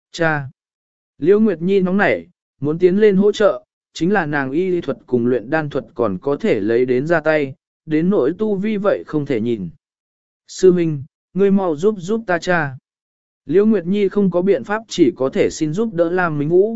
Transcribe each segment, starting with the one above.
Cha! Liễu Nguyệt Nhi nóng nảy, muốn tiến lên hỗ trợ, chính là nàng y lý thuật cùng luyện đan thuật còn có thể lấy đến ra tay, đến nỗi tu vi vậy không thể nhìn. Sư Minh, ngươi mau giúp ta cha. Liễu Nguyệt Nhi không có biện pháp chỉ có thể xin giúp đỡ Lam Minh Vũ.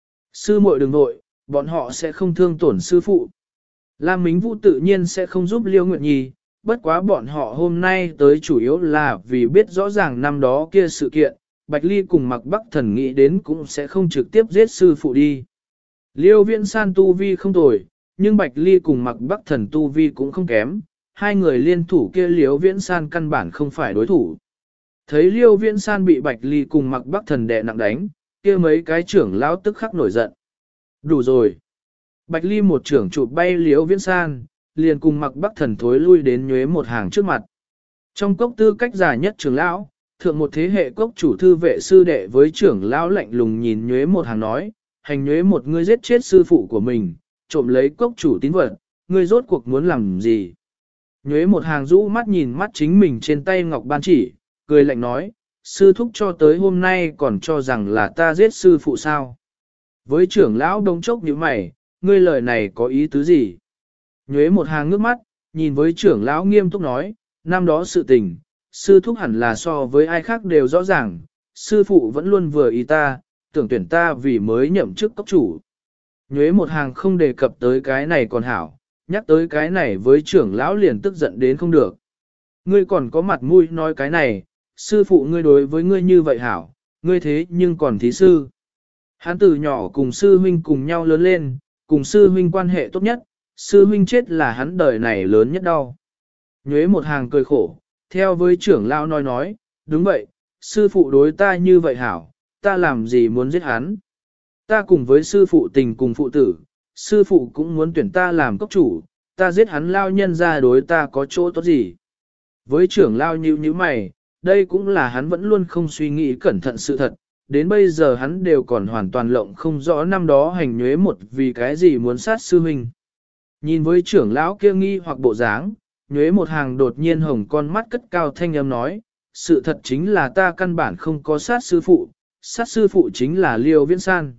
Sư muội đừng nội, bọn họ sẽ không thương tổn sư phụ. Lam Minh Vũ tự nhiên sẽ không giúp Liễu Nguyệt Nhi, bất quá bọn họ hôm nay tới chủ yếu là vì biết rõ ràng năm đó kia sự kiện, Bạch Ly cùng Mạc Bắc Thần nghĩ đến cũng sẽ không trực tiếp giết sư phụ đi. Liêu Viễn San tu vi không tồi, nhưng Bạch Ly cùng Mạc Bắc Thần tu vi cũng không kém, hai người liên thủ kia Liêu Viễn San căn bản không phải đối thủ. Thấy Liêu Viễn San bị Bạch Ly cùng Mạc Bắc Thần đè nặng đánh, kia mấy cái trưởng lão tức khắc nổi giận. Đủ rồi. Bạch Ly một trưởng chụp bay Liêu Viễn San, liền cùng Mạc Bắc Thần thối lui đến nhuế một hàng trước mặt. Trong cốc tư cách giả nhất trưởng lão, thượng một thế hệ cốc chủ thư vệ sư đệ với trưởng lão lạnh lùng nhìn nhuế một hàng nói, hành nhuế một ngươi giết chết sư phụ của mình, trộm lấy cốc chủ tín vật, ngươi rốt cuộc muốn làm gì? Nhuế một hàng rũ mắt nhìn mắt chính mình trên tay ngọc ban chỉ, cười lạnh nói, sư thúc cho tới hôm nay còn cho rằng là ta giết sư phụ sao? Với trưởng lão đông chốc như mày, ngươi lời này có ý tứ gì? Nhuế một hàng ngước mắt, nhìn với trưởng lão nghiêm túc nói, năm đó sự tình, sư thúc hẳn là so với ai khác đều rõ ràng, sư phụ vẫn luôn vừa ý ta, tưởng tuyển ta vì mới nhậm chức cốc chủ. Nhuế một hàng không đề cập tới cái này còn hảo, nhắc tới cái này với trưởng lão liền tức giận đến không được. Ngươi còn có mặt mũi nói cái này, sư phụ ngươi đối với ngươi như vậy hảo, ngươi thế nhưng còn thí sư. Hắn từ nhỏ cùng sư huynh cùng nhau lớn lên, cùng sư huynh quan hệ tốt nhất, sư huynh chết là hắn đời này lớn nhất đau. Nhuế một hàng cười khổ, theo với trưởng lão nói, đúng vậy, sư phụ đối ta như vậy hảo, ta làm gì muốn giết hắn. Ta cùng với sư phụ tình cùng phụ tử, sư phụ cũng muốn tuyển ta làm cốc chủ, ta giết hắn lao nhân ra đối ta có chỗ tốt gì. Với trưởng lao như mày, đây cũng là hắn vẫn luôn không suy nghĩ cẩn thận sự thật, đến bây giờ hắn đều còn hoàn toàn lộng không rõ năm đó hành nhuế một vì cái gì muốn sát sư huynh. Nhìn với trưởng lão kia nghi hoặc bộ dáng, nhuế một hàng đột nhiên hồng con mắt cất cao thanh âm nói, sự thật chính là ta căn bản không có sát sư phụ chính là Liêu Viễn San.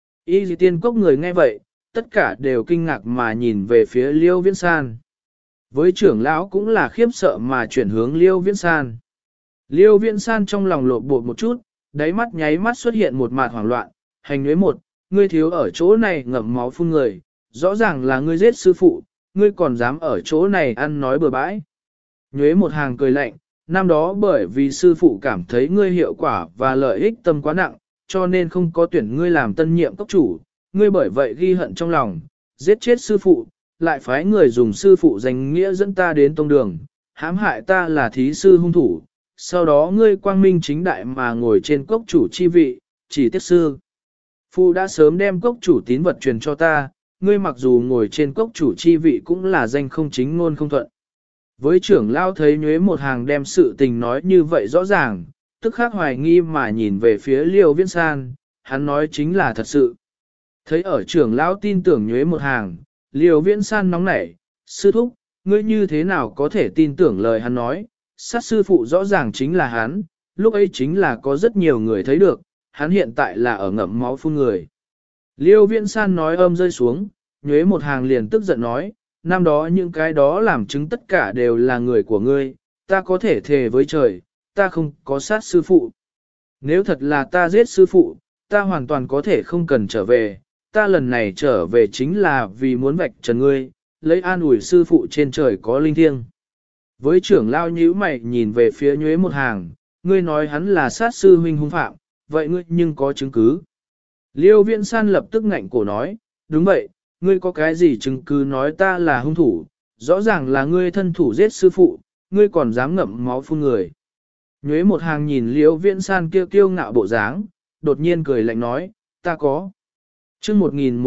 Y dì tiên cốc người nghe vậy, tất cả đều kinh ngạc mà nhìn về phía Liêu Viễn San. Với trưởng lão cũng là khiếp sợ mà chuyển hướng Liêu Viễn San. Liêu Viễn San trong lòng lộn bột một chút, đáy mắt nháy mắt xuất hiện một mạt hoảng loạn, hành nhuế một, ngươi thiếu ở chỗ này ngậm máu phun người, rõ ràng là ngươi giết sư phụ, ngươi còn dám ở chỗ này ăn nói bừa bãi. Nhuế một hàng cười lạnh, năm đó bởi vì sư phụ cảm thấy ngươi hiệu quả và lợi ích tâm quá nặng, cho nên không có tuyển ngươi làm tân nhiệm cốc chủ, ngươi bởi vậy ghi hận trong lòng, giết chết sư phụ, lại phái người dùng sư phụ danh nghĩa dẫn ta đến tông đường, hãm hại ta là thí sư hung thủ, sau đó ngươi quang minh chính đại mà ngồi trên cốc chủ chi vị, chỉ tiếc sư. Phụ đã sớm đem cốc chủ tín vật truyền cho ta, ngươi mặc dù ngồi trên cốc chủ chi vị cũng là danh không chính ngôn không thuận. Với trưởng lao thấy nhuế một hàng đem sự tình nói như vậy rõ ràng, tức khắc hoài nghi mà nhìn về phía Liêu Viễn San, hắn nói chính là thật sự. Thấy ở trưởng lão tin tưởng nhuế một hàng, Liêu Viễn San nóng nảy, sư thúc, ngươi như thế nào có thể tin tưởng lời hắn nói, sát sư phụ rõ ràng chính là hắn, lúc ấy chính là có rất nhiều người thấy được, hắn hiện tại là ở ngậm máu phun người. Liêu Viễn San nói âm rơi xuống, nhuế một hàng liền tức giận nói, năm đó những cái đó làm chứng tất cả đều là người của ngươi, ta có thể thề với trời, ta không có sát sư phụ. Nếu thật là ta giết sư phụ, ta hoàn toàn có thể không cần trở về, ta lần này trở về chính là vì muốn vạch trần ngươi, lấy an ủi sư phụ trên trời có linh thiêng. Với trưởng lao nhíu mày nhìn về phía nhuế một hàng, ngươi nói hắn là sát sư huynh hung phạm, vậy ngươi nhưng có chứng cứ. Liêu Viễn San lập tức ngạnh cổ nói, đúng vậy, ngươi có cái gì chứng cứ nói ta là hung thủ, rõ ràng là ngươi thân thủ giết sư phụ, ngươi còn dám ngậm máu phun người. Nhuế một hàng nhìn Liêu Viễn San kiêu kiêu ngạo bộ dáng, đột nhiên cười lạnh nói, ta có. Chương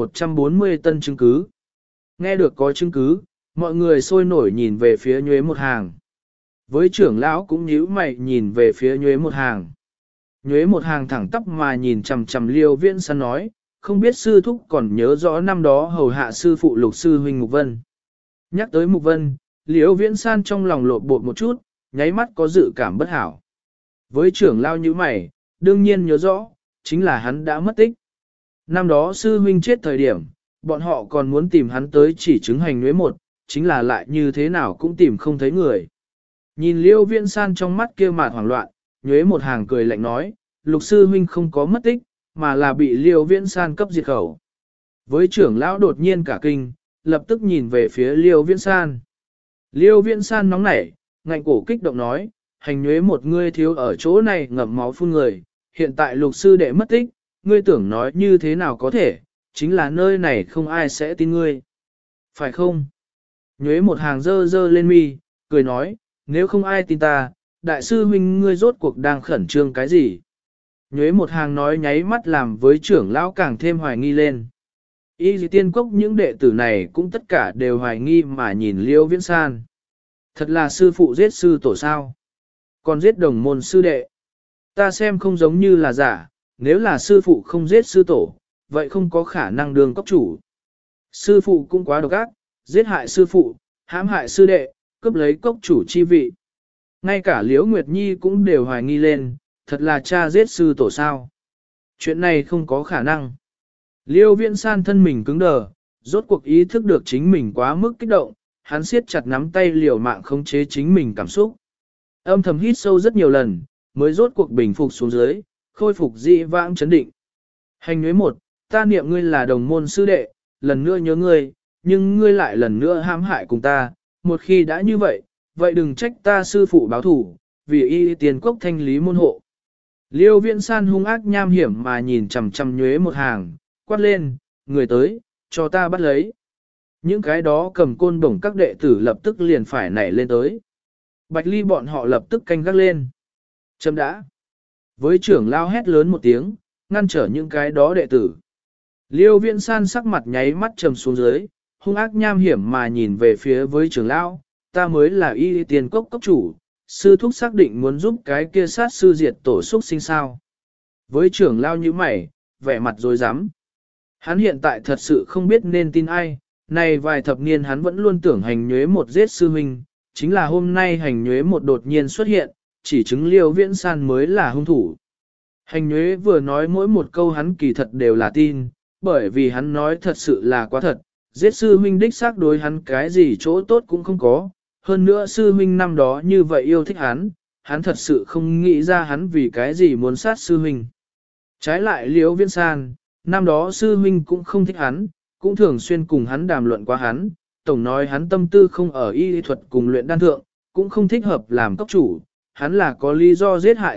1140 tân chứng cứ. Nghe được có chứng cứ, mọi người sôi nổi nhìn về phía nhuế một hàng. Với trưởng lão cũng nhíu mày nhìn về phía nhuế một hàng. Nhuế một hàng thẳng tắp mà nhìn chằm chằm Liêu Viễn San nói, không biết sư thúc còn nhớ rõ năm đó hầu hạ sư phụ lục sư huynh Mục Vân. Nhắc tới Mục Vân, Liêu Viễn San trong lòng lột bột một chút, nháy mắt có dự cảm bất hảo. Với trưởng lão nhíu mày, đương nhiên nhớ rõ, chính là hắn đã mất tích. Năm đó sư huynh chết thời điểm, bọn họ còn muốn tìm hắn tới chỉ chứng hành nhuế một, chính là lại như thế nào cũng tìm không thấy người. Nhìn Liêu Viễn San trong mắt kia mạt hoảng loạn, nhuế một hàng cười lạnh nói, Lục sư huynh không có mất tích, mà là bị Liêu Viễn San cấp diệt khẩu. Với trưởng lão đột nhiên cả kinh, lập tức nhìn về phía Liêu Viễn San. Liêu Viễn San nóng nảy, ngạnh cổ kích động nói, hành nhuế một ngươi thiếu ở chỗ này ngậm máu phun người, hiện tại lục sư đệ mất tích, ngươi tưởng nói như thế nào có thể, chính là nơi này không ai sẽ tin ngươi. Phải không? Nhuế một hàng dơ dơ lên mi, cười nói, nếu không ai tin ta, đại sư huynh ngươi rốt cuộc đang khẩn trương cái gì? Nhuế một hàng nói nháy mắt làm với trưởng lão càng thêm hoài nghi lên. Y dì tiên cốc những đệ tử này cũng tất cả đều hoài nghi mà nhìn Liêu Viễn San. Thật là sư phụ giết sư tổ sao? Còn giết đồng môn sư đệ. Ta xem không giống như là giả, nếu là sư phụ không giết sư tổ, vậy không có khả năng đương cốc chủ. Sư phụ cũng quá độc ác, giết hại sư phụ, hãm hại sư đệ, cướp lấy cốc chủ chi vị. Ngay cả Liễu Nguyệt Nhi cũng đều hoài nghi lên, thật là cha giết sư tổ sao. Chuyện này không có khả năng. Liêu Viễn San thân mình cứng đờ, rốt cuộc ý thức được chính mình quá mức kích động, hắn siết chặt nắm tay liều mạng khống chế chính mình cảm xúc. Âm thầm hít sâu rất nhiều lần, mới rốt cuộc bình phục xuống dưới, khôi phục dị vãng chấn định. Hành nhuế một, ta niệm ngươi là đồng môn sư đệ, lần nữa nhớ ngươi, nhưng ngươi lại lần nữa hãm hại cùng ta, một khi đã như vậy, vậy đừng trách ta sư phụ báo thủ, vì y tiền quốc thanh lý môn hộ. Liêu Viễn San hung ác nham hiểm mà nhìn chằm chằm nhuế một hàng, quát lên, người tới, cho ta bắt lấy. Những cái đó cầm côn bổng các đệ tử lập tức liền phải nảy lên tới. Bạch Ly bọn họ lập tức canh gác lên. Chấm đã. Với trưởng lao hét lớn một tiếng, ngăn trở những cái đó đệ tử. Liêu Viễn San sắc mặt nháy mắt trầm xuống dưới, hung ác nham hiểm mà nhìn về phía với trưởng lao, ta mới là y tiền cốc cốc chủ, sư thúc xác định muốn giúp cái kia sát sư diệt tổ xuất sinh sao. Với trưởng lao như mày, vẻ mặt dối rắm. Hắn hiện tại thật sự không biết nên tin ai, này vài thập niên hắn vẫn luôn tưởng hành nhuế một giết sư huynh, chính là hôm nay hành nhuế một đột nhiên xuất hiện, chỉ chứng Liêu Viễn San mới là hung thủ. Hành nhuế vừa nói mỗi một câu hắn kỳ thật đều là tin, bởi vì hắn nói thật sự là quá thật, giết sư huynh đích xác đối hắn cái gì chỗ tốt cũng không có, hơn nữa sư huynh năm đó như vậy yêu thích hắn thật sự không nghĩ ra hắn vì cái gì muốn sát sư huynh. Trái lại Liêu Viễn San, năm đó sư huynh cũng không thích hắn, cũng thường xuyên cùng hắn đàm luận qua hắn, tổng nói hắn tâm tư không ở y thuật cùng luyện đan thượng, cũng không thích hợp làm cốc chủ, hắn là có lý do giết hại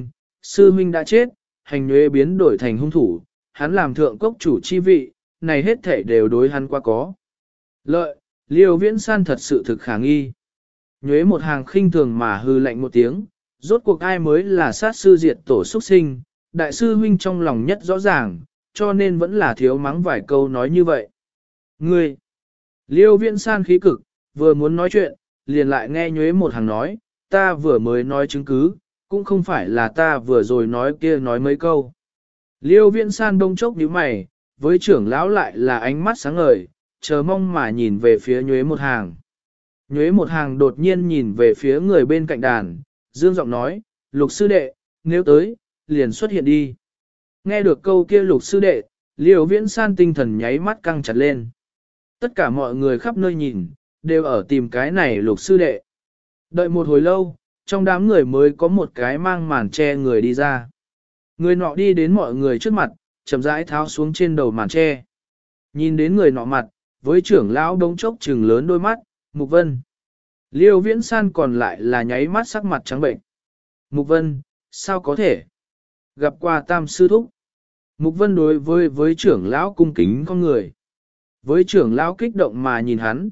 sư huynh đã chết, hành nhuế biến đổi thành hung thủ, hắn làm thượng cốc chủ chi vị, này hết thể đều đối hắn quá có. Lợi, Liêu Viễn San thật sự thực khả nghi. Nhuế một hàng khinh thường mà hư lạnh một tiếng, rốt cuộc ai mới là sát sư diệt tổ xuất sinh, đại sư huynh trong lòng nhất rõ ràng, cho nên vẫn là thiếu mắng vài câu nói như vậy. Ngươi! Liêu Viễn San khí cực, vừa muốn nói chuyện, liền lại nghe nhuế một hàng nói, ta vừa mới nói chứng cứ, cũng không phải là ta vừa rồi nói kia nói mấy câu. Liêu Viễn San đông chốc nhíu mày, với trưởng lão lại là ánh mắt sáng ngời, chờ mong mà nhìn về phía nhuế một hàng. Nhuế một hàng đột nhiên nhìn về phía người bên cạnh đàn, dương giọng nói, Lục sư đệ, nếu tới, liền xuất hiện đi. Nghe được câu kia Lục sư đệ, Liêu Viễn San tinh thần nháy mắt căng chặt lên. Tất cả mọi người khắp nơi nhìn, đều ở tìm cái này Lục sư đệ. Đợi một hồi lâu, trong đám người mới có một cái mang màn che người đi ra. Người nọ đi đến mọi người trước mặt, chậm rãi tháo xuống trên đầu màn che. Nhìn đến người nọ mặt, với trưởng lão đống chốc trừng lớn đôi mắt, Mục Vân. Liêu Viễn San còn lại là nháy mắt sắc mặt trắng bệnh. Mục Vân, sao có thể? Gặp qua tam sư thúc. Mục Vân đối với trưởng lão cung kính con người. Với trưởng lão kích động mà nhìn hắn,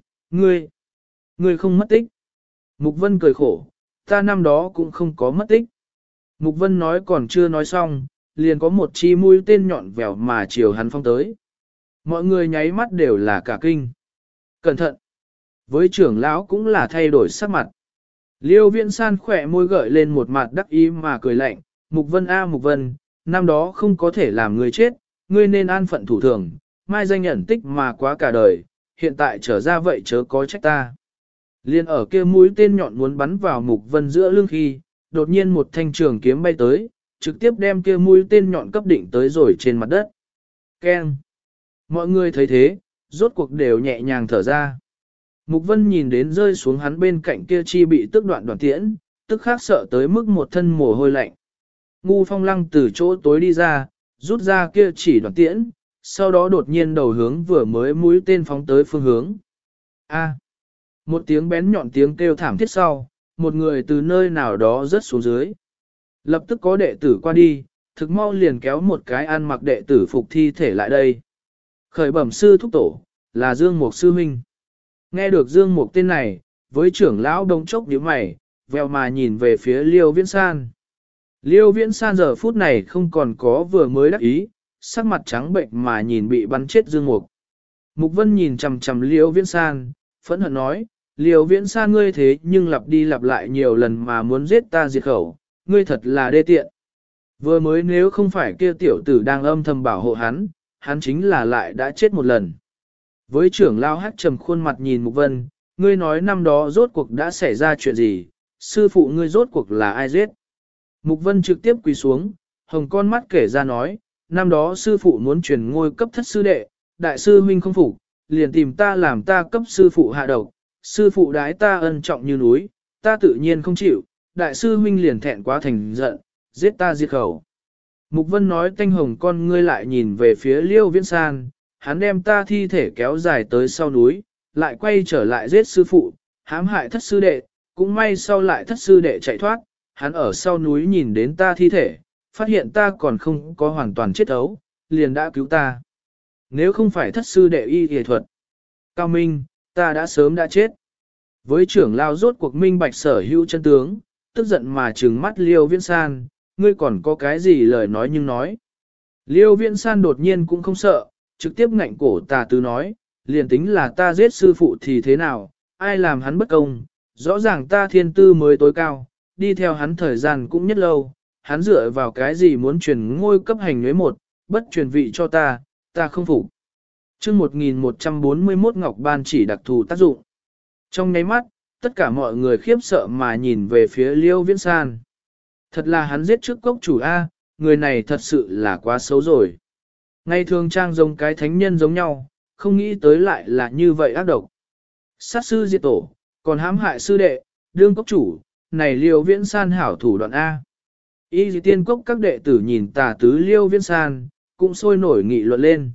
ngươi không mất tích. Mục Vân cười khổ, ta năm đó cũng không có mất tích. Mục Vân nói còn chưa nói xong, liền có một chi mũi tên nhọn vèo mà chiều hắn phong tới. Mọi người nháy mắt đều là cả kinh. Cẩn thận! Với trưởng lão cũng là thay đổi sắc mặt. Liêu Viễn San khỏe môi gợi lên một mặt đắc ý mà cười lạnh. Mục Vân a Mục Vân, năm đó không có thể làm người chết, ngươi nên an phận thủ thường, mai danh nhận tích mà quá cả đời, hiện tại trở ra vậy chớ có trách ta. Liên ở kia mũi tên nhọn muốn bắn vào Mục Vân giữa lưng khi, đột nhiên một thanh trường kiếm bay tới, trực tiếp đem kia mũi tên nhọn cấp định tới rồi trên mặt đất. Keng! Mọi người thấy thế, rốt cuộc đều nhẹ nhàng thở ra. Mục Vân nhìn đến rơi xuống hắn bên cạnh kia chi bị tức đoạn đoàn tiễn, tức khác sợ tới mức một thân mồ hôi lạnh. Ngu Phong Lăng từ chỗ tối đi ra, rút ra kia chỉ đoàn tiễn, sau đó đột nhiên đầu hướng vừa mới mũi tên phóng tới phương hướng. A! Một tiếng bén nhọn tiếng kêu thảm thiết sau, một người từ nơi nào đó rớt xuống dưới. Lập tức có đệ tử qua đi, thực mau liền kéo một cái ăn mặc đệ tử phục thi thể lại đây. Khởi bẩm sư thúc tổ, là Dương Mục sư huynh. Nghe được Dương Mục tên này, với trưởng lão đông chốc nhíu mày, vèo mà nhìn về phía Liêu Viễn San. Liêu Viễn San giờ phút này không còn có vừa mới đắc ý, sắc mặt trắng bệnh mà nhìn bị bắn chết Dương Mục. Mục Vân nhìn chằm chằm Liêu Viễn San, phẫn hận nói, Liêu Viễn San ngươi thế nhưng lặp đi lặp lại nhiều lần mà muốn giết ta diệt khẩu, ngươi thật là đê tiện. Vừa mới nếu không phải kia tiểu tử đang âm thầm bảo hộ hắn, hắn chính là lại đã chết một lần. Với trưởng lao hắc trầm khuôn mặt nhìn Mục Vân, ngươi nói năm đó rốt cuộc đã xảy ra chuyện gì, sư phụ ngươi rốt cuộc là ai giết. Mục Vân trực tiếp quỳ xuống, hồng con mắt kể ra nói, năm đó sư phụ muốn truyền ngôi cấp thất sư đệ, đại sư huynh không phục, liền tìm ta làm ta cấp sư phụ hạ độc, sư phụ đái ta ân trọng như núi, ta tự nhiên không chịu, đại sư huynh liền thẹn quá thành giận, giết ta diệt khẩu. Mục Vân nói tanh hồng con ngươi lại nhìn về phía Liêu Viễn San, hắn đem ta thi thể kéo dài tới sau núi, lại quay trở lại giết sư phụ, hãm hại thất sư đệ, cũng may sau lại thất sư đệ chạy thoát, hắn ở sau núi nhìn đến ta thi thể, phát hiện ta còn không có hoàn toàn chết ấu, liền đã cứu ta. Nếu không phải thất sư đệ y y thuật, cao minh, ta đã sớm đã chết. Với trưởng lao rốt cuộc minh bạch sở hữu chân tướng, tức giận mà trừng mắt Liêu Viễn San, ngươi còn có cái gì lời nói nhưng nói. Liêu Viễn San đột nhiên cũng không sợ, trực tiếp ngạnh cổ tà tứ nói, liền tính là ta giết sư phụ thì thế nào, ai làm hắn bất công, rõ ràng ta thiên tư mới tối cao, đi theo hắn thời gian cũng nhất lâu, hắn dựa vào cái gì muốn truyền ngôi cấp hành nhuế một, bất truyền vị cho ta, ta không phục. Chương 1141 Ngọc Ban chỉ đặc thù tác dụng. Trong nháy mắt, tất cả mọi người khiếp sợ mà nhìn về phía Liêu Viễn San. Thật là hắn giết trước cốc chủ A, người này thật sự là quá xấu rồi. Ngày thường trang giống cái thánh nhân giống nhau, không nghĩ tới lại là như vậy ác độc. Sát sư diệt tổ, còn hãm hại sư đệ, đương cốc chủ, này Liêu Viễn San hảo thủ đoạn A. Y tiên cốc các đệ tử nhìn tà tứ Liêu Viễn San, cũng sôi nổi nghị luận lên.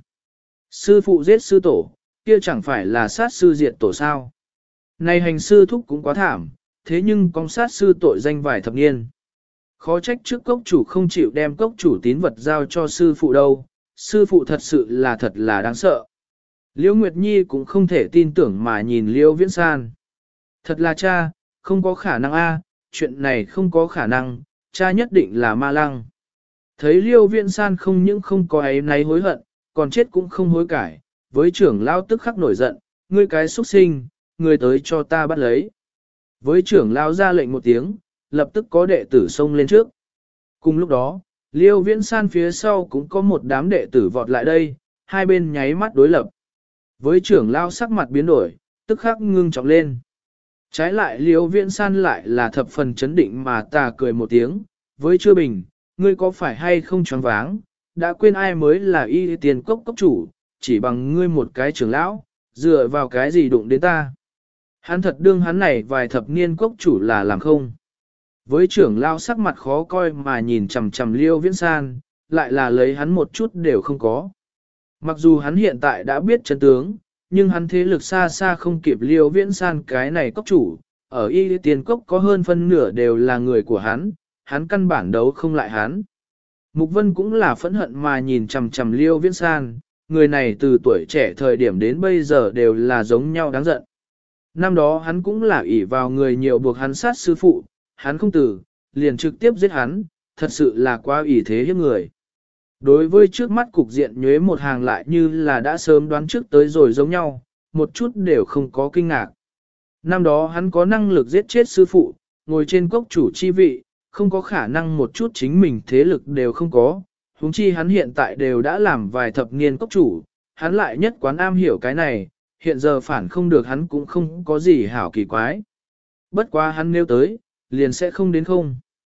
Sư phụ giết sư tổ, kia chẳng phải là sát sư diệt tổ sao. Này hành sư thúc cũng quá thảm, thế nhưng con sát sư tội danh vài thập niên. Khó trách trước cốc chủ không chịu đem cốc chủ tín vật giao cho sư phụ đâu, sư phụ thật sự là đáng sợ. Liễu Nguyệt Nhi cũng không thể tin tưởng mà nhìn Liễu Viễn San. Thật là cha, không có khả năng a, chuyện này không có khả năng, cha nhất định là ma lăng. Thấy Liễu Viễn San không những không có ấy náy hối hận, còn chết cũng không hối cải, với trưởng lao tức khắc nổi giận, ngươi cái xuất sinh, ngươi tới cho ta bắt lấy. Với trưởng lao ra lệnh một tiếng, lập tức có đệ tử xông lên trước. Cùng lúc đó, Liêu Viễn San phía sau cũng có một đám đệ tử vọt lại đây, hai bên nháy mắt đối lập. Với trưởng lao sắc mặt biến đổi, tức khắc ngưng trọng lên. Trái lại Liêu Viễn San lại là thập phần chấn định mà tà cười một tiếng, với chưa bình, ngươi có phải hay không choáng váng, đã quên ai mới là y tiền cốc cốc chủ, chỉ bằng ngươi một cái trưởng lão, dựa vào cái gì đụng đến ta. Hắn thật đương hắn này vài thập niên cốc chủ là làm không. Với trưởng lao sắc mặt khó coi mà nhìn chằm chằm Liêu Viễn San, lại là lấy hắn một chút đều không có. Mặc dù hắn hiện tại đã biết chân tướng, nhưng hắn thế lực xa xa không kịp Liêu Viễn San cái này cốc chủ, ở y tiền cốc có hơn phân nửa đều là người của hắn căn bản đấu không lại hắn. Mục Vân cũng là phẫn hận mà nhìn chằm chằm Liêu Viễn San, người này từ tuổi trẻ thời điểm đến bây giờ đều là giống nhau đáng giận. Năm đó hắn cũng là ỷ vào người nhiều buộc hắn sát sư phụ, hắn không tử, liền trực tiếp giết hắn, thật sự là quá ỷ thế hiếp người. Đối với trước mắt cục diện nhuế một hàng lại như là đã sớm đoán trước tới rồi giống nhau, một chút đều không có kinh ngạc. Năm đó hắn có năng lực giết chết sư phụ, ngồi trên cốc chủ chi vị, không có khả năng một chút chính mình thế lực đều không có, huống chi hắn hiện tại đều đã làm vài thập niên cốc chủ, hắn lại nhất quán am hiểu cái này, hiện giờ phản không được hắn cũng không có gì hảo kỳ quái. Bất quá hắn nêu tới, liền sẽ không đến không.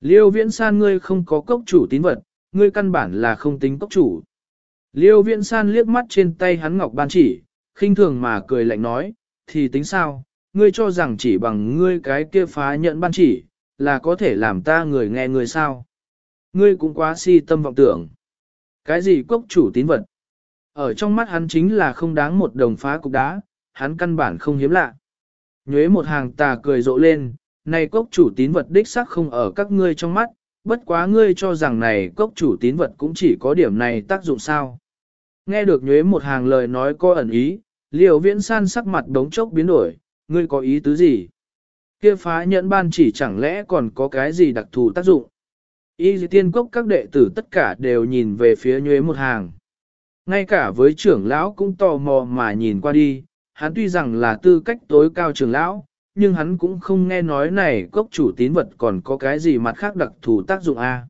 Liêu Viễn San ngươi không có cốc chủ tín vật, ngươi căn bản là không tính cốc chủ. Liêu Viễn San liếc mắt trên tay hắn ngọc ban chỉ, khinh thường mà cười lạnh nói, thì tính sao, ngươi cho rằng chỉ bằng ngươi cái kia phá nhận ban chỉ, là có thể làm ta người nghe ngươi sao. Ngươi cũng quá si tâm vọng tưởng. Cái gì cốc chủ tín vật? Ở trong mắt hắn chính là không đáng một đồng phá cục đá, hắn căn bản không hiếm lạ. Nhuế một hàng tà cười rộ lên, này cốc chủ tín vật đích xác không ở các ngươi trong mắt, bất quá ngươi cho rằng này cốc chủ tín vật cũng chỉ có điểm này tác dụng sao. Nghe được nhuế một hàng lời nói có ẩn ý, Liêu Viễn San sắc mặt đống chốc biến đổi, ngươi có ý tứ gì? Kia phá nhẫn ban chỉ chẳng lẽ còn có cái gì đặc thù tác dụng? Y tiên cốc các đệ tử tất cả đều nhìn về phía nhuế một hàng. Ngay cả với trưởng lão cũng tò mò mà nhìn qua đi, hắn tuy rằng là tư cách tối cao trưởng lão, nhưng hắn cũng không nghe nói này cốc chủ tín vật còn có cái gì mặt khác đặc thù tác dụng a.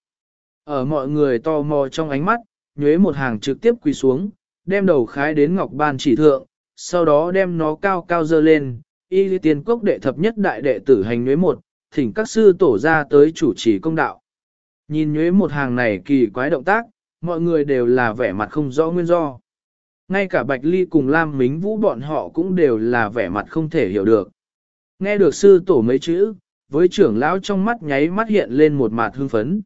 Ở mọi người tò mò trong ánh mắt, nhuế một hàng trực tiếp quỳ xuống, đem đầu khái đến ngọc ban chỉ thượng, sau đó đem nó cao cao dơ lên, y tiên cốc đệ thập nhất đại đệ tử hành nhuế một, thỉnh các sư tổ ra tới chủ trì công đạo. Nhìn nhuế một hàng này kỳ quái động tác, mọi người đều là vẻ mặt không rõ nguyên do. Ngay cả Bạch Ly cùng Lam Mính Vũ bọn họ cũng đều là vẻ mặt không thể hiểu được. Nghe được sư tổ mấy chữ, với trưởng lão trong mắt nháy mắt hiện lên một mặt hưng phấn.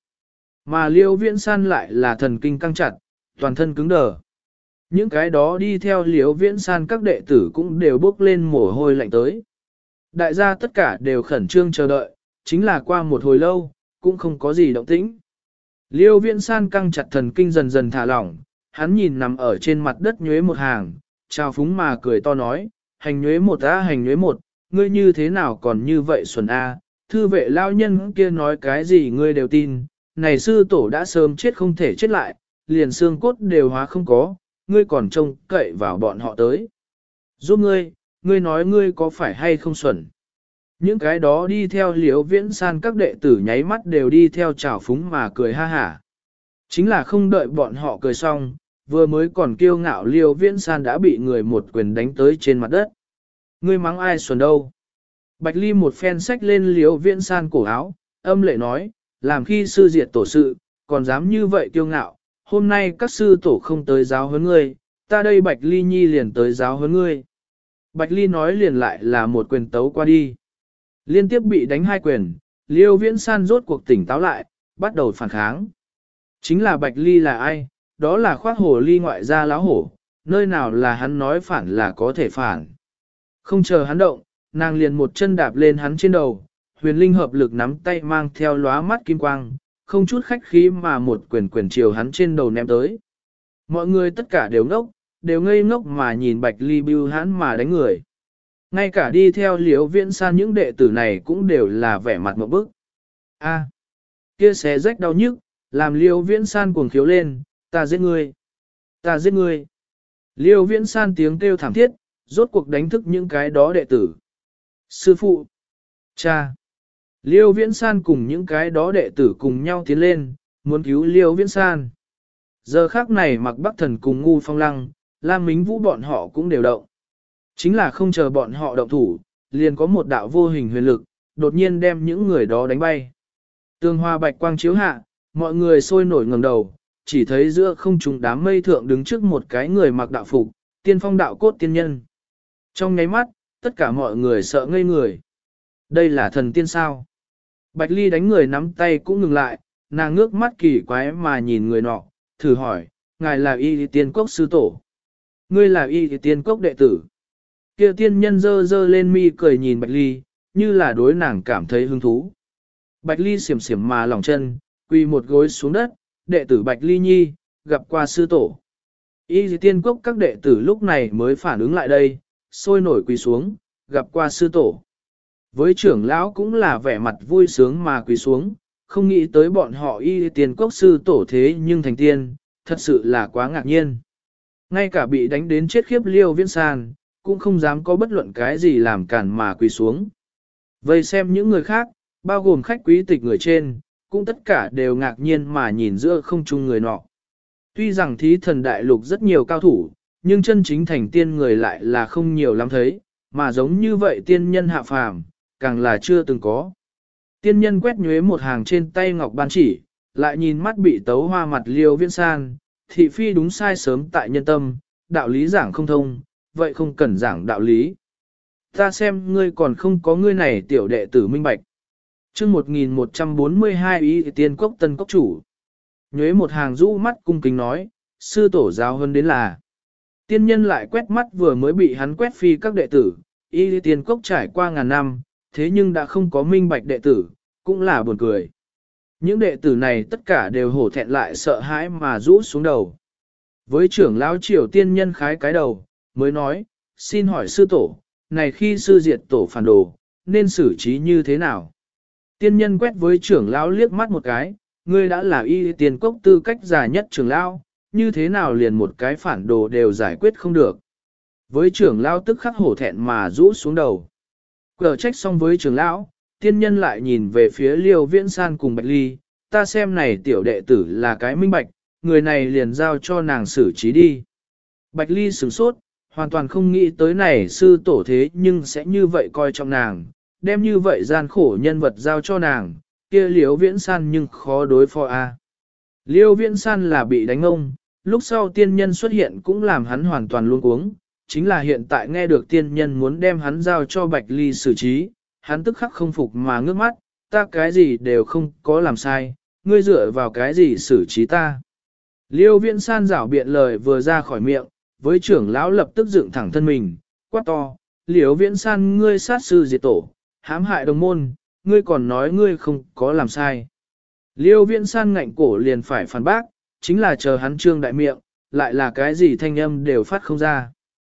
Mà Liêu Viễn San lại là thần kinh căng chặt, toàn thân cứng đờ. Những cái đó đi theo Liêu Viễn San các đệ tử cũng đều bước lên mồ hôi lạnh tới. Đại gia tất cả đều khẩn trương chờ đợi, chính là qua một hồi lâu, cũng không có gì động tĩnh. Liêu Viễn San căng chặt thần kinh dần dần thả lỏng, hắn nhìn nằm ở trên mặt đất nhuế một hàng, trao phúng mà cười to nói, hành nhuế một á hành nhuế một, ngươi như thế nào còn như vậy xuẩn a? Thư vệ lao nhân kia nói cái gì ngươi đều tin, này sư tổ đã sớm chết không thể chết lại, liền xương cốt đều hóa không có, ngươi còn trông cậy vào bọn họ tới. Giúp ngươi nói ngươi có phải hay không xuẩn? Những cái đó đi theo Liễu Viễn San các đệ tử nháy mắt đều đi theo trào phúng mà cười ha hả. Chính là không đợi bọn họ cười xong, vừa mới còn kiêu ngạo Liễu Viễn San đã bị người một quyền đánh tới trên mặt đất. Ngươi mắng ai xuẩn đâu? Bạch Ly một phen xách lên Liễu Viễn San cổ áo, âm lệ nói, làm khi sư diệt tổ sự, còn dám như vậy kiêu ngạo, hôm nay các sư tổ không tới giáo huấn ngươi, ta đây Bạch Ly Nhi liền tới giáo huấn ngươi. Bạch Ly nói liền lại là một quyền tấu qua đi. Liên tiếp bị đánh hai quyền, Liêu Viễn San rốt cuộc tỉnh táo lại, bắt đầu phản kháng. Chính là Bạch Ly là ai? Đó là khoác hồ ly ngoại gia láo hổ, nơi nào là hắn nói phản là có thể phản. Không chờ hắn động, nàng liền một chân đạp lên hắn trên đầu, huyền linh hợp lực nắm tay mang theo lóa mắt kim quang, không chút khách khí mà một quyền chiều hắn trên đầu ném tới. Mọi người tất cả đều ngốc, đều ngây ngốc mà nhìn Bạch Ly bưu hắn mà đánh người. Ngay cả đi theo Liễu Viễn San những đệ tử này cũng đều là vẻ mặt một bức. A, kia xé rách đau nhức, làm Liễu Viễn San cuồng khiếu lên, ta giết ngươi, ta giết ngươi. Liễu Viễn San tiếng kêu thảm thiết, rốt cuộc đánh thức những cái đó đệ tử. Sư phụ, cha. Liễu Viễn San cùng những cái đó đệ tử cùng nhau tiến lên, muốn cứu Liễu Viễn San. Giờ khắc này Mặc Bắc Thần cùng Ngu Phong Lăng, Lam Mính Vũ bọn họ cũng đều động. Chính là không chờ bọn họ động thủ, liền có một đạo vô hình huyền lực, đột nhiên đem những người đó đánh bay. Tường hoa bạch quang chiếu hạ, mọi người sôi nổi ngẩng đầu, chỉ thấy giữa không trung đám mây thượng đứng trước một cái người mặc đạo phục, tiên phong đạo cốt tiên nhân. Trong nháy mắt, tất cả mọi người sợ ngây người. Đây là thần tiên sao? Bạch Ly đánh người nắm tay cũng ngừng lại, nàng ngước mắt kỳ quái mà nhìn người nọ, thử hỏi, ngài là y tiên cốc sư tổ. Ngươi là y tiên cốc đệ tử. Kia tiên nhân dơ dơ lên mi cười nhìn Bạch Ly, như là đối nàng cảm thấy hứng thú. Bạch Ly xiểm xiểm mà lỏng chân, quỳ một gối xuống đất, đệ tử Bạch Ly Nhi, gặp qua sư tổ. Y tiên cốc các đệ tử lúc này mới phản ứng lại đây, sôi nổi quỳ xuống, gặp qua sư tổ. Với trưởng lão cũng là vẻ mặt vui sướng mà quỳ xuống, không nghĩ tới bọn họ y tiên cốc sư tổ thế nhưng thành tiên, thật sự là quá ngạc nhiên. Ngay cả bị đánh đến chết khiếp Liêu Viễn San, cũng không dám có bất luận cái gì làm cản mà quỳ xuống. Vây xem những người khác, bao gồm khách quý tịch người trên, cũng tất cả đều ngạc nhiên mà nhìn giữa không trung người nọ. Tuy rằng thí thần đại lục rất nhiều cao thủ, nhưng chân chính thành tiên người lại là không nhiều lắm thấy, mà giống như vậy tiên nhân hạ phàm, càng là chưa từng có. Tiên nhân quét nhuế một hàng trên tay ngọc ban chỉ, lại nhìn mắt bị tấu hoa mặt Liêu Viễn San, thị phi đúng sai sớm tại nhân tâm, đạo lý giảng không thông, vậy không cần giảng đạo lý. Ta xem ngươi còn không có ngươi này tiểu đệ tử minh bạch. chương 1142 ý tiên cốc tân cốc chủ. Nhuế một hàng rũ mắt cung kính nói, sư tổ giáo hơn đến là. Tiên nhân lại quét mắt vừa mới bị hắn quét phi các đệ tử, y tiên cốc trải qua ngàn năm, thế nhưng đã không có minh bạch đệ tử, cũng là buồn cười. Những đệ tử này tất cả đều hổ thẹn lại sợ hãi mà rũ xuống đầu. Với trưởng lão triều tiên nhân khái cái đầu, mới nói, xin hỏi sư tổ, này khi sư diệt tổ phản đồ, nên xử trí như thế nào? Tiên nhân quét với trưởng lão liếc mắt một cái, ngươi đã là y tiên cốc tư cách già nhất trưởng lão, như thế nào liền một cái phản đồ đều giải quyết không được. Với trưởng lão tức khắc hổ thẹn mà rũ xuống đầu. Cờ trách xong với trưởng lão, tiên nhân lại nhìn về phía Liêu Viễn San cùng Bạch Ly, ta xem này tiểu đệ tử là cái minh bạch, người này liền giao cho nàng xử trí đi. Bạch Ly sửng sốt, hoàn toàn không nghĩ tới này sư tổ thế nhưng sẽ như vậy coi trọng nàng, đem như vậy gian khổ nhân vật giao cho nàng, kia Liêu Viễn San nhưng khó đối phó a. Liêu Viễn San là bị đánh ông, lúc sau tiên nhân xuất hiện cũng làm hắn hoàn toàn luống cuống, chính là hiện tại nghe được tiên nhân muốn đem hắn giao cho Bạch Ly xử trí, hắn tức khắc không phục mà ngước mắt, ta cái gì đều không có làm sai, ngươi dựa vào cái gì xử trí ta. Liêu Viễn San rảo biện lời vừa ra khỏi miệng, với trưởng lão lập tức dựng thẳng thân mình, quát to, Liêu Viễn San ngươi sát sư diệt tổ, hãm hại đồng môn, ngươi còn nói ngươi không có làm sai. Liêu Viễn San ngạnh cổ liền phải phản bác, chính là chờ hắn trương đại miệng, lại là cái gì thanh âm đều phát không ra.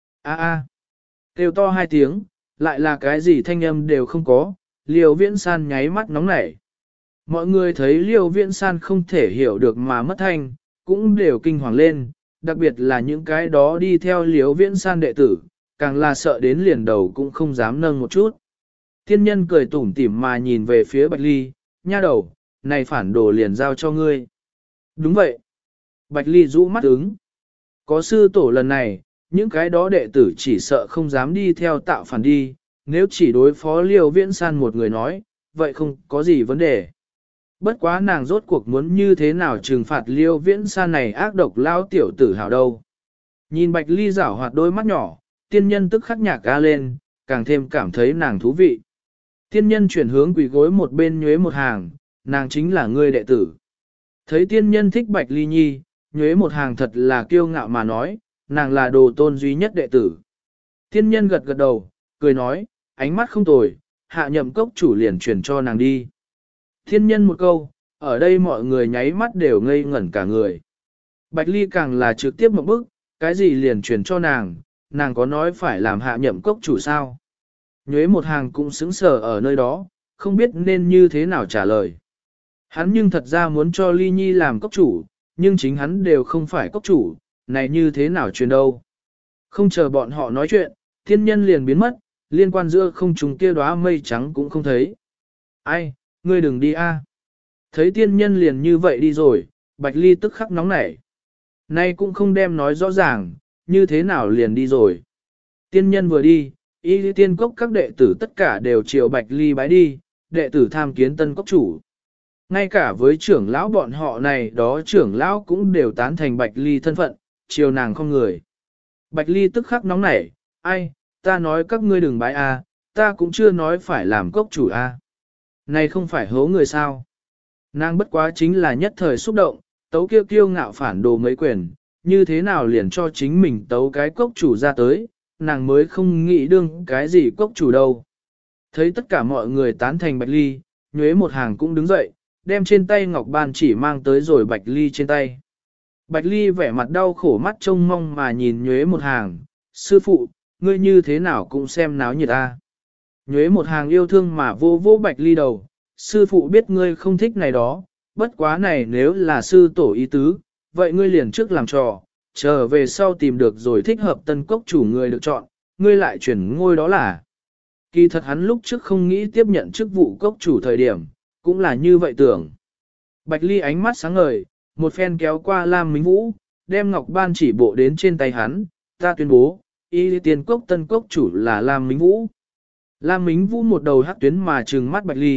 Kêu to hai tiếng, lại là cái gì thanh âm đều không có, Liêu Viễn San nháy mắt nóng nảy. Mọi người thấy Liêu Viễn San không thể hiểu được mà mất thanh, cũng đều kinh hoàng lên, đặc biệt là những cái đó đi theo Liêu Viễn San đệ tử, càng là sợ đến liền đầu cũng không dám nâng một chút. Thiên nhân cười tủm tỉm mà nhìn về phía Bạch Ly, nha đầu, này phản đồ liền giao cho ngươi. Đúng vậy. Bạch Ly rũ mắt ứng. Có sư tổ lần này, những cái đó đệ tử chỉ sợ không dám đi theo tạo phản đi, nếu chỉ đối phó Liêu Viễn San một người nói, vậy không có gì vấn đề. Bất quá nàng rốt cuộc muốn như thế nào trừng phạt Liêu Viễn San này ác độc lao tiểu tử hào đâu. Nhìn Bạch Ly giảo hoạt đôi mắt nhỏ, tiên nhân tức khắc nhạc ca lên, càng thêm cảm thấy nàng thú vị. Tiên nhân chuyển hướng quỳ gối một bên nhuế một hàng, nàng chính là ngươi đệ tử. Thấy tiên nhân thích Bạch Ly nhi, nhuế một hàng thật là kiêu ngạo mà nói, nàng là đồ tôn duy nhất đệ tử. Tiên nhân gật gật đầu, cười nói, ánh mắt không tồi, hạ nhậm cốc chủ liền chuyển cho nàng đi. Tiên nhân một câu, ở đây mọi người nháy mắt đều ngây ngẩn cả người. Bạch Ly càng là trực tiếp một bức, cái gì liền chuyển cho nàng có nói phải làm hạ nhậm cốc chủ sao? Nhuế một hàng cũng sững sờ ở nơi đó, không biết nên như thế nào trả lời. Hắn nhưng thật ra muốn cho Ly Nhi làm cốc chủ, nhưng chính hắn đều không phải cốc chủ, này như thế nào truyền đâu. Không chờ bọn họ nói chuyện, thiên nhân liền biến mất, liên quan giữa không trùng kia đóa mây trắng cũng không thấy. Ai, ngươi đừng đi a. Thấy tiên nhân liền như vậy đi rồi, Bạch Ly tức khắc nóng nảy. Nay cũng không đem nói rõ ràng, như thế nào liền đi rồi. Tiên nhân vừa đi, y tiên cốc các đệ tử tất cả đều chiều Bạch Ly bái đi, đệ tử tham kiến tân cốc chủ. Ngay cả với trưởng lão bọn họ này đó trưởng lão cũng đều tán thành Bạch Ly thân phận, chiều nàng không người. Bạch Ly tức khắc nóng nảy, ai, ta nói các ngươi đừng bái a, ta cũng chưa nói phải làm cốc chủ a. Này không phải hố người sao. Nàng bất quá chính là nhất thời xúc động, tấu kiêu kiêu ngạo phản đồ mấy quyền, như thế nào liền cho chính mình tấu cái cốc chủ ra tới, nàng mới không nghĩ đương cái gì cốc chủ đâu. Thấy tất cả mọi người tán thành Bạch Ly, nhuế một hàng cũng đứng dậy, đem trên tay ngọc ban chỉ mang tới rồi Bạch Ly trên tay. Bạch Ly vẻ mặt đau khổ mắt trông mong mà nhìn nhuế một hàng, sư phụ, ngươi như thế nào cũng xem náo nhiệt ta. Nhuế một hàng yêu thương mà vô vô Bạch Ly đầu, sư phụ biết ngươi không thích này đó, bất quá này nếu là sư tổ ý tứ, vậy ngươi liền trước làm trò, chờ về sau tìm được rồi thích hợp tân cốc chủ người được chọn, ngươi lại chuyển ngôi đó là. Kỳ thật hắn lúc trước không nghĩ tiếp nhận chức vụ cốc chủ thời điểm, cũng là như vậy tưởng. Bạch Ly ánh mắt sáng ngời, một phen kéo qua Lam Mính Vũ, đem ngọc ban chỉ bộ đến trên tay hắn, ta tuyên bố, y tiên cốc tân cốc chủ là Lam Mính Vũ. Lam Mính Vũ một đầu hắc tuyến mà trừng mắt Bạch Ly,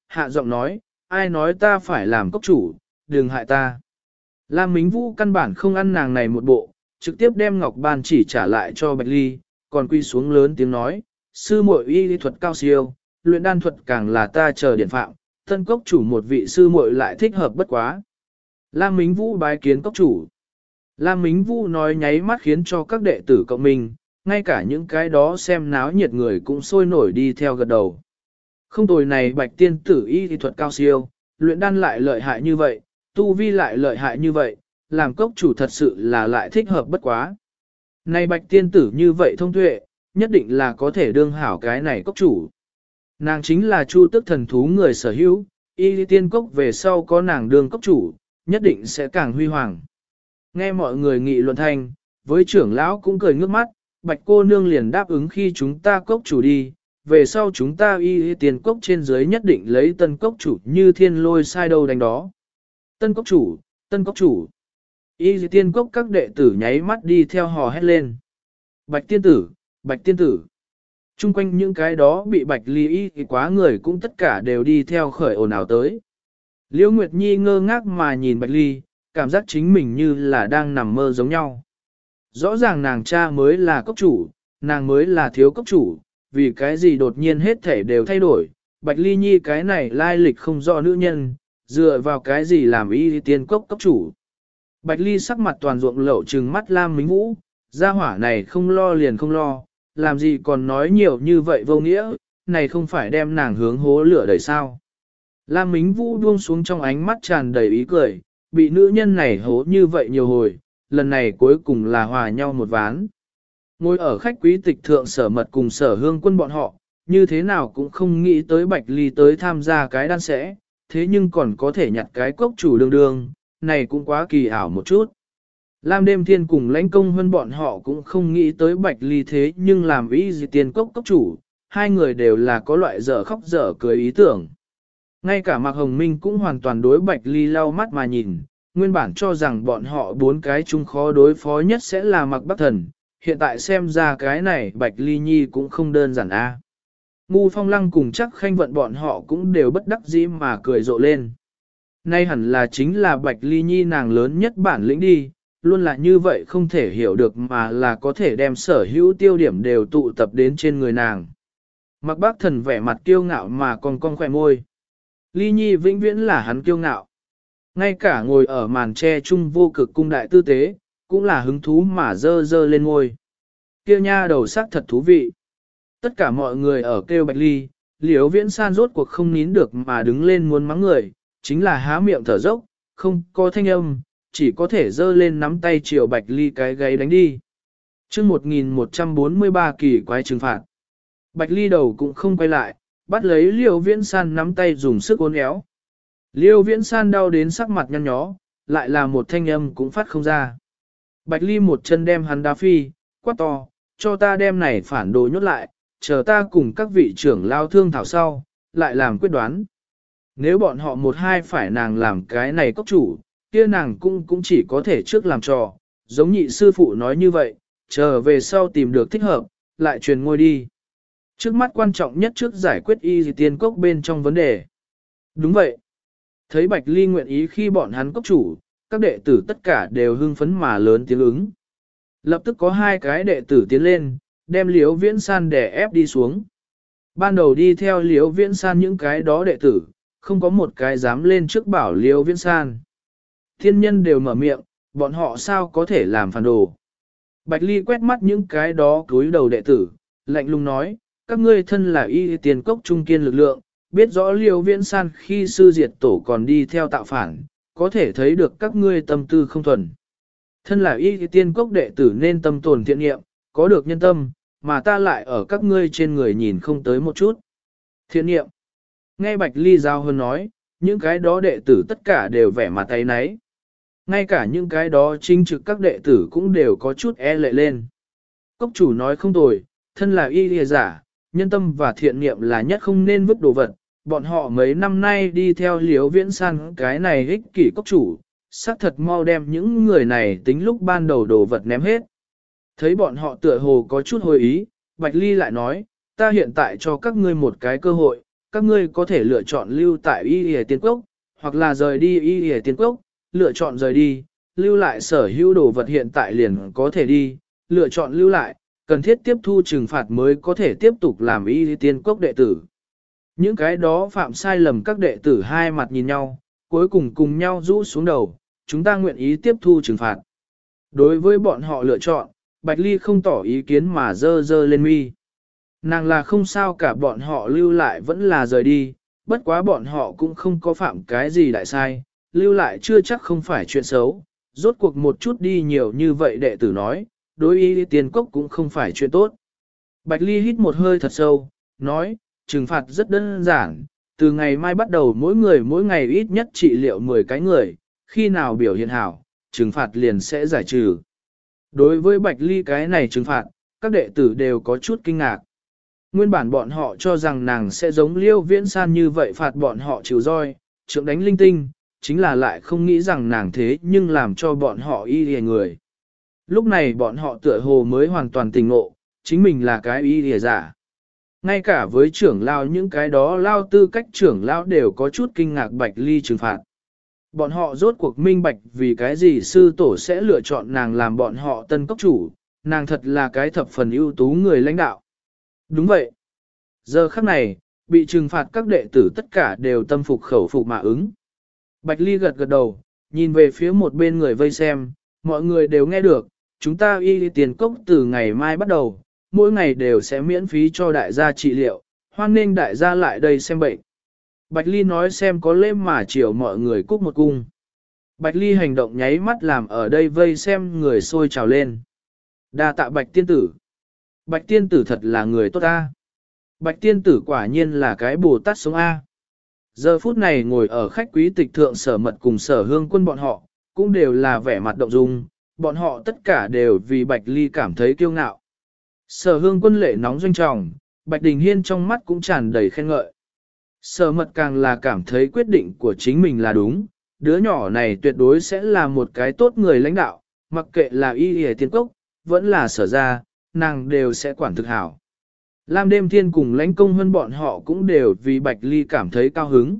hạ giọng nói, ai nói ta phải làm cốc chủ, đừng hại ta. Lam Mính Vũ căn bản không ăn nàng này một bộ, trực tiếp đem ngọc ban chỉ trả lại cho Bạch Ly, còn quy xuống lớn tiếng nói, sư muội y lý thuật cao siêu, luyện đan thuật càng là ta chờ điện phạm, tân cốc chủ một vị sư muội lại thích hợp bất quá. Lam Mính Vũ bái kiến cốc chủ. Lam Mính Vũ nói nháy mắt khiến cho các đệ tử cộng mình, ngay cả những cái đó xem náo nhiệt người cũng sôi nổi đi theo gật đầu. Không tồi này Bạch tiên tử y lý thuật cao siêu, luyện đan lại lợi hại như vậy, tu vi lại lợi hại như vậy, làm cốc chủ thật sự là lại thích hợp bất quá. Này Bạch tiên tử như vậy thông tuệ, nhất định là có thể đương hảo cái này cốc chủ. Nàng chính là Chu Tức thần thú người sở hữu, y lý tiên cốc về sau có nàng đương cốc chủ, nhất định sẽ càng huy hoàng. Nghe mọi người nghị luận thanh, với trưởng lão cũng cười ngước mắt, Bạch cô nương liền đáp ứng khi chúng ta cốc chủ đi, về sau chúng ta y tiền cốc trên dưới nhất định lấy tân cốc chủ như thiên lôi sai đâu đánh đó. Tân cốc chủ, tân cốc chủ. Y tiên cốc các đệ tử nháy mắt đi theo hò hét lên. Bạch tiên tử, Bạch tiên tử. Trung quanh những cái đó bị Bạch Ly y thì quá người cũng tất cả đều đi theo khởi ồn ào tới. Liễu Nguyệt Nhi ngơ ngác mà nhìn Bạch Ly, cảm giác chính mình như là đang nằm mơ giống nhau. Rõ ràng nàng cha mới là cốc chủ, nàng mới là thiếu cốc chủ, vì cái gì đột nhiên hết thể đều thay đổi. Bạch Ly Nhi cái này lai lịch không rõ nữ nhân, dựa vào cái gì làm y tiên cốc cốc chủ. Bạch Ly sắc mặt toàn ruộng lậu trừng mắt Lam Mính Vũ, gia hỏa này không lo liền không lo, làm gì còn nói nhiều như vậy vô nghĩa, này không phải đem nàng hướng hố lửa đẩy sao. Lam Mính Vũ buông xuống trong ánh mắt tràn đầy ý cười, bị nữ nhân này hố như vậy nhiều hồi, lần này cuối cùng là hòa nhau một ván. Ngồi ở khách quý tịch thượng Sở Mật cùng Sở Hương Quân bọn họ, như thế nào cũng không nghĩ tới Bạch Ly tới tham gia cái đan sẽ, thế nhưng còn có thể nhặt cái cốc chủ đương đương, này cũng quá kỳ ảo một chút. Lam Đêm Thiên cùng Lãnh Công Hơn bọn họ cũng không nghĩ tới Bạch Ly thế nhưng làm ý gì tiền cốc chủ, hai người đều là có loại dở khóc dở cười ý tưởng. Ngay cả Mạc Hồng Minh cũng hoàn toàn đối Bạch Ly lau mắt mà nhìn, nguyên bản cho rằng bọn họ bốn cái chung khó đối phó nhất sẽ là Mạc Bắc Thần, hiện tại xem ra cái này Bạch Ly Nhi cũng không đơn giản a. Ngu Phong Lăng cùng chắc Khanh Vận bọn họ cũng đều bất đắc dĩ mà cười rộ lên. Nay hẳn là chính là Bạch Ly Nhi nàng lớn nhất bản lĩnh đi, luôn là như vậy không thể hiểu được mà là có thể đem sở hữu tiêu điểm đều tụ tập đến trên người nàng. Mạc Bắc Thần vẻ mặt kiêu ngạo mà còn cong khỏe môi. Ly Nhi vĩnh viễn là hắn kiêu ngạo. Ngay cả ngồi ở màn tre trung vô cực cung đại tư tế, cũng là hứng thú mà dơ dơ lên ngôi. Kêu nha đầu sắc thật thú vị. Tất cả mọi người ở kêu Bạch Ly, Liễu Viễn San rốt cuộc không nín được mà đứng lên muốn mắng người, chính là há miệng thở dốc, không có thanh âm, chỉ có thể dơ lên nắm tay chiều Bạch Ly cái gáy đánh đi. Chương 1143 kỳ quái trừng phạt. Bạch Ly đầu cũng không quay lại, bắt lấy Liễu Viễn San nắm tay dùng sức uốn éo. Liễu Viễn San đau đến sắc mặt nhăn nhó, lại là một thanh âm cũng phát không ra. Bạch Ly một chân đem hắn đá phi, quát to, cho ta đem này phản đồ nhốt lại, chờ ta cùng các vị trưởng lao thương thảo sau, lại làm quyết đoán. Nếu bọn họ một hai phải nàng làm cái này cốc chủ, kia nàng cũng chỉ có thể trước làm trò, giống nhị sư phụ nói như vậy, chờ về sau tìm được thích hợp, lại truyền ngôi đi. Trước mắt quan trọng nhất trước giải quyết y tiên cốc bên trong vấn đề. Đúng vậy. Thấy Bạch Ly nguyện ý khi bọn hắn cốc chủ, các đệ tử tất cả đều hưng phấn mà lớn tiếng ứng. Lập tức có hai cái đệ tử tiến lên, đem Liễu Viễn San đè ép đi xuống. Ban đầu đi theo Liễu Viễn San những cái đó đệ tử, không có một cái dám lên trước bảo Liễu Viễn San. Thiên nhân đều mở miệng, bọn họ sao có thể làm phản đồ. Bạch Ly quét mắt những cái đó cúi đầu đệ tử, lạnh lùng nói, các ngươi thân là y tiền cốc trung kiên lực lượng, biết rõ Liễu Viễn San khi sư diệt tổ còn đi theo tạo phản, có thể thấy được các ngươi tâm tư không thuần. Thân là y tiên cốc đệ tử nên tâm tồn thiện nghiệm, có được nhân tâm, mà ta lại ở các ngươi trên người nhìn không tới một chút. Thiện nghiệm. Nghe Bạch Ly giao hơn nói, những cái đó đệ tử tất cả đều vẻ mặt tay náy. Ngay cả những cái đó chính trực các đệ tử cũng đều có chút e lệ lên. Cốc chủ nói không tồi, thân là y lìa giả, nhân tâm và thiện nghiệm là nhất không nên vứt đồ vật. Bọn họ mấy năm nay đi theo Liễu Viễn San cái này ích kỷ cốc chủ, xác thật mau đem những người này tính lúc ban đầu đồ vật ném hết. Thấy bọn họ tựa hồ có chút hồi ý, Bạch Ly lại nói, ta hiện tại cho các ngươi một cái cơ hội, các ngươi có thể lựa chọn lưu tại Y Y Tiên Cốc, hoặc là rời đi Y Y Tiên Cốc, lựa chọn rời đi, lưu lại sở hữu đồ vật hiện tại liền có thể đi, lựa chọn lưu lại, cần thiết tiếp thu trừng phạt mới có thể tiếp tục làm Y Y Tiên Cốc đệ tử. Những cái đó phạm sai lầm các đệ tử hai mặt nhìn nhau, cuối cùng cùng nhau rũ xuống đầu, chúng ta nguyện ý tiếp thu trừng phạt. Đối với bọn họ lựa chọn, Bạch Ly không tỏ ý kiến mà dơ dơ lên mi. Nàng là không sao cả bọn họ lưu lại vẫn là rời đi, bất quá bọn họ cũng không có phạm cái gì đại sai, lưu lại chưa chắc không phải chuyện xấu, rốt cuộc một chút đi nhiều như vậy đệ tử nói, đối Y Tiên Cốc cũng không phải chuyện tốt. Bạch Ly hít một hơi thật sâu, nói, trừng phạt rất đơn giản, từ ngày mai bắt đầu mỗi người mỗi ngày ít nhất trị liệu 10 cái người, khi nào biểu hiện hảo, trừng phạt liền sẽ giải trừ. Đối với Bạch Ly cái này trừng phạt, các đệ tử đều có chút kinh ngạc. Nguyên bản bọn họ cho rằng nàng sẽ giống Liêu Viễn San như vậy phạt bọn họ chịu roi, trượng đánh linh tinh, chính là lại không nghĩ rằng nàng thế nhưng làm cho bọn họ y lìa người. Lúc này bọn họ tựa hồ mới hoàn toàn tỉnh ngộ, chính mình là cái y lìa giả. Ngay cả với trưởng lao những cái đó lao tư cách trưởng lao đều có chút kinh ngạc Bạch Ly trừng phạt. Bọn họ rốt cuộc minh bạch vì cái gì sư tổ sẽ lựa chọn nàng làm bọn họ tân cốc chủ, nàng thật là cái thập phần ưu tú người lãnh đạo. Đúng vậy. Giờ khắc này, bị trừng phạt các đệ tử tất cả đều tâm phục khẩu phục mà ứng. Bạch Ly gật gật đầu, nhìn về phía một bên người vây xem, mọi người đều nghe được, chúng ta Y Tiền Cốc từ ngày mai bắt đầu, mỗi ngày đều sẽ miễn phí cho đại gia trị liệu, hoan nghênh đại gia lại đây xem bệnh. Bạch Ly nói xem có lễ mà chiều mọi người cúc một cung. Bạch Ly hành động nháy mắt làm ở đây vây xem người sôi trào lên. Đa tạ Bạch tiên tử. Bạch tiên tử thật là người tốt a. Bạch tiên tử quả nhiên là cái Bồ Tát sống a. Giờ phút này ngồi ở khách quý tịch thượng Sở Mật cùng Sở Hương Quân bọn họ, cũng đều là vẻ mặt động dung, bọn họ tất cả đều vì Bạch Ly cảm thấy kiêu ngạo. Sở Hương Quân lệ nóng doanh trọng, Bạch Đình Hiên trong mắt cũng tràn đầy khen ngợi. Sở Mật càng là cảm thấy quyết định của chính mình là đúng, đứa nhỏ này tuyệt đối sẽ là một cái tốt người lãnh đạo, mặc kệ là Y Y Tiên Cốc, vẫn là Sở gia, nàng đều sẽ quản thực hảo. Lam Đêm Thiên cùng lãnh công hơn bọn họ cũng đều vì Bạch Ly cảm thấy cao hứng.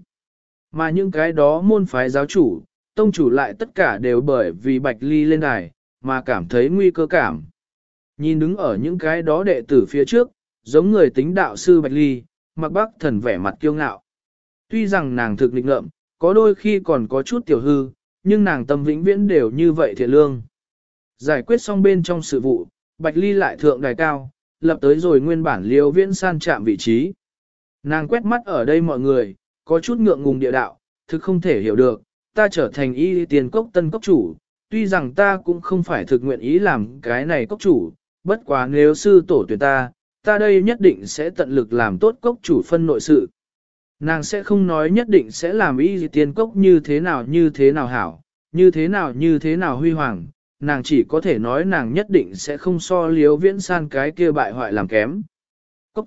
Mà những cái đó môn phái giáo chủ, tông chủ lại tất cả đều bởi vì Bạch Ly lên đài, mà cảm thấy nguy cơ cảm. Nhìn đứng ở những cái đó đệ tử phía trước, giống người tính đạo sư Bạch Ly, Mặc Bắc Thần vẻ mặt kiêu ngạo. Tuy rằng nàng thực nghịch ngợm, có đôi khi còn có chút tiểu hư, nhưng nàng tâm vĩnh viễn đều như vậy thiện lương. Giải quyết xong bên trong sự vụ, Bạch Ly lại thượng đài cao, lập tới rồi nguyên bản Liêu Viễn San chạm vị trí. Nàng quét mắt ở đây mọi người, có chút ngượng ngùng địa đạo, thực không thể hiểu được, ta trở thành Y Tiền Cốc tân cốc chủ, tuy rằng ta cũng không phải thực nguyện ý làm cái này cốc chủ, bất quá nếu sư tổ tuyển ta đây nhất định sẽ tận lực làm tốt cốc chủ phân nội sự. Nàng sẽ không nói nhất định sẽ làm Y Tiền Cốc như thế nào hảo, như thế nào huy hoàng, nàng chỉ có thể nói nàng nhất định sẽ không so Liêu Viễn San cái kia bại hoại làm kém. Cốc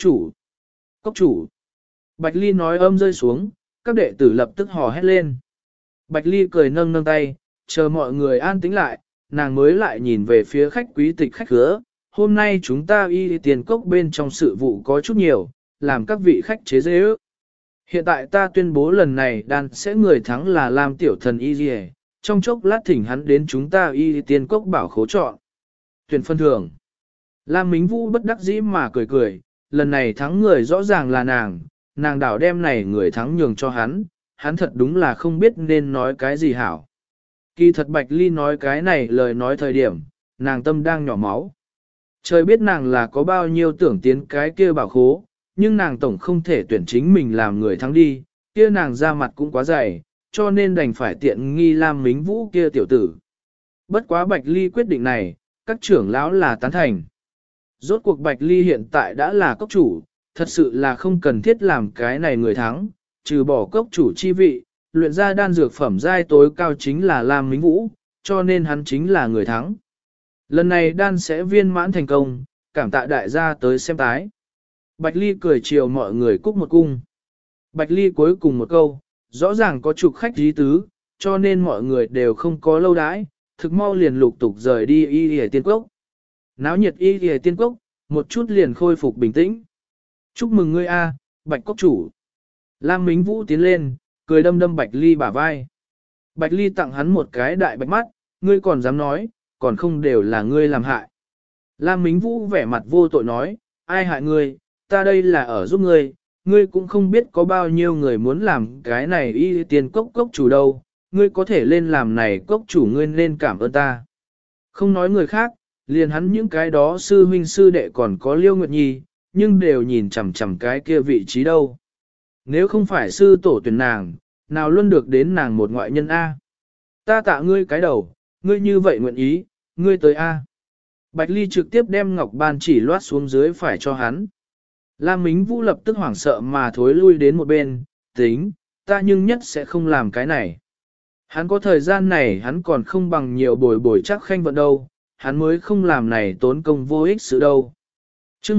chủ. Bạch Ly nói âm rơi xuống, các đệ tử lập tức hò hét lên. Bạch Ly cười nâng nâng tay, chờ mọi người an tĩnh lại, nàng mới lại nhìn về phía khách quý tịch khách khứa. Hôm nay chúng ta Y Tiền Cốc bên trong sự vụ có chút nhiều, làm các vị khách chế dễ ước. Hiện tại ta tuyên bố lần này đan sẽ người thắng là Lam Tiểu Thần Y Dì, trong chốc lát thỉnh hắn đến chúng ta Y Tiền Cốc bảo khố chọn. Tuyển phân thưởng. Lam Mính Vũ bất đắc dĩ mà cười cười, lần này thắng người rõ ràng là nàng đảo đem này người thắng nhường cho hắn thật đúng là không biết nên nói cái gì hảo. Kỳ thật Bạch Ly nói cái này lời nói thời điểm, nàng tâm đang nhỏ máu. Trời biết nàng là có bao nhiêu tưởng tiến cái kia bảo khố, nhưng nàng tổng không thể tuyển chính mình làm người thắng đi, kia nàng ra mặt cũng quá dày, cho nên đành phải tiện nghi Lam Mính Vũ kia tiểu tử. Bất quá Bạch Ly quyết định này, các trưởng lão là tán thành. Rốt cuộc Bạch Ly hiện tại đã là cốc chủ, thật sự là không cần thiết làm cái này người thắng, trừ bỏ cốc chủ chi vị, luyện ra đan dược phẩm giai tối cao chính là Lam Mính Vũ, cho nên hắn chính là người thắng. Lần này đan sẽ viên mãn thành công, cảm tạ đại gia tới xem tái. Bạch Ly cười chiều mọi người cúc một cung. Bạch Ly cuối cùng một câu, rõ ràng có trục khách dí tứ, cho nên mọi người đều không có lâu đãi, thực mau liền lục tục rời đi Y Y Tiên Cốc. Náo nhiệt Y Y Tiên Cốc, một chút liền khôi phục bình tĩnh. Chúc mừng ngươi a, Bạch Cốc chủ. Lam Mính Vũ tiến lên, cười đâm đâm Bạch Ly bả vai. Bạch Ly tặng hắn một cái đại bạch mắt, ngươi còn dám nói, còn không đều là ngươi làm hại. Lam Mính Vũ vẻ mặt vô tội nói, ai hại ngươi, ta đây là ở giúp ngươi, ngươi cũng không biết có bao nhiêu người muốn làm cái này y tiền cốc cốc chủ đâu, ngươi có thể lên làm này cốc chủ ngươi nên cảm ơn ta. Không nói người khác, liền hắn những cái đó sư huynh sư đệ còn có Liêu Nguyệt Nhi, nhưng đều nhìn chằm chằm cái kia vị trí đâu. Nếu không phải sư tổ tuyển nàng, nào luôn được đến nàng một ngoại nhân A. Ta tạ ngươi cái đầu, ngươi như vậy nguyện ý, ngươi tới A. Bạch Ly trực tiếp đem ngọc ban chỉ loát xuống dưới phải cho hắn. Lam Mính Vũ lập tức hoảng sợ mà thối lui đến một bên, tính, ta nhưng nhất sẽ không làm cái này. Hắn có thời gian này hắn còn không bằng nhiều bồi bồi chắc khanh vận đâu, hắn mới không làm này tốn công vô ích sự đâu. Trước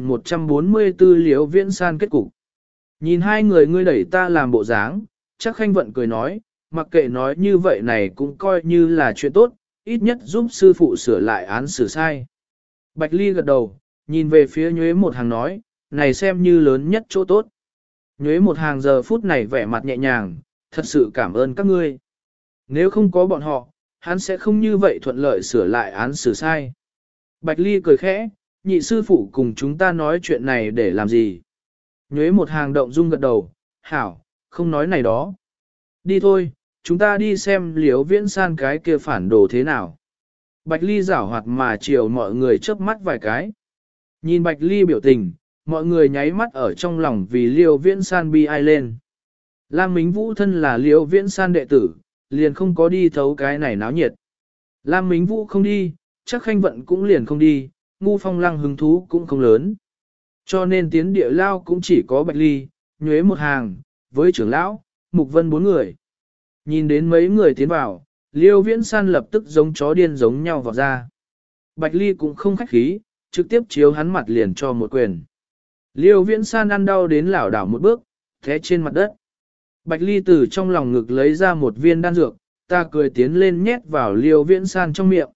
1144 Liễu Viễn San kết cục. Nhìn hai người ngươi đẩy ta làm bộ dáng, chắc khanh vận cười nói, mặc kệ nói như vậy này cũng coi như là chuyện tốt, ít nhất giúp sư phụ sửa lại án xử sai. Bạch Ly gật đầu, nhìn về phía Nhuế Một Hàng nói, này xem như lớn nhất chỗ tốt. Nhuế Một Hàng giờ phút này vẻ mặt nhẹ nhàng, thật sự cảm ơn các ngươi. Nếu không có bọn họ, hắn sẽ không như vậy thuận lợi sửa lại án xử sai. Bạch Ly cười khẽ, nhị sư phụ cùng chúng ta nói chuyện này để làm gì? Nhuế Một Hàng động dung gật đầu, hảo, không nói này đó. Đi thôi, chúng ta đi xem Liễu Viễn San cái kia phản đồ thế nào. Bạch Ly giảo hoạt mà chiều mọi người chớp mắt vài cái. Nhìn Bạch Ly biểu tình, mọi người nháy mắt ở trong lòng vì Liễu Viễn San bi ai lên. Lam Mính Vũ thân là Liễu Viễn San đệ tử, liền không có đi thấu cái này náo nhiệt. Lam Mính Vũ không đi, chắc khanh vận cũng liền không đi, Ngu Phong Lăng hứng thú cũng không lớn. Cho nên tiến địa lao cũng chỉ có Bạch Ly, Nhuế Một Hàng, với trưởng lão, Mục Vân 4 người. Nhìn đến mấy người tiến vào, Liêu Viễn San lập tức giống chó điên giống nhau vào ra. Bạch Ly cũng không khách khí, trực tiếp chiếu hắn mặt liền cho một quyền. Liêu Viễn San ăn đau đến lảo đảo một bước, té trên mặt đất. Bạch Ly từ trong lòng ngực lấy ra một viên đan dược, ta cười tiến lên nhét vào Liêu Viễn San trong miệng.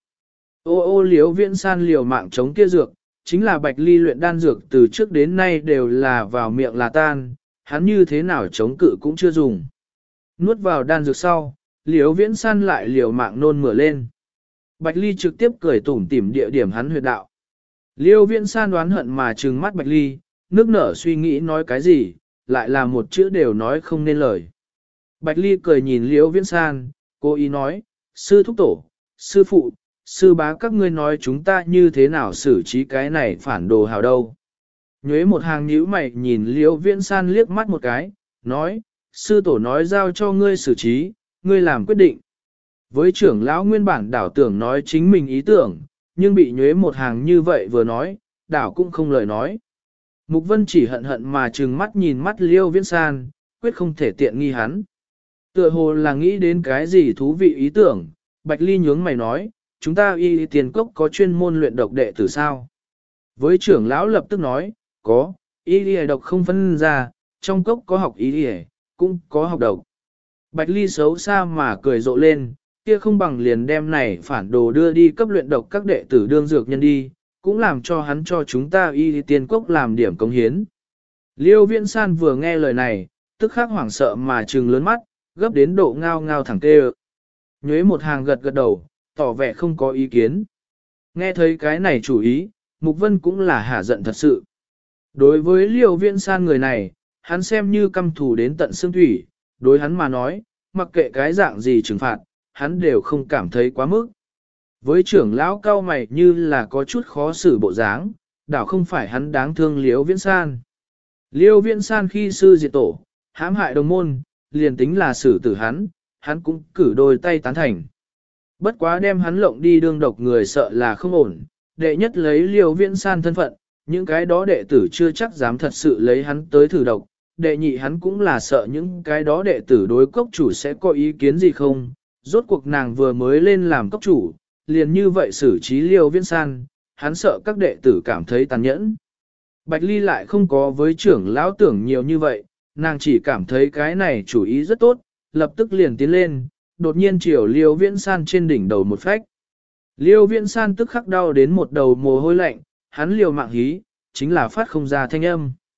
Ô Liêu Viễn San liều mạng chống kia dược, chính là Bạch Ly luyện đan dược từ trước đến nay đều là vào miệng là tan, hắn như thế nào chống cự cũng chưa dùng. Nuốt vào đan dược sau, Liêu Viễn San lại liều mạng nôn mửa lên. Bạch Ly trực tiếp cười tủm tỉm địa điểm hắn huyệt đạo. Liêu Viễn San đoán hận mà trừng mắt Bạch Ly, nước nở suy nghĩ nói cái gì, lại là một chữ đều nói không nên lời. Bạch Ly cười nhìn Liêu Viễn San, cố ý nói, sư thúc tổ, sư phụ, sư bá các ngươi nói chúng ta như thế nào xử trí cái này phản đồ hào đâu. Nhuế Một Hàng nhíu mày nhìn Liêu Viễn San liếc mắt một cái, nói, sư tổ nói giao cho ngươi xử trí, ngươi làm quyết định. Với trưởng lão nguyên bản đảo tưởng nói chính mình ý tưởng, nhưng bị Nhuế Một Hàng như vậy vừa nói, đảo cũng không lời nói. Mục Vân chỉ hận hận mà trừng mắt nhìn mắt Liêu Viễn San, quyết không thể tiện nghi hắn. Tựa hồ là nghĩ đến cái gì thú vị ý tưởng, Bạch Ly nhướng mày nói, chúng ta y tiền cốc có chuyên môn luyện độc đệ tử sao? Với trưởng lão lập tức nói, có, y độc không phân ra, trong cốc có học y cũng có học độc. Bạch Ly xấu xa mà cười rộ lên, kia không bằng liền đem này phản đồ đưa đi cấp luyện độc các đệ tử đương dược nhân đi, cũng làm cho hắn cho chúng ta y tiền cốc làm điểm công hiến. Liêu Viễn San vừa nghe lời này, tức khắc hoảng sợ mà trừng lớn mắt, gấp đến độ ngao ngao thẳng tê. Nhuế Một Hàng gật gật đầu, tỏ vẻ không có ý kiến. Nghe thấy cái này chủ ý, Mục Vân cũng là hả giận thật sự. Đối với Liêu Viễn San người này, hắn xem như căm thù đến tận xương thủy, đối hắn mà nói, mặc kệ cái dạng gì trừng phạt, hắn đều không cảm thấy quá mức. Với trưởng lão cao mày như là có chút khó xử bộ dáng, đảo không phải hắn đáng thương Liêu Viễn San. Liêu Viễn San khi sư diệt tổ, hãm hại đồng môn, liền tính là xử tử hắn cũng cử đôi tay tán thành. Bất quá đem hắn lộng đi đương độc người sợ là không ổn, đệ nhất lấy Liêu Viễn San thân phận, những cái đó đệ tử chưa chắc dám thật sự lấy hắn tới thử độc, đệ nhị hắn cũng là sợ những cái đó đệ tử đối cốc chủ sẽ có ý kiến gì không, rốt cuộc nàng vừa mới lên làm cốc chủ, liền như vậy xử trí Liêu Viễn San, hắn sợ các đệ tử cảm thấy tàn nhẫn. Bạch Ly lại không có với trưởng lão tưởng nhiều như vậy, nàng chỉ cảm thấy cái này chủ ý rất tốt, lập tức liền tiến lên, đột nhiên chiều Liêu Viễn San trên đỉnh đầu một phách. Liêu Viễn San tức khắc đau đến một đầu mồ hôi lạnh, hắn liều mạng hí, chính là phát không ra thanh âm.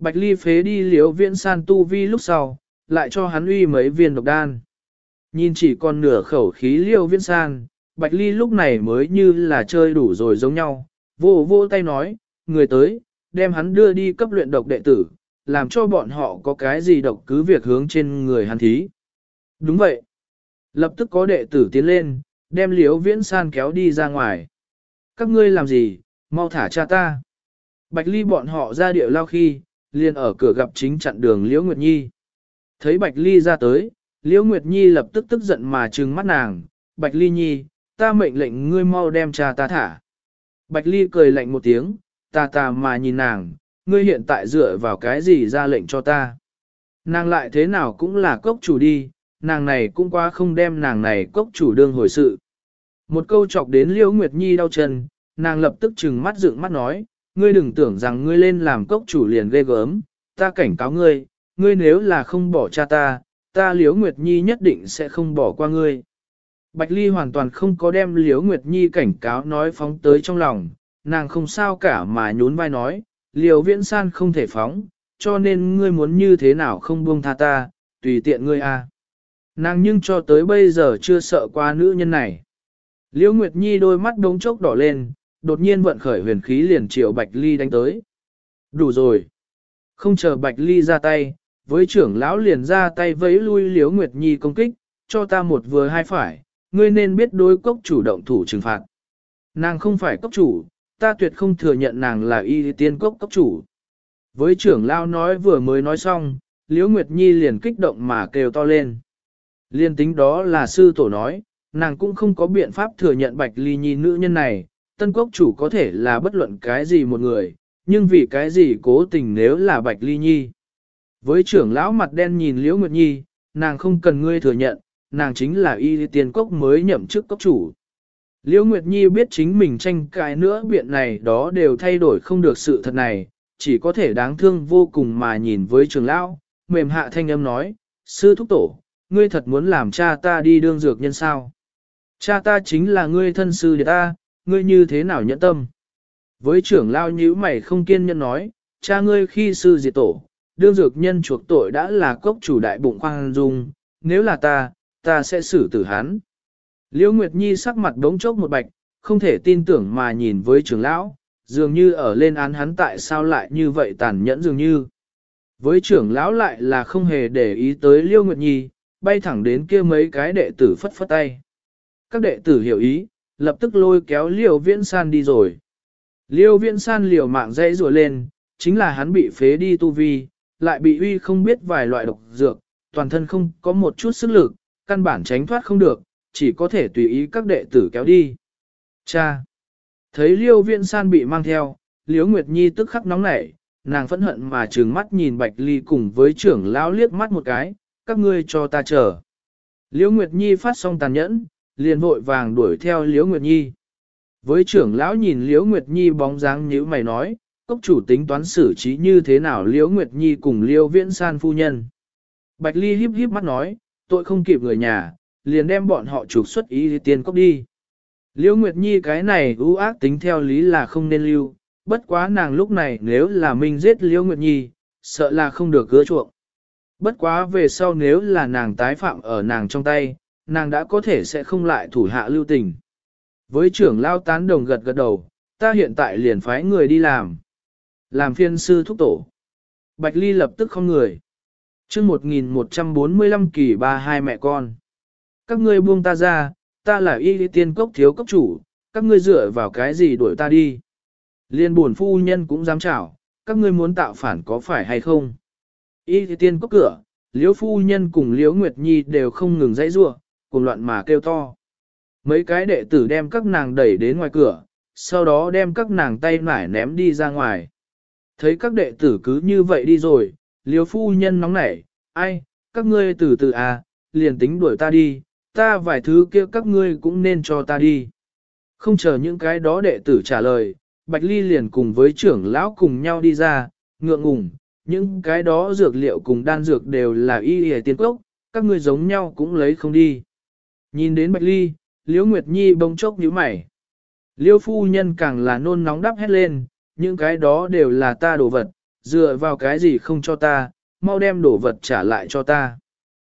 Bạch Ly phế đi Liễu Viễn San tu vi lúc sau, lại cho hắn uy mấy viên độc đan. Nhìn chỉ còn nửa khẩu khí Liễu Viễn San, Bạch Ly lúc này mới như là chơi đủ rồi giống nhau, vô vô tay nói, người tới, đem hắn đưa đi cấp luyện độc đệ tử, làm cho bọn họ có cái gì độc cứ việc hướng trên người hắn thí. Đúng vậy. Lập tức có đệ tử tiến lên, đem Liễu Viễn San kéo đi ra ngoài. Các ngươi làm gì, mau thả cha ta. Bạch Ly bọn họ ra địa lao khi, liền ở cửa gặp chính chặn đường Liễu Nguyệt Nhi. Thấy Bạch Ly ra tới, Liễu Nguyệt Nhi lập tức tức giận mà trừng mắt nàng, Bạch Ly Nhi, ta mệnh lệnh ngươi mau đem cha ta thả. Bạch Ly cười lạnh một tiếng, tà mà nhìn nàng, ngươi hiện tại dựa vào cái gì ra lệnh cho ta. Nàng lại thế nào cũng là cốc chủ đi, nàng này cũng quá không đem nàng này cốc chủ đương hồi sự. Một câu chọc đến Liễu Nguyệt Nhi đau chân, nàng lập tức trừng mắt dựng mắt nói, ngươi đừng tưởng rằng ngươi lên làm cốc chủ liền ghê gớm, ta cảnh cáo ngươi, ngươi nếu là không bỏ cha ta, ta Liễu Nguyệt Nhi nhất định sẽ không bỏ qua ngươi. Bạch Ly hoàn toàn không có đem Liễu Nguyệt Nhi cảnh cáo nói phóng tới trong lòng, nàng không sao cả mà nhún vai nói, Liễu Viễn San không thể phóng, cho nên ngươi muốn như thế nào không buông tha ta, tùy tiện ngươi a. Nàng nhưng cho tới bây giờ chưa sợ qua nữ nhân này. Liễu Nguyệt Nhi đôi mắt đống chốc đỏ lên, đột nhiên vận khởi huyền khí liền chiều Bạch Ly đánh tới. Đủ rồi. Không chờ Bạch Ly ra tay, với trưởng lão liền ra tay vẫy lui Liễu Nguyệt Nhi công kích, cho ta một vừa hai phải, ngươi nên biết đối cốc chủ động thủ trừng phạt. Nàng không phải cốc chủ, ta tuyệt không thừa nhận nàng là y tiên cốc cốc chủ. Với trưởng lão nói vừa mới nói xong, Liễu Nguyệt Nhi liền kích động mà kêu to lên. Liên tính đó là sư tổ nói, nàng cũng không có biện pháp thừa nhận Bạch Ly Nhi nữ nhân này, tân cốc chủ có thể là bất luận cái gì một người, nhưng vì cái gì cố tình nếu là Bạch Ly Nhi. Với trưởng lão mặt đen nhìn Liễu Nguyệt Nhi, nàng không cần ngươi thừa nhận, nàng chính là y tiên cốc mới nhậm chức cốc chủ. Liễu Nguyệt Nhi biết chính mình tranh cãi nữa biện này đó đều thay đổi không được sự thật này, chỉ có thể đáng thương vô cùng mà nhìn với trưởng lão, mềm hạ thanh âm nói, sư thúc tổ, ngươi thật muốn làm cha ta đi đương dược nhân sao? Cha ta chính là ngươi thân sư để ta, ngươi như thế nào nhẫn tâm? Với trưởng lão nhíu mày không kiên nhẫn nói, cha ngươi khi sư diệt tổ, đương dược nhân chuộc tội đã là cốc chủ đại bụng khoan dung, nếu là ta sẽ xử tử hắn. Liễu Nguyệt Nhi sắc mặt đống chốc một bạch, không thể tin tưởng mà nhìn với trưởng lão, dường như ở lên án hắn tại sao lại như vậy tàn nhẫn dường như. Với trưởng lão lại là không hề để ý tới Liễu Nguyệt Nhi, bay thẳng đến kia mấy cái đệ tử phất phất tay. Các đệ tử hiểu ý, lập tức lôi kéo Liễu Viễn San đi rồi. Liễu Viễn San liều mạng dây rùa lên, chính là hắn bị phế đi tu vi, lại bị uy không biết vài loại độc dược, toàn thân không có một chút sức lực, căn bản tránh thoát không được, chỉ có thể tùy ý các đệ tử kéo đi. Cha! Thấy Liễu Viễn San bị mang theo, Liễu Nguyệt Nhi tức khắc nóng nảy, nàng phẫn hận mà trừng mắt nhìn Bạch Ly cùng với trưởng lão liếc mắt một cái, các ngươi cho ta chờ. Liễu Nguyệt Nhi phát xong tàn nhẫn, liền vội vàng đuổi theo Liễu Nguyệt Nhi. Với trưởng lão nhìn Liễu Nguyệt Nhi bóng dáng nhíu mày nói, cốc chủ tính toán xử trí như thế nào Liễu Nguyệt Nhi cùng Liễu Viễn San phu nhân. Bạch Ly híp híp mắt nói, tội không kịp người nhà, liền đem bọn họ trục xuất y tiên cốc đi. Liễu Nguyệt Nhi cái này ưu ác tính theo lý là không nên lưu, bất quá nàng lúc này nếu là mình giết Liễu Nguyệt Nhi, sợ là không được gỡ chuộng. Bất quá về sau nếu là nàng tái phạm ở nàng trong tay, nàng đã có thể sẽ không lại thủ hạ lưu tình. Với trưởng lao tán đồng gật gật đầu, ta hiện tại liền phái người đi làm phiên sư thúc tổ. Bạch Ly lập tức không người. Chương 1145 kỳ ba hai mẹ con. Các ngươi buông ta ra, ta là y tiên cốc thiếu cốc chủ, các ngươi dựa vào cái gì đuổi ta đi. Liên buồn phu nhân cũng dám chảo, các ngươi muốn tạo phản có phải hay không. Y tiên cốc cửa, Liễu phu nhân cùng Liễu Nguyệt Nhi đều không ngừng dãy rủa, cùng loạn mà kêu to. Mấy cái đệ tử đem các nàng đẩy đến ngoài cửa, sau đó đem các nàng tay nải ném đi ra ngoài. Thấy các đệ tử cứ như vậy đi rồi, Liễu phu nhân nóng nảy, ai, các ngươi từ từ à, liền tính đuổi ta đi, ta vài thứ kia các ngươi cũng nên cho ta đi. Không chờ những cái đó đệ tử trả lời, Bạch Ly liền cùng với trưởng lão cùng nhau đi ra, ngượng ngùng, những cái đó dược liệu cùng đan dược đều là y y tiên cốc, các ngươi giống nhau cũng lấy không đi. Nhìn đến Bạch Ly, Liễu Nguyệt Nhi bỗng chốc nhíu mày. Liễu phu nhân càng là nôn nóng đắp hét lên, những cái đó đều là ta đồ vật, dựa vào cái gì không cho ta, mau đem đồ vật trả lại cho ta.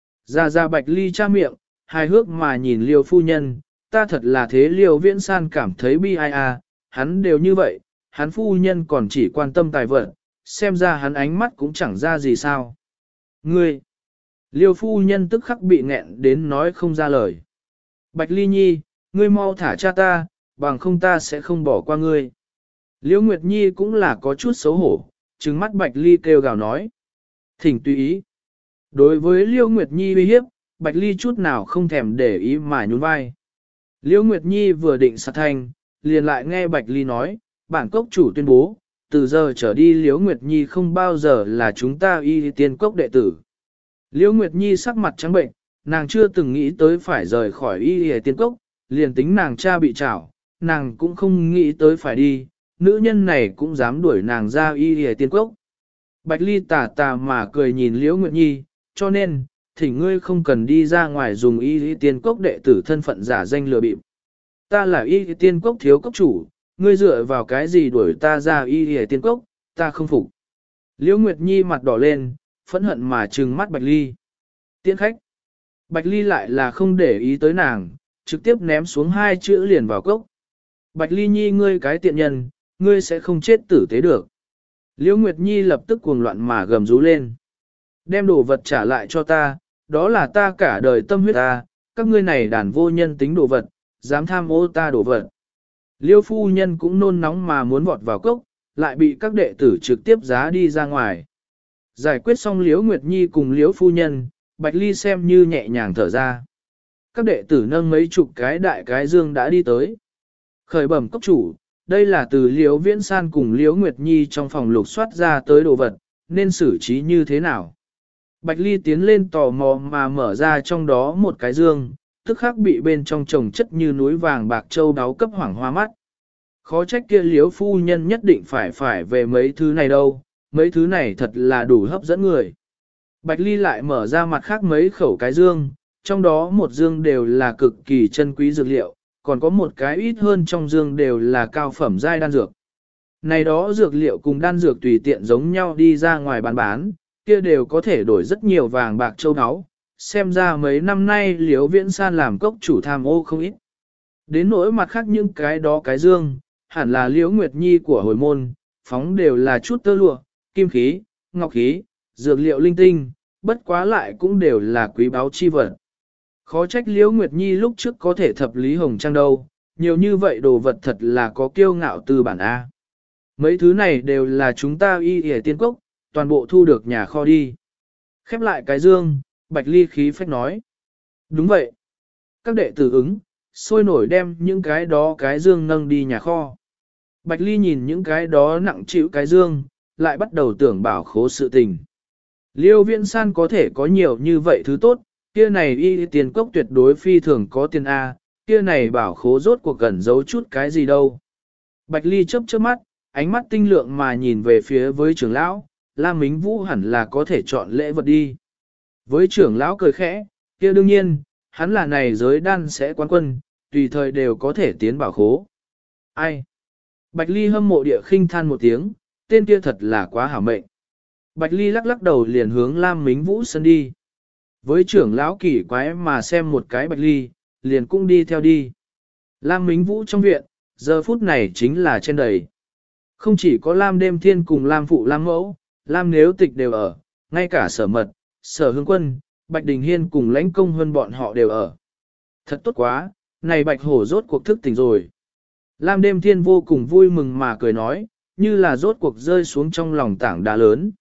Ra Bạch Ly cha miệng, hài hước mà nhìn Liêu phu nhân, ta thật là thế Liêu Viễn San cảm thấy bi ai à, hắn đều như vậy, hắn phu nhân còn chỉ quan tâm tài vật, xem ra hắn ánh mắt cũng chẳng ra gì sao. Ngươi! Liêu phu nhân tức khắc bị nghẹn đến nói không ra lời. Bạch Ly Nhi, ngươi mau thả cha ta, bằng không ta sẽ không bỏ qua ngươi. Liêu Nguyệt Nhi cũng là có chút xấu hổ, trừng mắt Bạch Ly kêu gào nói. Thỉnh tùy ý. Đối với Liêu Nguyệt Nhi uy hiếp, Bạch Ly chút nào không thèm để ý mà nhún vai. Liêu Nguyệt Nhi vừa định sát thành, liền lại nghe Bạch Ly nói, bản cốc chủ tuyên bố, từ giờ trở đi Liêu Nguyệt Nhi không bao giờ là chúng ta y tiên cốc đệ tử. Liêu Nguyệt Nhi sắc mặt trắng bệnh, nàng chưa từng nghĩ tới phải rời khỏi y tiên cốc, liền tính nàng cha bị trảo, nàng cũng không nghĩ tới phải đi, nữ nhân này cũng dám đuổi nàng ra y tiên cốc. Bạch Ly tà tà mà cười nhìn Liễu Nguyệt Nhi, cho nên, thỉnh ngươi không cần đi ra ngoài dùng y tiên cốc đệ tử thân phận giả danh lừa bịp. Ta là y tiên cốc thiếu cốc chủ, ngươi dựa vào cái gì đuổi ta ra y tiên cốc, ta không phục. Liễu Nguyệt Nhi mặt đỏ lên, phẫn hận mà trừng mắt Bạch Ly. Tiễn khách. Bạch Ly lại là không để ý tới nàng, trực tiếp ném xuống hai chữ liền vào cốc. Bạch Ly Nhi ngươi cái tiện nhân, ngươi sẽ không chết tử tế được. Liễu Nguyệt Nhi lập tức cuồng loạn mà gầm rú lên. Đem đồ vật trả lại cho ta, đó là ta cả đời tâm huyết ta, các ngươi này đàn vô nhân tính đồ vật, dám tham ô ta đồ vật. Liêu phu nhân cũng nôn nóng mà muốn vọt vào cốc, lại bị các đệ tử trực tiếp giá đi ra ngoài. Giải quyết xong Liễu Nguyệt Nhi cùng Liễu phu nhân, Bạch Ly xem như nhẹ nhàng thở ra. Các đệ tử nâng mấy chục cái đại cái dương đã đi tới. Khởi bẩm cốc chủ, đây là từ Liễu Viễn San cùng Liễu Nguyệt Nhi trong phòng lục soát ra tới đồ vật, nên xử trí như thế nào? Bạch Ly tiến lên tò mò mà mở ra trong đó một cái dương, tức khắc bị bên trong trồng chất như núi vàng bạc châu đáo cấp hoảng hoa mắt. Khó trách kia Liễu phu nhân nhất định phải về mấy thứ này đâu, mấy thứ này thật là đủ hấp dẫn người. Bạch Ly lại mở ra mặt khác mấy khẩu cái dương, trong đó một dương đều là cực kỳ chân quý dược liệu, còn có một cái ít hơn trong dương đều là cao phẩm giai đan dược. Này đó dược liệu cùng đan dược tùy tiện giống nhau đi ra ngoài bán, kia đều có thể đổi rất nhiều vàng bạc châu áo. Xem ra mấy năm nay Liễu Viễn San làm cốc chủ tham ô không ít. Đến nỗi mặt khác những cái đó cái dương, hẳn là Liễu Nguyệt Nhi của hồi môn, phóng đều là chút tơ lụa, kim khí, ngọc khí, dược liệu linh tinh, bất quá lại cũng đều là quý báu chi vật. Khó trách Liễu Nguyệt Nhi lúc trước có thể thập lý hồng trang đâu, nhiều như vậy đồ vật thật là có kiêu ngạo từ bản A. Mấy thứ này đều là chúng ta y y tiên cốc, toàn bộ thu được nhà kho đi. Khép lại cái dương, Bạch Ly khí phách nói. Đúng vậy. Các đệ tử ứng, sôi nổi đem những cái đó cái dương nâng đi nhà kho. Bạch Ly nhìn những cái đó nặng chịu cái dương, lại bắt đầu tưởng bảo khố sự tình. Liêu Viễn San có thể có nhiều như vậy thứ tốt, kia này y tiền cốc tuyệt đối phi thường có tiền A, kia này bảo khố rốt cuộc gần giấu chút cái gì đâu. Bạch Ly chớp chớp mắt, ánh mắt tinh lượng mà nhìn về phía với trưởng lão, Lam Mính Vũ hẳn là có thể chọn lễ vật đi. Với trưởng lão cười khẽ, kia đương nhiên, hắn là này giới đan sẽ quán quân, tùy thời đều có thể tiến bảo khố. Ai? Bạch Ly hâm mộ địa khinh than một tiếng, tên kia thật là quá hảo mệnh. Bạch Ly lắc lắc đầu liền hướng Lam Mính Vũ sân đi. Với trưởng lão kỳ quái mà xem một cái Bạch Ly, liền cũng đi theo đi. Lam Mính Vũ trong viện, giờ phút này chính là trên đầy. Không chỉ có Lam Đêm Thiên cùng Lam Phụ Lam Mẫu, Lam Nếu Tịch đều ở, ngay cả Sở Mật, Sở Hương Quân, Bạch Đình Hiên cùng Lãnh Công Hơn bọn họ đều ở. Thật tốt quá, này Bạch Hổ rốt cuộc thức tỉnh rồi. Lam Đêm Thiên vô cùng vui mừng mà cười nói, như là rốt cuộc rơi xuống trong lòng tảng đá lớn.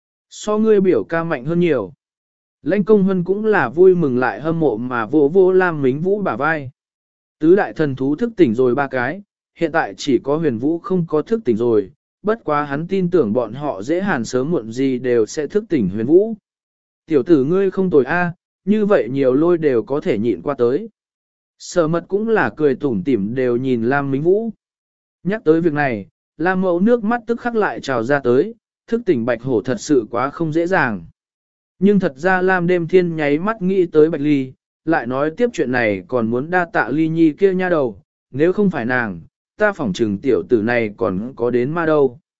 So ngươi biểu ca mạnh hơn nhiều. Lãnh Công Hân cũng là vui mừng lại hâm mộ mà vỗ vỗ Lam Mính Vũ bả vai. Tứ đại thần thú thức tỉnh rồi 3 cái, hiện tại chỉ có Huyền Vũ không có thức tỉnh rồi, bất quá hắn tin tưởng bọn họ dễ hàn sớm muộn gì đều sẽ thức tỉnh Huyền Vũ. Tiểu tử ngươi không tồi a, như vậy nhiều lôi đều có thể nhịn qua tới. Sở Mật cũng là cười tủm tỉm đều nhìn Lam Mính Vũ. Nhắc tới việc này, Lam Mẫu nước mắt tức khắc lại trào ra tới, thức tỉnh Bạch Hổ thật sự quá không dễ dàng. Nhưng thật ra Lam Đêm Thiên nháy mắt nghĩ tới Bạch Ly, lại nói tiếp chuyện này còn muốn đa tạ Ly Nhi kia nha đầu, nếu không phải nàng, ta phỏng trừng tiểu tử này còn có đến ma đâu.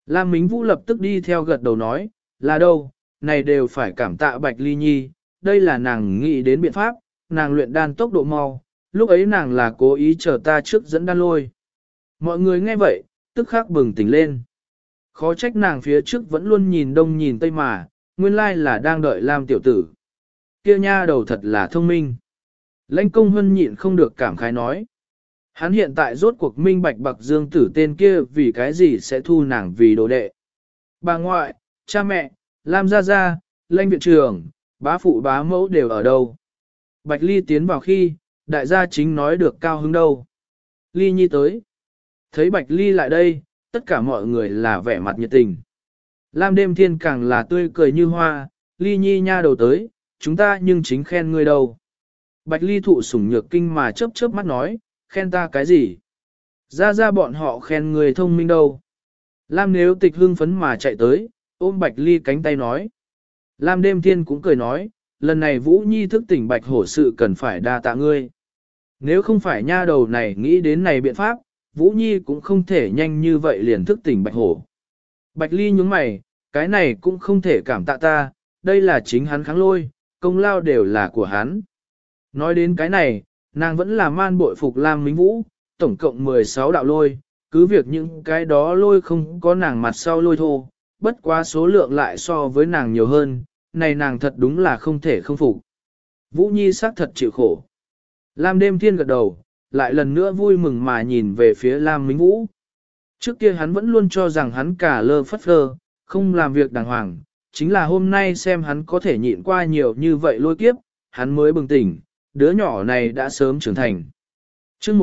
Lam Mính Vũ lập tức đi theo gật đầu nói, là đâu, này đều phải cảm tạ Bạch Ly Nhi, đây là nàng nghĩ đến biện pháp, nàng luyện đan tốc độ mau, lúc ấy nàng là cố ý chờ ta trước dẫn đan lôi. Mọi người nghe vậy, tức khắc bừng tỉnh lên. Khó trách nàng phía trước vẫn luôn nhìn đông nhìn tây mà, nguyên lai là đang đợi Lam tiểu tử. Kia nha đầu thật là thông minh. Lãnh Công Huân nhịn không được cảm khái nói. Hắn hiện tại rốt cuộc minh bạch Bạc Dương tử tên kia vì cái gì sẽ thu nàng vì đồ đệ. Bà ngoại, cha mẹ, Lam gia gia, Lãnh viện trưởng, bá phụ bá mẫu đều ở đâu. Bạch Ly tiến vào khi, đại gia chính nói được cao hứng đâu. Ly Nhi tới. Thấy Bạch Ly lại đây, tất cả mọi người là vẻ mặt nhiệt tình. Lam đêm thiên càng là tươi cười như hoa, Ly Nhi nha đầu tới, chúng ta nhưng chính khen ngươi đâu. Bạch Ly thụ sủng nhược kinh mà chớp chớp mắt nói, khen ta cái gì? Ra bọn họ khen người thông minh đâu. Lam nếu tịch hưng phấn mà chạy tới, ôm Bạch Ly cánh tay nói. Lam đêm thiên cũng cười nói, lần này Vũ Nhi thức tỉnh Bạch hổ sự cần phải đa tạ ngươi. Nếu không phải nha đầu này nghĩ đến này biện pháp, Vũ Nhi cũng không thể nhanh như vậy liền thức tỉnh Bạch hổ. Bạch Ly nhướng mày, cái này cũng không thể cảm tạ ta, đây là chính hắn kháng lôi, công lao đều là của hắn. Nói đến cái này, nàng vẫn là man bội phục Lam Mính Vũ, tổng cộng 16 đạo lôi, cứ việc những cái đó lôi không có nàng mặt sau lôi thô, bất quá số lượng lại so với nàng nhiều hơn, này nàng thật đúng là không thể không phục. Vũ Nhi xác thật chịu khổ. Lam đêm thiên gật đầu, lại lần nữa vui mừng mà nhìn về phía Lam Mính Vũ. Trước kia hắn vẫn luôn cho rằng hắn cả lơ phất lơ, không làm việc đàng hoàng, chính là hôm nay xem hắn có thể nhịn qua nhiều như vậy lôi kiếp, hắn mới bừng tỉnh, đứa nhỏ này đã sớm trưởng thành. Chương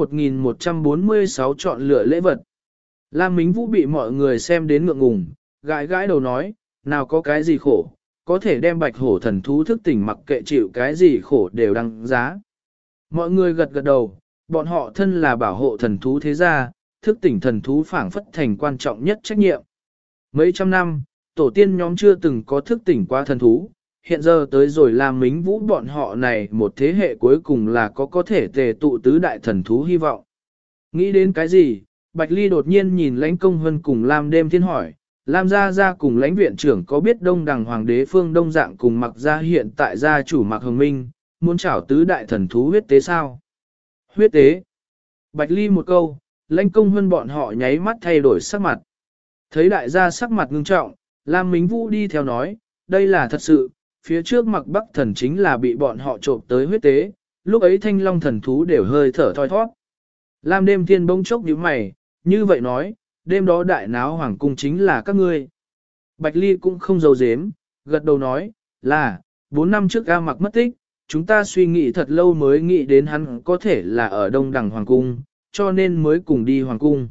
1146 chọn lựa lễ vật. Lam Mính Vũ bị mọi người xem đến ngượng ngùng, gãi gãi đầu nói, nào có cái gì khổ, có thể đem Bạch hổ thần thú thức tỉnh mặc kệ chịu cái gì khổ đều đăng giá. Mọi người gật gật đầu, bọn họ thân là bảo hộ thần thú thế gia, thức tỉnh thần thú phảng phất thành quan trọng nhất trách nhiệm. Mấy trăm năm, tổ tiên nhóm chưa từng có thức tỉnh qua thần thú, hiện giờ tới rồi Lam Mính Vũ bọn họ này một thế hệ cuối cùng là có thể tề tụ tứ đại thần thú hy vọng. Nghĩ đến cái gì, Bạch Ly đột nhiên nhìn Lãnh Công Huân cùng Lam đêm thiên hỏi, Lam gia cùng Lãnh viện trưởng có biết Đông Đằng Hoàng đế Phương Đông Dạng cùng Mặc gia hiện tại gia chủ Mặc Hồng Minh, muốn trảo tứ đại thần thú huyết tế sao? Huyết tế. Bạch Ly một câu, Lãnh Công Huân bọn họ nháy mắt thay đổi sắc mặt. Thấy đại gia sắc mặt ngưng trọng, Lam Mính Vũ đi theo nói, đây là thật sự, phía trước Mặc Bắc thần chính là bị bọn họ trộm tới huyết tế, lúc ấy Thanh Long thần thú đều hơi thở thoi thoát. Lam đêm thiên bông chốc nhíu mày, như vậy nói, đêm đó đại náo hoàng cung chính là các ngươi. Bạch Ly cũng không giấu giếm, gật đầu nói, là, 4 năm trước A Mặc mất tích, chúng ta suy nghĩ thật lâu mới nghĩ đến hắn có thể là ở Đông Đằng Hoàng Cung, cho nên mới cùng đi Hoàng Cung.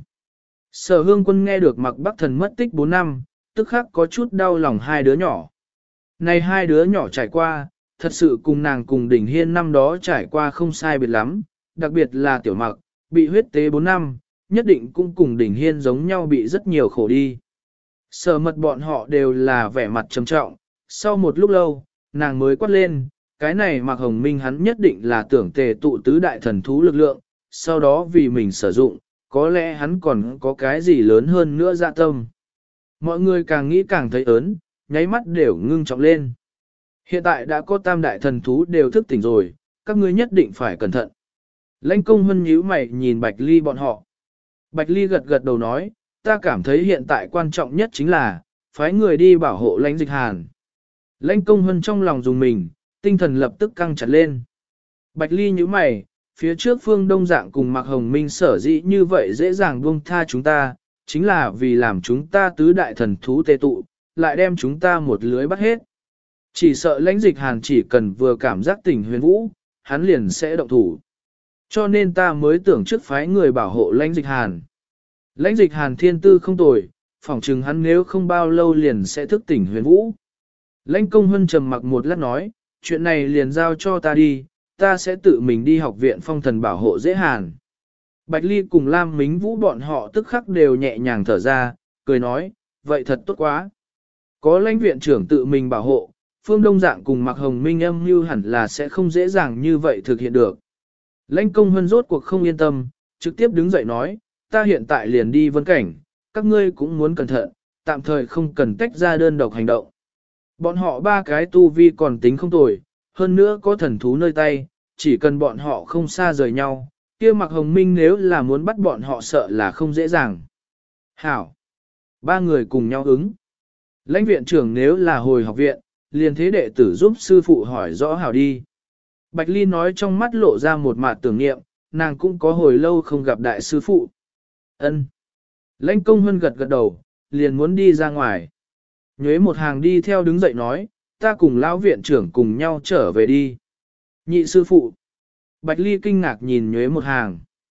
Sở Hương Quân nghe được Mặc Bắc thần mất tích 4 năm, tức khắc có chút đau lòng hai đứa nhỏ. Này hai đứa nhỏ trải qua, thật sự cùng nàng cùng Đỉnh Hiên năm đó trải qua không sai biệt lắm, đặc biệt là Tiểu Mặc, bị huyết tế 4 năm, nhất định cũng cùng Đỉnh Hiên giống nhau bị rất nhiều khổ đi. Sở Mật bọn họ đều là vẻ mặt trầm trọng, sau một lúc lâu, nàng mới quát lên, cái này Mạc Hồng Minh hắn nhất định là tưởng tề tụ tứ đại thần thú lực lượng, sau đó vì mình sử dụng, có lẽ hắn còn có cái gì lớn hơn nữa dạ tâm. Mọi người càng nghĩ càng thấy ớn, nháy mắt đều ngưng trọng lên. Hiện tại đã có tam đại thần thú đều thức tỉnh rồi, các ngươi nhất định phải cẩn thận. Lãnh Công Huân nhíu mày nhìn Bạch Ly bọn họ. Bạch Ly gật gật đầu nói, ta cảm thấy hiện tại quan trọng nhất chính là, phái người đi bảo hộ Lãnh Dịch Hàn. Lãnh Công Huân trong lòng dùng mình, tinh thần lập tức căng chặt lên. Bạch Ly nhíu mày, phía trước Phương Đông Dạng cùng Mạc Hồng Minh sở dĩ như vậy dễ dàng buông tha chúng ta, chính là vì làm chúng ta tứ đại thần thú tề tụ, lại đem chúng ta một lưới bắt hết. Chỉ sợ Lãnh Dịch Hàn chỉ cần vừa cảm giác tình huyền vũ, hắn liền sẽ động thủ. Cho nên ta mới tưởng trước phái người bảo hộ Lãnh Dịch Hàn. Lãnh Dịch Hàn thiên tư không tồi, phỏng chừng hắn nếu không bao lâu liền sẽ thức tỉnh huyền vũ. Lãnh Công Huân trầm mặc một lát nói, chuyện này liền giao cho ta đi, ta sẽ tự mình đi học viện phong thần bảo hộ dễ Hàn. Bạch Ly cùng Lam Mính Vũ bọn họ tức khắc đều nhẹ nhàng thở ra, cười nói, vậy thật tốt quá. Có Lãnh viện trưởng tự mình bảo hộ, Phương Đông Dạng cùng Mạc Hồng Minh âm mưu hẳn là sẽ không dễ dàng như vậy thực hiện được. Lãnh Công Huân rốt cuộc không yên tâm, trực tiếp đứng dậy nói, ta hiện tại liền đi Vân Cảnh, các ngươi cũng muốn cẩn thận, tạm thời không cần tách ra đơn độc hành động. Bọn họ ba cái tu vi còn tính không tồi, hơn nữa có thần thú nơi tay, chỉ cần bọn họ không xa rời nhau, kia Mạc Hồng Minh nếu là muốn bắt bọn họ sợ là không dễ dàng. Hảo! Ba người cùng nhau ứng. Lãnh viện trưởng nếu là hồi học viện, liền thế đệ tử giúp sư phụ hỏi rõ hảo đi. Bạch Ly nói trong mắt lộ ra một mặt tưởng niệm, nàng cũng có hồi lâu không gặp đại sư phụ. Ân. Lãnh công hân gật gật đầu, liền muốn đi ra ngoài. Nhuế một hàng đi theo đứng dậy nói, ta cùng lão viện trưởng cùng nhau trở về đi. Nhị sư phụ. Bạch Ly kinh ngạc nhìn Nhuế một hàng.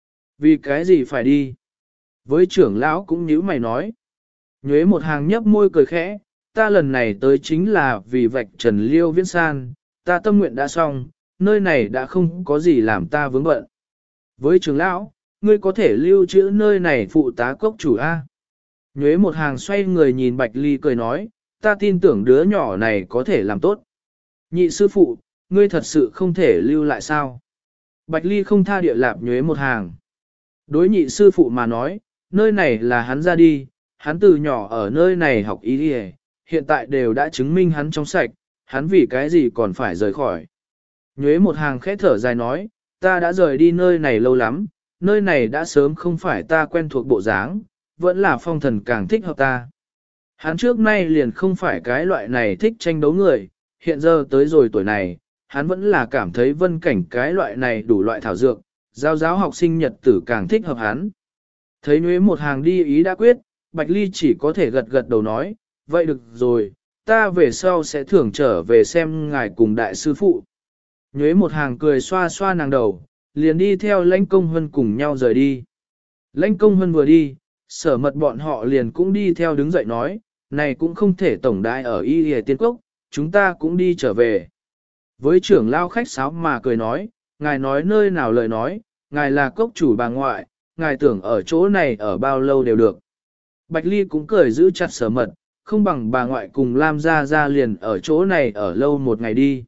Vì cái gì phải đi? Với trưởng lão cũng nhíu mày nói. Nhuế một hàng nhấp môi cười khẽ, ta lần này tới chính là vì vạch trần Liêu Viễn San, ta tâm nguyện đã xong, nơi này đã không có gì làm ta vướng bận. Với trưởng lão, ngươi có thể lưu trữ nơi này phụ tá cốc chủ A. Nhuế một hàng xoay người nhìn Bạch Ly cười nói, ta tin tưởng đứa nhỏ này có thể làm tốt. Nhị sư phụ, ngươi thật sự không thể lưu lại sao? Bạch Ly không tha địa lạp Nhuế một hàng. Đối nhị sư phụ mà nói, nơi này là hắn ra đi, hắn từ nhỏ ở nơi này học ý đi, hiện tại đều đã chứng minh hắn trong sạch, hắn vì cái gì còn phải rời khỏi. Nhuế một hàng khẽ thở dài nói, ta đã rời đi nơi này lâu lắm, nơi này đã sớm không phải ta quen thuộc bộ dáng, vẫn là phong thần càng thích hợp ta. Hắn trước nay liền không phải cái loại này thích tranh đấu người, hiện giờ tới rồi tuổi này, hắn vẫn là cảm thấy vân cảnh cái loại này đủ loại thảo dược, giáo học sinh nhật tử càng thích hợp hắn. Thấy Nhuế một hàng đi ý đã quyết, Bạch Ly chỉ có thể gật gật đầu nói, vậy được rồi, ta về sau sẽ thưởng trở về xem ngài cùng đại sư phụ. Nhuế một hàng cười xoa xoa nàng đầu, liền đi theo lãnh công hân cùng nhau rời đi. Lãnh công hân vừa đi, sở mật bọn họ liền cũng đi theo đứng dậy nói, này cũng không thể tổng đại ở y hề tiên cốc, chúng ta cũng đi trở về. Với trưởng lao khách sáo mà cười nói, ngài nói nơi nào lời nói, ngài là cốc chủ bà ngoại, ngài tưởng ở chỗ này ở bao lâu đều được. Bạch Ly cũng cười giữ chặt sở mật, không bằng bà ngoại cùng Lam ra liền ở chỗ này ở lâu một ngày đi.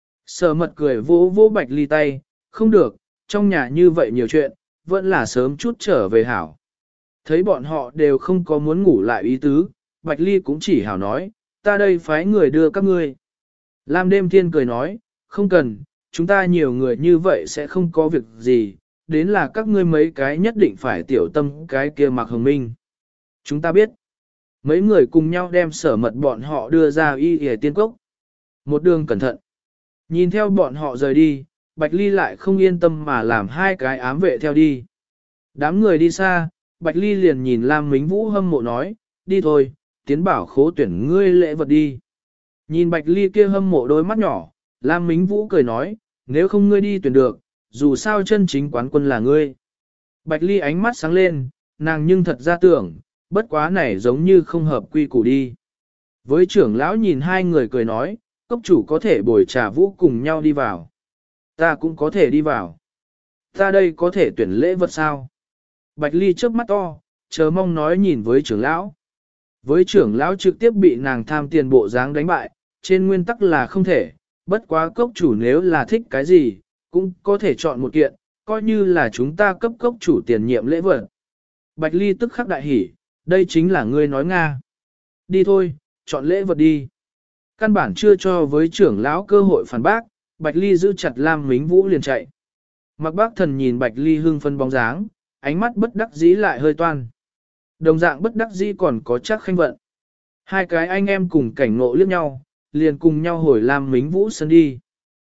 Sở mật cười vỗ vỗ Bạch Ly tay, không được, trong nhà như vậy nhiều chuyện, vẫn là sớm chút trở về hảo. Thấy bọn họ đều không có muốn ngủ lại ý tứ, Bạch Ly cũng chỉ hảo nói, ta đây phái người đưa các ngươi. Lam đêm thiên cười nói, không cần, chúng ta nhiều người như vậy sẽ không có việc gì, đến là các ngươi mấy cái nhất định phải tiểu tâm cái kia Mạc Hồng Minh. Chúng ta biết. Mấy người cùng nhau đem sở mật bọn họ đưa ra y hề tiên cốc. Một đường cẩn thận. Nhìn theo bọn họ rời đi, Bạch Ly lại không yên tâm mà làm hai cái ám vệ theo đi. Đám người đi xa, Bạch Ly liền nhìn Lam Mính Vũ hâm mộ nói, đi thôi, tiến bảo khố tuyển ngươi lễ vật đi. Nhìn Bạch Ly kia hâm mộ đôi mắt nhỏ, Lam Mính Vũ cười nói, nếu không ngươi đi tuyển được, dù sao chân chính quán quân là ngươi. Bạch Ly ánh mắt sáng lên, nàng nhưng thật ra tưởng, bất quá này giống như không hợp quy củ đi. Với trưởng lão nhìn hai người cười nói, cốc chủ có thể bồi trà vũ cùng nhau đi vào. Ta cũng có thể đi vào. Ta đây có thể tuyển lễ vật sao? Bạch Ly trước mắt to, chờ mong nói nhìn với trưởng lão. Với trưởng lão trực tiếp bị nàng tham tiền bộ dáng đánh bại, trên nguyên tắc là không thể, bất quá cốc chủ nếu là thích cái gì, cũng có thể chọn một kiện, coi như là chúng ta cấp cốc chủ tiền nhiệm lễ vật. Bạch Ly tức khắc đại hỉ, đây chính là ngươi nói Nga. Đi thôi, chọn lễ vật đi. Căn bản chưa cho với trưởng lão cơ hội phản bác, Bạch Ly giữ chặt Lam Mính Vũ liền chạy. Mặc bác thần nhìn Bạch Ly hưng phân bóng dáng, ánh mắt bất đắc dĩ lại hơi toan. Đồng dạng bất đắc dĩ còn có chắc khanh vận. Hai cái anh em cùng cảnh ngộ liếc nhau, liền cùng nhau hồi Lam Mính Vũ sân đi.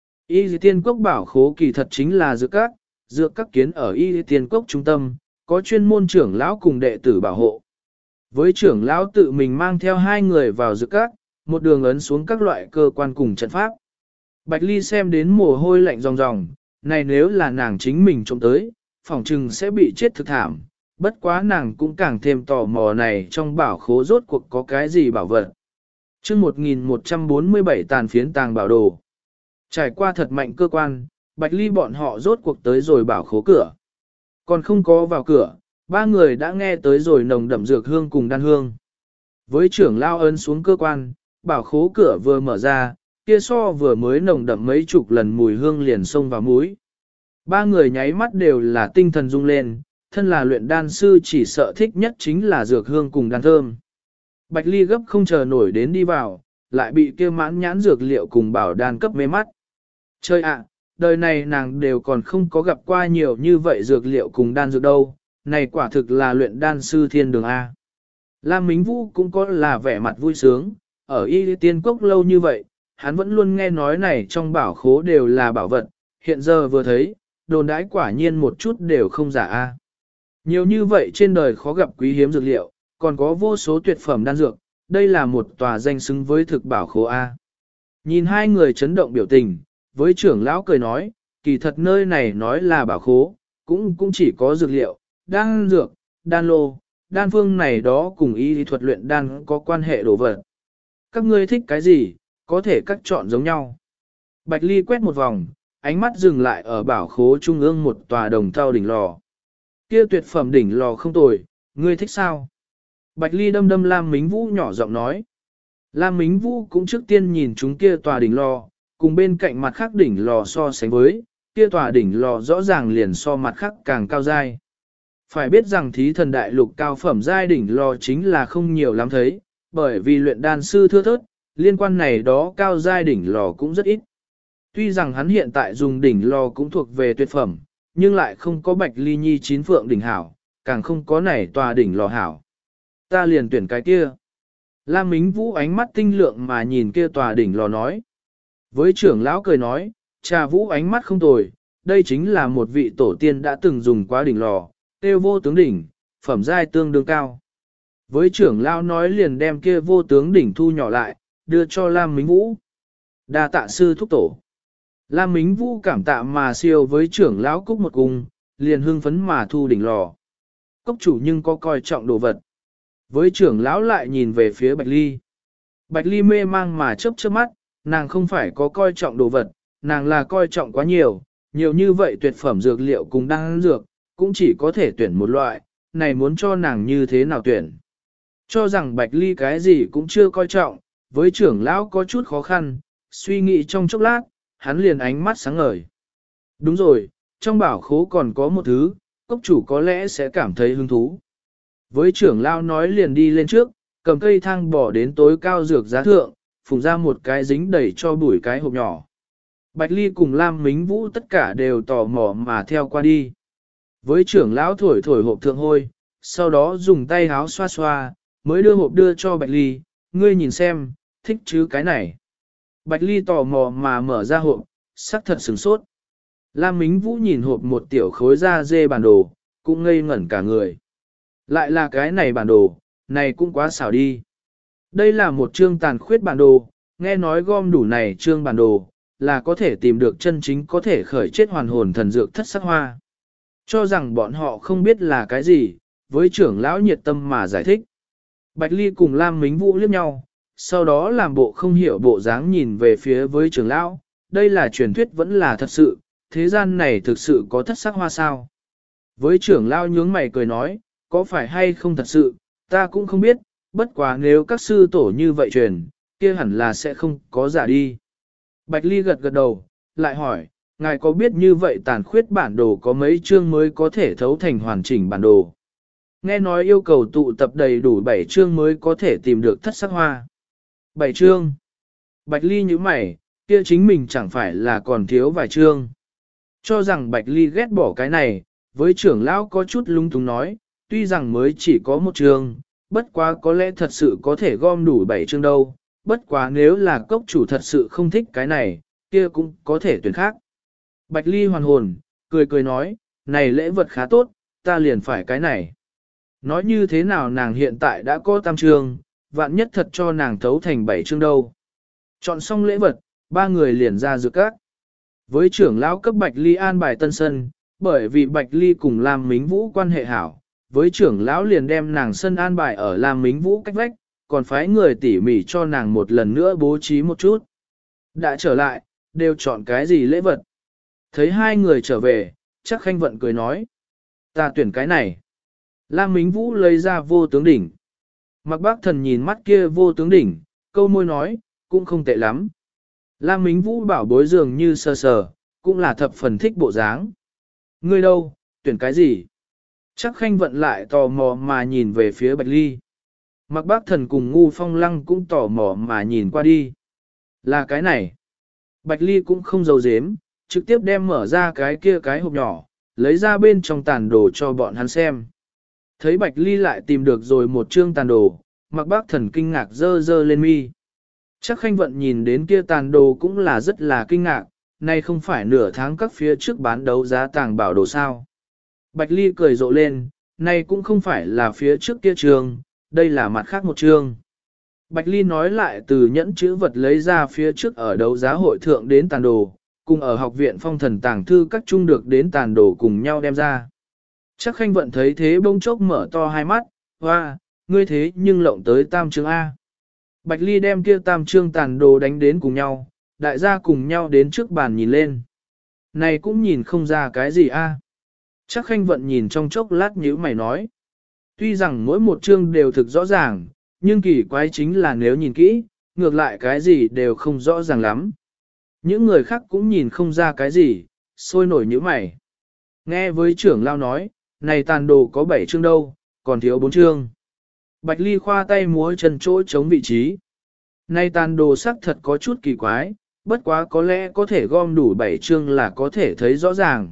Y Tiên Cốc bảo khố kỳ thật chính là dược các kiến ở Y Tiên Cốc trung tâm, có chuyên môn trưởng lão cùng đệ tử bảo hộ. Với trưởng lão tự mình mang theo hai người vào dược các, một đường ấn xuống các loại cơ quan cùng trận pháp. Bạch Ly xem đến mồ hôi lạnh ròng ròng, này nếu là nàng chính mình trộm tới, phỏng chừng sẽ bị chết thực thảm, bất quá nàng cũng càng thêm tò mò này trong bảo khố rốt cuộc có cái gì bảo vật. Chương 1147 tàn phiến tàng bảo đồ. Trải qua thật mạnh cơ quan, Bạch Ly bọn họ rốt cuộc tới rồi bảo khố cửa. Còn không có vào cửa, ba người đã nghe tới rồi nồng đậm dược hương cùng đan hương. Với trưởng lao ấn xuống cơ quan, bảo khố cửa vừa mở ra, kia so vừa mới nồng đậm mấy chục lần mùi hương liền xông vào mũi. Ba người nháy mắt đều là tinh thần rung lên, thân là luyện đan sư chỉ sợ thích nhất chính là dược hương cùng đan thơm. Bạch Ly gấp không chờ nổi đến đi vào, lại bị kia mãn nhãn dược liệu cùng bảo đan cấp mê mắt. Chơi ạ, đời này nàng đều còn không có gặp qua nhiều như vậy dược liệu cùng đan dược đâu, này quả thực là luyện đan sư thiên đường A. Lam Mính Vũ cũng có là vẻ mặt vui sướng, ở Y Tiên Cốc lâu như vậy, hắn vẫn luôn nghe nói này trong bảo khố đều là bảo vật, hiện giờ vừa thấy, đồn đãi quả nhiên một chút đều không giả A. Nhiều như vậy trên đời khó gặp quý hiếm dược liệu, còn có vô số tuyệt phẩm đan dược, đây là một tòa danh xứng với thực bảo khố A. Nhìn hai người chấn động biểu tình, với trưởng lão cười nói, kỳ thật nơi này nói là bảo khố, cũng chỉ có dược liệu, đan dược, đan lô, đan phương này đó cùng y lý thuật luyện đan có quan hệ đồ vật. Các ngươi thích cái gì, có thể cắt chọn giống nhau. Bạch Ly quét một vòng, ánh mắt dừng lại ở bảo khố trung ương một tòa đồng thau đỉnh lò. Kia tuyệt phẩm đỉnh lò không tồi, ngươi thích sao? Bạch Ly đâm đâm Lam Mính Vũ nhỏ giọng nói. Lam Mính Vũ cũng trước tiên nhìn chúng kia tòa đỉnh lò, cùng bên cạnh mặt khác đỉnh lò so sánh với, kia tòa đỉnh lò rõ ràng liền so mặt khác càng cao dai. Phải biết rằng thí thần đại lục cao phẩm giai đỉnh lò chính là không nhiều lắm thấy, bởi vì luyện đan sư thưa thớt, liên quan này đó cao giai đỉnh lò cũng rất ít. Tuy rằng hắn hiện tại dùng đỉnh lò cũng thuộc về tuyệt phẩm, nhưng lại không có Bạch Ly Nhi chín phượng đỉnh hảo, càng không có này tòa đỉnh lò hảo. Ta liền tuyển cái kia. Lam Mính Vũ ánh mắt tinh lượng mà nhìn kia tòa đỉnh lò nói. Với trưởng lão cười nói, Trà Vũ ánh mắt không tồi, đây chính là một vị tổ tiên đã từng dùng quá đỉnh lò, tiêu vô tướng đỉnh, phẩm giai tương đương cao. Với trưởng lão nói liền đem kia vô tướng đỉnh thu nhỏ lại, đưa cho Lam Mính Vũ. Đa tạ sư thúc tổ. Lam Mính Vũ cảm tạ mà siêu với trưởng lão cúc một cung, liền hưng phấn mà thu đỉnh lò. Cốc chủ nhưng có coi trọng đồ vật. Với trưởng lão lại nhìn về phía Bạch Ly. Bạch Ly mê mang mà chớp chớp mắt, nàng không phải có coi trọng đồ vật, nàng là coi trọng quá nhiều, nhiều như vậy tuyệt phẩm dược liệu cùng đan dược, cũng chỉ có thể tuyển một loại, này muốn cho nàng như thế nào tuyển. Cho rằng Bạch Ly cái gì cũng chưa coi trọng, với trưởng lão có chút khó khăn, suy nghĩ trong chốc lát, hắn liền ánh mắt sáng ngời. Đúng rồi, trong bảo khố còn có một thứ, cốc chủ có lẽ sẽ cảm thấy hứng thú. Với trưởng lão nói liền đi lên trước, cầm cây thang bỏ đến tối cao dược giá thượng, phùng ra một cái dính đầy cho bụi cái hộp nhỏ. Bạch Ly cùng Lam Mính Vũ tất cả đều tò mò mà theo qua đi. Với trưởng lão thổi thổi hộp thượng hôi, sau đó dùng tay háo xoa xoa, mới đưa hộp đưa cho Bạch Ly, ngươi nhìn xem, thích chứ cái này. Bạch Ly tò mò mà mở ra hộp, sắc thật sửng sốt. Lam Mính Vũ nhìn hộp một tiểu khối da dê bản đồ, cũng ngây ngẩn cả người. Lại là cái này bản đồ, này cũng quá xảo đi. Đây là một chương tàn khuyết bản đồ, nghe nói gom đủ này chương bản đồ, là có thể tìm được chân chính có thể khởi chết hoàn hồn thần dược thất sắc hoa. Cho rằng bọn họ không biết là cái gì, với trưởng lão nhiệt tâm mà giải thích. Bạch Ly cùng Lam Mính Vũ liếc nhau, sau đó làm bộ không hiểu bộ dáng nhìn về phía với trưởng lão, đây là truyền thuyết vẫn là thật sự, thế gian này thực sự có thất sắc hoa sao. Với trưởng lão nhướng mày cười nói, có phải hay không thật sự, ta cũng không biết, bất quá nếu các sư tổ như vậy truyền, kia hẳn là sẽ không có giả đi. Bạch Ly gật gật đầu, lại hỏi, ngài có biết như vậy tàn khuyết bản đồ có mấy chương mới có thể thấu thành hoàn chỉnh bản đồ? Nghe nói yêu cầu tụ tập đầy đủ 7 chương mới có thể tìm được thất sắc hoa. 7 chương. Bạch Ly như mày, kia chính mình chẳng phải là còn thiếu vài chương. Cho rằng Bạch Ly ghét bỏ cái này, với trưởng lão có chút lung túng nói, tuy rằng mới chỉ có một chương, bất quá có lẽ thật sự có thể gom đủ 7 chương đâu, bất quá nếu là cốc chủ thật sự không thích cái này, kia cũng có thể tuyển khác. Bạch Ly hoàn hồn, cười cười nói, này lễ vật khá tốt, ta liền phải cái này. Nói như thế nào nàng hiện tại đã có tam chương, vạn nhất thật cho nàng thấu thành 7 chương đâu. Chọn xong lễ vật, ba người liền ra dược các. Với trưởng lão cấp Bạch Ly an bài tân sân, bởi vì Bạch Ly cùng Lam Mính Vũ quan hệ hảo, với trưởng lão liền đem nàng sân an bài ở Lam Mính Vũ cách vách, còn phái người tỉ mỉ cho nàng một lần nữa bố trí một chút. Đã trở lại, đều chọn cái gì lễ vật. Thấy hai người trở về, chắc Khanh Vận cười nói. Ta tuyển cái này. Lam Mính Vũ lấy ra vô tướng đỉnh. Mặc Bác Thần nhìn mắt kia vô tướng đỉnh, câu môi nói, cũng không tệ lắm. Lam Mính Vũ bảo bối dường như sờ sờ, cũng là thập phần thích bộ dáng. Ngươi đâu, tuyển cái gì? Chắc Khanh Vận lại tò mò mà nhìn về phía Bạch Ly. Mặc Bác Thần cùng Ngu Phong Lăng cũng tò mò mà nhìn qua đi. Là cái này. Bạch Ly cũng không giấu giếm, trực tiếp đem mở ra cái hộp nhỏ, lấy ra bên trong tàn đồ cho bọn hắn xem. Thấy Bạch Ly lại tìm được rồi một chương tàn đồ, Mặc Bác Thần kinh ngạc dơ dơ lên mi. Chắc Khanh Vận nhìn đến kia tàn đồ cũng là rất là kinh ngạc, nay không phải nửa tháng các phía trước bán đấu giá tàng bảo đồ sao. Bạch Ly cười rộ lên, nay cũng không phải là phía trước kia trường, đây là mặt khác một chương. Bạch Ly nói lại từ nhẫn chữ vật lấy ra phía trước ở đấu giá hội thượng đến tàn đồ, cùng ở học viện phong thần tàng thư các trung được đến tàn đồ cùng nhau đem ra. Chắc Khanh Vận thấy thế bỗng chốc mở to hai mắt, hoa, ngươi thế nhưng lộng tới tam chương A. Bạch Ly đem kia tam chương tàn đồ đánh đến cùng nhau, đại gia cùng nhau đến trước bàn nhìn lên. Này cũng nhìn không ra cái gì A. Chắc Khanh Vận nhìn trong chốc lát nhíu mày nói. Tuy rằng mỗi một chương đều thực rõ ràng, nhưng kỳ quái chính là nếu nhìn kỹ, ngược lại cái gì đều không rõ ràng lắm. Những người khác cũng nhìn không ra cái gì, sôi nổi nhíu mày. Nghe với trưởng lao nói, này tàn đồ có 7 chương đâu, còn thiếu 4 chương. Bạch Ly khoa tay múa chân chỗ chống vị trí. Này tàn đồ sắc thật có chút kỳ quái, bất quá có lẽ có thể gom đủ 7 chương là có thể thấy rõ ràng.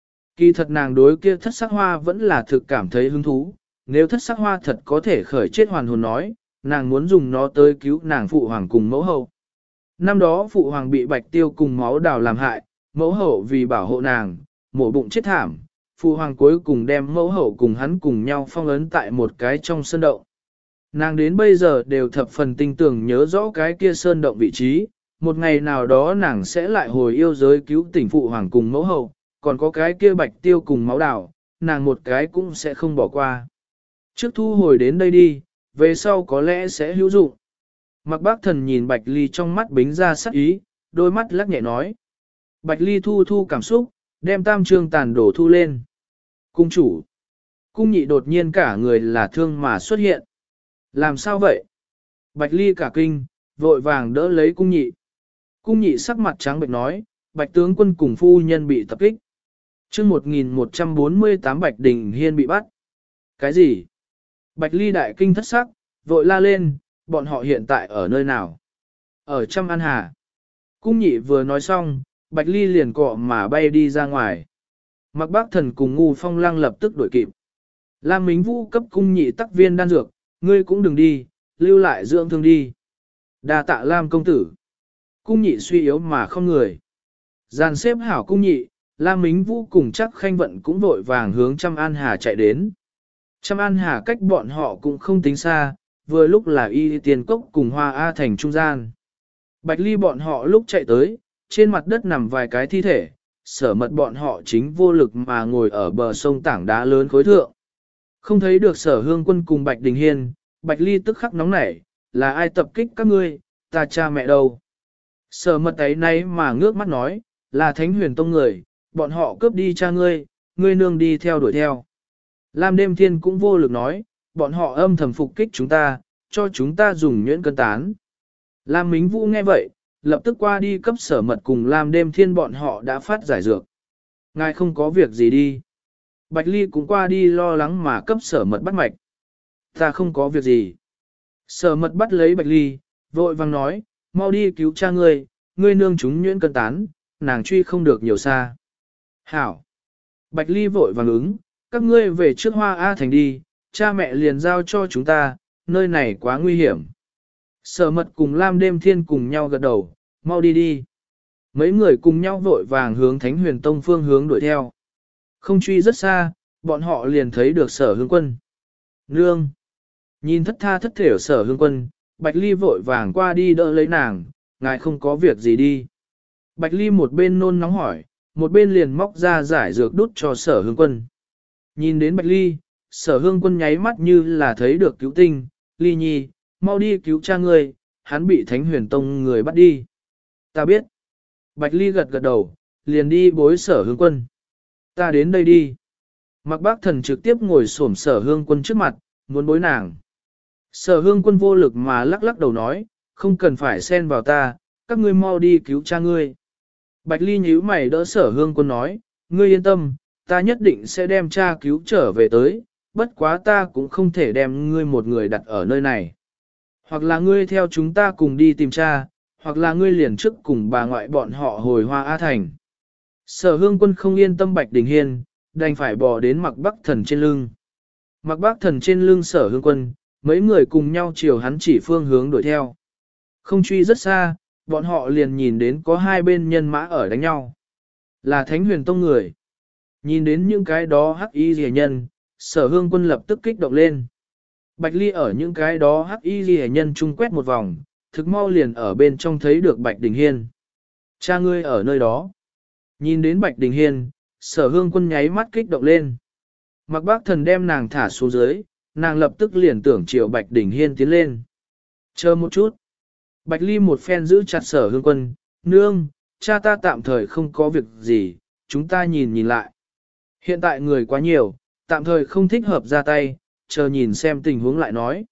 Kỳ thật nàng đối kia thất sắc hoa vẫn là thực cảm thấy hứng thú, nếu thất sắc hoa thật có thể khởi chết hoàn hồn nói, nàng muốn dùng nó tới cứu nàng phụ hoàng cùng mẫu hậu. Năm đó phụ hoàng bị bạch tiêu cùng máu đào làm hại, mẫu hậu vì bảo hộ nàng, mổ bụng chết thảm, phụ hoàng cuối cùng đem mẫu hậu cùng hắn cùng nhau phong ấn tại một cái trong sơn động. Nàng đến bây giờ đều thập phần tinh tường nhớ rõ cái kia sơn động vị trí, một ngày nào đó nàng sẽ lại hồi yêu giới cứu tỉnh phụ hoàng cùng mẫu hậu, còn có cái kia bạch tiêu cùng máu đào, nàng một cái cũng sẽ không bỏ qua. Trước thu hồi đến đây đi, về sau có lẽ sẽ hữu dụng. Mặc Bác Thần nhìn Bạch Ly trong mắt bính ra sắc ý, đôi mắt lắc nhẹ nói. Bạch Ly thu cảm xúc, đem tam trương tàn đổ thu lên. Cung chủ. Cung nhị đột nhiên cả người là thương mà xuất hiện. Làm sao vậy? Bạch Ly cả kinh, vội vàng đỡ lấy cung nhị. Cung nhị sắc mặt trắng bệch nói, Bạch tướng quân cùng phu nhân bị tập kích. Chương 1148 Bạch Đình Hiên bị bắt. Cái gì? Bạch Ly đại kinh thất sắc, vội la lên, bọn họ hiện tại ở nơi nào? Ở Trăm An Hà. Cung nhị vừa nói xong, Bạch Ly liền cọ mà bay đi ra ngoài. Mặc Bác Thần cùng Ngu Phong Lăng lập tức đuổi kịp. Lam Mính Vũ cấp cung nhị tắc viên đan dược, ngươi cũng đừng đi, lưu lại dưỡng thương đi. Đa tạ Lam công tử. Cung nhị suy yếu mà không người. Dàn xếp hảo cung nhị, Lam Mính Vũ cùng chắc Khanh Vận cũng vội vàng hướng Trăm An Hà chạy đến. Trăm An Hà cách bọn họ cũng không tính xa, vừa lúc là Y Tiền Cốc cùng Hoa A Thành trung gian. Bạch Ly bọn họ lúc chạy tới, trên mặt đất nằm vài cái thi thể, Sở Mật bọn họ chính vô lực mà ngồi ở bờ sông tảng đá lớn khối thượng. Không thấy được Sở Hương Quân cùng Bạch Đình Hiên, Bạch Ly tức khắc nóng nảy, là ai tập kích các ngươi, ta cha mẹ đâu. Sở Mật ấy nay mà ngước mắt nói, là Thánh Huyền Tông người, bọn họ cướp đi cha ngươi, ngươi nương đi theo đuổi theo. Lam Đêm Thiên cũng vô lực nói, bọn họ âm thầm phục kích chúng ta, cho chúng ta dùng nhuyễn cân tán. Lam Mính Vũ nghe vậy, lập tức qua đi cấp Sở Mật cùng Lam Đêm Thiên bọn họ đã phát giải dược. Ngài không có việc gì đi. Bạch Ly cũng qua đi lo lắng mà cấp Sở Mật bắt mạch. Ta không có việc gì. Sở Mật bắt lấy Bạch Ly, vội vàng nói, mau đi cứu cha ngươi, ngươi nương chúng nhuyễn cân tán, nàng truy không được nhiều xa. Hảo. Bạch Ly vội vàng ứng, các ngươi về trước Hoa A Thành đi, cha mẹ liền giao cho chúng ta, nơi này quá nguy hiểm. Sở Mật cùng Lam Đêm Thiên cùng nhau gật đầu, mau đi đi. Mấy người cùng nhau vội vàng hướng Thánh Huyền Tông phương hướng đuổi theo. Không truy rất xa, bọn họ liền thấy được Sở Hương Quân. Nương! Nhìn thất tha thất thểu Sở Hương Quân, Bạch Ly vội vàng qua đi đỡ lấy nàng, ngài không có việc gì đi. Bạch Ly một bên nôn nóng hỏi, một bên liền móc ra giải dược đút cho Sở Hương Quân. Nhìn đến Bạch Ly, Sở Hương Quân nháy mắt như là thấy được cứu tinh, Ly nhi, mau đi cứu cha ngươi, hắn bị Thánh Huyền Tông người bắt đi. Ta biết. Bạch Ly gật gật đầu, liền đi bối Sở Hương Quân. Ta đến đây đi. Mặc Bác Thần trực tiếp ngồi xổm Sở Hương Quân trước mặt, muốn bối nàng. Sở Hương Quân vô lực mà lắc lắc đầu nói, không cần phải xen vào ta, các ngươi mau đi cứu cha ngươi. Bạch Ly nhíu mày đỡ Sở Hương Quân nói, ngươi yên tâm, ta nhất định sẽ đem cha cứu trở về tới, bất quá ta cũng không thể đem ngươi một người đặt ở nơi này. Hoặc là ngươi theo chúng ta cùng đi tìm cha, hoặc là ngươi liền trước cùng bà ngoại bọn họ hồi Hoa Á Thành. Sở Hương Quân không yên tâm Bạch Đình Hiên, đành phải bò đến Mạc Bắc Thần trên lưng. Mạc Bắc Thần trên lưng Sở Hương Quân, mấy người cùng nhau chiều hắn chỉ phương hướng đuổi theo. Không truy rất xa, bọn họ liền nhìn đến có hai bên nhân mã ở đánh nhau. Là Thánh Huyền Tông người. Nhìn đến những cái đó hắc y rìa nhân, Sở Hương Quân lập tức kích động lên. Bạch Ly ở những cái đó hắc y rìa nhân chung quét một vòng, thực mau liền ở bên trong thấy được Bạch Đình Hiên. Cha ngươi ở nơi đó. Nhìn đến Bạch Đình Hiên, Sở Hương Quân nháy mắt kích động lên. Mạc Bác Thần đem nàng thả xuống dưới, nàng lập tức liền tưởng chiều Bạch Đình Hiên tiến lên. Chờ một chút. Bạch Ly một phen giữ chặt Sở Hương Quân, nương, cha ta tạm thời không có việc gì, chúng ta nhìn lại. Hiện tại người quá nhiều, tạm thời không thích hợp ra tay, chờ nhìn xem tình huống lại nói.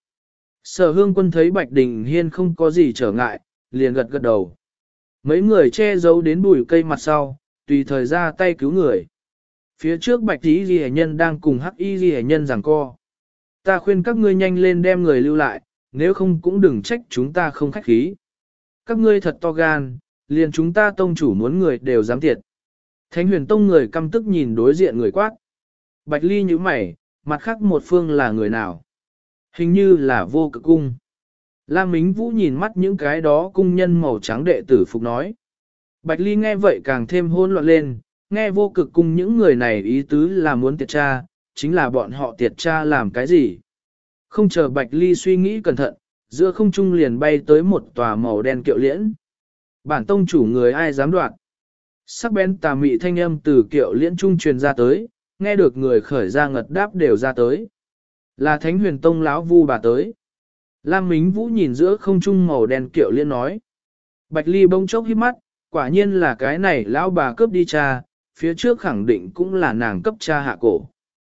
Sở Hương Quân thấy Bạch Đình Hiên không có gì trở ngại, liền gật gật đầu. Mấy người che giấu đến bụi cây mặt sau, tùy thời ra tay cứu người. Phía trước Bạch Y Ghi Nhân đang cùng Hắc Y Ghi Nhân giằng co. Ta khuyên các ngươi nhanh lên đem người lưu lại, nếu không cũng đừng trách chúng ta không khách khí. Các ngươi thật to gan, liền chúng ta tông chủ muốn người đều dám tiệt. Thánh Huyền Tông người căm tức nhìn đối diện người quát. Bạch Ly nhíu mày, mặt khác một phương là người nào? Hình như là Vô Cực Cung. Lam Mính Vũ nhìn mắt những cái đó cung nhân màu trắng đệ tử phục nói. Bạch Ly nghe vậy càng thêm hỗn loạn lên, nghe Vô Cực Cung những người này ý tứ là muốn tiệt tra, chính là bọn họ tiệt tra làm cái gì? Không chờ Bạch Ly suy nghĩ cẩn thận, giữa không trung liền bay tới một tòa màu đen kiệu liễn. Bản tông chủ người ai dám đoạt? Sắc bén tà mị thanh âm từ kiệu liễn trung truyền ra tới, nghe được người khởi ra ngật đáp đều ra tới. Là Thánh Huyền Tông lão Vu bà tới. Lam Mính Vũ nhìn giữa không trung màu đen kiệu liễn nói. Bạch Ly bỗng chốc hít mắt, quả nhiên là cái này lão bà cướp đi cha, phía trước khẳng định cũng là nàng cấp cha hạ cổ.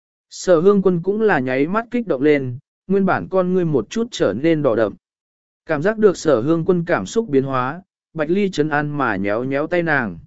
Sở Hương Quân cũng là nháy mắt kích động lên, nguyên bản con ngươi một chút trở nên đỏ đậm. Cảm giác được Sở Hương Quân cảm xúc biến hóa, Bạch Ly trấn an mà nhéo nhéo tay nàng.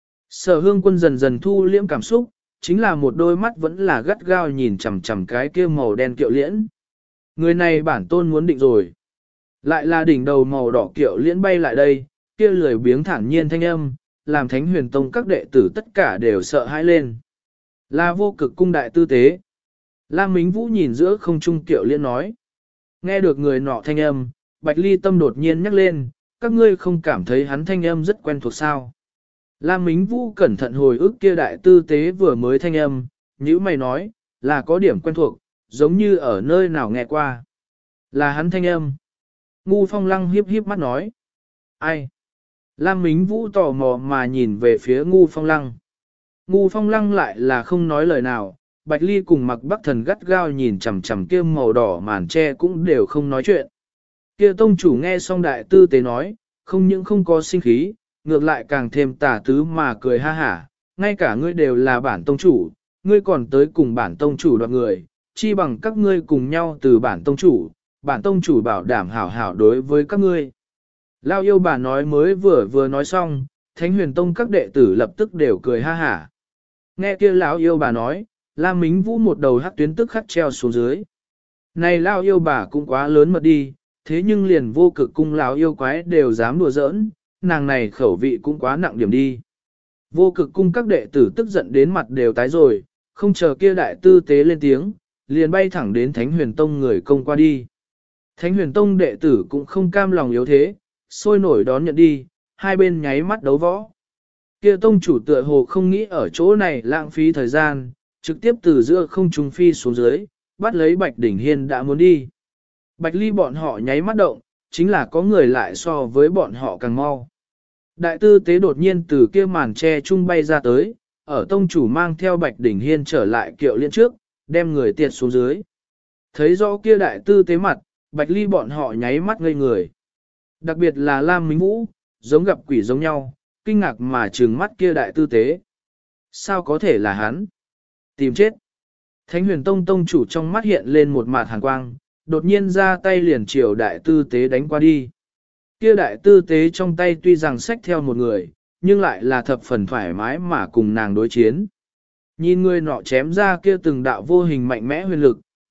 Sở Hương Quân dần dần thu liễm cảm xúc, chính là một đôi mắt vẫn là gắt gao nhìn chằm chằm cái kia màu đen kiệu liễn. Người này bản tôn muốn định rồi. Lại là đỉnh đầu màu đỏ kiệu liễn bay lại đây, kia lười biếng thản nhiên thanh âm, làm Thánh Huyền Tông các đệ tử tất cả đều sợ hãi lên. Là Vô Cực Cung đại tư tế. Lam Mính Vũ nhìn giữa không trung kiệu liễn nói. Nghe được người nọ thanh âm, Bạch Ly tâm đột nhiên nhắc lên, các ngươi không cảm thấy hắn thanh âm rất quen thuộc sao. Lam Mính Vũ cẩn thận hồi ức kia đại tư tế vừa mới thanh âm, nhữ mày nói, là có điểm quen thuộc, giống như ở nơi nào nghe qua. Là hắn thanh âm. Ngu Phong Lăng hiếp hiếp mắt nói. Ai? Lam Mính Vũ tò mò mà nhìn về phía Ngu Phong Lăng. Ngu Phong Lăng lại là không nói lời nào, Bạch Ly cùng Mạc Bắc Thần gắt gao nhìn chằm chằm kia màu đỏ màn che cũng đều không nói chuyện. Kia tông chủ nghe xong đại tư tế nói, không những không có sinh khí, ngược lại càng thêm tà tứ mà cười ha hả, ngay cả ngươi đều là bản tông chủ, ngươi còn tới cùng bản tông chủ đoạt người, chi bằng các ngươi cùng nhau từ bản tông chủ bảo đảm hảo hảo đối với các ngươi. Lao yêu bà nói mới vừa nói xong, Thánh Huyền Tông các đệ tử lập tức đều cười ha hả. Nghe kia lão yêu bà nói, Lam Mính Vũ một đầu hắc tuyến tức khắc treo xuống dưới. Này lao yêu bà cũng quá lớn mật đi, thế nhưng liền Vô Cực Cung lão yêu quái đều dám đùa giỡn, nàng này khẩu vị cũng quá nặng điểm đi. Vô Cực Cung các đệ tử tức giận đến mặt đều tái rồi, không chờ kia đại tư tế lên tiếng, liền bay thẳng đến Thánh Huyền Tông người công qua đi. Thánh Huyền Tông đệ tử cũng không cam lòng yếu thế, sôi nổi đón nhận đi, hai bên nháy mắt đấu võ. Kia tông chủ tựa hồ không nghĩ ở chỗ này lãng phí thời gian, trực tiếp từ giữa không trung phi xuống dưới, bắt lấy Bạch Đình Hiên đã muốn đi. Bạch Ly bọn họ nháy mắt động, chính là có người lại so với bọn họ càng mau. Đại tư tế đột nhiên từ kia màn che trung bay ra tới, ở tông chủ mang theo Bạch Đình Hiên trở lại kiệu liên trước, đem người tiệt xuống dưới. Thấy rõ kia đại tư tế mặt, Bạch Ly bọn họ nháy mắt ngây người. Đặc biệt là Lam Mính Vũ, giống gặp quỷ giống nhau, kinh ngạc mà trừng mắt kia đại tư tế. Sao có thể là hắn? Tìm chết. Thánh Huyền Tông tông chủ trong mắt hiện lên một mạt hàn quang, đột nhiên ra tay liền chiều đại tư tế đánh qua đi. Kia đại tư tế trong tay tuy rằng xách theo một người, nhưng lại là thập phần thoải mái mà cùng nàng đối chiến. Nhìn người nọ chém ra kia từng đạo vô hình mạnh mẽ huyền lực,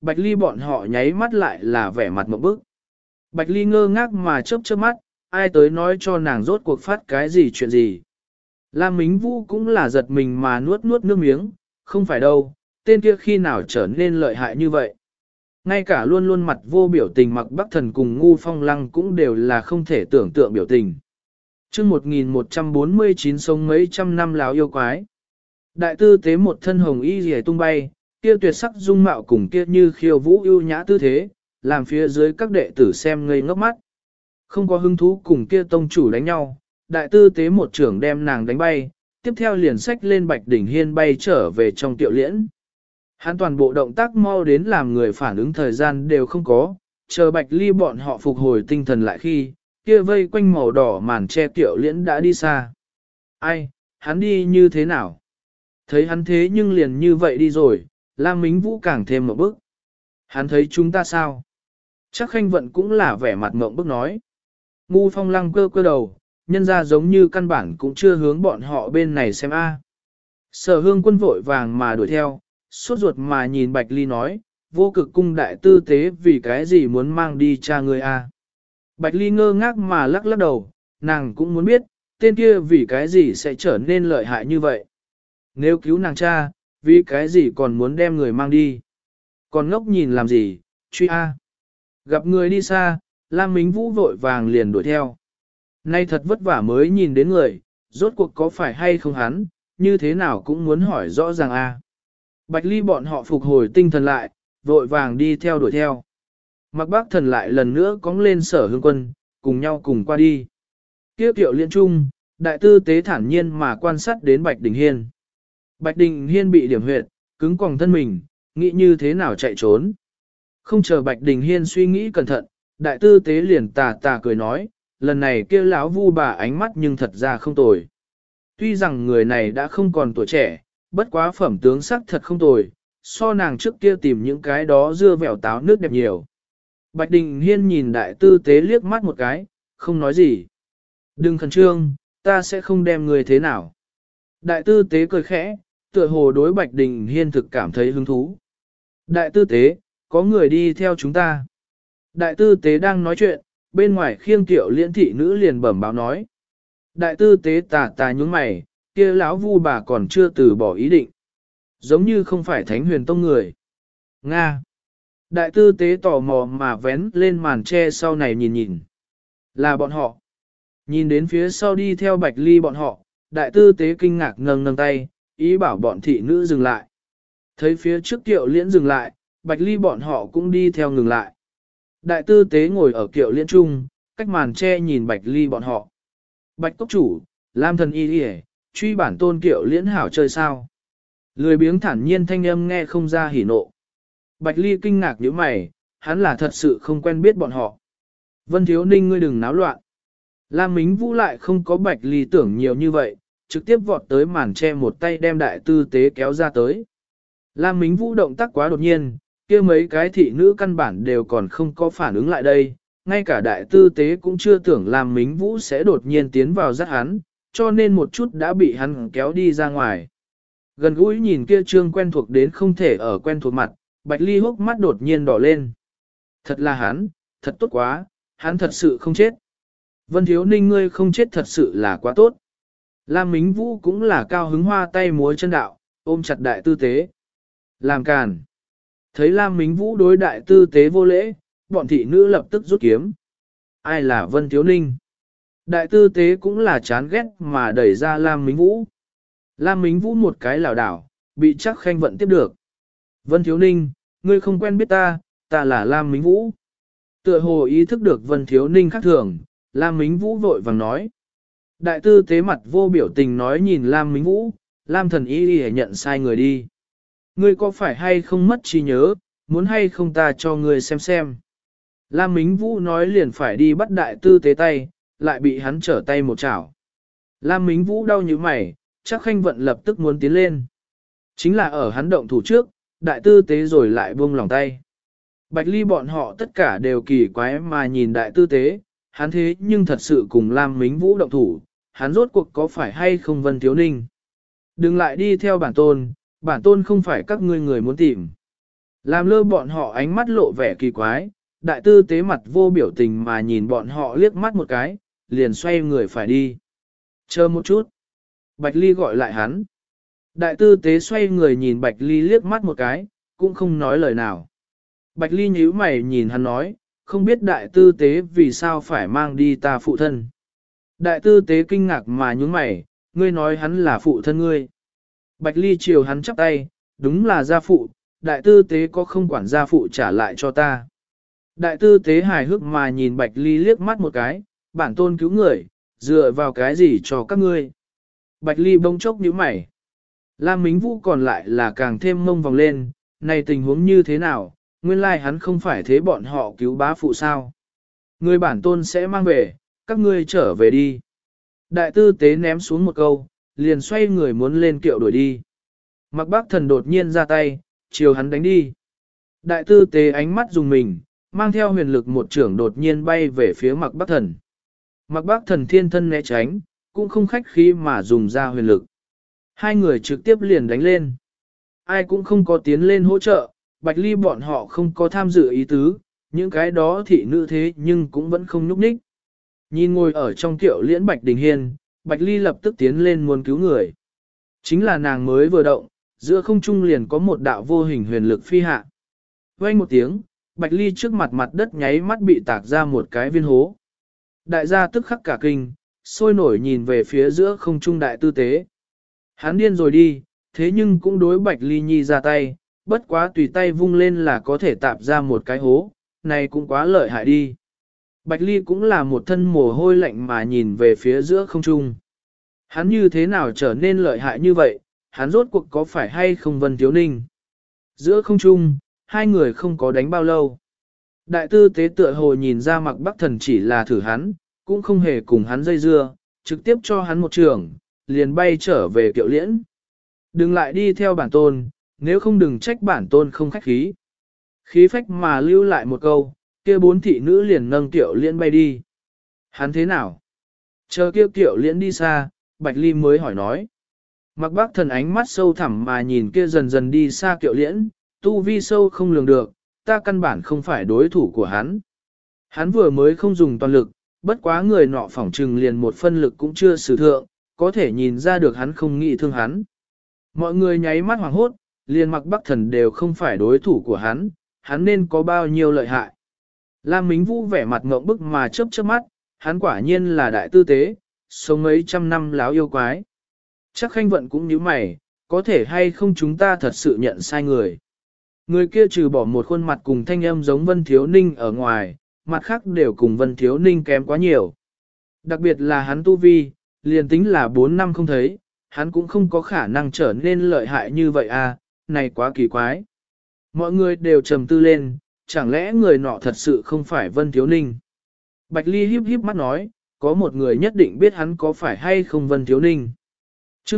Bạch Ly bọn họ nháy mắt lại là vẻ mặt một bức. Bạch Ly ngơ ngác mà chớp chớp mắt, ai tới nói cho nàng rốt cuộc phát cái gì chuyện gì. Lam Mính Vũ cũng là giật mình mà nuốt nuốt nước miếng, không phải đâu, tên kia khi nào trở nên lợi hại như vậy. Ngay cả luôn luôn mặt vô biểu tình Mặc Bắc Thần cùng Ngu Phong Lăng cũng đều là không thể tưởng tượng biểu tình. Chương 1149 sống mấy trăm năm láo yêu quái. Đại tư tế một thân hồng y rìa tung bay, kia tuyệt sắc dung mạo cùng kia như khiêu vũ ưu nhã tư thế, làm phía dưới các đệ tử xem ngây ngốc mắt. Không có hứng thú cùng kia tông chủ đánh nhau, đại tư tế một trưởng đem nàng đánh bay, tiếp theo liền xách lên Bạch Đỉnh Hiên bay trở về trong tiệu liễn. Hắn toàn bộ động tác mau đến làm người phản ứng thời gian đều không có, chờ Bạch Ly bọn họ phục hồi tinh thần lại khi, kia vây quanh màu đỏ màn che tiệu liễn đã đi xa. Ai, hắn đi như thế nào? Thấy hắn thế nhưng liền như vậy đi rồi, Lam Mính Vũ càng thêm một bức. Hắn thấy chúng ta sao? Chắc Khanh Vận cũng là vẻ mặt ngộng bức nói. Ngu Phong Lăng cơ cơ đầu, nhân ra giống như căn bản cũng chưa hướng bọn họ bên này xem a. Sở Hương Quân vội vàng mà đuổi theo, sốt ruột mà nhìn Bạch Ly nói, vô cực cung đại tư tế vì cái gì muốn mang đi cha người a. Bạch Ly ngơ ngác mà lắc lắc đầu, nàng cũng muốn biết, tên kia vì cái gì sẽ trở nên lợi hại như vậy. Nếu cứu nàng cha, vì cái gì còn muốn đem người mang đi. Còn ngốc nhìn làm gì, truy a. Gặp người đi xa, Lam Mính Vũ vội vàng liền đuổi theo. Nay thật vất vả mới nhìn đến người, rốt cuộc có phải hay không hắn, như thế nào cũng muốn hỏi rõ ràng a. Bạch Ly bọn họ phục hồi tinh thần lại, vội vàng đi theo đuổi theo. Mặc Bác Thần lại lần nữa cóng lên Sở Hương Quân, cùng nhau cùng qua đi. Kiếp tiệu liên trung, đại tư tế thản nhiên mà quan sát đến Bạch Đình Hiên. Bạch Đình Hiên bị điểm huyệt, cứng còng thân mình, nghĩ như thế nào chạy trốn. Không chờ Bạch Đình Hiên suy nghĩ cẩn thận, đại tư tế liền tà tà cười nói, lần này kêu lão vu bà ánh mắt nhưng thật ra không tồi. Tuy rằng người này đã không còn tuổi trẻ, bất quá phẩm tướng sắc thật không tồi, so nàng trước kia tìm những cái đó dưa vẻo táo nước đẹp nhiều. Bạch Đình Hiên nhìn đại tư tế liếc mắt một cái, không nói gì. Đừng khẩn trương, ta sẽ không đem người thế nào. Đại tư tế cười khẽ, tựa hồ đối Bạch Đình Hiên thực cảm thấy hứng thú. Đại tư tế, có người đi theo chúng ta. Đại tư tế đang nói chuyện, bên ngoài khiêng tiểu liễn thị nữ liền bẩm báo nói. Đại tư tế tà tà nhúng mày, kia lão vu bà còn chưa từ bỏ ý định. Giống như không phải thánh huyền tông người. Nga. Đại tư tế tò mò mà vén lên màn tre sau này nhìn nhìn. Là bọn họ. Nhìn đến phía sau đi theo Bạch Ly bọn họ, đại tư tế kinh ngạc nâng nâng tay, ý bảo bọn thị nữ dừng lại. Thấy phía trước kiệu liễn dừng lại, Bạch Ly bọn họ cũng đi theo ngừng lại. Đại tư tế ngồi ở kiệu liễn trung, cách màn tre nhìn Bạch Ly bọn họ. Bạch cốc chủ, Lam thần y đi truy bản tôn kiệu liễn hảo chơi sao. Lười biếng thản nhiên thanh âm nghe không ra hỉ nộ. Bạch Ly kinh ngạc nhíu mày, hắn là thật sự không quen biết bọn họ. Vân Thiếu Ninh ngươi đừng náo loạn. Lam Mính Vũ lại không có Bạch Ly tưởng nhiều như vậy, trực tiếp vọt tới màn che một tay đem đại tư tế kéo ra tới. Lam Mính Vũ động tác quá đột nhiên, kia mấy cái thị nữ căn bản đều còn không có phản ứng lại đây, ngay cả đại tư tế cũng chưa tưởng Lam Mính Vũ sẽ đột nhiên tiến vào dắt hắn, cho nên một chút đã bị hắn kéo đi ra ngoài. Gần gũi nhìn kia trương quen thuộc đến không thể ở quen thuộc mặt, Bạch Ly hốc mắt đột nhiên đỏ lên. Thật là hắn, thật tốt quá, hắn thật sự không chết. Vân Thiếu Ninh ngươi không chết thật sự là quá tốt. Lam Mính Vũ cũng là cao hứng hoa tay múa chân đạo, ôm chặt đại tư tế. Làm càn. Thấy Lam Mính Vũ đối đại tư tế vô lễ, bọn thị nữ lập tức rút kiếm. Ai là Vân Thiếu Ninh? Đại tư tế cũng là chán ghét mà đẩy ra Lam Mính Vũ. Lam Mính Vũ một cái lảo đảo, bị chắc Khanh Vận tiếp được. Vân Thiếu Ninh, ngươi không quen biết ta, ta là Lam Mính Vũ. Tựa hồ ý thức được Vân Thiếu Ninh khác thường, Lam Mính Vũ vội vàng nói. Đại tư tế mặt vô biểu tình nói nhìn Lam Mính Vũ, Lam thần y đi nhận sai người đi. Ngươi có phải hay không mất trí nhớ, muốn hay không ta cho ngươi xem xem. Lam Mính Vũ nói liền phải đi bắt đại tư tế tay, lại bị hắn trở tay một chảo. Lam Mính Vũ đau như mày, chắc Khanh Vận lập tức muốn tiến lên. Chính là ở hắn động thủ trước, đại tư tế rồi lại buông lòng tay. Bạch Ly bọn họ tất cả đều kỳ quái mà nhìn đại tư tế, hắn thế nhưng thật sự cùng Lam Mính Vũ động thủ, hắn rốt cuộc có phải hay không Vân Thiếu Ninh. Đừng lại đi theo bản tôn không phải các ngươi người muốn tìm. Làm lơ bọn họ ánh mắt lộ vẻ kỳ quái, đại tư tế mặt vô biểu tình mà nhìn bọn họ liếc mắt một cái, liền xoay người phải đi. Chờ một chút. Bạch Ly gọi lại hắn. Đại tư tế xoay người nhìn Bạch Ly liếc mắt một cái, cũng không nói lời nào. Bạch Ly nhíu mày nhìn hắn nói, không biết đại tư tế vì sao phải mang đi ta phụ thân. Đại tư tế kinh ngạc mà nhướng mày, ngươi nói hắn là phụ thân ngươi. Bạch Ly chiều hắn chắp tay, đúng là gia phụ, đại tư tế có không quản gia phụ trả lại cho ta. Đại tư tế hài hước mà nhìn Bạch Ly liếc mắt một cái, bản tôn cứu người, dựa vào cái gì cho các ngươi. Bạch Ly bỗng chốc nhíu mày. Lam Mính Vũ còn lại là càng thêm mông vòng lên, này tình huống như thế nào, nguyên lai hắn không phải thế bọn họ cứu bá phụ sao. Người bản tôn sẽ mang về, các ngươi trở về đi. Đại tư tế ném xuống một câu, liền xoay người muốn lên kiệu đuổi đi. Mặc bác thần đột nhiên ra tay, chiều hắn đánh đi. Đại tư tế ánh mắt dùng mình, mang theo huyền lực một trưởng đột nhiên bay về phía mặc bác thần. Mặc bác thần thiên thân né tránh, cũng không khách khí mà dùng ra huyền lực. Hai người trực tiếp liền đánh lên. Ai cũng không có tiến lên hỗ trợ, Bạch Ly bọn họ không có tham dự ý tứ, những cái đó thị nữ thế nhưng cũng vẫn không nhúc nhích. Nhìn ngồi ở trong kiệu liễn Bạch Đình Hiên, Bạch Ly lập tức tiến lên muốn cứu người. Chính là nàng mới vừa động, giữa không trung liền có một đạo vô hình huyền lực phi hạ. Vang một tiếng, Bạch Ly trước mặt mặt đất nháy mắt bị tạc ra một cái viên hố. Đại gia tức khắc cả kinh, sôi nổi nhìn về phía giữa không trung đại tư tế. Hắn điên rồi đi, thế nhưng cũng đối Bạch Ly Nhi ra tay, bất quá tùy tay vung lên là có thể tạp ra một cái hố, này cũng quá lợi hại đi. Bạch Ly cũng là một thân mồ hôi lạnh mà nhìn về phía giữa không trung. Hắn như thế nào trở nên lợi hại như vậy, hắn rốt cuộc có phải hay không Vân Thiếu Ninh. Giữa không trung, hai người không có đánh bao lâu. Đại tư tế tựa hồ nhìn ra Mặc Bắc Thần chỉ là thử hắn, cũng không hề cùng hắn dây dưa, trực tiếp cho hắn một trường, liền bay trở về kiệu liễn. Đừng lại đi theo bản tôn, nếu không đừng trách bản tôn không khách khí. Khí phách mà lưu lại một câu, kia bốn thị nữ liền nâng kiệu liễn bay đi. Hắn thế nào? Chờ kia kiệu liễn đi xa, Bạch Ly mới hỏi nói. Mặc Bác Thần ánh mắt sâu thẳm mà nhìn kia dần dần đi xa kiệu liễn, tu vi sâu không lường được, ta căn bản không phải đối thủ của hắn. Hắn vừa mới không dùng toàn lực, bất quá người nọ phỏng trừng liền một phân lực cũng chưa sử thượng, có thể nhìn ra được hắn không nghĩ thương hắn. Mọi người nháy mắt hoảng hốt, liền Mặc Bắc Thần đều không phải đối thủ của hắn nên có bao nhiêu lợi hại. Lam Mính Vũ vẻ mặt ngộng bức mà chớp chớp mắt, hắn quả nhiên là đại tư tế, sống mấy trăm năm láo yêu quái. Chắc Khanh Vận cũng như mày, có thể hay không chúng ta thật sự nhận sai người. Người kia trừ bỏ một khuôn mặt cùng thanh âm giống Vân Thiếu Ninh ở ngoài, mặt khác đều cùng Vân Thiếu Ninh kém quá nhiều. Đặc biệt là hắn tu vi, liền tính là 4 năm không thấy, hắn cũng không có khả năng trở nên lợi hại như vậy à, này quá kỳ quái. Mọi người đều trầm tư lên, chẳng lẽ người nọ thật sự không phải Vân Thiếu Ninh. Bạch Ly híp híp mắt nói, có một người nhất định biết hắn có phải hay không Vân Thiếu Ninh. Chương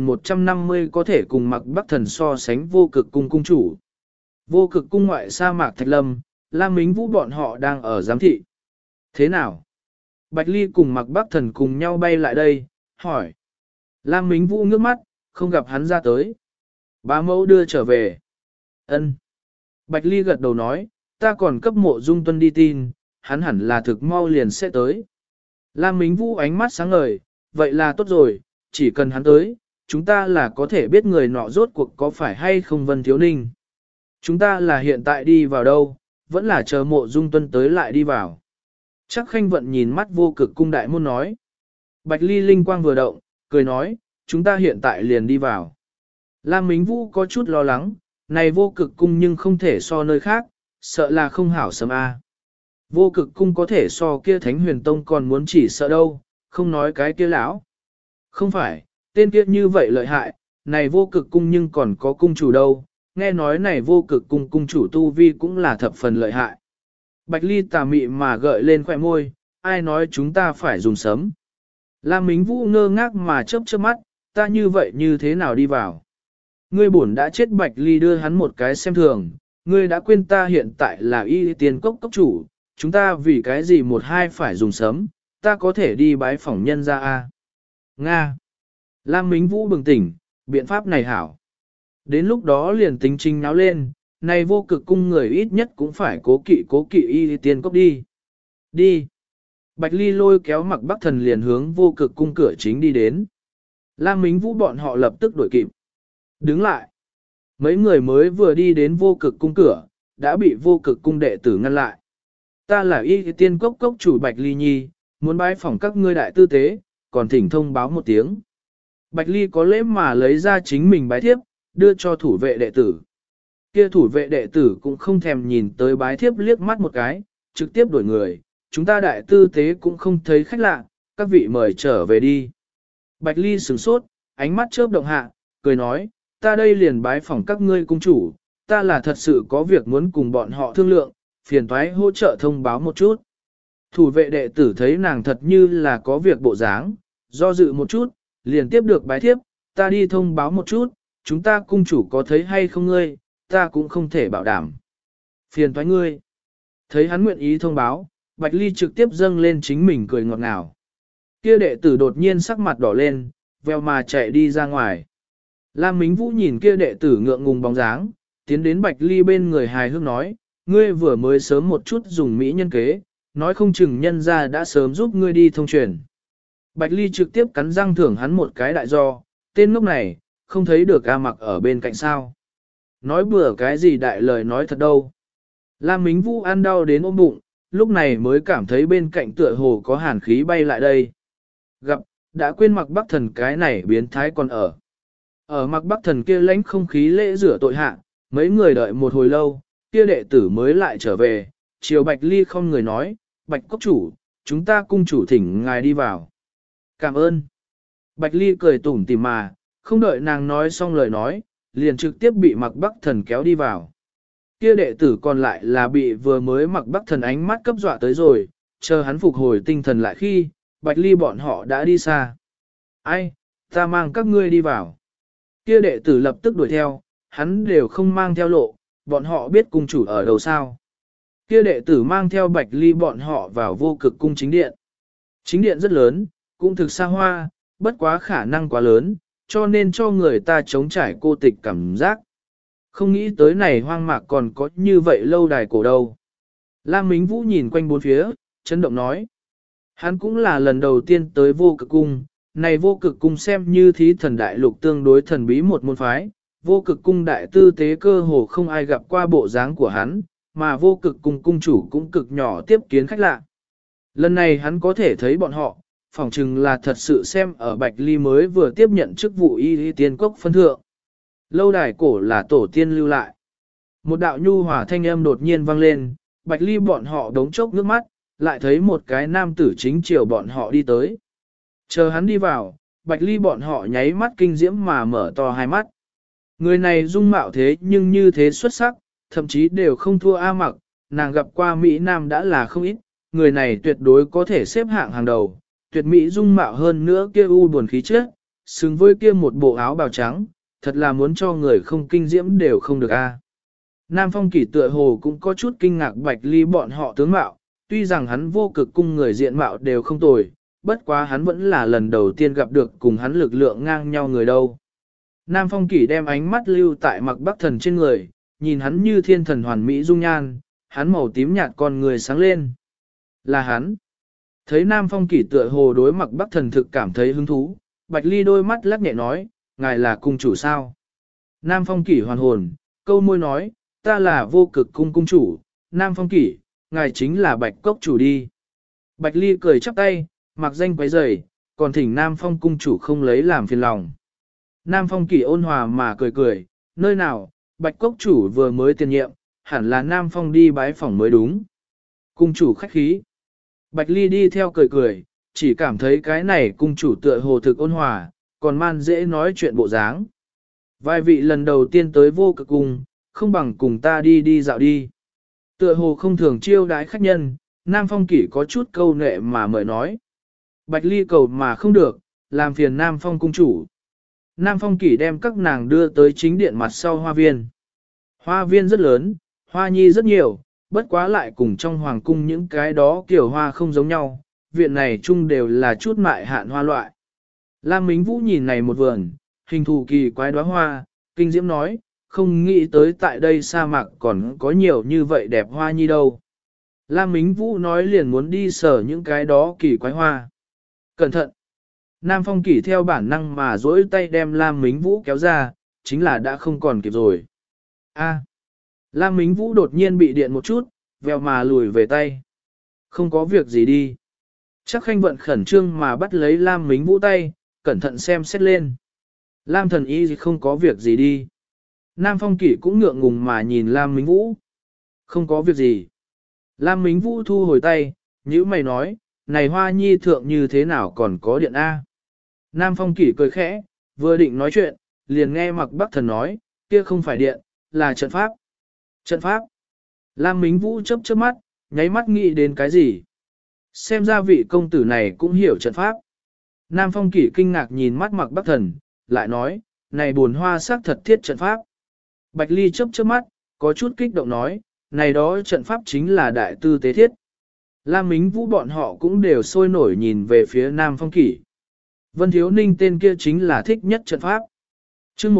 1150 có thể cùng Mặc Bắc Thần so sánh Vô Cực Cung cung chủ. Vô Cực Cung ngoại sa mạc Thạch Lâm, Lam Mính Vũ bọn họ đang ở giám thị. Thế nào? Bạch Ly cùng Mặc Bắc Thần cùng nhau bay lại đây, hỏi. Lam Mính Vũ ngước mắt, không gặp hắn ra tới. Bá mẫu đưa trở về. Ân. Bạch Ly gật đầu nói, ta còn cấp Mộ Dung Tuân đi tin, hắn hẳn là thực mau liền sẽ tới. Lam Mính Vũ ánh mắt sáng ngời, vậy là tốt rồi, chỉ cần hắn tới, chúng ta là có thể biết người nọ rốt cuộc có phải hay không Vân Thiếu Ninh. Chúng ta là hiện tại đi vào đâu, vẫn là chờ Mộ Dung Tuân tới lại đi vào. Chắc Khanh Vận nhìn mắt Vô Cực Cung đại môn nói. Bạch Ly linh quang vừa động, cười nói, chúng ta hiện tại liền đi vào. Lam Mính Vũ có chút lo lắng, này Vô Cực Cung nhưng không thể so nơi khác, sợ là không hảo sớm a. Vô Cực Cung có thể so kia Thánh Huyền Tông còn muốn chỉ sợ đâu, không nói cái kia lão. Không phải, tên kia như vậy lợi hại, này Vô Cực Cung nhưng còn có cung chủ đâu, nghe nói này Vô Cực Cung cung chủ tu vi cũng là thập phần lợi hại. Bạch Ly tà mị mà gợi lên khỏe môi, ai nói chúng ta phải dùng sấm. Lam Mính Vũ ngơ ngác mà chớp chớp mắt, ta như vậy như thế nào đi vào. Ngươi bổn đã chết. Bạch Ly đưa hắn một cái xem thường, ngươi đã quên ta hiện tại là y tiền cốc cốc chủ, chúng ta vì cái gì một hai phải dùng sấm, ta có thể đi bái phỏng nhân ra a. Nga. Lam Mính Vũ bừng tỉnh, biện pháp này hảo. Đến lúc đó liền tính trình náo lên, Này vô cực cung người ít nhất cũng phải cố kỵ y tiên cốc đi. Đi. Bạch Ly lôi kéo Mặc Bắc Thần liền hướng vô cực cung cửa chính đi đến. Lam Mính Vũ bọn họ lập tức đuổi kịp. Đứng lại. Mấy người mới vừa đi đến vô cực cung cửa, đã bị vô cực cung đệ tử ngăn lại. Ta là y tiên cốc cốc chủ Bạch Ly Nhi, muốn bái phỏng các ngươi đại tư tế, còn thỉnh thông báo một tiếng. Bạch Ly có lễ mà lấy ra chính mình bái thiếp, đưa cho thủ vệ đệ tử. Kia thủ vệ đệ tử cũng không thèm nhìn tới bái thiếp liếc mắt một cái, trực tiếp đổi người, chúng ta đại tư tế cũng không thấy khách lạ, các vị mời trở về đi. Bạch Ly sửng sốt, ánh mắt chớp động hạ, cười nói, ta đây liền bái phỏng các ngươi cung chủ, ta là thật sự có việc muốn cùng bọn họ thương lượng, phiền toái hỗ trợ thông báo một chút. Thủ vệ đệ tử thấy nàng thật như là có việc bộ dáng, do dự một chút, liền tiếp được bái thiếp, ta đi thông báo một chút, chúng ta cung chủ có thấy hay không ngươi, ta cũng không thể bảo đảm. Phiền toái ngươi. Thấy hắn nguyện ý thông báo, Bạch Ly trực tiếp dâng lên chính mình cười ngọt ngào. Kia đệ tử đột nhiên sắc mặt đỏ lên, veo mà chạy đi ra ngoài. Lam Mính Vũ nhìn kia đệ tử ngượng ngùng bóng dáng, tiến đến Bạch Ly bên người hài hước nói, ngươi vừa mới sớm một chút dùng mỹ nhân kế, nói không chừng nhân ra đã sớm giúp ngươi đi thông truyền. Bạch Ly trực tiếp cắn răng thưởng hắn một cái đại do, tên ngốc này, không thấy được A Mặc ở bên cạnh sao. Nói bừa cái gì đại lời nói thật đâu. Lam Mính Vũ ăn đau đến ôm bụng, lúc này mới cảm thấy bên cạnh tựa hồ có hàn khí bay lại đây. Gặp, đã quên Mặc Bắc Thần cái này biến thái còn ở. Ở Mặc Bắc Thần kia lãnh không khí lễ rửa tội hạ, mấy người đợi một hồi lâu, kia đệ tử mới lại trở về, chiều Bạch Ly không người nói, Bạch Cốc chủ, chúng ta cung chủ thỉnh ngài đi vào. Cảm ơn. Bạch Ly cười tủm tỉm mà, không đợi nàng nói xong lời nói, liền trực tiếp bị Mặc Bắc Thần kéo đi vào. Kia đệ tử còn lại là bị vừa mới Mặc Bắc Thần ánh mắt cấp dọa tới rồi, chờ hắn phục hồi tinh thần lại khi, Bạch Ly bọn họ đã đi xa. Ai, ta mang các ngươi đi vào. Kia đệ tử lập tức đuổi theo, hắn đều không mang theo lộ, bọn họ biết cung chủ ở đâu sao. Kia đệ tử mang theo Bạch Ly bọn họ vào vô cực cung chính điện. Chính điện rất lớn, cũng thực xa hoa, bất quá khả năng quá lớn, cho nên cho người ta chống trải cô tịch cảm giác. Không nghĩ tới này hoang mạc còn có như vậy lâu đài cổ đâu. Lam Mính Vũ nhìn quanh bốn phía, chấn động nói. Hắn cũng là lần đầu tiên tới vô cực cung, này vô cực cung xem như thí thần đại lục tương đối thần bí một môn phái, vô cực cung đại tư tế cơ hồ không ai gặp qua bộ dáng của hắn, mà vô cực cung cung chủ cũng cực nhỏ tiếp kiến khách lạ. Lần này hắn có thể thấy bọn họ, phỏng chừng là thật sự xem ở Bạch Ly mới vừa tiếp nhận chức vụ y tiên cốc phân thượng. Lâu đài cổ là tổ tiên lưu lại. Một đạo nhu hòa thanh âm đột nhiên vang lên, Bạch Ly bọn họ đống chốc nước mắt, lại thấy một cái nam tử chính chiều bọn họ đi tới. Chờ hắn đi vào, Bạch Ly bọn họ nháy mắt kinh diễm mà mở to hai mắt. Người này dung mạo thế nhưng như thế xuất sắc, thậm chí đều không thua A Mặc, nàng gặp qua Mỹ Nam đã là không ít, người này tuyệt đối có thể xếp hạng hàng đầu, tuyệt mỹ dung mạo hơn nữa kia u buồn khí chất, xứng với kia một bộ áo bào trắng, thật là muốn cho người không kinh diễm đều không được a. Nam Phong Kỳ tựa hồ cũng có chút kinh ngạc Bạch Ly bọn họ tướng mạo, tuy rằng hắn vô cực cung người diện mạo đều không tồi, bất quá hắn vẫn là lần đầu tiên gặp được cùng hắn lực lượng ngang nhau người đâu. Nam Phong Kỳ đem ánh mắt lưu tại Mặc Bắc Thần trên người, nhìn hắn như thiên thần hoàn mỹ dung nhan, hắn màu tím nhạt con người sáng lên. Là hắn. Thấy Nam Phong Kỳ tựa hồ đối Mặc Bắc Thần thực cảm thấy hứng thú, Bạch Ly đôi mắt lắc nhẹ nói, ngài là cung chủ sao? Nam Phong Kỳ hoàn hồn, câu môi nói, ta là vô cực cung cung chủ, Nam Phong Kỳ, ngài chính là Bạch Cốc chủ đi. Bạch Ly cười chắp tay, mặc danh quấy rầy, còn thỉnh Nam Phong cung chủ không lấy làm phiền lòng. Nam Phong Kỳ ôn hòa mà cười cười, nơi nào, Bạch Cốc chủ vừa mới tiền nhiệm, hẳn là Nam Phong đi bái phỏng mới đúng. Cung chủ khách khí. Bạch Ly đi theo cười cười, chỉ cảm thấy cái này cung chủ tựa hồ thực ôn hòa, còn man dễ nói chuyện bộ dáng. Vài vị lần đầu tiên tới vô cực cung, không bằng cùng ta đi đi dạo đi. Tựa hồ không thường chiêu đái khách nhân, Nam Phong Kỷ có chút câu nệ mà mời nói. Bạch Ly cầu mà không được, làm phiền Nam Phong cung chủ. Nam Phong Kỷ đem các nàng đưa tới chính điện mặt sau hoa viên. Hoa viên rất lớn, hoa nhi rất nhiều, bất quá lại cùng trong hoàng cung những cái đó kiểu hoa không giống nhau, viện này chung đều là chút mại hạn hoa loại. Lam Mính Vũ nhìn này một vườn, hình thù kỳ quái đóa hoa, kinh diễm nói, không nghĩ tới tại đây sa mạc còn có nhiều như vậy đẹp hoa nhi đâu. Lam Mính Vũ nói liền muốn đi sờ những cái đó kỳ quái hoa. Cẩn thận! Nam Phong Kỷ theo bản năng mà duỗi tay đem Lam Mính Vũ kéo ra, chính là đã không còn kịp rồi. A! Lam Mính Vũ đột nhiên bị điện một chút, vèo mà lùi về tay. Không có việc gì đi. Chắc Khanh Vận khẩn trương mà bắt lấy Lam Mính Vũ tay, cẩn thận xem xét lên. Lam thần y không có việc gì đi. Nam Phong Kỷ cũng ngượng ngùng mà nhìn Lam Mính Vũ. Không có việc gì. Lam Mính Vũ thu hồi tay, nhữ mày nói, này hoa nhi thượng như thế nào còn có điện A. Nam Phong Kỷ cười khẽ, vừa định nói chuyện, liền nghe Mặc Bắc Thần nói, kia không phải điện, là trận pháp. Trận pháp. Lam Mính Vũ chớp chớp mắt, nháy mắt nghĩ đến cái gì. Xem ra vị công tử này cũng hiểu trận pháp. Nam Phong Kỷ kinh ngạc nhìn mắt Mặc Bắc Thần, lại nói, này buồn hoa sắc thật thiết trận pháp. Bạch Ly chớp chớp mắt, có chút kích động nói, này đó trận pháp chính là đại tư tế thiết. Lam Mính Vũ bọn họ cũng đều sôi nổi nhìn về phía Nam Phong Kỷ. Vân Thiếu Ninh tên kia chính là thích nhất trận pháp. Chương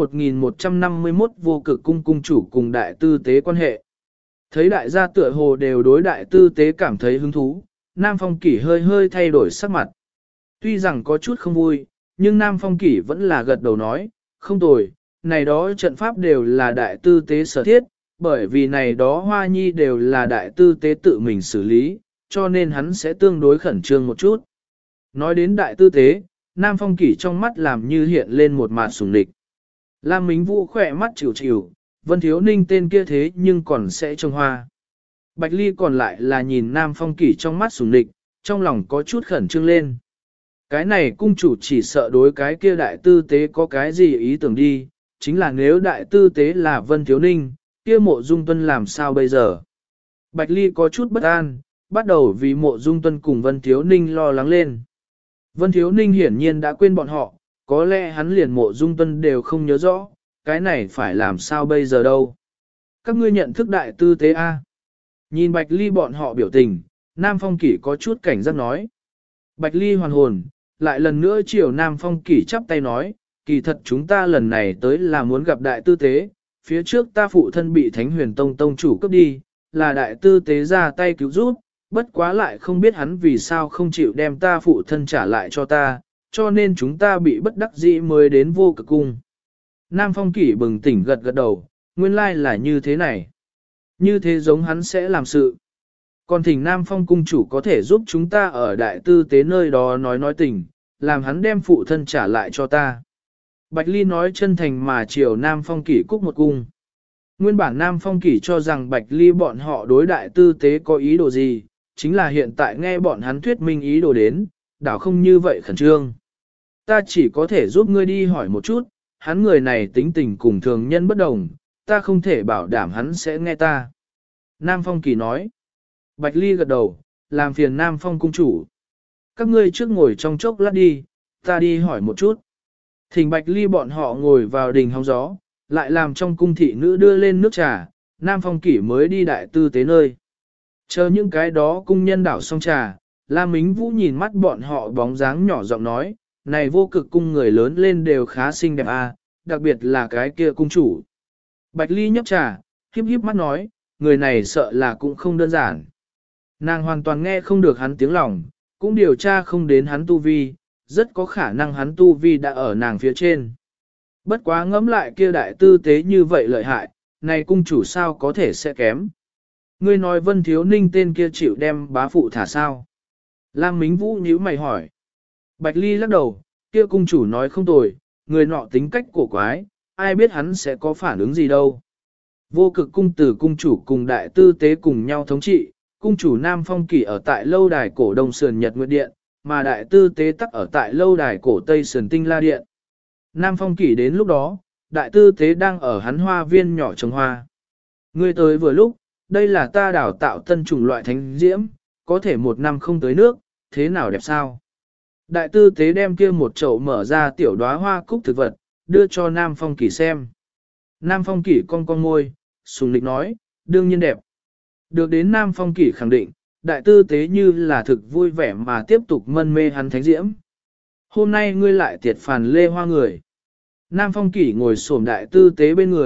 1151 vô cực cung cung chủ cùng đại tư tế quan hệ. Thấy đại gia tựa hồ đều đối đại tư tế cảm thấy hứng thú, Nam Phong Kỷ hơi hơi thay đổi sắc mặt. Tuy rằng có chút không vui, nhưng Nam Phong Kỷ vẫn là gật đầu nói, không tồi, này đó trận pháp đều là đại tư tế sở thiết, bởi vì này đó hoa nhi đều là đại tư tế tự mình xử lý, cho nên hắn sẽ tương đối khẩn trương một chút. Nói đến đại tư tế, Nam Phong Kỷ trong mắt làm như hiện lên một mạt sùng địch. Lam Mính Vũ khỏe mắt chịu chịu, Vân Thiếu Ninh tên kia thế nhưng còn sẽ trông hoa. Bạch Ly còn lại là nhìn Nam Phong Kỷ trong mắt sùng địch, trong lòng có chút khẩn trương lên. Cái này cung chủ chỉ sợ đối cái kia đại tư tế có cái gì ý tưởng đi, chính là nếu đại tư tế là Vân Thiếu Ninh, kia Mộ Dung Tuân làm sao bây giờ? Bạch Ly có chút bất an, bắt đầu vì Mộ Dung Tuân cùng Vân Thiếu Ninh lo lắng lên. Vân Thiếu Ninh hiển nhiên đã quên bọn họ, có lẽ hắn liền Mộ Dung Tuân đều không nhớ rõ, cái này phải làm sao bây giờ đâu. Các ngươi nhận thức đại tư tế A. Nhìn Bạch Ly bọn họ biểu tình, Nam Phong Kỷ có chút cảnh giác nói. Bạch Ly hoàn hồn, lại lần nữa chiều Nam Phong Kỷ chắp tay nói, kỳ thật chúng ta lần này tới là muốn gặp đại tư tế, phía trước ta phụ thân bị Thánh Huyền Tông tông chủ cướp đi, là đại tư tế ra tay cứu giúp, bất quá lại không biết hắn vì sao không chịu đem ta phụ thân trả lại cho ta, cho nên chúng ta bị bất đắc dĩ mới đến vô cực cung. Nam Phong Kỷ bừng tỉnh gật gật đầu, nguyên lai là như thế này. Như thế giống hắn sẽ làm sự. Còn thỉnh Nam Phong cung chủ có thể giúp chúng ta ở đại tư tế nơi đó nói tình, làm hắn đem phụ thân trả lại cho ta. Bạch Ly nói chân thành mà chiều Nam Phong Kỷ cúc một cung. Nguyên bản Nam Phong Kỷ cho rằng Bạch Ly bọn họ đối đại tư tế có ý đồ gì, chính là hiện tại nghe bọn hắn thuyết minh ý đồ đến, đảo không như vậy khẩn trương. Ta chỉ có thể giúp ngươi đi hỏi một chút, hắn người này tính tình cùng thường nhân bất đồng, ta không thể bảo đảm hắn sẽ nghe ta. Nam Phong Kỳ nói. Bạch Ly gật đầu, làm phiền Nam Phong cung chủ. Các ngươi trước ngồi trong chốc lát đi, ta đi hỏi một chút. Thỉnh Bạch Ly bọn họ ngồi vào đình hóng gió, lại làm trong cung thị nữ đưa lên nước trà, Nam Phong Kỷ mới đi đại tư tế nơi. Chờ những cái đó cung nhân đảo xong trà, Lam Mính Vũ nhìn mắt bọn họ bóng dáng nhỏ giọng nói, này vô cực cung người lớn lên đều khá xinh đẹp à, đặc biệt là cái kia cung chủ. Bạch Ly nhấp trà, híp híp mắt nói, người này sợ là cũng không đơn giản. Nàng hoàn toàn nghe không được hắn tiếng lòng, cũng điều tra không đến hắn tu vi, rất có khả năng hắn tu vi đã ở nàng phía trên. Bất quá ngẫm lại kia đại tư tế như vậy lợi hại, này cung chủ sao có thể sẽ kém. Ngươi nói Vân Thiếu Ninh tên kia chịu đem bá phụ thả sao? Lam Mính Vũ nhíu mày hỏi. Bạch Ly lắc đầu, kia cung chủ nói không tồi, người nọ tính cách cổ quái, ai biết hắn sẽ có phản ứng gì đâu. Vô cực cung tử cung chủ cùng đại tư tế cùng nhau thống trị, cung chủ Nam Phong Kỷ ở tại lâu đài cổ Đông Sườn Nhật Nguyệt Điện, mà đại tư tế tắc ở tại lâu đài cổ Tây Sườn Tinh La Điện. Nam Phong Kỷ đến lúc đó, đại tư tế đang ở hắn hoa viên nhỏ trồng hoa. Ngươi tới vừa lúc, đây là ta đào tạo tân chủng loại thánh diễm, có thể một năm không tới nước, thế nào đẹp sao? Đại tư tế đem kia một chậu mở ra tiểu đóa hoa cúc thực vật, đưa cho Nam Phong Kỷ xem. Nam Phong Kỷ cong môi, sùng lịch nói, đương nhiên đẹp. Được đến Nam Phong Kỷ khẳng định, đại tư tế như là thực vui vẻ mà tiếp tục mân mê hắn thánh diễm. Hôm nay ngươi lại tiệt phản lê hoa người. Nam Phong Kỷ ngồi xổm đại tư tế bên người,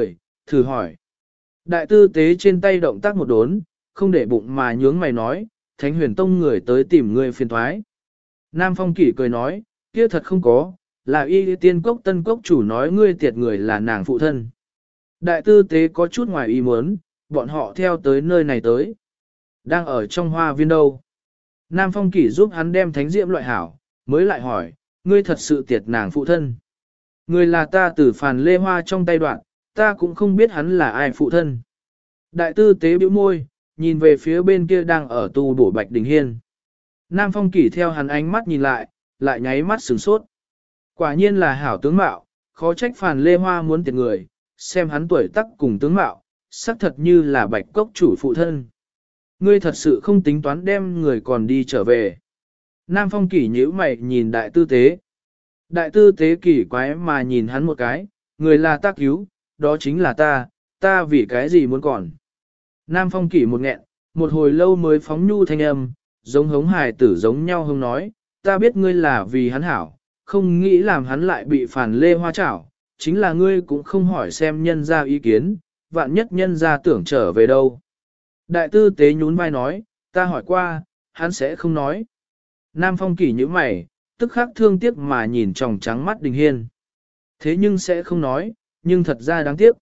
thử hỏi. Đại tư tế trên tay động tác một đốn, không để bụng mà nhướng mày nói, Thánh Huyền Tông người tới tìm ngươi phiền thoái. Nam Phong Kỷ cười nói, kia thật không có, là y tiên cốc tân cốc chủ nói ngươi tiệt người là nàng phụ thân. Đại tư tế có chút ngoài ý muốn, bọn họ theo tới nơi này tới. Đang ở trong hoa viên đâu. Nam Phong Kỷ giúp hắn đem thánh diệm loại hảo, mới lại hỏi, ngươi thật sự tiệt nàng phụ thân. Người là ta từ phàn lê hoa trong tay đoạn, ta cũng không biết hắn là ai phụ thân. Đại tư tế bĩu môi, nhìn về phía bên kia đang ở tu bổ Bạch Đình Hiên. Nam Phong Kỷ theo hắn ánh mắt nhìn lại nháy mắt sửng sốt. Quả nhiên là hảo tướng mạo, khó trách phàn lê hoa muốn tiệt người, xem hắn tuổi tác cùng tướng mạo, xác thật như là Bạch Cốc chủ phụ thân. Ngươi thật sự không tính toán đem người còn đi trở về. Nam Phong Kỷ nhíu mày nhìn đại tư tế. Đại tư tế kỳ quái mà nhìn hắn một cái, người là ta cứu, đó chính là ta vì cái gì muốn còn. Nam Phong Kỷ một nghẹn, một hồi lâu mới phóng nhu thanh âm, giống hống hài tử giống nhau hông nói, ta biết ngươi là vì hắn hảo, không nghĩ làm hắn lại bị phản lê hoa chảo, chính là ngươi cũng không hỏi xem nhân ra ý kiến, vạn nhất nhân ra tưởng trở về đâu. Đại tư tế nhún vai nói, ta hỏi qua, hắn sẽ không nói. Nam Phong Kỷ như mày, tức khắc thương tiếc mà nhìn tròng trắng mắt Đình Hiên. Thế nhưng sẽ không nói, nhưng thật ra đáng tiếc.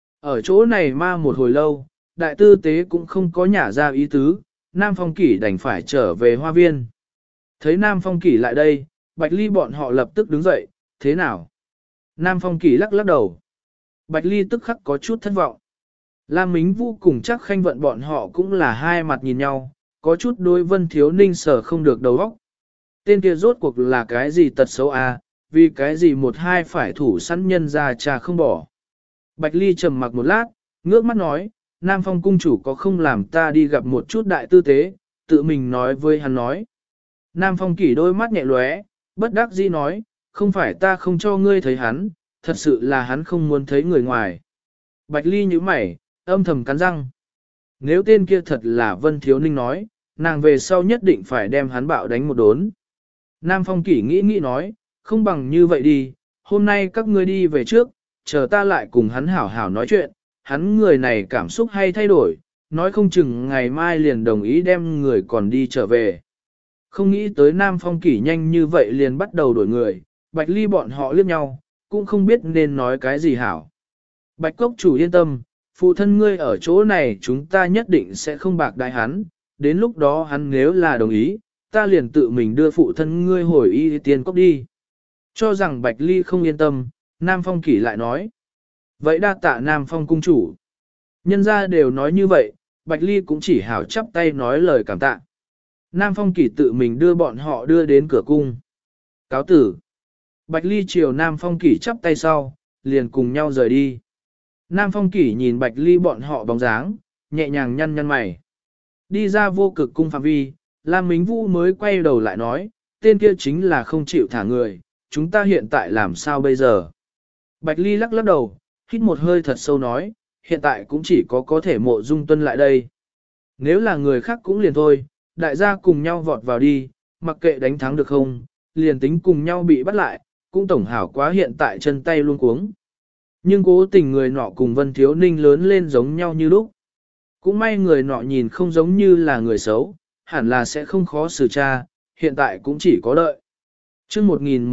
Ở chỗ này ma một hồi lâu, đại tư tế cũng không có nhả ra ý tứ, Nam Phong Kỷ đành phải trở về hoa viên. Thấy Nam Phong Kỷ lại đây, Bạch Ly bọn họ lập tức đứng dậy, thế nào? Nam Phong Kỷ lắc lắc đầu. Bạch Ly tức khắc có chút thất vọng. Lam Mính Vũ cùng chắc khanh vận bọn họ cũng là hai mặt nhìn nhau, có chút đối Vân Thiếu Ninh sở không được đầu óc. Tên kia rốt cuộc là cái gì tật xấu à, vì cái gì một hai phải thủ sẵn nhân ra trà không bỏ. Bạch Ly trầm mặc một lát, ngước mắt nói, Nam Phong cung chủ có không làm ta đi gặp một chút đại tư tế, tự mình nói với hắn nói. Nam Phong Kỷ đôi mắt nhẹ lóe, bất đắc dĩ nói, không phải ta không cho ngươi thấy hắn, thật sự là hắn không muốn thấy người ngoài. Bạch Ly nhíu mày, âm thầm cắn răng. Nếu tên kia thật là Vân Thiếu Ninh nói, nàng về sau nhất định phải đem hắn bạo đánh một đốn. Nam Phong Kỷ nghĩ nói, không bằng như vậy đi, hôm nay các ngươi đi về trước, chờ ta lại cùng hắn hảo hảo nói chuyện, hắn người này cảm xúc hay thay đổi, nói không chừng ngày mai liền đồng ý đem người còn đi trở về. Không nghĩ tới Nam Phong Kỷ nhanh như vậy liền bắt đầu đổi người, Bạch Ly bọn họ liếc nhau, cũng không biết nên nói cái gì hảo. Bạch Cốc chủ yên tâm, phụ thân ngươi ở chỗ này chúng ta nhất định sẽ không bạc đại hắn, đến lúc đó hắn nếu là đồng ý, ta liền tự mình đưa phụ thân ngươi hồi y tiên cốc đi. Cho rằng Bạch Ly không yên tâm, Nam Phong Kỷ lại nói. Vậy đa tạ Nam Phong cung chủ. Nhân ra đều nói như vậy, Bạch Ly cũng chỉ hảo chắp tay nói lời cảm tạ. Nam Phong Kỷ tự mình đưa bọn họ đưa đến cửa cung. Cáo tử. Bạch Ly chiều Nam Phong Kỷ chắp tay sau, liền cùng nhau rời đi. Nam Phong Kỷ nhìn Bạch Ly bọn họ bóng dáng, nhẹ nhàng nhăn nhăn mày. Đi ra vô cực cung phạm vi, Lam Mính Vũ mới quay đầu lại nói, tên kia chính là không chịu thả người, chúng ta hiện tại làm sao bây giờ? Bạch Ly lắc lắc đầu, hít một hơi thật sâu nói, hiện tại cũng chỉ có thể Mộ Dung Tuân lại đây. Nếu là người khác cũng liền thôi, đại gia cùng nhau vọt vào đi, mặc kệ đánh thắng được không, liền tính cùng nhau bị bắt lại, cũng tổng hảo quá hiện tại chân tay luôn cuống. Nhưng cố tình người nọ cùng Vân Thiếu Ninh lớn lên giống nhau như lúc. Cũng may người nọ nhìn không giống như là người xấu, hẳn là sẽ không khó xử tra, hiện tại cũng chỉ có đợi. Chương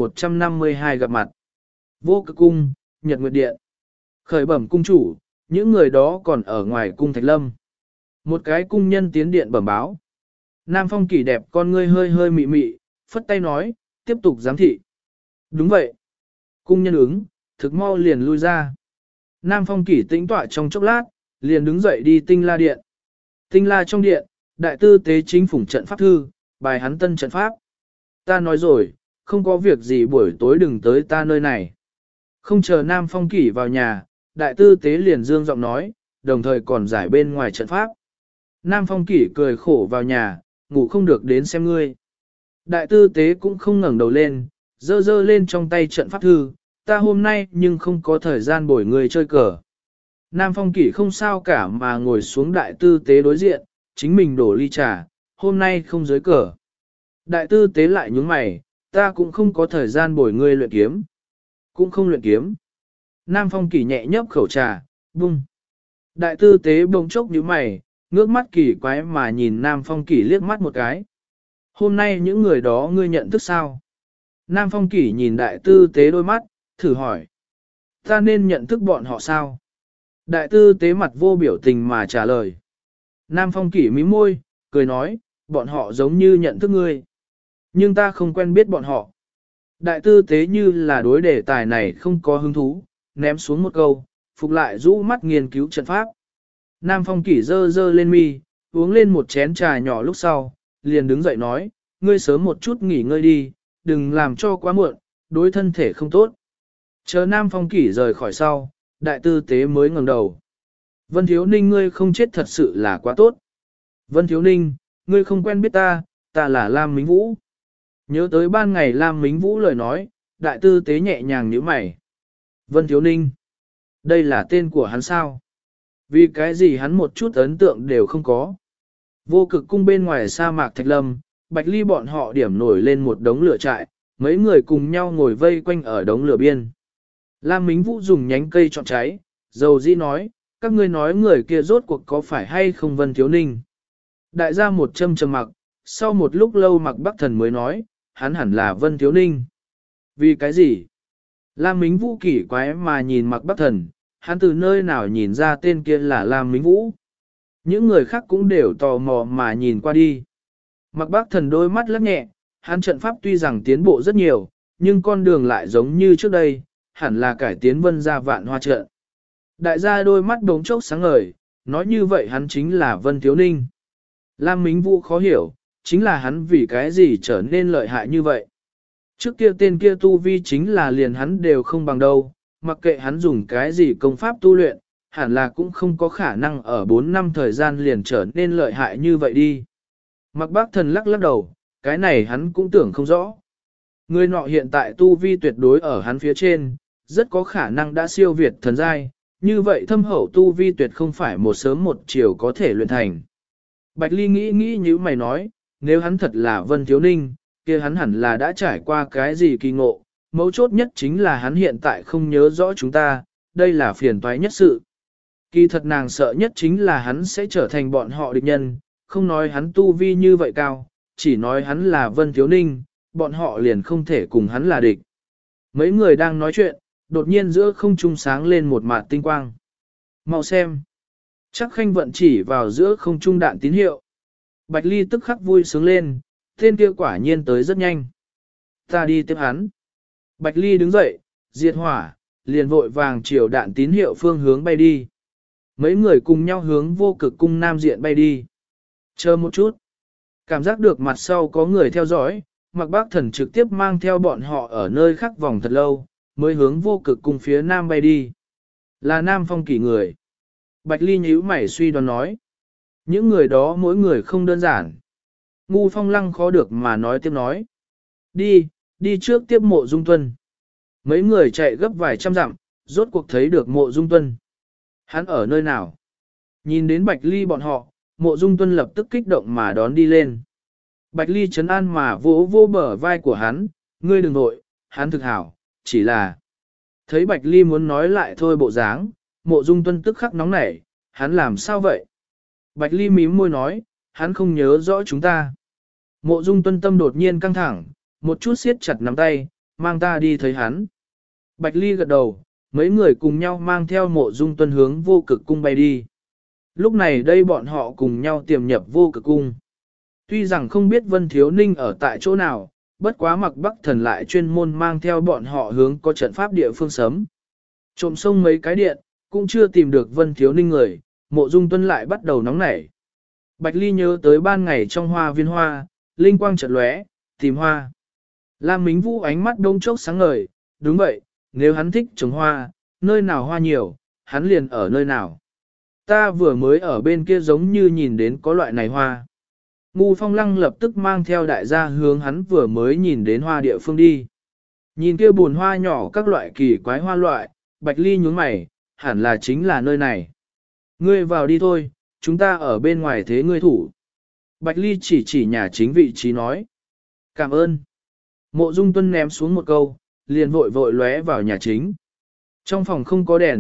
1152 gặp mặt. Vô Cực cung, Nhật Nguyệt điện. Khởi bẩm cung chủ, những người đó còn ở ngoài cung Thạch Lâm. Một cái cung nhân tiến điện bẩm báo. Nam Phong Kỷ đẹp con ngươi hơi hơi mị mị, phất tay nói, tiếp tục giám thị. Đúng vậy. Cung nhân ứng, thực mau liền lui ra. Nam Phong Kỷ tĩnh tọa trong chốc lát, liền đứng dậy đi Tinh La điện. Tinh La trong điện, đại tư tế chính phủng trận pháp thư, bài hắn tân trận pháp. Ta nói rồi, không có việc gì buổi tối đừng tới ta nơi này. Không chờ Nam Phong Kỷ vào nhà, đại tư tế liền dương giọng nói, đồng thời còn giải bên ngoài trận pháp. Nam Phong Kỷ cười khổ vào nhà, ngủ không được đến xem ngươi. Đại tư tế cũng không ngẩng đầu lên, dơ dơ lên trong tay trận pháp thư, ta hôm nay nhưng không có thời gian bồi người chơi cờ. Nam Phong Kỷ không sao cả mà ngồi xuống đại tư tế đối diện, chính mình đổ ly trà, hôm nay không dưới cờ. Đại tư tế lại nhướng mày, ta cũng không có thời gian bồi ngươi luyện kiếm. Cũng không luyện kiếm. Nam Phong Kỷ nhẹ nhấp khẩu trà, Bung. Đại tư tế bỗng chốc nhíu mày, ngước mắt kỳ quái mà nhìn Nam Phong Kỷ liếc mắt một cái. Hôm nay những người đó ngươi nhận thức sao? Nam Phong Kỷ nhìn đại tư tế đôi mắt, thử hỏi. Ta nên nhận thức bọn họ sao? Đại tư tế mặt vô biểu tình mà trả lời. Nam Phong Kỷ mím môi, cười nói, bọn họ giống như nhận thức ngươi. Nhưng ta không quen biết bọn họ. Đại tư tế như là đối đề tài này không có hứng thú, ném xuống một câu, phục lại rũ mắt nghiên cứu trận pháp. Nam Phong Kỷ dơ dơ lên mi, uống lên một chén trà nhỏ lúc sau, liền đứng dậy nói, ngươi sớm một chút nghỉ ngơi đi, đừng làm cho quá muộn, đối thân thể không tốt. Chờ Nam Phong Kỷ rời khỏi sau, đại tư tế mới ngẩng đầu. Vân Thiếu Ninh ngươi không chết thật sự là quá tốt. Vân Thiếu Ninh, ngươi không quen biết ta, ta là Lam Mính Vũ. Nhớ tới ban ngày Lam Mính Vũ lời nói, đại tư tế nhẹ nhàng nhíu mày. Vân Thiếu Ninh, đây là tên của hắn sao? Vì cái gì hắn một chút ấn tượng đều không có. Vô cực cung bên ngoài sa mạc Thạch Lâm, Bạch Ly bọn họ điểm nổi lên một đống lửa trại, mấy người cùng nhau ngồi vây quanh ở đống lửa biên. Lam Mính Vũ dùng nhánh cây chọn cháy, dầu dĩ nói, các ngươi nói người kia rốt cuộc có phải hay không Vân Thiếu Ninh. Đại gia một châm trầm mặc, sau một lúc lâu Mặc Bắc Thần mới nói, hắn hẳn là Vân Thiếu Ninh. Vì cái gì? Lam Mính Vũ kỳ quái mà nhìn Mặc Bắc Thần, hắn từ nơi nào nhìn ra tên kia là Lam Mính Vũ. Những người khác cũng đều tò mò mà nhìn qua đi. Mặc Bắc Thần đôi mắt lắc nhẹ, hắn trận pháp tuy rằng tiến bộ rất nhiều, nhưng con đường lại giống như trước đây, hẳn là cải tiến Vân gia Vạn Hoa trận. Đại gia đôi mắt đống chốc sáng ngời, nói như vậy hắn chính là Vân Thiếu Ninh. Lam Mính Vũ khó hiểu, chính là hắn vì cái gì trở nên lợi hại như vậy. Trước kia tên kia tu vi chính là liền hắn đều không bằng đâu, mặc kệ hắn dùng cái gì công pháp tu luyện, hẳn là cũng không có khả năng ở 4 năm thời gian liền trở nên lợi hại như vậy đi. Mặc Bác Thần lắc lắc đầu, cái này hắn cũng tưởng không rõ. Người nọ hiện tại tu vi tuyệt đối ở hắn phía trên, rất có khả năng đã siêu việt thần giai, như vậy thâm hậu tu vi tuyệt không phải một sớm một chiều có thể luyện thành. Bạch Ly nghĩ như mày nói, nếu hắn thật là Vân Thiếu Ninh, kia hắn hẳn là đã trải qua cái gì kỳ ngộ, mấu chốt nhất chính là hắn hiện tại không nhớ rõ chúng ta, đây là phiền toái nhất sự. Kỳ thật nàng sợ nhất chính là hắn sẽ trở thành bọn họ địch nhân, không nói hắn tu vi như vậy cao, chỉ nói hắn là Vân Thiếu Ninh, bọn họ liền không thể cùng hắn là địch. Mấy người đang nói chuyện, đột nhiên giữa không trung sáng lên một mạt tinh quang. Mau xem. Chắc Khanh vận chỉ vào giữa không trung đạn tín hiệu. Bạch Ly tức khắc vui sướng lên, tên kia quả nhiên tới rất nhanh. Ta đi tiếp hắn. Bạch Ly đứng dậy, diệt hỏa, liền vội vàng chiều đạn tín hiệu phương hướng bay đi. Mấy người cùng nhau hướng vô cực cung nam diện bay đi. Chờ một chút. Cảm giác được mặt sau có người theo dõi, Mặc Bác Thần trực tiếp mang theo bọn họ ở nơi khác vòng thật lâu, mới hướng vô cực cung phía nam bay đi. Là Nam Phong Kỷ người. Bạch Ly nhíu mày suy đoán nói. Những người đó mỗi người không đơn giản. Ngu Phong Lăng khó được mà nói tiếp nói. Đi trước tiếp Mộ Dung Tuân. Mấy người chạy gấp vài trăm dặm, rốt cuộc thấy được Mộ Dung Tuân. Hắn ở nơi nào? Nhìn đến Bạch Ly bọn họ, Mộ Dung Tuân lập tức kích động mà đón đi lên. Bạch Ly trấn an mà vỗ vô bờ vai của hắn, ngươi đừng nội, hắn thực hảo, chỉ là... Thấy Bạch Ly muốn nói lại thôi bộ dáng, Mộ Dung Tuân tức khắc nóng nảy, hắn làm sao vậy? Bạch Ly mím môi nói, hắn không nhớ rõ chúng ta. Mộ Dung Tuân tâm đột nhiên căng thẳng, một chút siết chặt nắm tay, mang ta đi thấy hắn. Bạch Ly gật đầu, mấy người cùng nhau mang theo Mộ Dung Tuân hướng vô cực cung bay đi. Lúc này đây bọn họ cùng nhau tiềm nhập vô cực cung. Tuy rằng không biết Vân Thiếu Ninh ở tại chỗ nào, bất quá Mặc Bắc Thần lại chuyên môn mang theo bọn họ hướng có trận pháp địa phương sớm. Trộm sông mấy cái điện, cũng chưa tìm được Vân Thiếu Ninh người, Mộ Dung Tuân lại bắt đầu nóng nảy. Bạch Ly nhớ tới ban ngày trong hoa viên hoa, linh quang chợt lóe, tìm hoa. Lam Mính Vũ ánh mắt đông chốc sáng ngời, đúng vậy, nếu hắn thích trồng hoa, nơi nào hoa nhiều, hắn liền ở nơi nào. Ta vừa mới ở bên kia giống như nhìn đến có loại này hoa. Ngu Phong Lăng lập tức mang theo đại gia hướng hắn vừa mới nhìn đến hoa địa phương đi. Nhìn kia buồn hoa nhỏ các loại kỳ quái hoa loại, Bạch Ly nhướng mày, hẳn là chính là nơi này. Ngươi vào đi thôi, chúng ta ở bên ngoài thế ngươi thủ. Bạch Ly chỉ nhà chính vị trí nói. Cảm ơn. Mộ Dung Tuân ném xuống một câu, liền vội lóe vào nhà chính. Trong phòng không có đèn,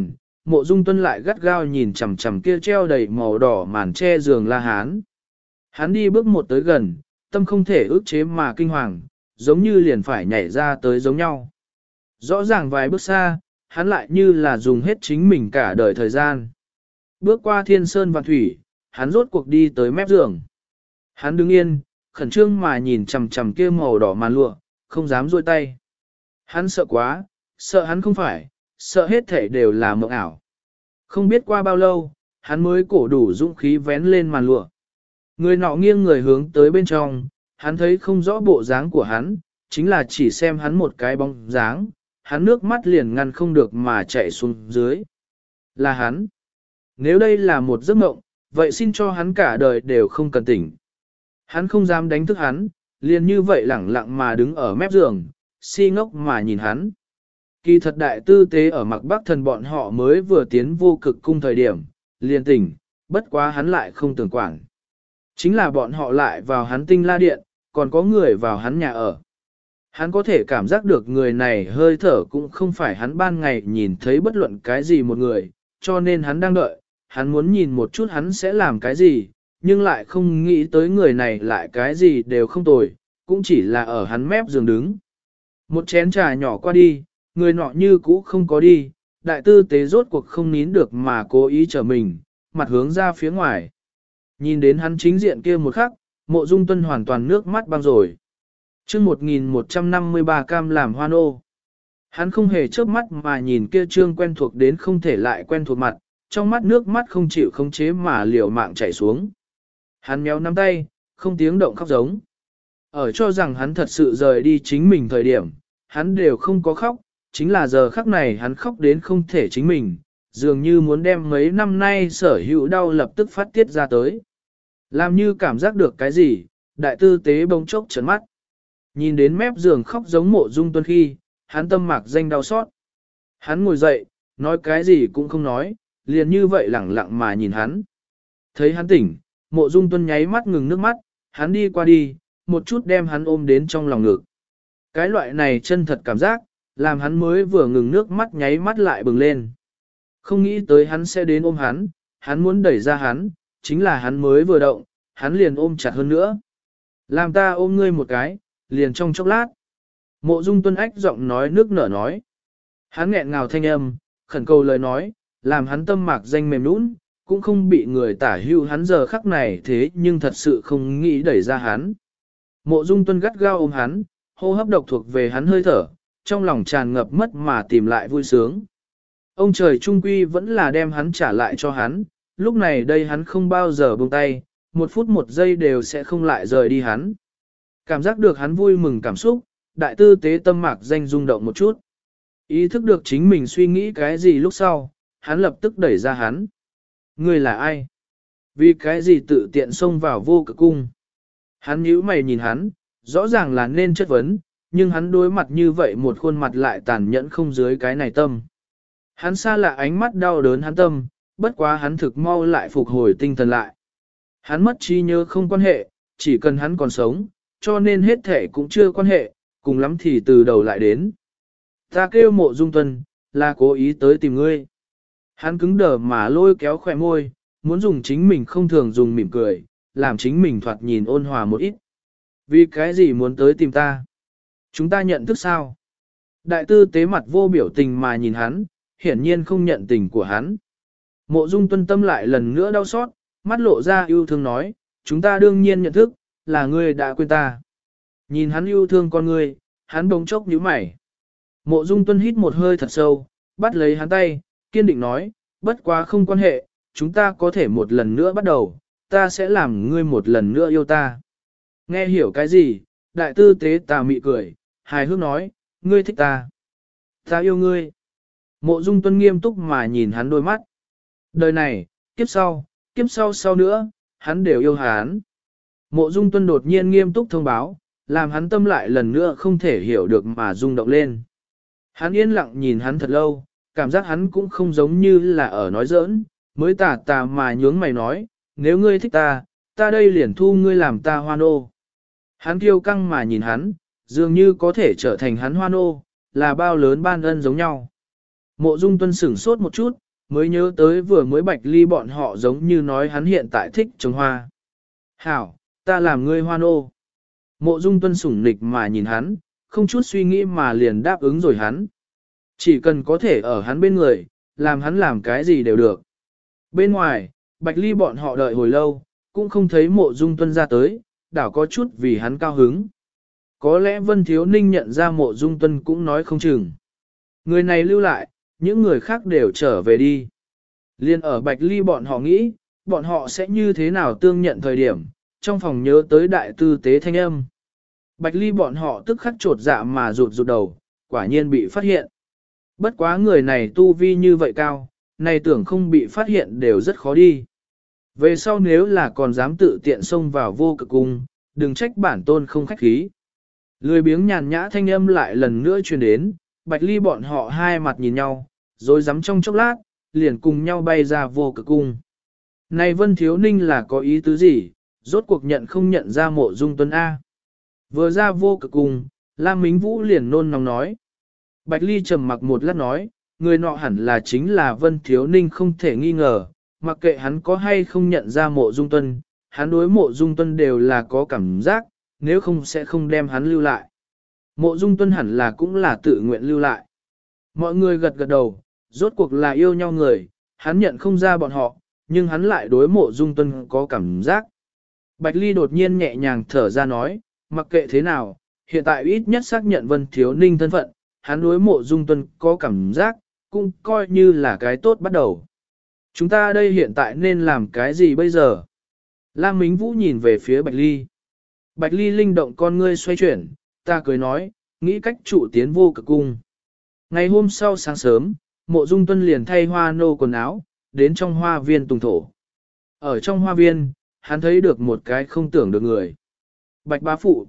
Mộ Dung Tuân lại gắt gao nhìn chằm chằm kia treo đầy màu đỏ màn che giường La Hán. Hắn đi bước một tới gần, tâm không thể ức chế mà kinh hoàng, giống như liền phải nhảy ra tới giống nhau. Rõ ràng vài bước xa, hắn lại như là dùng hết chính mình cả đời thời gian. Bước qua thiên sơn và thủy, hắn rốt cuộc đi tới mép giường. Hắn đứng yên, khẩn trương mà nhìn chằm chằm kia màu đỏ màn lụa, không dám duỗi tay. Hắn sợ quá, sợ hắn không phải, sợ hết thể đều là mộng ảo. Không biết qua bao lâu, hắn mới cổ đủ dũng khí vén lên màn lụa. Người nọ nghiêng người hướng tới bên trong, hắn thấy không rõ bộ dáng của hắn, chính là chỉ xem hắn một cái bóng dáng, hắn nước mắt liền ngăn không được mà chạy xuống dưới. Là hắn. Nếu đây là một giấc mộng, vậy xin cho hắn cả đời đều không cần tỉnh. Hắn không dám đánh thức hắn, liền như vậy lẳng lặng mà đứng ở mép giường, si ngốc mà nhìn hắn. Kỳ thật đại tư tế ở mặc bắc thần bọn họ mới vừa tiến vô cực cung thời điểm, liền tỉnh, bất quá hắn lại không tưởng quản. Chính là bọn họ lại vào hắn tinh la điện, còn có người vào hắn nhà ở. Hắn có thể cảm giác được người này hơi thở cũng không phải hắn ban ngày nhìn thấy bất luận cái gì một người, cho nên hắn đang đợi, hắn muốn nhìn một chút hắn sẽ làm cái gì, nhưng lại không nghĩ tới người này lại cái gì đều không tồi, cũng chỉ là ở hắn mép giường đứng. Một chén trà nhỏ qua đi, người nọ như cũ không có đi, đại tư tế rốt cuộc không nín được mà cố ý trở mình, mặt hướng ra phía ngoài. Nhìn đến hắn chính diện kia một khắc, Mộ Dung Tuân hoàn toàn nước mắt băng rồi. Chương 1153 cam làm hoan ô. Hắn không hề chớp mắt mà nhìn kia trương quen thuộc đến không thể lại quen thuộc mặt, trong mắt nước mắt không chịu khống chế mà liều mạng chảy xuống. Hắn méo nắm tay, không tiếng động khóc giống. Ở cho rằng hắn thật sự rời đi chính mình thời điểm, hắn đều không có khóc, chính là giờ khắc này hắn khóc đến không thể chính mình, dường như muốn đem mấy năm nay sở hữu đau lập tức phát tiết ra tới. Làm như cảm giác được cái gì, đại tư tế bỗng chốc trấn mắt. Nhìn đến mép giường khóc giống Mộ Dung Tuân khi, hắn tâm mạc danh đau xót. Hắn ngồi dậy, nói cái gì cũng không nói, liền như vậy lẳng lặng mà nhìn hắn. Thấy hắn tỉnh, Mộ Dung Tuân nháy mắt ngừng nước mắt, hắn đi qua đi, một chút đem hắn ôm đến trong lòng ngực. Cái loại này chân thật cảm giác, làm hắn mới vừa ngừng nước mắt nháy mắt lại bừng lên. Không nghĩ tới hắn sẽ đến ôm hắn muốn đẩy ra hắn, chính là hắn mới vừa động, hắn liền ôm chặt hơn nữa. Làm ta ôm ngươi một cái, liền trong chốc lát. Mộ Dung Tuân ách giọng nói nước nở nói. Hắn nghẹn ngào thanh âm, khẩn cầu lời nói, làm hắn tâm mạc danh mềm nũng, cũng không bị người tả hưu hắn giờ khắc này thế nhưng thật sự không nghĩ đẩy ra hắn. Mộ Dung Tuân gắt gao ôm hắn, hô hấp độc thuộc về hắn hơi thở, trong lòng tràn ngập mất mà tìm lại vui sướng. Ông trời trung quy vẫn là đem hắn trả lại cho hắn, lúc này đây hắn không bao giờ buông tay, một phút một giây đều sẽ không lại rời đi hắn. Cảm giác được hắn vui mừng cảm xúc, đại tư tế tâm mạc danh rung động một chút. Ý thức được chính mình suy nghĩ cái gì lúc sau, hắn lập tức đẩy ra hắn. Ngươi là ai? Vì cái gì tự tiện xông vào vô cực cung? Hắn nhíu mày nhìn hắn, rõ ràng là nên chất vấn, nhưng hắn đối mặt như vậy một khuôn mặt lại tàn nhẫn không dưới cái này tâm. Hắn xa lạ ánh mắt đau đớn hắn tâm, bất quá hắn thực mau lại phục hồi tinh thần lại. Hắn mất trí nhớ không quan hệ, chỉ cần hắn còn sống, cho nên hết thể cũng chưa quan hệ, cùng lắm thì từ đầu lại đến. Ta kêu Mộ Dung Tuân, là cố ý tới tìm ngươi. Hắn cứng đờ mà lôi kéo khỏe môi, muốn dùng chính mình không thường dùng mỉm cười, làm chính mình thoạt nhìn ôn hòa một ít. Vì cái gì muốn tới tìm ta? Chúng ta nhận thức sao? Đại tư tế mặt vô biểu tình mà nhìn hắn, hiển nhiên không nhận tình của hắn. Mộ Dung Tuân tâm lại lần nữa đau xót, mắt lộ ra yêu thương nói, chúng ta đương nhiên nhận thức, là ngươi đã quên ta. Nhìn hắn yêu thương con ngươi, hắn bỗng chốc nhíu mày. Mộ Dung Tuân hít một hơi thật sâu, bắt lấy hắn tay, kiên định nói, bất quá không quan hệ, chúng ta có thể một lần nữa bắt đầu, ta sẽ làm ngươi một lần nữa yêu ta. Nghe hiểu cái gì, đại tư tế tà mị cười, hài hước nói, ngươi thích ta. Ta yêu ngươi. Mộ Dung Tuân nghiêm túc mà nhìn hắn đôi mắt. Đời này, kiếp sau sau nữa, hắn đều yêu hắn. Mộ Dung Tuân đột nhiên nghiêm túc thông báo, làm hắn tâm lại lần nữa không thể hiểu được mà rung động lên. Hắn yên lặng nhìn hắn thật lâu, cảm giác hắn cũng không giống như là ở nói giỡn, mới tà tà mà nhướng mày nói, nếu ngươi thích ta, ta đây liền thu ngươi làm ta hoan ô. Hắn kiêu căng mà nhìn hắn, dường như có thể trở thành hắn hoan ô, là bao lớn ban ân giống nhau. Mộ Dung Tuân sửng sốt một chút, mới nhớ tới vừa mới Bạch Ly bọn họ giống như nói hắn hiện tại thích trồng hoa. Hảo, ta làm ngươi hoa nô. Mộ Dung Tuân sủng nịch mà nhìn hắn, không chút suy nghĩ mà liền đáp ứng rồi hắn. Chỉ cần có thể ở hắn bên người, làm hắn làm cái gì đều được. Bên ngoài, Bạch Ly bọn họ đợi hồi lâu, cũng không thấy Mộ Dung Tuân ra tới, đảo có chút vì hắn cao hứng. Có lẽ Vân Thiếu Ninh nhận ra Mộ Dung Tuân cũng nói không chừng. Người này lưu lại, những người khác đều trở về đi. Liên ở Bạch Ly bọn họ nghĩ, bọn họ sẽ như thế nào tương nhận thời điểm, trong phòng nhớ tới đại tư tế thanh âm. Bạch Ly bọn họ tức khắc trột dạ mà rụt rụt đầu, quả nhiên bị phát hiện. Bất quá người này tu vi như vậy cao, này tưởng không bị phát hiện đều rất khó đi. Về sau nếu là còn dám tự tiện xông vào vô cực cung, đừng trách bản tôn không khách khí. Lười biếng nhàn nhã thanh âm lại lần nữa truyền đến, Bạch Ly bọn họ hai mặt nhìn nhau, rồi dám trong chốc lát, liền cùng nhau bay ra vô cực cung. Này Vân Thiếu Ninh là có ý tứ gì, rốt cuộc nhận không nhận ra Mộ Dung Tuân A. Vừa ra vô cực cung, Lam Mính Vũ liền nôn nóng nói. Bạch Ly trầm mặc một lát nói, người nọ hẳn là chính là Vân Thiếu Ninh không thể nghi ngờ, mặc kệ hắn có hay không nhận ra Mộ Dung Tuân, hắn đối Mộ Dung Tuân đều là có cảm giác, nếu không sẽ không đem hắn lưu lại. Mộ Dung Tuân hẳn là cũng là tự nguyện lưu lại. Mọi người gật gật đầu, rốt cuộc là yêu nhau người, hắn nhận không ra bọn họ, nhưng hắn lại đối Mộ Dung Tuân có cảm giác. Bạch Ly đột nhiên nhẹ nhàng thở ra nói, mặc kệ thế nào, hiện tại ít nhất xác nhận Vân Thiếu Ninh thân phận, hắn đối Mộ Dung Tuân có cảm giác, cũng coi như là cái tốt bắt đầu. Chúng ta đây hiện tại nên làm cái gì bây giờ? Lam Mính Vũ nhìn về phía Bạch Ly. Bạch Ly linh động con ngươi xoay chuyển, ta cười nói, nghĩ cách trụ tiến vô cực cung. Ngày hôm sau sáng sớm, Mộ Dung Tuân liền thay hoa nô quần áo, đến trong hoa viên tùng thổ. Ở trong hoa viên, hắn thấy được một cái không tưởng được người. Bạch bá phụ.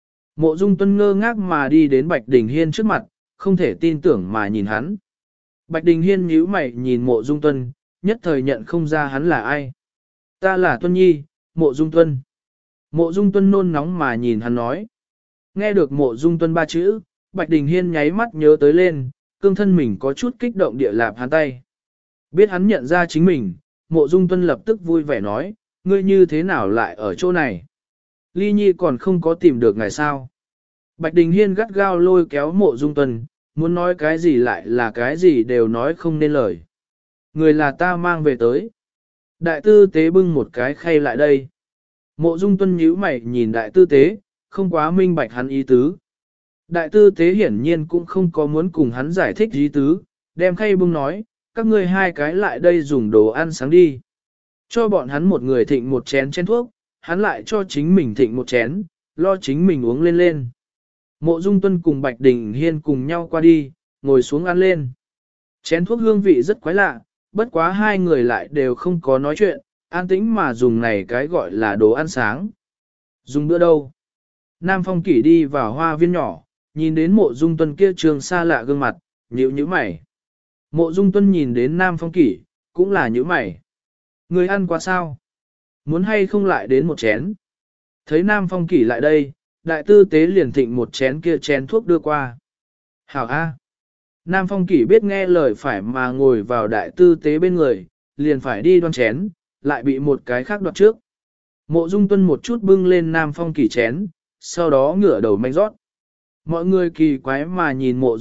Mộ Dung Tuân ngơ ngác mà đi đến Bạch Đình Hiên trước mặt, không thể tin tưởng mà nhìn hắn. Bạch Đình Hiên nhíu mày nhìn Mộ Dung Tuân, nhất thời nhận không ra hắn là ai. Ta là Tuân Nhi, Mộ Dung Tuân. Mộ Dung Tuân nôn nóng mà nhìn hắn nói. Nghe được Mộ Dung Tuân ba chữ, Bạch Đình Hiên nháy mắt nhớ tới lên, cương thân mình có chút kích động địa lạp hắn tay. Biết hắn nhận ra chính mình, Mộ Dung Tuân lập tức vui vẻ nói, ngươi như thế nào lại ở chỗ này? Ly Nhi còn không có tìm được ngài sao? Bạch Đình Hiên gắt gao lôi kéo Mộ Dung Tuân, muốn nói cái gì lại là cái gì đều nói không nên lời. Người là ta mang về tới. Đại tư tế bưng một cái khay lại đây. Mộ Dung Tuân nhíu mày nhìn đại tư tế, không quá minh bạch hắn ý tứ. Đại tư tế hiển nhiên cũng không có muốn cùng hắn giải thích ý tứ, đem khay bưng nói, các ngươi hai cái lại đây dùng đồ ăn sáng đi. Cho bọn hắn một người thịnh một chén thuốc, hắn lại cho chính mình thịnh một chén, lo chính mình uống lên lên. Mộ Dung Tuân cùng Bạch Đình Hiên cùng nhau qua đi, ngồi xuống ăn lên. Chén thuốc hương vị rất quái lạ, bất quá hai người lại đều không có nói chuyện, an tĩnh mà dùng này cái gọi là đồ ăn sáng. Dùng bữa đâu? Nam Phong Kỷ đi vào hoa viên nhỏ, nhìn đến Mộ Dung Tuân kia trường xa lạ gương mặt, nhíu nhíu mày. Mộ Dung Tuân nhìn đến Nam Phong Kỷ, cũng là nhíu mày. Người ăn quá sao? Muốn hay không lại đến một chén? Thấy Nam Phong Kỷ lại đây, đại tư tế liền thịnh một chén kia chén thuốc đưa qua. Hảo A. Nam Phong Kỷ biết nghe lời phải mà ngồi vào đại tư tế bên người, liền phải đi đoan chén, lại bị một cái khác đoạt trước. Mộ Dung Tuân một chút bưng lên Nam Phong Kỷ chén, sau đó ngửa đầu manh rót. Mọi người kỳ quái mà nhìn Mộ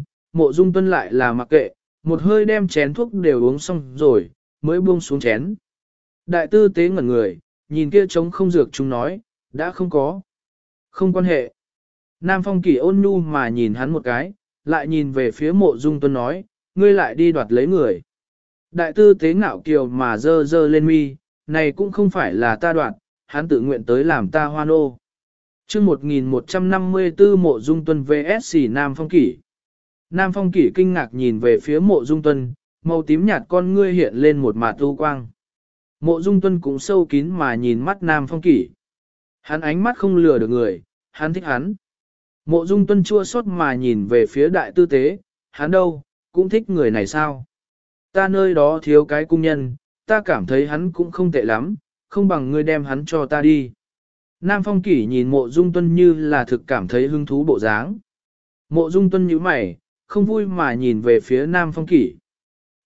Dung Tuân lại là mặc kệ, một hơi đem chén thuốc đều uống xong rồi, mới buông xuống chén. Đại tư tế ngẩn người, nhìn kia trống không dược chúng nói, đã không có. Không quan hệ. Nam Phong Kỷ ôn nhu mà nhìn hắn một cái, lại nhìn về phía Mộ Dung Tuân nói, ngươi lại đi đoạt lấy người. Đại tư tế ngạo kiều mà dơ dơ lên mi, này cũng không phải là ta đoạt, hắn tự nguyện tới làm ta hoan ô. Chương 1154 Mộ Dung Tuân vs Nam Phong Kỷ. Nam Phong Kỷ kinh ngạc nhìn về phía Mộ Dung Tuân, màu tím nhạt con ngươi hiện lên một mạt u quang. Mộ Dung Tuân cũng sâu kín mà nhìn mắt Nam Phong Kỷ. Hắn ánh mắt không lừa được người, hắn thích hắn. Mộ Dung Tuân chua xót mà nhìn về phía đại tư tế, hắn đâu, cũng thích người này sao? Ta nơi đó thiếu cái cung nhân, ta cảm thấy hắn cũng không tệ lắm, không bằng ngươi đem hắn cho ta đi. Nam Phong Kỷ nhìn Mộ Dung Tuân như là thực cảm thấy hứng thú bộ dáng. Mộ Dung Tuân nhíu mày, không vui mà nhìn về phía Nam Phong Kỷ.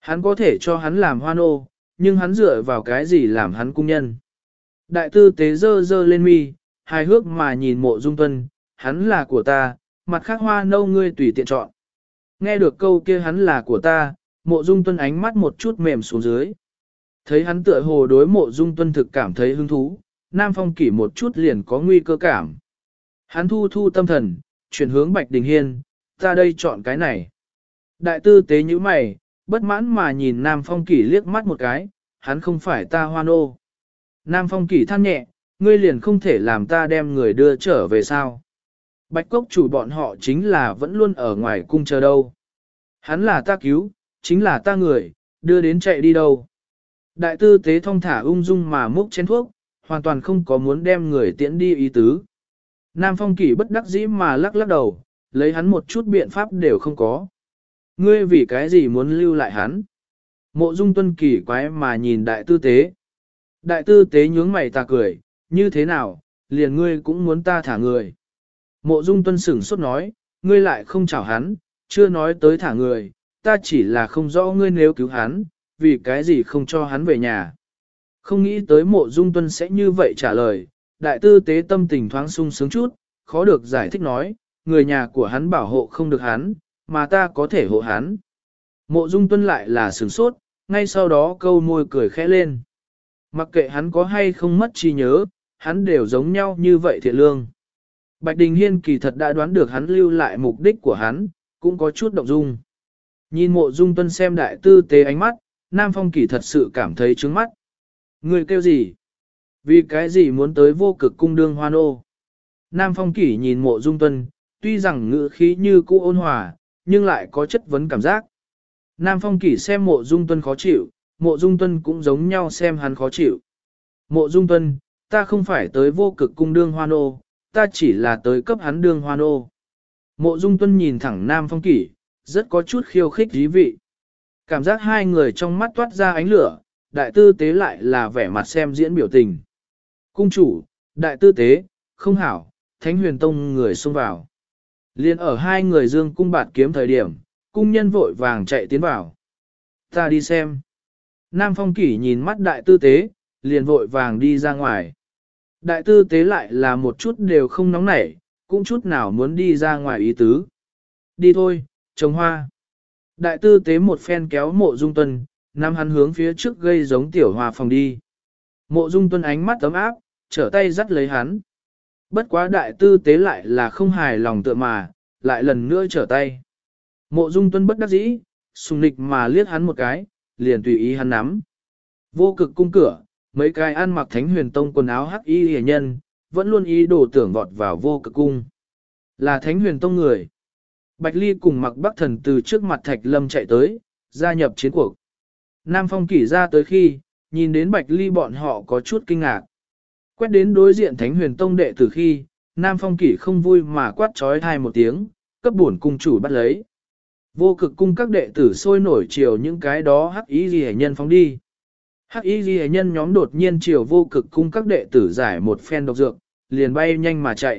Hắn có thể cho hắn làm hoa nô, nhưng hắn dựa vào cái gì làm hắn cung nhân. Đại tư tế dơ dơ lên mi, hài hước mà nhìn Mộ Dung Tuân, hắn là của ta, mặt khác hoa nâu ngươi tùy tiện chọn. Nghe được câu kia hắn là của ta, Mộ Dung Tuân ánh mắt một chút mềm xuống dưới. Thấy hắn tựa hồ đối Mộ Dung Tuân thực cảm thấy hứng thú, Nam Phong Kỷ một chút liền có nguy cơ cảm. Hắn thu thu tâm thần, chuyển hướng Bạch Đình Hiên, ta đây chọn cái này. Đại tư tế như mày, bất mãn mà nhìn Nam Phong Kỷ liếc mắt một cái, hắn không phải ta hoa nô. Nam Phong Kỷ than nhẹ, ngươi liền không thể làm ta đem người đưa trở về sao. Bạch Cốc chủ bọn họ chính là vẫn luôn ở ngoài cung chờ đâu. Hắn là ta cứu, chính là ta người, đưa đến chạy đi đâu. Đại tư tế thong thả ung dung mà múc chén thuốc, hoàn toàn không có muốn đem người tiễn đi ý tứ. Nam Phong Kỷ bất đắc dĩ mà lắc lắc đầu, lấy hắn một chút biện pháp đều không có. Ngươi vì cái gì muốn lưu lại hắn? Mộ Dung Tuân kỳ quái mà nhìn đại tư tế. Đại tư tế nhướng mày ta cười, như thế nào, liền ngươi cũng muốn ta thả người. Mộ Dung Tuân sửng sốt nói, ngươi lại không chào hắn, chưa nói tới thả người, ta chỉ là không rõ ngươi nếu cứu hắn, vì cái gì không cho hắn về nhà. Không nghĩ tới Mộ Dung Tuân sẽ như vậy trả lời, đại tư tế tâm tình thoáng sung sướng chút, khó được giải thích nói, người nhà của hắn bảo hộ không được hắn, mà ta có thể hộ hắn. Mộ Dung Tuân lại là sửng sốt, ngay sau đó câu môi cười khẽ lên. Mặc kệ hắn có hay không mất trí nhớ, hắn đều giống nhau như vậy thiện lương. Bạch Đình Hiên kỳ thật đã đoán được hắn lưu lại mục đích của hắn, cũng có chút động dung. Nhìn Mộ Dung Tuân xem đại tư tế ánh mắt, Nam Phong Kỳ thật sự cảm thấy trướng mắt. Người kêu gì? Vì cái gì muốn tới vô cực cung đương hoan ô? Nam Phong Kỳ nhìn Mộ Dung Tuân, tuy rằng ngữ khí như cũ ôn hòa, nhưng lại có chất vấn cảm giác. Nam Phong Kỳ xem Mộ Dung Tuân khó chịu, Mộ Dung Tuân cũng giống nhau xem hắn khó chịu. Mộ Dung Tuân, ta không phải tới vô cực cung đương hoan ô, ta chỉ là tới cấp hắn đương hoan ô. Mộ Dung Tuân nhìn thẳng Nam Phong Kỳ, rất có chút khiêu khích dí vị. Cảm giác hai người trong mắt toát ra ánh lửa, đại tư tế lại là vẻ mặt xem diễn biểu tình. Cung chủ, đại tư tế, không hảo, Thánh Huyền Tông người xông vào. Liên ở hai người dương cung bạt kiếm thời điểm, cung nhân vội vàng chạy tiến vào. Ta đi xem. Nam Phong Kỷ nhìn mắt đại tư tế, liền vội vàng đi ra ngoài. Đại tư tế lại là một chút đều không nóng nảy, cũng chút nào muốn đi ra ngoài ý tứ. Đi thôi, trồng hoa. Đại tư tế một phen kéo Mộ Dung Tuân, nắm hắn hướng phía trước gây giống tiểu hoa phòng đi. Mộ Dung Tuân ánh mắt ấm áp, trở tay dắt lấy hắn. Bất quá đại tư tế lại là không hài lòng tựa mà, lại lần nữa trở tay. Mộ Dung Tuân bất đắc dĩ, sùng nịch mà liếc hắn một cái, liền tùy ý hắn nắm. Vô cực cung cửa, mấy cái ăn mặc Thánh Huyền Tông quần áo hắc y hề nhân, vẫn luôn ý đồ tưởng vọt vào vô cực cung. Là Thánh Huyền Tông người. Bạch Ly cùng Mặc Bắc Thần từ trước mặt Thạch Lâm chạy tới, gia nhập chiến cuộc. Nam Phong Kỷ ra tới khi, nhìn đến Bạch Ly bọn họ có chút kinh ngạc. Quét đến đối diện Thánh Huyền Tông đệ tử khi, Nam Phong Kỷ không vui mà quát trói thai một tiếng, cấp bổn cung chủ bắt lấy. Vô cực cung các đệ tử sôi nổi chiều những cái đó hắc y ghi nhân phóng đi. Hắc y ghi nhân nhóm đột nhiên chiều vô cực cung các đệ tử giải một phen độc dược, liền bay nhanh mà chạy.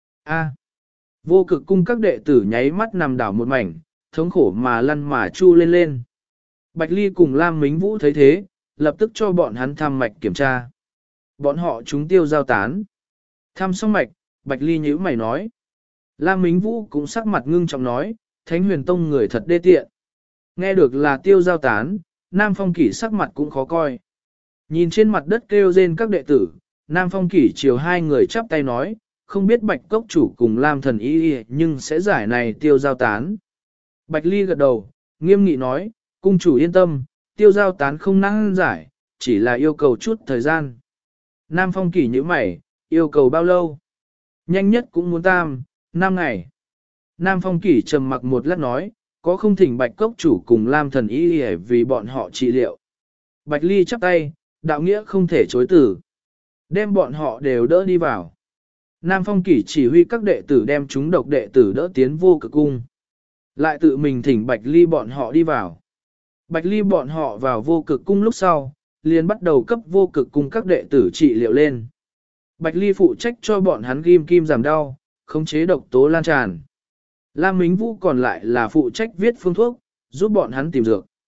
A. Vô cực cung các đệ tử nháy mắt nằm đảo một mảnh, thống khổ mà lăn mà chu lên lên. Bạch Ly cùng Lam Mính Vũ thấy thế, lập tức cho bọn hắn thăm mạch kiểm tra. Bọn họ chúng tiêu giao tán. Thăm xong mạch, Bạch Ly nhíu mày nói. Lam Mính Vũ cũng sắc mặt ngưng trọng nói, Thánh Huyền Tông người thật đê tiện. Nghe được là tiêu giao tán, Nam Phong Kỷ sắc mặt cũng khó coi. Nhìn trên mặt đất kêu rên các đệ tử, Nam Phong Kỷ chiều hai người chắp tay nói, không biết Bạch Cốc chủ cùng Lam thần y nhưng sẽ giải này tiêu giao tán. Bạch Ly gật đầu, nghiêm nghị nói, cung chủ yên tâm, tiêu giao tán không năng giải, chỉ là yêu cầu chút thời gian. Nam Phong Kỷ như mày, yêu cầu bao lâu? Nhanh nhất cũng muốn 5 ngày. Nam Phong Kỷ trầm mặc một lát nói, có không thỉnh Bạch Cốc chủ cùng Lam thần y vì bọn họ trị liệu. Bạch Ly chắp tay, đạo nghĩa không thể chối từ. Đem bọn họ đều đỡ đi vào. Nam Phong Kỷ chỉ huy các đệ tử đem chúng độc đệ tử đỡ tiến vô cực cung. Lại tự mình thỉnh Bạch Ly bọn họ đi vào. Bạch Ly bọn họ vào vô cực cung lúc sau, liền bắt đầu cấp vô cực cung các đệ tử trị liệu lên. Bạch Ly phụ trách cho bọn hắn ghim kim giảm đau, khống chế độc tố lan tràn. Lam Mính Vũ còn lại là phụ trách viết phương thuốc, giúp bọn hắn tìm dược.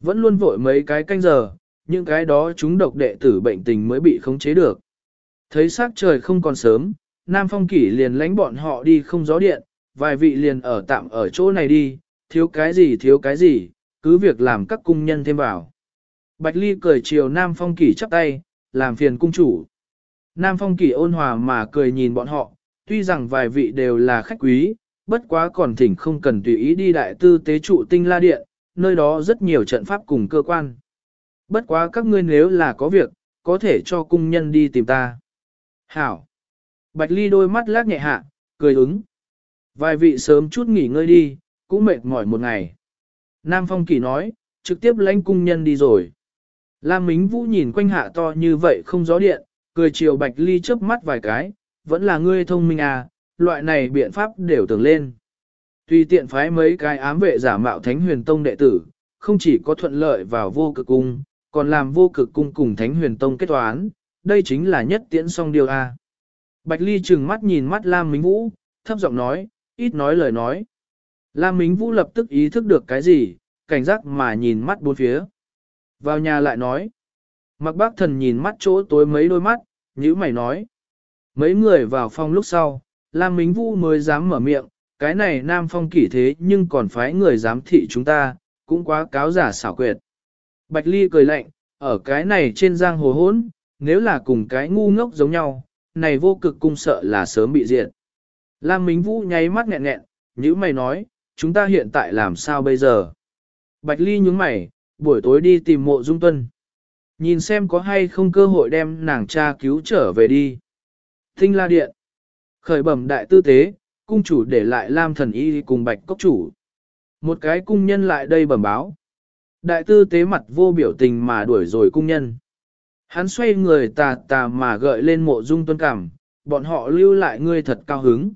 Vẫn luôn vội mấy cái canh giờ, những cái đó chúng độc đệ tử bệnh tình mới bị khống chế được. Thấy sắc trời không còn sớm, Nam Phong Kỷ liền lánh bọn họ đi không gió điện, vài vị liền ở tạm ở chỗ này đi, thiếu cái gì, cứ việc làm các cung nhân thêm vào. Bạch Ly cười chiều Nam Phong Kỷ chắp tay, làm phiền cung chủ. Nam Phong Kỷ ôn hòa mà cười nhìn bọn họ, tuy rằng vài vị đều là khách quý, bất quá còn thỉnh không cần tùy ý đi đại tư tế trụ tinh la điện, nơi đó rất nhiều trận pháp cùng cơ quan. Bất quá các ngươi nếu là có việc, có thể cho cung nhân đi tìm ta. Hảo. Bạch Ly đôi mắt lác nhẹ hạ, cười ứng. Vài vị sớm chút nghỉ ngơi đi, cũng mệt mỏi một ngày. Nam Phong Kỳ nói, trực tiếp lãnh cung nhân đi rồi. Lam Mính Vũ nhìn quanh hạ to như vậy không gió điện, cười chiều Bạch Ly chớp mắt vài cái, vẫn là ngươi thông minh à, loại này biện pháp đều tưởng lên. Tùy tiện phái mấy cái ám vệ giả mạo Thánh Huyền Tông đệ tử, không chỉ có thuận lợi vào vô cực cung, còn làm vô cực cung cùng Thánh Huyền Tông kết toán, đây chính là nhất tiễn song điều a. Bạch Ly trừng mắt nhìn mắt Lam Mính Vũ, thấp giọng nói, ít nói lời nói. Lam Mính Vũ lập tức ý thức được cái gì, cảnh giác mà nhìn mắt bốn phía. Vào nhà lại nói. Mặc Bác Thần nhìn mắt chỗ tối mấy đôi mắt, nhíu mày nói. Mấy người vào phòng lúc sau, Lam Mính Vũ mới dám mở miệng, cái này Nam Phong Kỷ thế nhưng còn phái người giám thị chúng ta, cũng quá cáo giả xảo quyệt. Bạch Ly cười lạnh, ở cái này trên giang hồ hỗn, nếu là cùng cái ngu ngốc giống nhau, này vô cực cung sợ là sớm bị diệt. Lam Mính Vũ nháy mắt nghẹn nghẹn, nhíu mày nói, chúng ta hiện tại làm sao bây giờ? Bạch Ly nhướng mày, buổi tối đi tìm Mộ Dung Tuân. Nhìn xem có hay không cơ hội đem nàng cha cứu trở về đi. Tinh La Điện. Khởi bẩm đại tư tế, cung chủ để lại Lam Thần Y cùng Bạch Cốc chủ. Một cái cung nhân lại đây bẩm báo. Đại tư tế mặt vô biểu tình mà đuổi rồi cung nhân. Hắn xoay người tà tà mà gợi lên Mộ Dung Tuân cảm, bọn họ lưu lại ngươi thật cao hứng.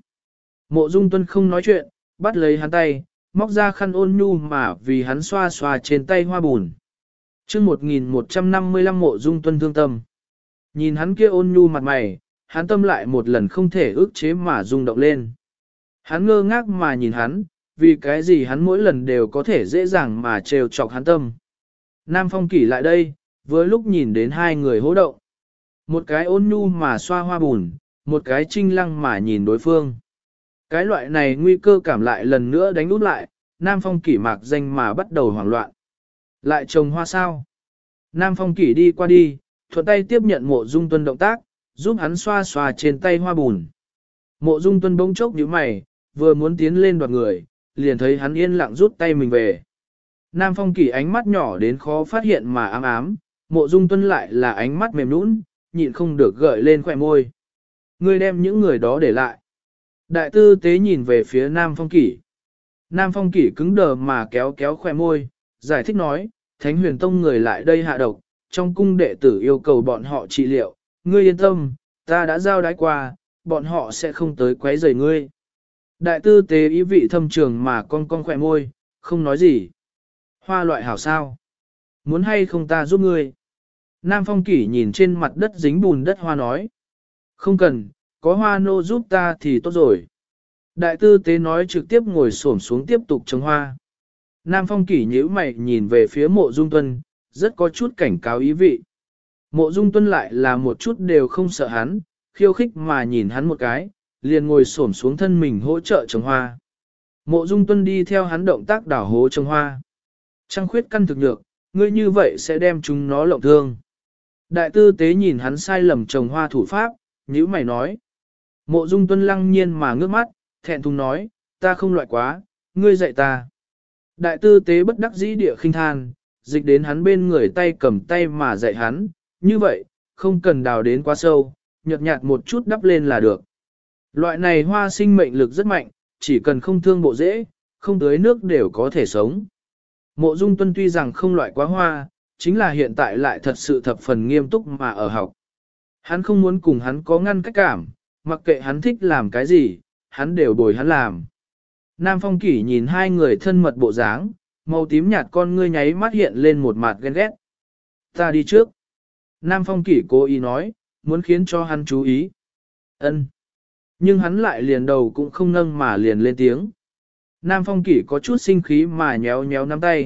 Mộ Dung Tuân không nói chuyện, bắt lấy hắn tay, móc ra khăn ôn nhu mà vì hắn xoa xoa trên tay hoa bùn. Chương 1155 Mộ Dung Tuân thương tâm. Nhìn hắn kia ôn nhu mặt mày, hắn tâm lại một lần không thể ức chế mà rung động lên. Hắn ngơ ngác mà nhìn hắn, vì cái gì hắn mỗi lần đều có thể dễ dàng mà trêu chọc hắn tâm. Nam Phong Kỷ lại đây, với lúc nhìn đến hai người hô động. Một cái ôn nhu mà xoa hoa bùn, một cái trinh lăng mà nhìn đối phương. Cái loại này nguy cơ cảm lại lần nữa đánh út lại, Nam Phong Kỷ mạc danh mà bắt đầu hoảng loạn. Lại trồng hoa sao? Nam Phong Kỷ đi qua đi, thuận tay tiếp nhận Mộ Dung Tuân động tác, giúp hắn xoa xoa trên tay hoa bùn. Mộ Dung Tuân bỗng chốc nhíu mày, vừa muốn tiến lên đoạt người, liền thấy hắn yên lặng rút tay mình về. Nam Phong Kỷ ánh mắt nhỏ đến khó phát hiện mà ám ám, Mộ Dung Tuân lại là ánh mắt mềm nũng, nhịn không được gợi lên khỏe môi. Ngươi đem những người đó để lại. Đại tư tế nhìn về phía Nam Phong Kỷ. Nam Phong Kỷ cứng đờ mà kéo kéo khỏe môi, giải thích nói, Thánh Huyền Tông người lại đây hạ độc, trong cung đệ tử yêu cầu bọn họ trị liệu, ngươi yên tâm, ta đã giao đái qua, bọn họ sẽ không tới quấy rầy ngươi. Đại tư tế ý vị thâm trường mà con khỏe môi, không nói gì. Hoa loại hảo sao? Muốn hay không ta giúp ngươi? Nam Phong Kỷ nhìn trên mặt đất dính bùn đất hoa nói. Không cần, có hoa nô giúp ta thì tốt rồi. Đại tư tế nói trực tiếp ngồi xổm xuống tiếp tục trồng hoa. Nam Phong Kỷ nhíu mày nhìn về phía Mộ Dung Tuân, rất có chút cảnh cáo ý vị. Mộ Dung Tuân lại là một chút đều không sợ hắn, khiêu khích mà nhìn hắn một cái, liền ngồi xổm xuống thân mình hỗ trợ trồng hoa. Mộ Dung Tuân đi theo hắn động tác đảo hố trồng hoa. Trăng khuyết căn thực nhược, ngươi như vậy sẽ đem chúng nó lộng thương. Đại tư tế nhìn hắn sai lầm trồng hoa thủ pháp, nhíu mày nói. Mộ Dung Tuân lăng nhiên mà ngước mắt, thẹn thùng nói, ta không loại quá, ngươi dạy ta. Đại tư tế bất đắc dĩ địa khinh than, dịch đến hắn bên người tay cầm tay mà dạy hắn, như vậy, không cần đào đến quá sâu, nhợt nhạt một chút đắp lên là được. Loại này hoa sinh mệnh lực rất mạnh, chỉ cần không thương bộ rễ, không tưới nước đều có thể sống. Mộ Dung Tuân tuy rằng không loại quá hoa, chính là hiện tại lại thật sự thập phần nghiêm túc mà ở học. Hắn không muốn cùng hắn có ngăn cách cảm, mặc kệ hắn thích làm cái gì, hắn đều bồi hắn làm. Nam Phong Kỷ nhìn hai người thân mật bộ dáng, màu tím nhạt con ngươi nháy mắt hiện lên một mặt ghen ghét. Ta đi trước. Nam Phong Kỷ cố ý nói, muốn khiến cho hắn chú ý. Ân. Nhưng hắn lại liền đầu cũng không nâng mà liền lên tiếng. Nam Phong Kỷ có chút sinh khí mà nhéo nhéo nắm tay,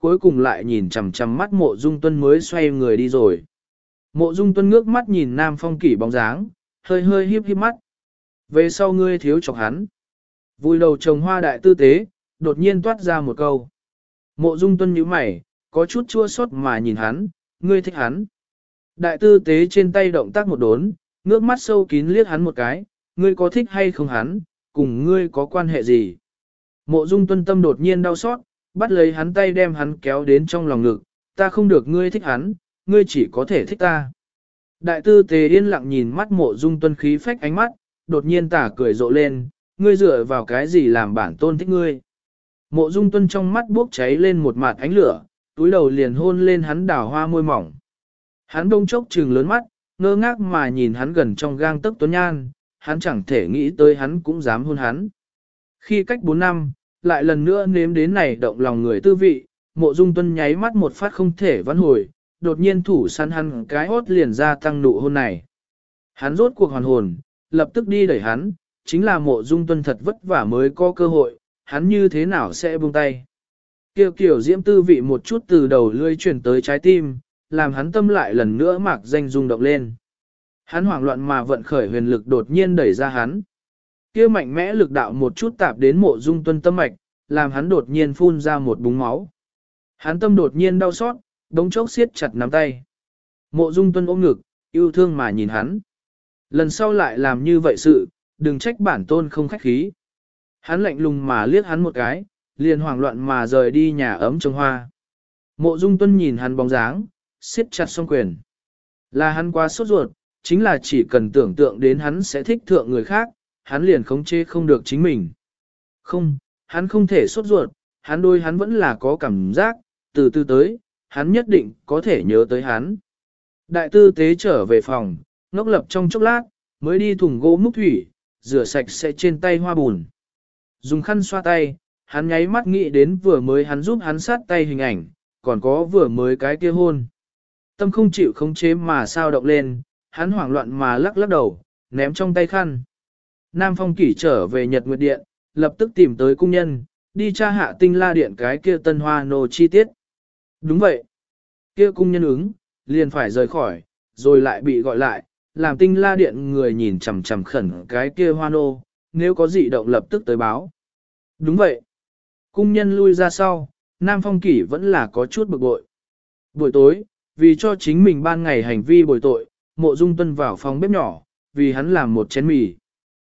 cuối cùng lại nhìn chằm chằm mắt Mộ Dung Tuân mới xoay người đi rồi. Mộ Dung Tuân ngước mắt nhìn Nam Phong Kỷ bóng dáng, hơi hơi híp híp mắt. Về sau ngươi thiếu chọc hắn. Vùi đầu trồng hoa đại tư tế, đột nhiên toát ra một câu. Mộ Dung Tuân nhíu mày, có chút chua xót mà nhìn hắn, ngươi thích hắn. Đại tư tế trên tay động tác một đốn, ngước mắt sâu kín liếc hắn một cái, ngươi có thích hay không hắn, cùng ngươi có quan hệ gì. Mộ Dung Tuân tâm đột nhiên đau xót, bắt lấy hắn tay đem hắn kéo đến trong lòng ngực, ta không được ngươi thích hắn, ngươi chỉ có thể thích ta. Đại tư tế yên lặng nhìn mắt Mộ Dung Tuân khí phách ánh mắt, đột nhiên tả cười rộ lên, ngươi dựa vào cái gì làm bản tôn thích ngươi. Mộ Dung Tuân trong mắt bốc cháy lên một mạt ánh lửa, túi đầu liền hôn lên hắn đào hoa môi mỏng. Hắn đông chốc trừng lớn mắt, ngơ ngác mà nhìn hắn gần trong gang tấc tuấn nhan, hắn chẳng thể nghĩ tới hắn cũng dám hôn hắn. Khi cách 4 năm, lại lần nữa nếm đến này động lòng người tư vị, Mộ Dung Tuân nháy mắt một phát không thể vãn hồi, đột nhiên thủ săn hắn cái hốt liền ra tăng nụ hôn này. Hắn rốt cuộc hoàn hồn, lập tức đi đẩy hắn, chính là Mộ Dung Tuân thật vất vả mới có cơ hội, hắn như thế nào sẽ buông tay. Kiểu diễm tư vị một chút từ đầu lưỡi chuyển tới trái tim, làm hắn tâm lại lần nữa mạc danh rung động lên. Hắn hoảng loạn mà vận khởi huyền lực đột nhiên đẩy ra hắn. Kia mạnh mẽ lực đạo một chút tạp đến Mộ Dung Tuân tâm mạch, làm hắn đột nhiên phun ra một búng máu. Hắn tâm đột nhiên đau xót, đống chốc siết chặt nắm tay. Mộ Dung Tuân ôm ngực, yêu thương mà nhìn hắn. Lần sau lại làm như vậy sự, đừng trách bản tôn không khách khí. Hắn lạnh lùng mà liếc hắn một cái, liền hoảng loạn mà rời đi nhà ấm trồng hoa. Mộ Dung Tuân nhìn hắn bóng dáng, siết chặt song quyền. Là hắn quá sốt ruột, chính là chỉ cần tưởng tượng đến hắn sẽ thích thượng người khác, hắn liền khống chế không được chính mình. Không, hắn không thể sốt ruột, hắn đôi hắn vẫn là có cảm giác, từ từ tới, hắn nhất định có thể nhớ tới hắn. Đại tư tế trở về phòng, ngốc lập trong chốc lát, mới đi thùng gỗ múc thủy, rửa sạch sẽ trên tay hoa bùn. Dùng khăn xoa tay, hắn nháy mắt nghĩ đến vừa mới hắn giúp hắn sát tay hình ảnh, còn có vừa mới cái kia hôn. Tâm không chịu khống chế mà sao động lên, hắn hoảng loạn mà lắc lắc đầu, ném trong tay khăn. Nam Phong Kỷ trở về Nhật Nguyệt Điện, lập tức tìm tới cung nhân, đi tra hạ Tinh La Điện cái kia tân hoa nô chi tiết. Đúng vậy. Kia cung nhân ứng, liền phải rời khỏi, rồi lại bị gọi lại, làm Tinh La Điện người nhìn chằm chằm khẩn cái kia hoa nô, nếu có dị động lập tức tới báo. Đúng vậy. Cung nhân lui ra sau, Nam Phong Kỷ vẫn là có chút bực bội. Buổi tối, vì cho chính mình ban ngày hành vi bồi tội, Mộ Dung Tuân vào phòng bếp nhỏ, vì hắn làm một chén mì.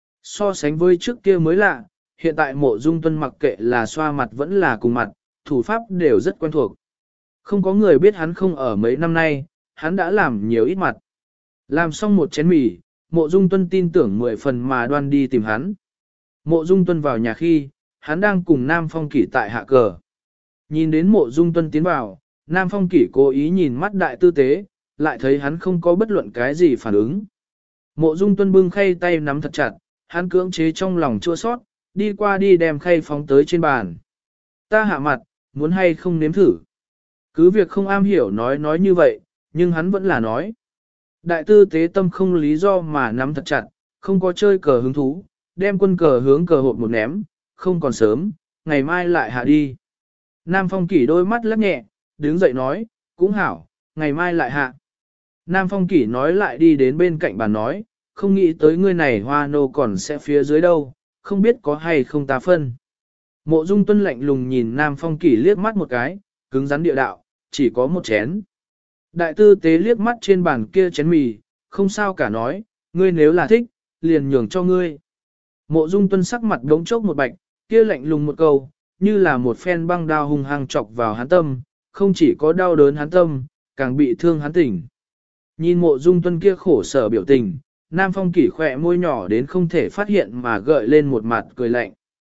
So sánh với trước kia mới lạ, hiện tại Mộ Dung Tuân mặc kệ là xoa mặt vẫn là cùng mặt, thủ pháp đều rất quen thuộc. Không có người biết hắn không ở mấy năm nay, hắn đã làm nhiều ít mặt. Làm xong một chén mì, Mộ Dung Tuân tin tưởng 10 phần mà đoan đi tìm hắn. Mộ Dung Tuân vào nhà khi, hắn đang cùng Nam Phong Kỷ tại hạ cờ. Nhìn đến Mộ Dung Tuân tiến vào, Nam Phong Kỷ cố ý nhìn mắt đại tư tế, lại thấy hắn không có bất luận cái gì phản ứng. Mộ Dung Tuân bưng khay tay nắm thật chặt, hắn cưỡng chế trong lòng chua sót, đi qua đi đem khay phóng tới trên bàn. Ta hạ mặt, muốn hay không nếm thử. Cứ việc không am hiểu nói như vậy, nhưng hắn vẫn là nói. Đại tư tế tâm không lý do mà nắm thật chặt, không có chơi cờ hứng thú, đem quân cờ hướng cờ hộp một ném, không còn sớm, ngày mai lại hạ đi. Nam Phong Kỷ đôi mắt lắc nhẹ, đứng dậy nói, cũng hảo, ngày mai lại hạ. Nam Phong Kỷ nói lại đi đến bên cạnh bàn nói, không nghĩ tới ngươi này hoa nô còn sẽ phía dưới đâu, không biết có hay không ta phân. Mộ Dung Tuân lạnh lùng nhìn Nam Phong Kỷ liếc mắt một cái, cứng rắn địa đạo, chỉ có một chén. Đại tư tế liếc mắt trên bàn kia chén mì, không sao cả nói, ngươi nếu là thích, liền nhường cho ngươi. Mộ Dung Tuân sắc mặt đống chốc một bạch, kia lạnh lùng một câu, như là một phen băng đao hung hăng chọc vào hắn tâm, không chỉ có đau đớn hắn tâm, càng bị thương hắn tỉnh. Nhìn Mộ Dung Tuân kia khổ sở biểu tình, Nam Phong Kỷ khỏe môi nhỏ đến không thể phát hiện mà gợi lên một mặt cười lạnh.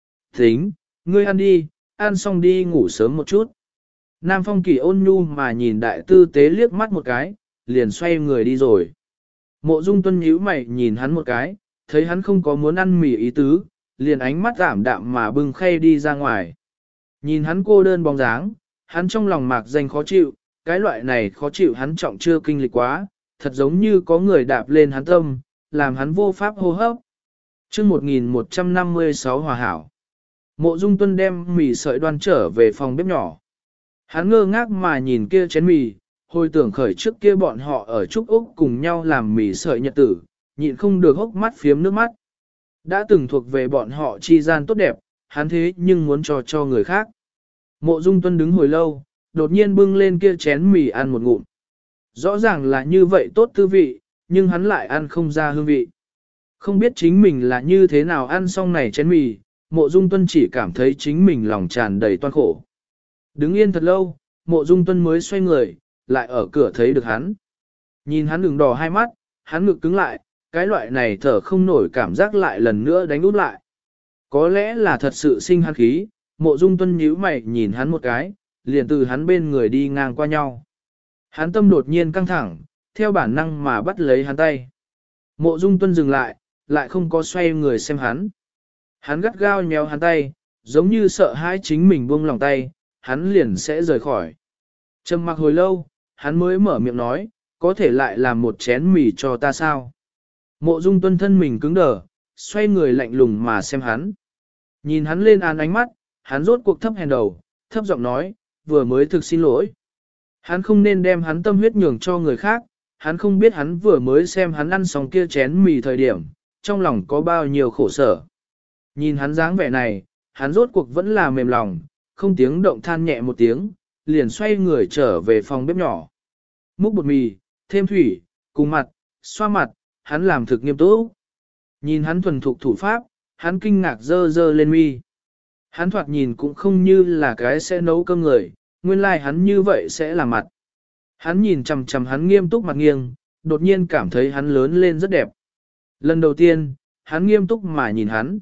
Tính, ngươi ăn đi, ăn xong đi ngủ sớm một chút. Nam Phong Kỷ ôn nhu mà nhìn đại tư tế liếc mắt một cái, liền xoay người đi rồi. Mộ Dung Tuân nhíu mày nhìn hắn một cái, thấy hắn không có muốn ăn mì ý tứ, liền ánh mắt giảm đạm mà bưng khay đi ra ngoài. Nhìn hắn cô đơn bóng dáng, hắn trong lòng mạc danh khó chịu, cái loại này khó chịu hắn trọng chưa kinh lịch quá, thật giống như có người đạp lên hắn tâm, làm hắn vô pháp hô hấp. Chương 1156 hòa hảo. Mộ Dung Tuân đem mì sợi đoan trở về phòng bếp nhỏ. Hắn ngơ ngác mà nhìn kia chén mì, hồi tưởng khởi trước kia bọn họ ở Trúc Úc cùng nhau làm mì sợi nhật tử, nhịn không được hốc mắt phiếm nước mắt. Đã từng thuộc về bọn họ chi gian tốt đẹp, hắn thế nhưng muốn cho người khác. Mộ Dung Tuân đứng hồi lâu, đột nhiên bưng lên kia chén mì ăn một ngụm. Rõ ràng là như vậy tốt tư vị, nhưng hắn lại ăn không ra hương vị. Không biết chính mình là như thế nào ăn xong này chén mì, Mộ Dung Tuân chỉ cảm thấy chính mình lòng tràn đầy toan khổ. Đứng yên thật lâu, Mộ Dung Tuân mới xoay người, lại ở cửa thấy được hắn. Nhìn hắn đường đỏ hai mắt, hắn ngực cứng lại, cái loại này thở không nổi cảm giác lại lần nữa đánh út lại. Có lẽ là thật sự sinh hắn khí, Mộ Dung Tuân nhíu mày nhìn hắn một cái, liền từ hắn bên người đi ngang qua nhau. Hắn tâm đột nhiên căng thẳng, theo bản năng mà bắt lấy hắn tay. Mộ Dung Tuân dừng lại, lại không có xoay người xem hắn. Hắn gắt gao nhéo hắn tay, giống như sợ hãi chính mình buông lòng tay, hắn liền sẽ rời khỏi. Trầm mặc hồi lâu, hắn mới mở miệng nói, có thể lại làm một chén mì cho ta sao? Mộ Dung Tuân thân mình cứng đờ, xoay người lạnh lùng mà xem hắn. Nhìn hắn lên án ánh mắt, hắn rốt cuộc thấp hèn đầu, thấp giọng nói, vừa mới thực xin lỗi. Hắn không nên đem hắn tâm huyết nhường cho người khác, hắn không biết hắn vừa mới xem hắn ăn xong kia chén mì thời điểm, trong lòng có bao nhiêu khổ sở. Nhìn hắn dáng vẻ này, hắn rốt cuộc vẫn là mềm lòng, không tiếng động than nhẹ một tiếng, liền xoay người trở về phòng bếp nhỏ. Múc bột mì, thêm thủy, cùng mặt, xoa mặt, hắn làm thực nghiêm túc. Nhìn hắn thuần thục thủ pháp, hắn kinh ngạc dơ dơ lên mi. Hắn thoạt nhìn cũng không như là cái sẽ nấu cơm người, nguyên lai like hắn như vậy sẽ làm mặt. Hắn nhìn chằm chằm hắn nghiêm túc mặt nghiêng, đột nhiên cảm thấy hắn lớn lên rất đẹp. Lần đầu tiên, hắn nghiêm túc mà nhìn hắn.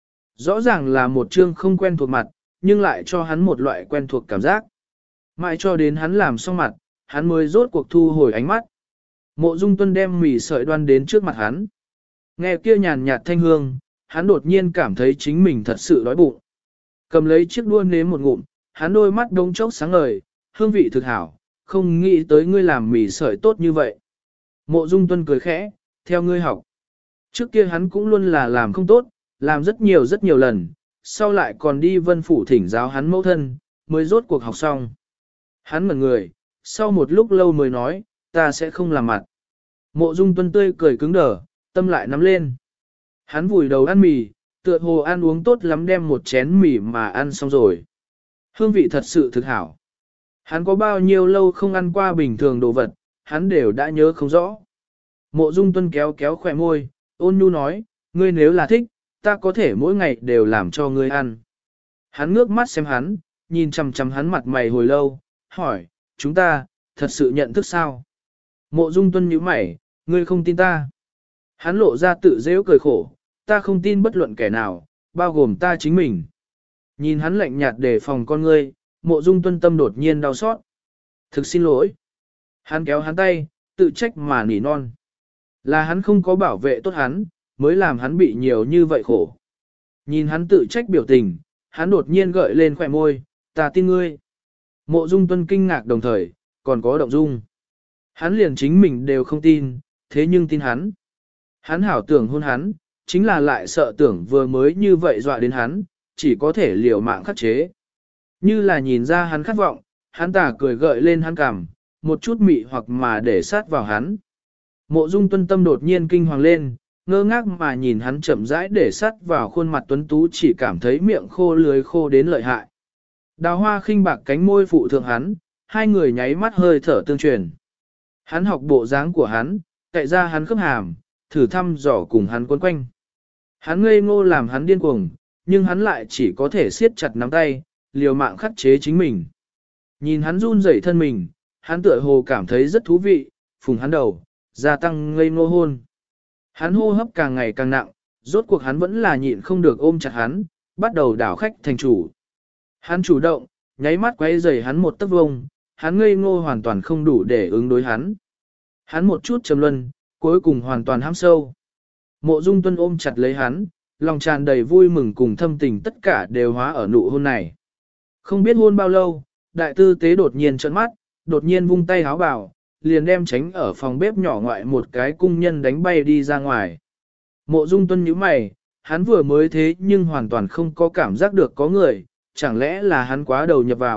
Rõ ràng là một chương không quen thuộc mặt, nhưng lại cho hắn một loại quen thuộc cảm giác. Mãi cho đến hắn làm xong mặt, hắn mới rốt cuộc thu hồi ánh mắt. Mộ Dung Tuân đem mì sợi đoan đến trước mặt hắn. Nghe kia nhàn nhạt thanh hương, hắn đột nhiên cảm thấy chính mình thật sự đói bụng. Cầm lấy chiếc đũa nếm một ngụm, hắn đôi mắt đông chốc sáng ngời, hương vị thực hảo, không nghĩ tới ngươi làm mì sợi tốt như vậy. Mộ Dung Tuân cười khẽ, theo ngươi học. Trước kia hắn cũng luôn là làm không tốt, làm rất nhiều lần, sau lại còn đi Vân Phủ thỉnh giáo hắn mẫu thân, mới rốt cuộc học xong. Hắn ngẩn người, sau một lúc lâu mới nói, ta sẽ không làm mặt. Mộ Dung Tuân tươi cười cứng đờ, tâm lại nắm lên. Hắn vùi đầu ăn mì, tựa hồ ăn uống tốt lắm đem một chén mì mà ăn xong rồi. Hương vị thật sự thực hảo. Hắn có bao nhiêu lâu không ăn qua bình thường đồ vật, hắn đều đã nhớ không rõ. Mộ Dung Tuân kéo kéo khỏe môi, ôn nhu nói, ngươi nếu là thích, ta có thể mỗi ngày đều làm cho ngươi ăn. Hắn ngước mắt xem hắn, nhìn chằm chằm hắn mặt mày hồi lâu, hỏi, chúng ta, thật sự nhận thức sao? Mộ Dung Tuân nhíu mày, ngươi không tin ta. Hắn lộ ra tự dễu cười khổ, ta không tin bất luận kẻ nào, bao gồm ta chính mình. Nhìn hắn lạnh nhạt đề phòng con ngươi, Mộ Dung Tuân tâm đột nhiên đau xót. Thực xin lỗi. Hắn kéo hắn tay, tự trách mà nỉ non. Là hắn không có bảo vệ tốt hắn, mới làm hắn bị nhiều như vậy khổ. Nhìn hắn tự trách biểu tình, hắn đột nhiên gợi lên khỏe môi, ta tin ngươi. Mộ Dung Tuân kinh ngạc đồng thời, còn có động dung. Hắn liền chính mình đều không tin, thế nhưng tin hắn. Hắn hảo tưởng hôn hắn, chính là lại sợ tưởng vừa mới như vậy dọa đến hắn, chỉ có thể liều mạng khắc chế. Như là nhìn ra hắn khát vọng, hắn tà cười gợi lên hắn cằm, một chút mị hoặc mà để sát vào hắn. Mộ Dung Tuân tâm đột nhiên kinh hoàng lên, ngơ ngác mà nhìn hắn chậm rãi để sát vào khuôn mặt tuấn tú, chỉ cảm thấy miệng khô lưới khô đến lợi hại. Đào hoa khinh bạc cánh môi phụ thượng hắn, hai người nháy mắt hơi thở tương truyền. Hắn học bộ dáng của hắn, cậy ra hắn khớp hàm, thử thăm dò cùng hắn quấn quanh. Hắn ngây ngô làm hắn điên cuồng, nhưng hắn lại chỉ có thể siết chặt nắm tay, liều mạng khắc chế chính mình. Nhìn hắn run rẩy thân mình, hắn tựa hồ cảm thấy rất thú vị, phùng hắn đầu, gia tăng ngây ngô hôn. Hắn hô hấp càng ngày càng nặng, rốt cuộc hắn vẫn là nhịn không được ôm chặt hắn, bắt đầu đảo khách thành chủ. Hắn chủ động, nháy mắt quay rầy hắn một tấc vuông, hắn ngây ngô hoàn toàn không đủ để ứng đối hắn. Hắn một chút trầm luân, cuối cùng hoàn toàn hãm sâu. Mộ Dung Tuân ôm chặt lấy hắn, lòng tràn đầy vui mừng cùng thâm tình tất cả đều hóa ở nụ hôn này. Không biết hôn bao lâu, đại tư tế đột nhiên trợn mắt, đột nhiên vung tay háo bảo, liền đem tránh ở phòng bếp nhỏ ngoại một cái cung nhân đánh bay đi ra ngoài. Mộ Dung Tuân nhíu mày, hắn vừa mới thế nhưng hoàn toàn không có cảm giác được có người, chẳng lẽ là hắn quá đầu nhập vào,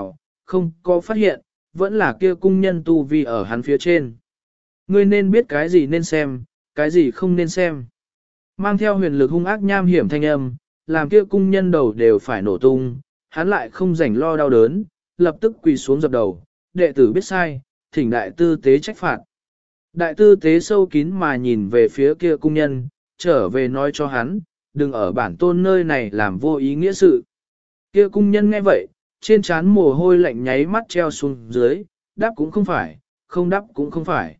không có phát hiện, vẫn là kia cung nhân tu vi ở hắn phía trên. Ngươi nên biết cái gì nên xem, cái gì không nên xem. Mang theo huyền lực hung ác nham hiểm thanh âm, làm kia cung nhân đầu đều phải nổ tung, hắn lại không rảnh lo đau đớn, lập tức quỳ xuống dập đầu, đệ tử biết sai, thỉnh đại tư tế trách phạt. Đại tư tế sâu kín mà nhìn về phía kia cung nhân, trở về nói cho hắn, đừng ở bản tôn nơi này làm vô ý nghĩa sự. Kia cung nhân nghe vậy, trên trán mồ hôi lạnh nháy mắt treo xuống dưới, đáp cũng không phải, không đáp cũng không phải.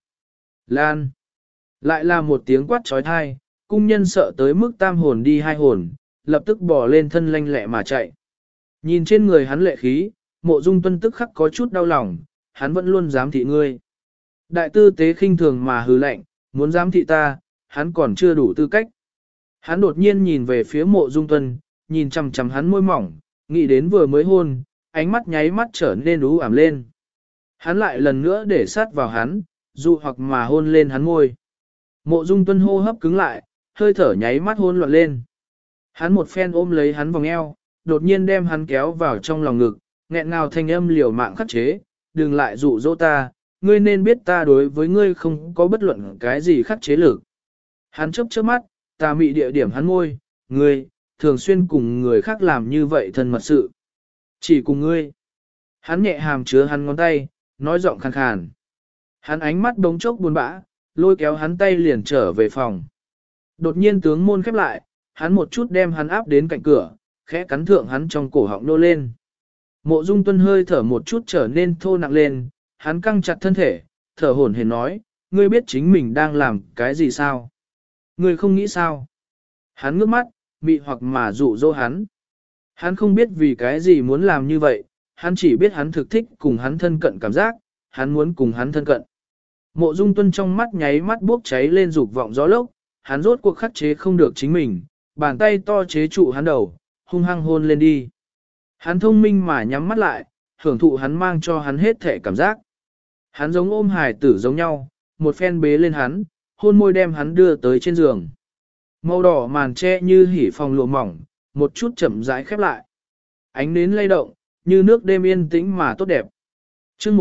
Lan. Lại là một tiếng quát trói thai, cung nhân sợ tới mức tam hồn đi hai hồn, lập tức bỏ lên thân lanh lẹ mà chạy. Nhìn trên người hắn lệ khí, Mộ Dung Tuân tức khắc có chút đau lòng, hắn vẫn luôn dám thị ngươi. Đại tư tế khinh thường mà hừ lạnh, muốn dám thị ta, hắn còn chưa đủ tư cách. Hắn đột nhiên nhìn về phía Mộ Dung Tuân, nhìn chằm chằm hắn môi mỏng, nghĩ đến vừa mới hôn, ánh mắt nháy mắt trở nên u ảm lên. Hắn lại lần nữa để sát vào hắn, dụ hoặc mà hôn lên hắn môi. Mộ Dung Tuân hô hấp cứng lại, hơi thở nháy mắt hôn loạn lên. Hắn một phen ôm lấy hắn vòng eo, đột nhiên đem hắn kéo vào trong lòng ngực, nghẹn ngào thanh âm liều mạng khắc chế, đừng lại dụ dỗ ta, ngươi nên biết ta đối với ngươi không có bất luận cái gì khắc chế lực. Hắn chớp chớp mắt, ta mị địa điểm hắn môi, ngươi, thường xuyên cùng người khác làm như vậy thân mật sự. Chỉ cùng ngươi. Hắn nhẹ hàm chứa hắn ngón tay, nói giọng khàn khàn. Hắn ánh mắt đống chốc buồn bã, lôi kéo hắn tay liền trở về phòng. Đột nhiên tướng môn khép lại, hắn một chút đem hắn áp đến cạnh cửa, khẽ cắn thượng hắn trong cổ họng nô lên. Mộ Dung Tuân hơi thở một chút trở nên thô nặng lên, hắn căng chặt thân thể, thở hổn hển nói, ngươi biết chính mình đang làm cái gì sao? Ngươi không nghĩ sao? Hắn ngước mắt, mị hoặc mà dụ dỗ hắn. Hắn không biết vì cái gì muốn làm như vậy, hắn chỉ biết hắn thực thích cùng hắn thân cận cảm giác, hắn muốn cùng hắn thân cận. Mộ Dung Tuân trong mắt nháy mắt bốc cháy lên dục vọng gió lốc, hắn rốt cuộc khắc chế không được chính mình, bàn tay to chế trụ hắn đầu, hung hăng hôn lên đi. Hắn thông minh mà nhắm mắt lại, hưởng thụ hắn mang cho hắn hết thể cảm giác. Hắn giống ôm hài tử giống nhau, một phen bế lên hắn, hôn môi đem hắn đưa tới trên giường. Màu đỏ màn che như hỉ phòng lụa mỏng, một chút chậm rãi khép lại. Ánh nến lay động, như nước đêm yên tĩnh mà tốt đẹp. Chương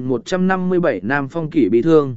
1157 Nam Phong Kỷ bị thương.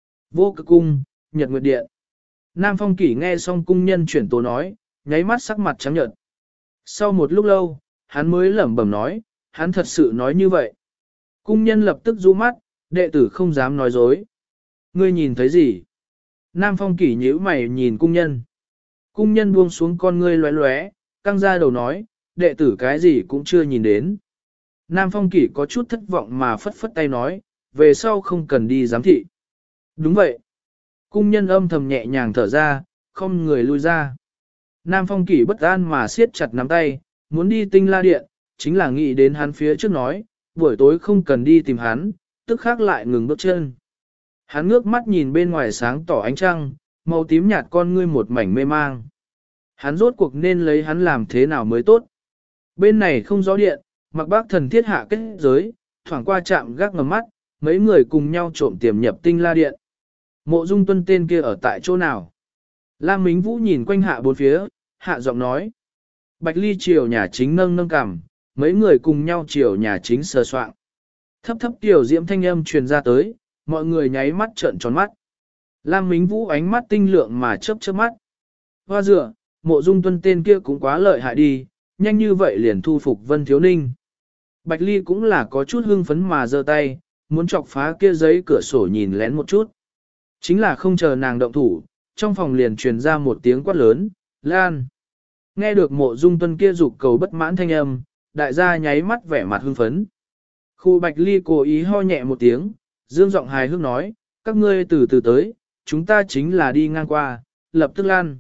Vô Cực Cung, Nhật Nguyệt Điện. Nam Phong Kỷ nghe xong cung nhân chuyển tố nói, nháy mắt sắc mặt trắng nhợt. Sau một lúc lâu, hắn mới lẩm bẩm nói, hắn thật sự nói như vậy. Cung nhân lập tức rũ mắt, đệ tử không dám nói dối. Ngươi nhìn thấy gì? Nam Phong Kỷ nhíu mày nhìn cung nhân. Cung nhân buông xuống con ngươi lóe lóe, căng ra đầu nói, đệ tử cái gì cũng chưa nhìn đến. Nam Phong Kỷ có chút thất vọng mà phất phất tay nói, về sau không cần đi giám thị. Đúng vậy. Cung nhân âm thầm nhẹ nhàng thở ra, không người lui ra. Nam Phong Kỷ bất an mà siết chặt nắm tay, muốn đi Tinh La Điện, chính là nghĩ đến hắn phía trước nói, buổi tối không cần đi tìm hắn, tức khắc lại ngừng bước chân. Hắn ngước mắt nhìn bên ngoài sáng tỏ ánh trăng, màu tím nhạt con ngươi một mảnh mê mang. Hắn rốt cuộc nên lấy hắn làm thế nào mới tốt. Bên này không gió điện, Mặc Bác Thần thiết hạ kết giới, thoảng qua chạm gác ngầm mắt, mấy người cùng nhau trộm tiềm nhập Tinh La Điện. Mộ Dung Tuân tên kia ở tại chỗ nào? Lam Mính Vũ nhìn quanh hạ bốn phía, hạ giọng nói. Bạch Ly chiều nhà chính nâng nâng cằm, mấy người cùng nhau chiều nhà chính sờ soạng. Thấp thấp tiểu diễm thanh âm truyền ra tới, mọi người nháy mắt trợn tròn mắt. Lam Mính Vũ ánh mắt tinh lượng mà chớp chớp mắt. Hoa dựa, Mộ Dung Tuân tên kia cũng quá lợi hại đi, nhanh như vậy liền thu phục Vân Thiếu Ninh. Bạch Ly cũng là có chút hưng phấn mà giơ tay, muốn chọc phá kia giấy cửa sổ nhìn lén một chút. Chính là không chờ nàng động thủ, trong phòng liền truyền ra một tiếng quát lớn, Lan. Nghe được Mộ Dung Tuân kia dục cầu bất mãn thanh âm, đại gia nháy mắt vẻ mặt hưng phấn. Khu Bạch Ly cố ý ho nhẹ một tiếng, dương giọng hài hước nói, các ngươi từ từ tới, chúng ta chính là đi ngang qua, lập tức lan.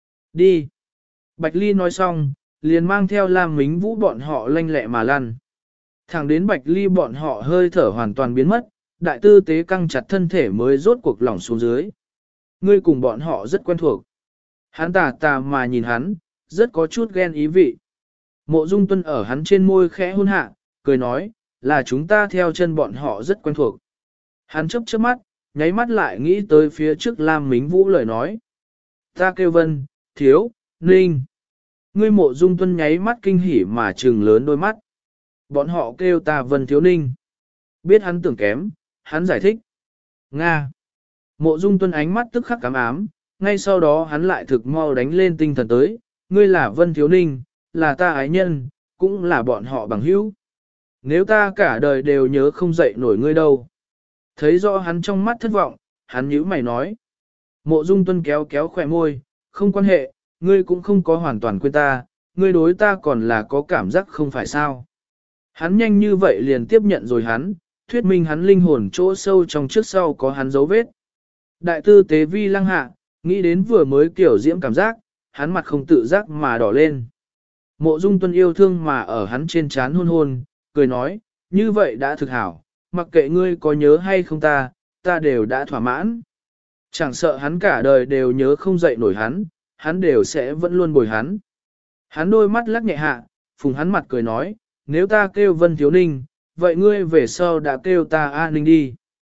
Đi. Bạch Ly nói xong, liền mang theo Lam Mính Vũ bọn họ lanh lẹ mà lăn. Thẳng đến Bạch Ly bọn họ hơi thở hoàn toàn biến mất, đại tư tế căng chặt thân thể mới rốt cuộc lỏng xuống dưới. Ngươi cùng bọn họ rất quen thuộc. Hắn tà tà mà nhìn hắn, rất có chút ghen ý vị. Mộ Dung Tuân ở hắn trên môi khẽ hôn hạ, cười nói, là chúng ta theo chân bọn họ rất quen thuộc. Hắn chớp chớp mắt, nháy mắt lại nghĩ tới phía trước Lam Mính Vũ lời nói. Ta kêu Vân, Thiếu, Ninh. Ngươi Mộ Dung Tuân nháy mắt kinh hỉ mà trừng lớn đôi mắt. Bọn họ kêu ta Vân Thiếu Ninh. Biết hắn tưởng kém, hắn giải thích. Nga. Mộ Dung Tuân ánh mắt tức khắc cám ám, ngay sau đó hắn lại thực mau đánh lên tinh thần tới, ngươi là Vân Thiếu Ninh, là ta ái nhân, cũng là bọn họ bằng hữu. Nếu ta cả đời đều nhớ không dậy nổi ngươi đâu. Thấy rõ hắn trong mắt thất vọng, hắn nhíu mày nói. Mộ Dung Tuân kéo kéo khỏe môi, không quan hệ, ngươi cũng không có hoàn toàn quên ta, ngươi đối ta còn là có cảm giác không phải sao. Hắn nhanh như vậy liền tiếp nhận rồi hắn, thuyết minh hắn linh hồn chỗ sâu trong trước sau có hắn dấu vết. Đại tư tế vi lăng hạ, nghĩ đến vừa mới kiểu diễm cảm giác, hắn mặt không tự giác mà đỏ lên. Mộ Dung Tuân yêu thương mà ở hắn trên trán hôn hôn, cười nói, như vậy đã thực hảo, mặc kệ ngươi có nhớ hay không ta đều đã thỏa mãn. Chẳng sợ hắn cả đời đều nhớ không dậy nổi hắn đều sẽ vẫn luôn bồi hắn. Hắn đôi mắt lắc nhẹ hạ, phùng hắn mặt cười nói, nếu ta kêu Vân Thiếu Ninh, vậy ngươi về sau đã kêu ta A Ninh đi.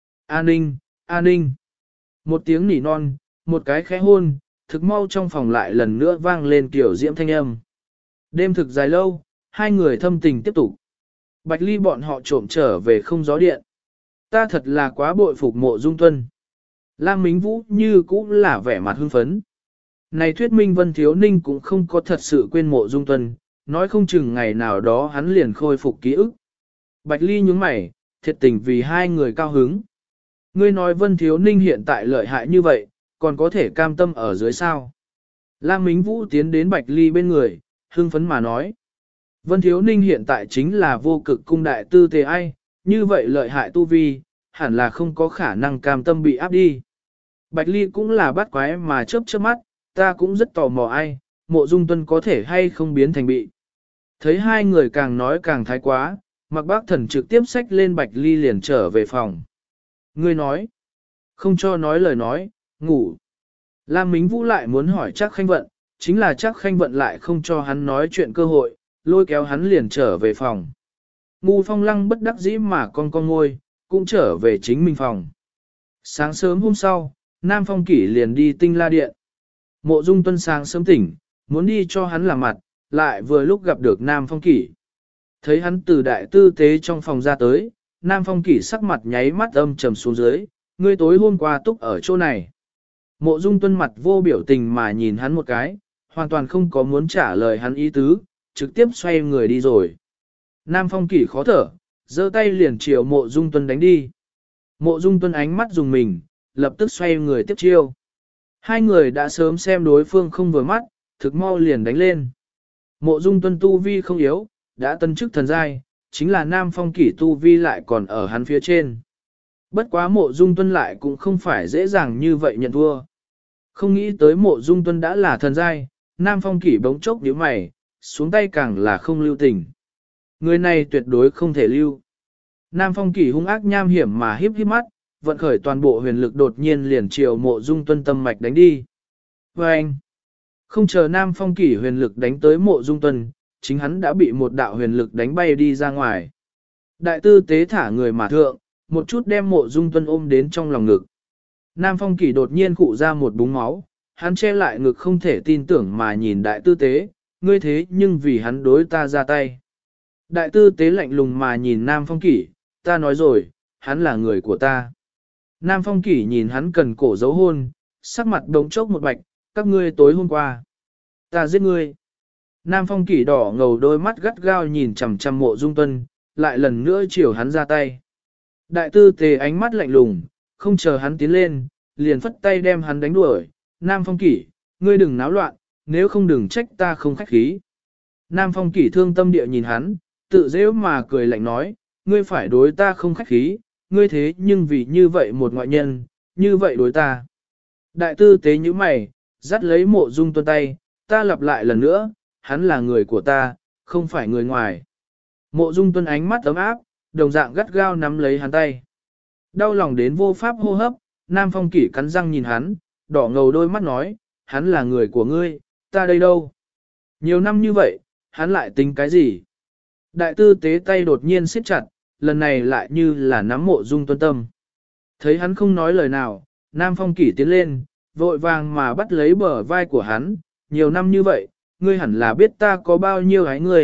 A Ninh, A Ninh. Một tiếng nỉ non, một cái khẽ hôn, thực mau trong phòng lại lần nữa vang lên kiểu diễm thanh âm. Đêm thực dài lâu, hai người thâm tình tiếp tục. Bạch Ly bọn họ trộm trở về không gió điện. Ta thật là quá bội phục Mộ Dung Tuân. Lam Mính Vũ như cũng là vẻ mặt hưng phấn. Này thuyết minh Vân Thiếu Ninh cũng không có thật sự quên Mộ Dung Tuân, nói không chừng ngày nào đó hắn liền khôi phục ký ức. Bạch Ly nhướng mày, thiệt tình vì hai người cao hứng. Ngươi nói Vân Thiếu Ninh hiện tại lợi hại như vậy, còn có thể cam tâm ở dưới sao. Lam Mính Vũ tiến đến Bạch Ly bên người, hưng phấn mà nói. Vân Thiếu Ninh hiện tại chính là vô cực cung đại tư tề ai, như vậy lợi hại tu vi, hẳn là không có khả năng cam tâm bị áp đi. Bạch Ly cũng là bắt quái mà chớp chớp mắt, ta cũng rất tò mò ai, Mộ Dung Tuân có thể hay không biến thành bị. Thấy hai người càng nói càng thái quá, Mạc Bác Thần trực tiếp xách lên Bạch Ly liền trở về phòng. Ngươi nói, không cho nói lời nói, ngủ. Lam Mính Vũ lại muốn hỏi Trác Khanh Vận, chính là Trác Khanh Vận lại không cho hắn nói chuyện cơ hội, lôi kéo hắn liền trở về phòng. Ngu Phong Lăng bất đắc dĩ mà con ngôi, cũng trở về chính mình phòng. Sáng sớm hôm sau, Nam Phong Kỷ liền đi Tinh La Điện. Mộ Dung Tuân sáng sớm tỉnh, muốn đi cho hắn làm mặt, lại vừa lúc gặp được Nam Phong Kỷ. Thấy hắn từ đại tư tế trong phòng ra tới, Nam Phong Kỷ sắc mặt nháy mắt âm trầm xuống dưới, ngươi tối hôm qua túc ở chỗ này. Mộ Dung Tuân mặt vô biểu tình mà nhìn hắn một cái, hoàn toàn không có muốn trả lời hắn ý tứ, trực tiếp xoay người đi rồi. Nam Phong Kỷ khó thở, giơ tay liền chiều Mộ Dung Tuân đánh đi. Mộ Dung Tuân ánh mắt dùng mình, lập tức xoay người tiếp chiêu. Hai người đã sớm xem đối phương không vừa mắt, thực mau liền đánh lên. Mộ Dung Tuân tu vi không yếu, đã tân chức thần giai, chính là Nam Phong Kỷ tu vi lại còn ở hắn phía trên. Bất quá Mộ Dung Tuân lại cũng không phải dễ dàng như vậy nhận thua. Không nghĩ tới Mộ Dung Tuân đã là thần giai, Nam Phong Kỷ bỗng chốc nhíu mày, xuống tay càng là không lưu tình. Người này tuyệt đối không thể lưu. Nam Phong Kỷ hung ác nham hiểm mà híp híp mắt, vận khởi toàn bộ huyền lực đột nhiên liền chiều Mộ Dung Tuân tâm mạch đánh đi. Và anh, không chờ Nam Phong Kỷ huyền lực đánh tới Mộ Dung Tuân, chính hắn đã bị một đạo huyền lực đánh bay đi ra ngoài. Đại tư tế thả người mà thượng, một chút đem Mộ Dung Tuân ôm đến trong lòng ngực. Nam Phong Kỷ đột nhiên cụ ra một búng máu, hắn che lại ngực không thể tin tưởng mà nhìn đại tư tế, ngươi thế nhưng vì hắn đối ta ra tay. Đại tư tế lạnh lùng mà nhìn Nam Phong Kỷ, ta nói rồi, hắn là người của ta. Nam Phong Kỷ nhìn hắn cần cổ dấu hôn, sắc mặt đống chốc một bạch, các ngươi tối hôm qua. Ta giết ngươi. Nam Phong Kỷ đỏ ngầu đôi mắt gắt gao nhìn chằm chằm Mộ Dung Tuân, lại lần nữa chiều hắn ra tay. Đại tư tế ánh mắt lạnh lùng, không chờ hắn tiến lên, liền phất tay đem hắn đánh đuổi. Nam Phong Kỷ, ngươi đừng náo loạn, nếu không đừng trách ta không khách khí. Nam Phong Kỷ thương tâm địa nhìn hắn, tự dễ mà cười lạnh nói, ngươi phải đối ta không khách khí, ngươi thế nhưng vì như vậy một ngoại nhân, như vậy đối ta. Đại tư tế như mày, dắt lấy Mộ Dung Tuân tay, ta lặp lại lần nữa, hắn là người của ta, không phải người ngoài. Mộ Dung Tuân ánh mắt ấm áp, đồng dạng gắt gao nắm lấy hắn tay. Đau lòng đến vô pháp hô hấp, Nam Phong Kỷ cắn răng nhìn hắn, đỏ ngầu đôi mắt nói, hắn là người của ngươi, ta đây đâu. Nhiều năm như vậy, hắn lại tính cái gì? Đại tư tế tay đột nhiên siết chặt, lần này lại như là nắm Mộ Dung Tuân tâm. Thấy hắn không nói lời nào, Nam Phong Kỷ tiến lên, vội vàng mà bắt lấy bờ vai của hắn, nhiều năm như vậy, ngươi hẳn là biết ta có bao nhiêu hái ngươi,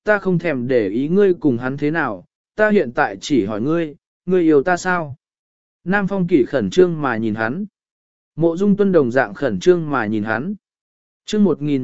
ta không thèm để ý ngươi cùng hắn thế nào, ta hiện tại chỉ hỏi ngươi, ngươi yêu ta sao? Nam Phong Kỷ khẩn trương mà nhìn hắn. Mộ Dung Tuân đồng dạng khẩn trương mà nhìn hắn. Chương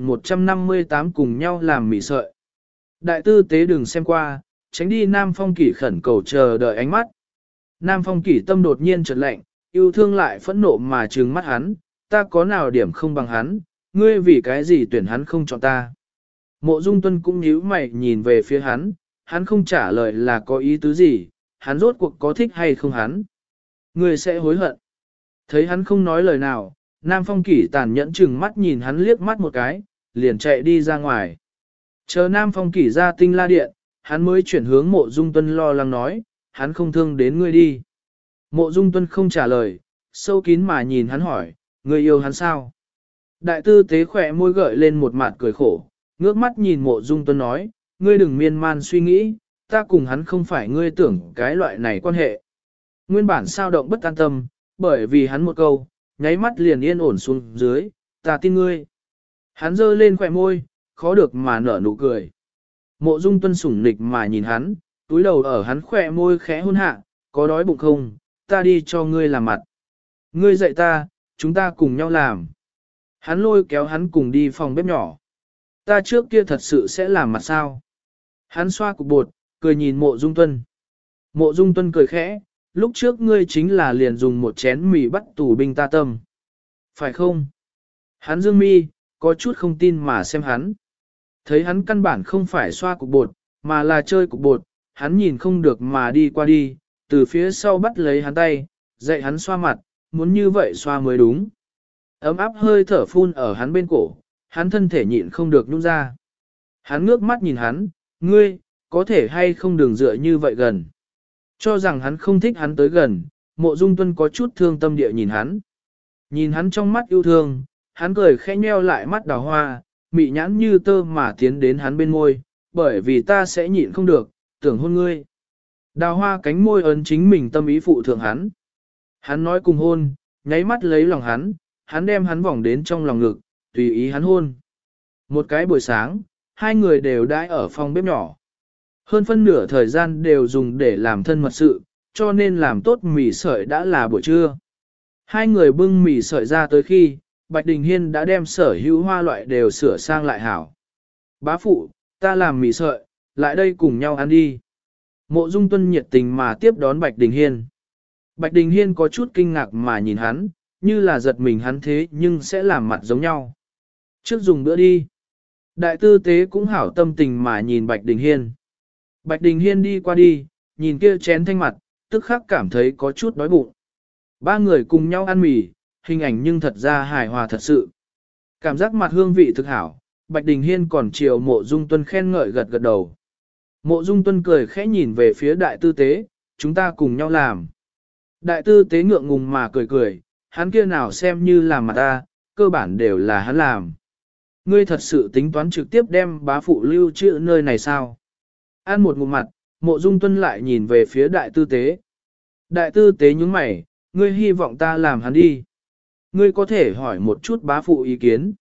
1158 cùng nhau làm mì sợi. Đại tư tế đừng xem qua, tránh đi Nam Phong Kỷ khẩn cầu chờ đợi ánh mắt. Nam Phong Kỷ tâm đột nhiên chợt lạnh, yêu thương lại phẫn nộ mà trừng mắt hắn, ta có nào điểm không bằng hắn, ngươi vì cái gì tuyển hắn không chọn ta. Mộ Dung Tuân cũng nhíu mày nhìn về phía hắn không trả lời là có ý tứ gì, hắn rốt cuộc có thích hay không hắn. Ngươi sẽ hối hận. Thấy hắn không nói lời nào, Nam Phong Kỷ tàn nhẫn chừng mắt nhìn hắn liếc mắt một cái, liền chạy đi ra ngoài. Chờ Nam Phong Kỷ ra Tinh La Điện, hắn mới chuyển hướng Mộ Dung Tuân lo lắng nói, hắn không thương đến ngươi đi. Mộ Dung Tuân không trả lời, sâu kín mà nhìn hắn hỏi, ngươi yêu hắn sao? Đại tư tế khỏe môi gợi lên một mặt cười khổ, ngước mắt nhìn Mộ Dung Tuân nói, ngươi đừng miên man suy nghĩ, ta cùng hắn không phải ngươi tưởng cái loại này quan hệ. Nguyên bản sao động bất an tâm, bởi vì hắn một câu, nháy mắt liền yên ổn xuống dưới, ta tin ngươi. Hắn giơ lên khỏe môi, khó được mà nở nụ cười. Mộ Dung Tuân sủng nịch mà nhìn hắn, túi đầu ở hắn khỏe môi khẽ hôn hạ, có đói bụng không, ta đi cho ngươi làm mặt. Ngươi dạy ta, chúng ta cùng nhau làm. Hắn lôi kéo hắn cùng đi phòng bếp nhỏ. Ta trước kia thật sự sẽ làm mặt sao? Hắn xoa cục bột, cười nhìn Mộ Dung Tuân. Mộ Dung Tuân cười khẽ, lúc trước ngươi chính là liền dùng một chén mì bắt tù binh ta tâm. Phải không? Hắn dương mi, có chút không tin mà xem hắn. Thấy hắn căn bản không phải xoa cục bột, mà là chơi cục bột, hắn nhìn không được mà đi qua đi, từ phía sau bắt lấy hắn tay, dạy hắn xoa mặt, muốn như vậy xoa mới đúng. Ấm áp hơi thở phun ở hắn bên cổ, hắn thân thể nhịn không được nhún ra. Hắn ngước mắt nhìn hắn, ngươi, có thể hay không đừng dựa như vậy gần. Cho rằng hắn không thích hắn tới gần, Mộ Dung Tuân có chút thương tâm địa nhìn hắn. Nhìn hắn trong mắt yêu thương, hắn cười khẽ nheo lại mắt đào hoa, mị nhãn như tơ mà tiến đến hắn bên môi, bởi vì ta sẽ nhịn không được, tưởng hôn ngươi. Đào hoa cánh môi ấn chính mình tâm ý phụ thượng hắn. Hắn nói cùng hôn, nháy mắt lấy lòng hắn đem hắn vòng đến trong lòng ngực, tùy ý hắn hôn. Một cái buổi sáng, hai người đều đãi ở phòng bếp nhỏ. Hơn phân nửa thời gian đều dùng để làm thân mật sự, cho nên làm tốt mì sợi đã là buổi trưa. Hai người bưng mì sợi ra tới khi, Bạch Đình Hiên đã đem sở hữu hoa loại đều sửa sang lại hảo. Bá phụ, ta làm mì sợi, lại đây cùng nhau ăn đi. Mộ Dung Tuân nhiệt tình mà tiếp đón Bạch Đình Hiên. Bạch Đình Hiên có chút kinh ngạc mà nhìn hắn, như là giật mình hắn thế nhưng sẽ làm mặt giống nhau. Trước dùng bữa đi. Đại tư tế cũng hảo tâm tình mà nhìn Bạch Đình Hiên. Bạch Đình Hiên đi qua đi, nhìn kia chén thanh mặt, tức khắc cảm thấy có chút đói bụng. Ba người cùng nhau ăn mì, hình ảnh nhưng thật ra hài hòa thật sự. Cảm giác mặt hương vị thực hảo, Bạch Đình Hiên còn chiều Mộ Dung Tuân khen ngợi gật gật đầu. Mộ Dung Tuân cười khẽ nhìn về phía đại tư tế, chúng ta cùng nhau làm. Đại tư tế ngượng ngùng mà cười cười, hắn kia nào xem như làm mặt ta, cơ bản đều là hắn làm. Ngươi thật sự tính toán trực tiếp đem bá phụ lưu trữ nơi này sao? Ăn một ngụm mặt, Mộ Dung Tuân lại nhìn về phía đại tư tế. Đại tư tế nhướng mày, ngươi hy vọng ta làm hắn đi. Ngươi có thể hỏi một chút bá phụ ý kiến.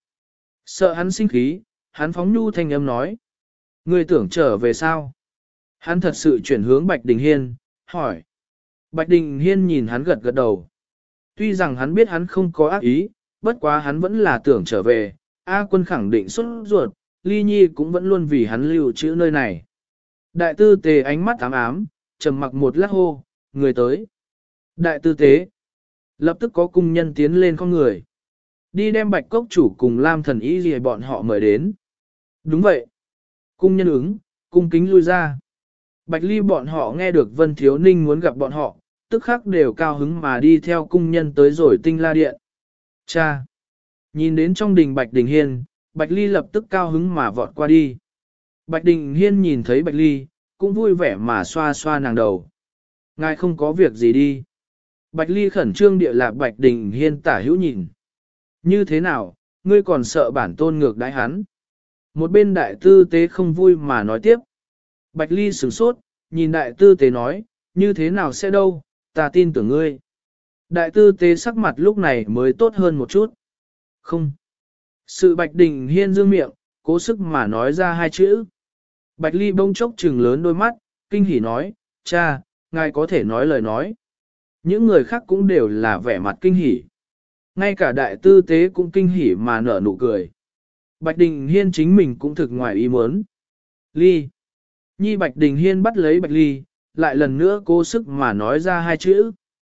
Sợ hắn sinh khí, hắn phóng nhu thanh âm nói. Ngươi tưởng trở về sao? Hắn thật sự chuyển hướng Bạch Đình Hiên, hỏi. Bạch Đình Hiên nhìn hắn gật gật đầu. Tuy rằng hắn biết hắn không có ác ý, bất quá hắn vẫn là tưởng trở về. A Quân khẳng định xuất ruột, Ly Nhi cũng vẫn luôn vì hắn lưu trữ nơi này. Đại tư tế ánh mắt ám ám, trầm mặc một lát hô, người tới. Đại tư tế. Lập tức có cung nhân tiến lên con người. Đi đem Bạch Cốc chủ cùng Lam thần ý gì bọn họ mời đến. Đúng vậy. Cung nhân ứng, cung kính lui ra. Bạch Ly bọn họ nghe được Vân Thiếu Ninh muốn gặp bọn họ, tức khắc đều cao hứng mà đi theo cung nhân tới rồi Tinh La Điện. Cha! Nhìn đến trong đình Bạch Đình Hiên, Bạch Ly lập tức cao hứng mà vọt qua đi. Bạch Đình Hiên nhìn thấy Bạch Ly, cũng vui vẻ mà xoa xoa nàng đầu. Ngài không có việc gì đi. Bạch Ly khẩn trương địa lạc Bạch Đình Hiên tả hữu nhìn. Như thế nào, ngươi còn sợ bản tôn ngược đãi hắn? Một bên đại tư tế không vui mà nói tiếp. Bạch Ly sửng sốt, nhìn đại tư tế nói, như thế nào sẽ đâu, ta tin tưởng ngươi. Đại tư tế sắc mặt lúc này mới tốt hơn một chút. Không. Sự Bạch Đình Hiên dương miệng, cố sức mà nói ra hai chữ. Bạch Ly bỗng chốc trừng lớn đôi mắt, kinh hỉ nói, cha, ngài có thể nói lời nói. Những người khác cũng đều là vẻ mặt kinh hỉ. Ngay cả đại tư tế cũng kinh hỉ mà nở nụ cười. Bạch Đình Hiên chính mình cũng thực ngoài ý muốn. Ly. Nhi Bạch Đình Hiên bắt lấy Bạch Ly, lại lần nữa cố sức mà nói ra hai chữ.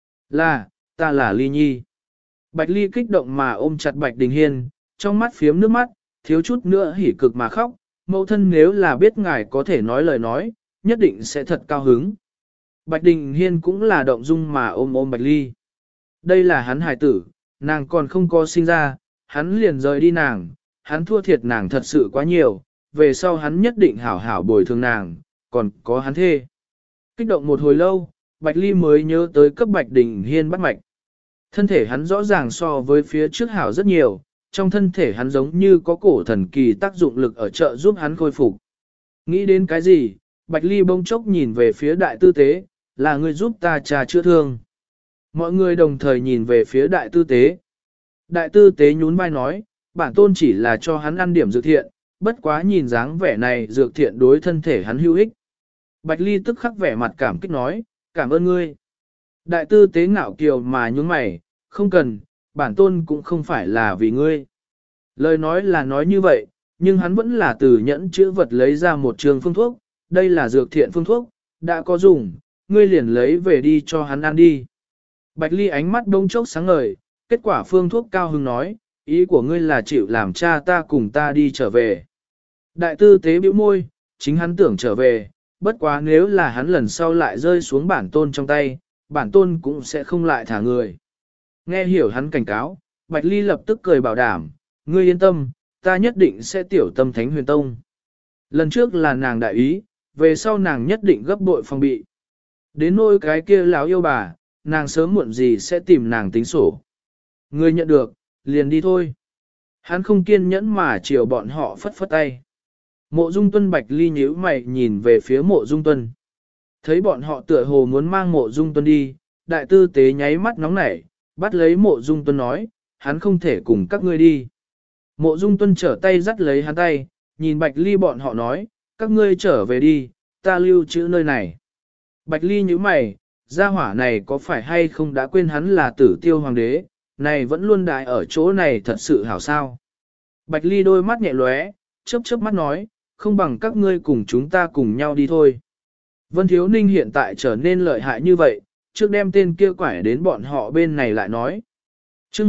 Ta là Ly Nhi. Bạch Ly kích động mà ôm chặt Bạch Đình Hiên, trong mắt phiếm nước mắt, thiếu chút nữa hỉ cực mà khóc. Mẫu thân nếu là biết ngài có thể nói lời nói, nhất định sẽ thật cao hứng. Bạch Đình Hiên cũng là động dung mà ôm Bạch Ly. Đây là hắn hài tử, nàng còn không có sinh ra, hắn liền rời đi nàng, hắn thua thiệt nàng thật sự quá nhiều, về sau hắn nhất định hảo hảo bồi thường nàng, còn có hắn thê. Kích động một hồi lâu, Bạch Ly mới nhớ tới cấp Bạch Đình Hiên bắt mạch. Thân thể hắn rõ ràng so với phía trước hảo rất nhiều, trong thân thể hắn giống như có cổ thần kỳ tác dụng lực ở trợ giúp hắn khôi phục. Nghĩ đến cái gì, Bạch Ly bỗng chốc nhìn về phía đại tư tế, là người giúp ta trà chữa thương. Mọi người đồng thời nhìn về phía đại tư tế. Đại tư tế nhún vai nói, bản tôn chỉ là cho hắn ăn điểm dược thiện, bất quá nhìn dáng vẻ này dược thiện đối thân thể hắn hữu ích. Bạch Ly tức khắc vẻ mặt cảm kích nói, cảm ơn ngươi. Đại tư tế ngạo kiều mà nhún mày, không cần, bản tôn cũng không phải là vì ngươi. Lời nói là nói như vậy, nhưng hắn vẫn là từ nhẫn chữ vật lấy ra một trường phương thuốc, đây là dược thiện phương thuốc, đã có dùng, ngươi liền lấy về đi cho hắn ăn đi. Bạch Ly ánh mắt đông chốc sáng ngời, kết quả phương thuốc cao hứng nói, ý của ngươi là chịu làm cha ta cùng ta đi trở về. Đại tư tế bĩu môi, chính hắn tưởng trở về, bất quá nếu là hắn lần sau lại rơi xuống bản tôn trong tay, bản tôn cũng sẽ không lại thả người. Nghe hiểu hắn cảnh cáo, Bạch Ly lập tức cười bảo đảm, ngươi yên tâm, ta nhất định sẽ tiểu tâm Thánh Huyền Tông. Lần trước là nàng đại ý, về sau nàng nhất định gấp bội phòng bị. Đến nỗi cái kia lão yêu bà, nàng sớm muộn gì sẽ tìm nàng tính sổ. Ngươi nhận được, liền đi thôi. Hắn không kiên nhẫn mà chiều bọn họ phất phất tay. Mộ Dung Tuân Bạch Ly nhíu mày nhìn về phía Mộ Dung Tuân. Thấy bọn họ tựa hồ muốn mang Mộ Dung Tuân đi, đại tư tế nháy mắt nóng nảy, bắt lấy Mộ Dung Tuân nói, hắn không thể cùng các ngươi đi. Mộ Dung Tuân trở tay dắt lấy hắn tay, nhìn Bạch Ly bọn họ nói, các ngươi trở về đi, ta lưu trữ nơi này. Bạch Ly nhíu mày, gia hỏa này có phải hay không đã quên hắn là Tử Tiêu Hoàng đế, này vẫn luôn đại ở chỗ này thật sự hảo sao. Bạch Ly đôi mắt nhẹ lóe, chớp chớp mắt nói, không bằng các ngươi cùng chúng ta cùng nhau đi thôi. Vân Thiếu Ninh hiện tại trở nên lợi hại như vậy, trước đem tên kia quải đến bọn họ bên này lại nói. Chương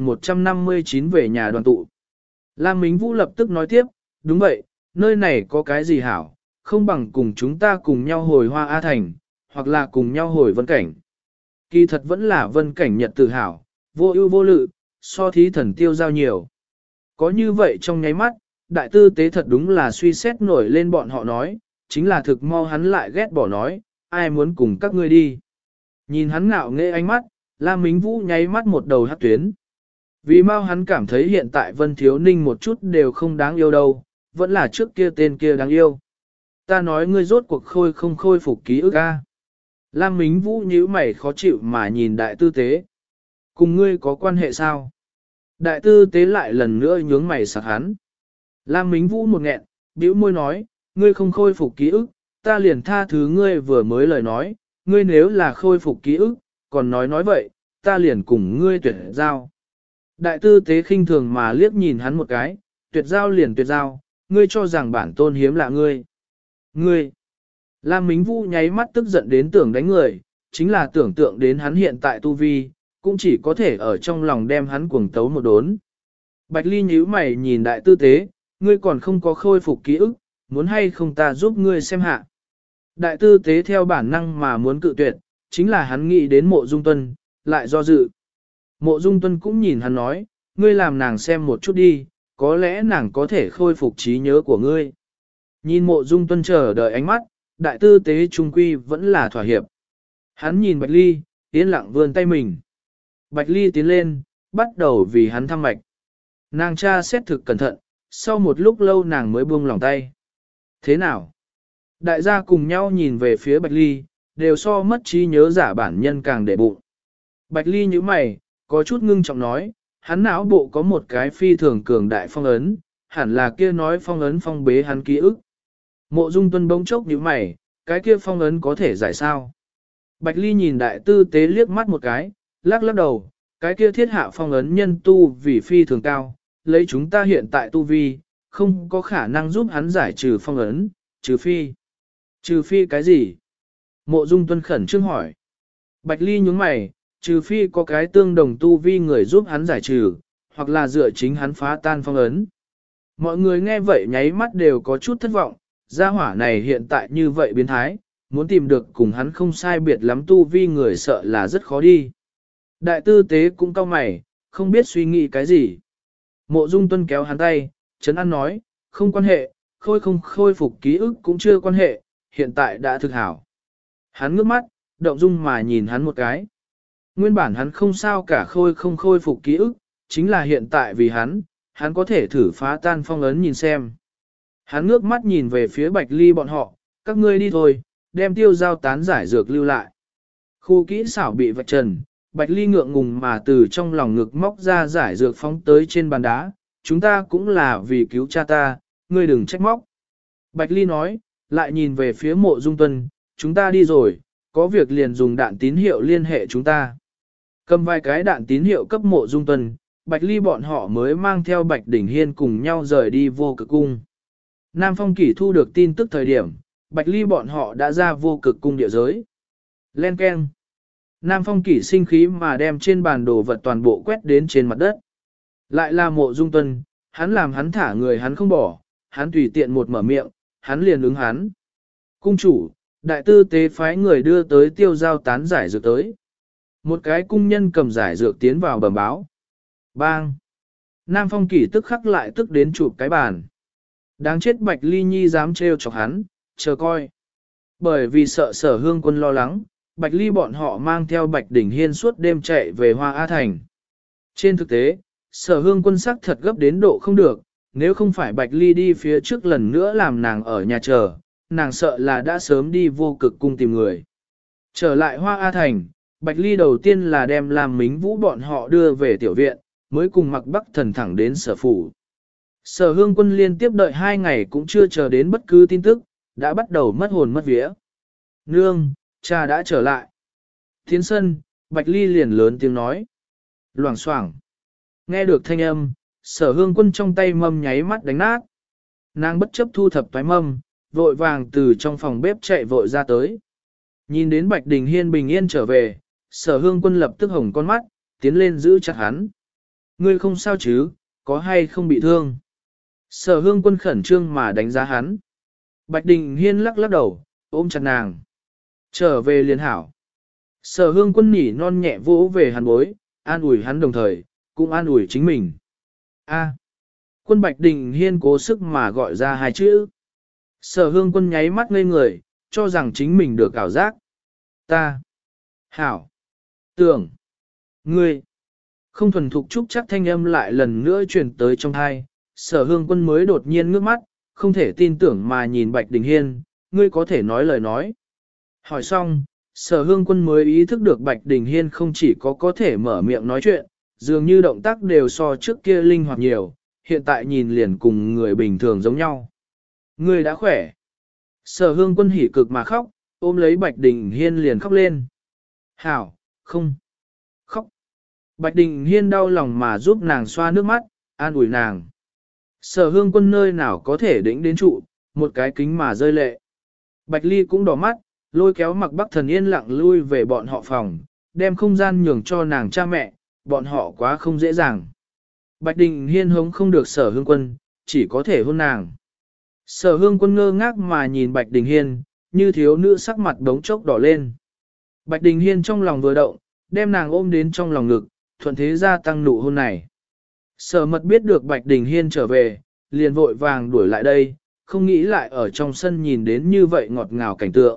1159 về nhà đoàn tụ. Lam Mính Vũ lập tức nói tiếp, đúng vậy, nơi này có cái gì hảo, không bằng cùng chúng ta cùng nhau hồi Hoa A Thành, hoặc là cùng nhau hồi Vân Cảnh. Kỳ thật vẫn là Vân Cảnh nhật tự hảo, vô ưu vô lự, so thí thần tiêu giao nhiều. Có như vậy trong nháy mắt, đại tư tế thật đúng là suy xét nổi lên bọn họ nói, chính là thực mau hắn lại ghét bỏ nói, ai muốn cùng các ngươi đi. Nhìn hắn ngạo nghễ ánh mắt, Lam Mính Vũ nháy mắt một đầu hắc tuyến. Vì mau hắn cảm thấy hiện tại Vân Thiếu Ninh một chút đều không đáng yêu đâu, vẫn là trước kia tên kia đáng yêu. Ta nói ngươi rốt cuộc không khôi phục ký ức a. Lam Mính Vũ nhíu mày khó chịu mà nhìn đại tư tế. Cùng ngươi có quan hệ sao? Đại tư tế lại lần nữa nhướng mày sặc hắn. Lam Mính Vũ một nghẹn, bĩu môi nói, ngươi không khôi phục ký ức, ta liền tha thứ ngươi vừa mới lời nói, ngươi nếu là khôi phục ký ức, còn nói vậy, ta liền cùng ngươi tuyệt giao. Đại tư tế khinh thường mà liếc nhìn hắn một cái, tuyệt giao liền tuyệt giao, ngươi cho rằng bản tôn hiếm lạ ngươi. Ngươi! Lam Mính Vũ nháy mắt tức giận đến tưởng đánh người, chính là tưởng tượng đến hắn hiện tại tu vi, cũng chỉ có thể ở trong lòng đem hắn cuồng tấu một đốn. Bạch Ly nhíu mày nhìn đại tư tế, ngươi còn không có khôi phục ký ức, muốn hay không ta giúp ngươi xem hạ. Đại tư tế theo bản năng mà muốn cự tuyệt, chính là hắn nghĩ đến Mộ Dung Tuân, lại do dự. Mộ Dung Tuân cũng nhìn hắn nói, ngươi làm nàng xem một chút đi, có lẽ nàng có thể khôi phục trí nhớ của ngươi. Nhìn Mộ Dung Tuân chờ đợi ánh mắt, đại tư tế trung quy vẫn là thỏa hiệp. Hắn nhìn Bạch Ly, yên lặng vươn tay mình. Bạch Ly tiến lên, bắt đầu vì hắn thăm mạch. Nàng tra xét thực cẩn thận, sau một lúc lâu nàng mới buông lòng tay. Thế nào? Đại gia cùng nhau nhìn về phía Bạch Ly, đều so mất trí nhớ giả bản nhân càng để bụng. Bạch Ly nhíu mày, có chút ngưng trọng nói, hắn não bộ có một cái phi thường cường đại phong ấn, hẳn là kia nói phong ấn phong bế hắn ký ức. Mộ Dung Tuân bỗng chốc nhíu mày, cái kia phong ấn có thể giải sao? Bạch Ly nhìn đại tư tế liếc mắt một cái, lắc lắc đầu, cái kia thiết hạ phong ấn nhân tu vì phi thường cao, lấy chúng ta hiện tại tu vi, không có khả năng giúp hắn giải trừ phong ấn, trừ phi. Trừ phi cái gì? Mộ Dung Tuân khẩn trương hỏi. Bạch Ly nhướng mày, trừ phi có cái tương đồng tu vi người giúp hắn giải trừ, hoặc là dựa chính hắn phá tan phong ấn. Mọi người nghe vậy nháy mắt đều có chút thất vọng, gia hỏa này hiện tại như vậy biến thái, muốn tìm được cùng hắn không sai biệt lắm tu vi người sợ là rất khó đi. Đại tư tế cũng cau mày, không biết suy nghĩ cái gì. Mộ Dung Tuân kéo hắn tay, Trấn An nói, không quan hệ, không khôi phục ký ức cũng chưa quan hệ, hiện tại đã thực hảo. Hắn ngước mắt, động dung mà nhìn hắn một cái. Nguyên bản hắn không sao cả không khôi phục ký ức, chính là hiện tại vì hắn có thể thử phá tan phong ấn nhìn xem. Hắn ngước mắt nhìn về phía Bạch Ly bọn họ, các ngươi đi thôi, đem tiêu giao tán giải dược lưu lại. Khu kỹ xảo bị vạch trần, Bạch Ly ngượng ngùng mà từ trong lòng ngực móc ra giải dược phóng tới trên bàn đá, chúng ta cũng là vì cứu cha ta, ngươi đừng trách móc. Bạch Ly nói, lại nhìn về phía Mộ Dung Tuân, chúng ta đi rồi, có việc liền dùng đạn tín hiệu liên hệ chúng ta. Cầm vài cái đạn tín hiệu cấp Mộ Dung Tuân, Bạch Ly bọn họ mới mang theo Bạch Đỉnh Hiên cùng nhau rời đi vô cực cung. Nam Phong Kỷ thu được tin tức thời điểm, Bạch Ly bọn họ đã ra vô cực cung địa giới. Len keng. Nam Phong Kỷ sinh khí mà đem trên bàn đồ vật toàn bộ quét đến trên mặt đất. Lại là Mộ Dung Tuân, hắn làm hắn thả người hắn không bỏ, hắn tùy tiện một mở miệng, hắn liền ứng hắn. Cung chủ, đại tư tế phái người đưa tới tiêu giao tán giải dược tới. Một cái cung nhân cầm giải dược tiến vào bẩm báo. Bang! Nam Phong Kỷ tức khắc lại tức đến chụp cái bàn. Đáng chết Bạch Ly Nhi dám trêu chọc hắn, chờ coi. Bởi vì sợ Sở Hương Quân lo lắng, Bạch Ly bọn họ mang theo Bạch Đỉnh Hiên suốt đêm chạy về Hoa A Thành. Trên thực tế, Sở Hương Quân sắc thật gấp đến độ không được, nếu không phải Bạch Ly đi phía trước lần nữa làm nàng ở nhà chờ, nàng sợ là đã sớm đi vô cực cung tìm người. Trở lại Hoa A Thành, Bạch Ly đầu tiên là đem làm mính vũ bọn họ đưa về tiểu viện, mới cùng mặc Bắc Thần thẳng đến Sở phủ. Sở Hương Quân liên tiếp đợi 2 ngày cũng chưa chờ đến bất cứ tin tức, đã bắt đầu mất hồn mất vía. Nương, cha đã trở lại. Tiến sân, Bạch Ly liền lớn tiếng nói. Loảng xoảng. Nghe được thanh âm, Sở Hương Quân trong tay mâm nháy mắt đánh nát. Nàng bất chấp thu thập toái mâm, vội vàng từ trong phòng bếp chạy vội ra tới. Nhìn đến Bạch Đình Hiên bình yên trở về, Sở Hương Quân lập tức hồng con mắt, tiến lên giữ chặt hắn. Ngươi không sao chứ, có hay không bị thương? Sở Hương Quân khẩn trương mà đánh giá hắn. Bạch Đình Hiên lắc lắc đầu, ôm chặt nàng. Trở về liền hảo. Sở Hương Quân nhỉ non nhẹ vỗ về hắn bối, an ủi hắn đồng thời, cũng an ủi chính mình. A. Quân Bạch Đình Hiên cố sức mà gọi ra 2 chữ. Sở Hương Quân nháy mắt ngây người, cho rằng chính mình được ảo giác. Ta. Hảo. Tưởng. Ngươi. Không thuần thục trúc chắc thanh âm lại lần nữa truyền tới trong thai. Sở Hương Quân mới đột nhiên ngước mắt, không thể tin tưởng mà nhìn Bạch Đình Hiên, ngươi có thể nói lời nói. Hỏi xong, Sở Hương Quân mới ý thức được Bạch Đình Hiên không chỉ có thể mở miệng nói chuyện, dường như động tác đều so trước kia linh hoạt nhiều, hiện tại nhìn liền cùng người bình thường giống nhau. Ngươi đã khỏe. Sở Hương Quân hỉ cực mà khóc, ôm lấy Bạch Đình Hiên liền khóc lên. Hảo, không. Khóc. Bạch Đình Hiên đau lòng mà giúp nàng xoa nước mắt, an ủi nàng. Sở Hương Quân nơi nào có thể đỉnh đến trụ, một cái kính mà rơi lệ. Bạch Ly cũng đỏ mắt, lôi kéo mặc Bắc Thần yên lặng lui về bọn họ phòng, đem không gian nhường cho nàng cha mẹ, bọn họ quá không dễ dàng. Bạch Đình Hiên hống không được Sở Hương Quân, chỉ có thể hôn nàng. Sở Hương Quân ngơ ngác mà nhìn Bạch Đình Hiên, như thiếu nữ sắc mặt đống chốc đỏ lên. Bạch Đình Hiên trong lòng vừa động, đem nàng ôm đến trong lòng ngực, thuận thế gia tăng nụ hôn này. Sở Mật biết được Bạch Đình Hiên trở về, liền vội vàng đuổi lại đây, không nghĩ lại ở trong sân nhìn đến như vậy ngọt ngào cảnh tượng.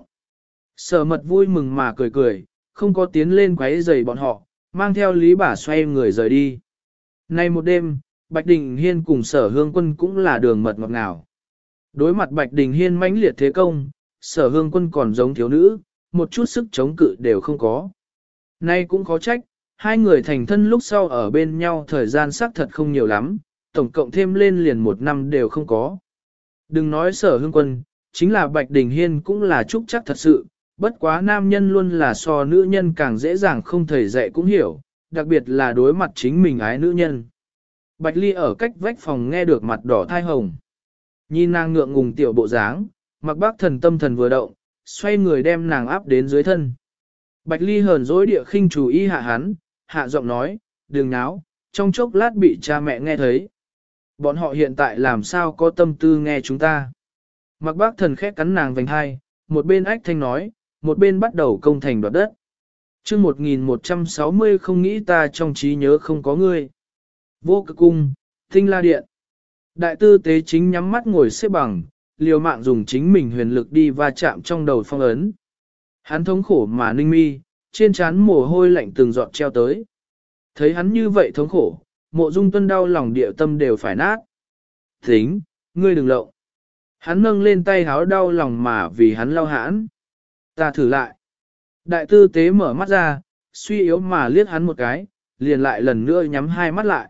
Sở Mật vui mừng mà cười cười, không có tiến lên quấy rầy bọn họ, mang theo Lý Bả xoay người rời đi. Nay một đêm, Bạch Đình Hiên cùng Sở Hương Quân cũng là đường mật ngọt ngào. Đối mặt Bạch Đình Hiên mãnh liệt thế công, Sở Hương Quân còn giống thiếu nữ, một chút sức chống cự đều không có. Nay cũng khó trách, hai người thành thân lúc sau ở bên nhau thời gian xác thật không nhiều lắm, tổng cộng thêm lên liền 1 năm đều không có. Đừng nói Sở Hương Quân, chính là Bạch Đình Hiên cũng là trúc chắc thật sự, bất quá nam nhân luôn là so nữ nhân càng dễ dàng không thầy dạy cũng hiểu, đặc biệt là đối mặt chính mình ái nữ nhân. Bạch Ly ở cách vách phòng nghe được mặt đỏ thai hồng. Nhìn nàng ngượng ngùng tiểu bộ dáng, Mặc Bác Thần tâm thần vừa động, xoay người đem nàng áp đến dưới thân. Bạch Ly hờn dỗi địa khinh chú ý hạ hắn, hạ giọng nói, đừng náo, trong chốc lát bị cha mẹ nghe thấy. Bọn họ hiện tại làm sao có tâm tư nghe chúng ta. Mặc Bác Thần khẽ cắn nàng vành hai, một bên ách thanh nói, một bên bắt đầu công thành đoạt đất. Chương 1160 không nghĩ ta trong trí nhớ không có ngươi. Vô Cực Cung, Tinh La Điện. Đại tư tế chính nhắm mắt ngồi xếp bằng, liều mạng dùng chính mình huyền lực đi va chạm trong đầu phong ấn. Hắn thống khổ mà ninh mi, trên trán mồ hôi lạnh từng giọt treo tới. Thấy hắn như vậy thống khổ, Mộ Dung Tuân đau lòng địa tâm đều phải nát. Tính, ngươi đừng lộng. Hắn nâng lên tay háo đau lòng mà vì hắn lau hãn. Ta thử lại. Đại tư tế mở mắt ra, suy yếu mà liếc hắn một cái, liền lại lần nữa nhắm hai mắt lại.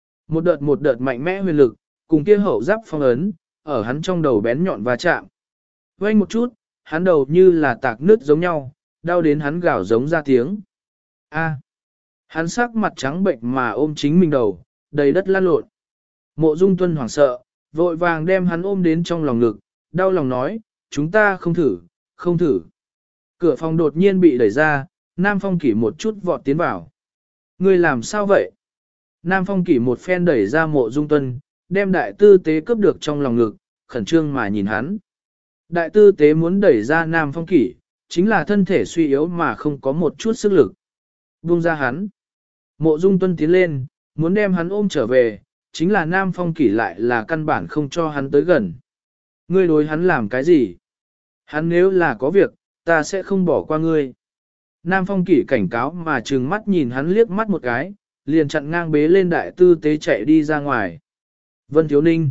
Một đợt mạnh mẽ huyền lực, cùng kia hậu giáp phong ấn, ở hắn trong đầu bén nhọn va chạm. Vang một chút, hắn đầu như là tạc nứt giống nhau, đau đến hắn gào giống ra tiếng. A. Hắn sắc mặt trắng bệnh mà ôm chính mình đầu, đầy đất lăn lộn. Mộ Dung Tuân hoảng sợ, vội vàng đem hắn ôm đến trong lòng ngực, đau lòng nói, chúng ta không thử, không thử. Cửa phòng đột nhiên bị đẩy ra, Nam Phong Kỷ một chút vọt tiến vào. Ngươi làm sao vậy? Nam Phong Kỷ một phen đẩy ra Mộ Dung Tuân, đem đại tư tế cướp được trong lòng ngực, khẩn trương mà nhìn hắn. Đại tư tế muốn đẩy ra Nam Phong Kỷ, chính là thân thể suy yếu mà không có một chút sức lực. Buông ra hắn. Mộ Dung Tuân tiến lên, muốn đem hắn ôm trở về, chính là Nam Phong Kỷ lại là căn bản không cho hắn tới gần. Ngươi đối hắn làm cái gì? Hắn nếu là có việc, ta sẽ không bỏ qua ngươi. Nam Phong Kỷ cảnh cáo mà trừng mắt nhìn hắn liếc mắt một cái, liền chặn ngang bế lên đại tư tế chạy đi ra ngoài. Vân Thiếu Ninh.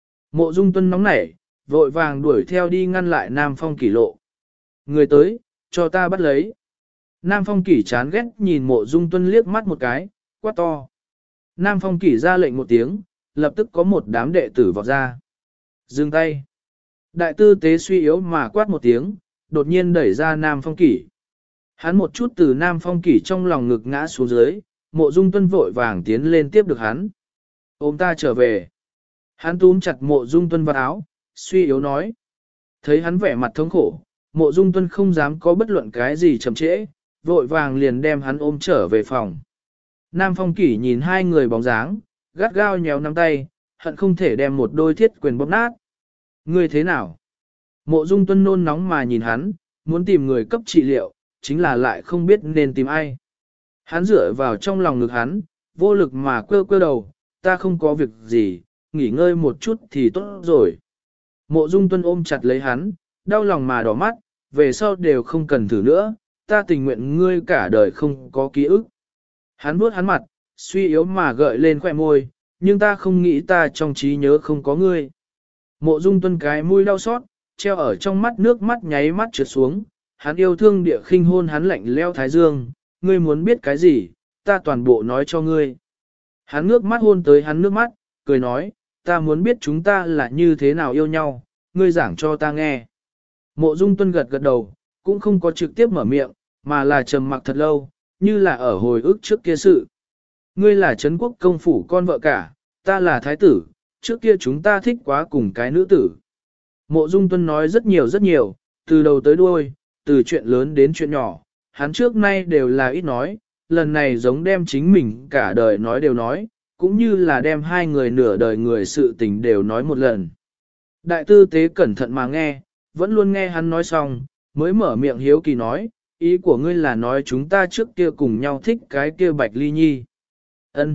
Mộ Dung Tuân nóng nảy, vội vàng đuổi theo đi ngăn lại Nam Phong Kỷ lộ. Người tới, cho ta bắt lấy. Nam Phong Kỷ chán ghét nhìn Mộ Dung Tuân liếc mắt một cái, quát to. Nam Phong Kỷ ra lệnh một tiếng, lập tức có một đám đệ tử vọt ra. Dừng tay. Đại tư tế suy yếu mà quát một tiếng, đột nhiên đẩy ra Nam Phong Kỷ. Hắn một chút từ Nam Phong Kỷ trong lòng ngực ngã xuống dưới, Mộ Dung Tuân vội vàng tiến lên tiếp được hắn. Ôm ta trở về. Hắn túm chặt Mộ Dung Tuân vào áo, suy yếu nói. Thấy hắn vẻ mặt thống khổ, Mộ Dung Tuân không dám có bất luận cái gì chậm trễ, vội vàng liền đem hắn ôm trở về phòng. Nam Phong Kỷ nhìn hai người bóng dáng, gắt gao nhéo nắm tay, hận không thể đem một đôi thiết quyền bóp nát. Ngươi thế nào? Mộ Dung Tuân nôn nóng mà nhìn hắn, muốn tìm người cấp trị liệu, chính là lại không biết nên tìm ai. Hắn dựa vào trong lòng ngực hắn, vô lực mà quơ quơ đầu, ta không có việc gì, nghỉ ngơi một chút thì tốt rồi. Mộ Dung Tuân ôm chặt lấy hắn, đau lòng mà đỏ mắt, về sau đều không cần thử nữa, ta tình nguyện ngươi cả đời không có ký ức. Hắn vuốt hắn mặt, suy yếu mà gợi lên khỏe môi, nhưng ta không nghĩ ta trong trí nhớ không có ngươi. Mộ Dung Tuân cái mũi đau xót, treo ở trong mắt nước mắt nháy mắt trượt xuống, hắn yêu thương địa khinh hôn hắn lạnh leo thái dương, ngươi muốn biết cái gì, ta toàn bộ nói cho ngươi. Hắn ngước mắt hôn tới hắn nước mắt, cười nói, ta muốn biết chúng ta là như thế nào yêu nhau, ngươi giảng cho ta nghe. Mộ Dung Tuân gật gật đầu, cũng không có trực tiếp mở miệng, mà là trầm mặc thật lâu, như là ở hồi ức trước kia sự. Ngươi là Trấn Quốc công phủ con vợ cả, ta là thái tử, trước kia chúng ta thích quá cùng cái nữ tử. Mộ Dung Tuân nói rất nhiều, từ đầu tới đuôi, từ chuyện lớn đến chuyện nhỏ, hắn trước nay đều là ít nói, lần này giống đem chính mình cả đời nói đều nói, cũng như là đem hai người nửa đời người sự tình đều nói một lần. Đại tư tế cẩn thận mà nghe, vẫn luôn nghe hắn nói xong, mới mở miệng hiếu kỳ nói, ý của ngươi là nói chúng ta trước kia cùng nhau thích cái kia Bạch Ly Nhi. Ân.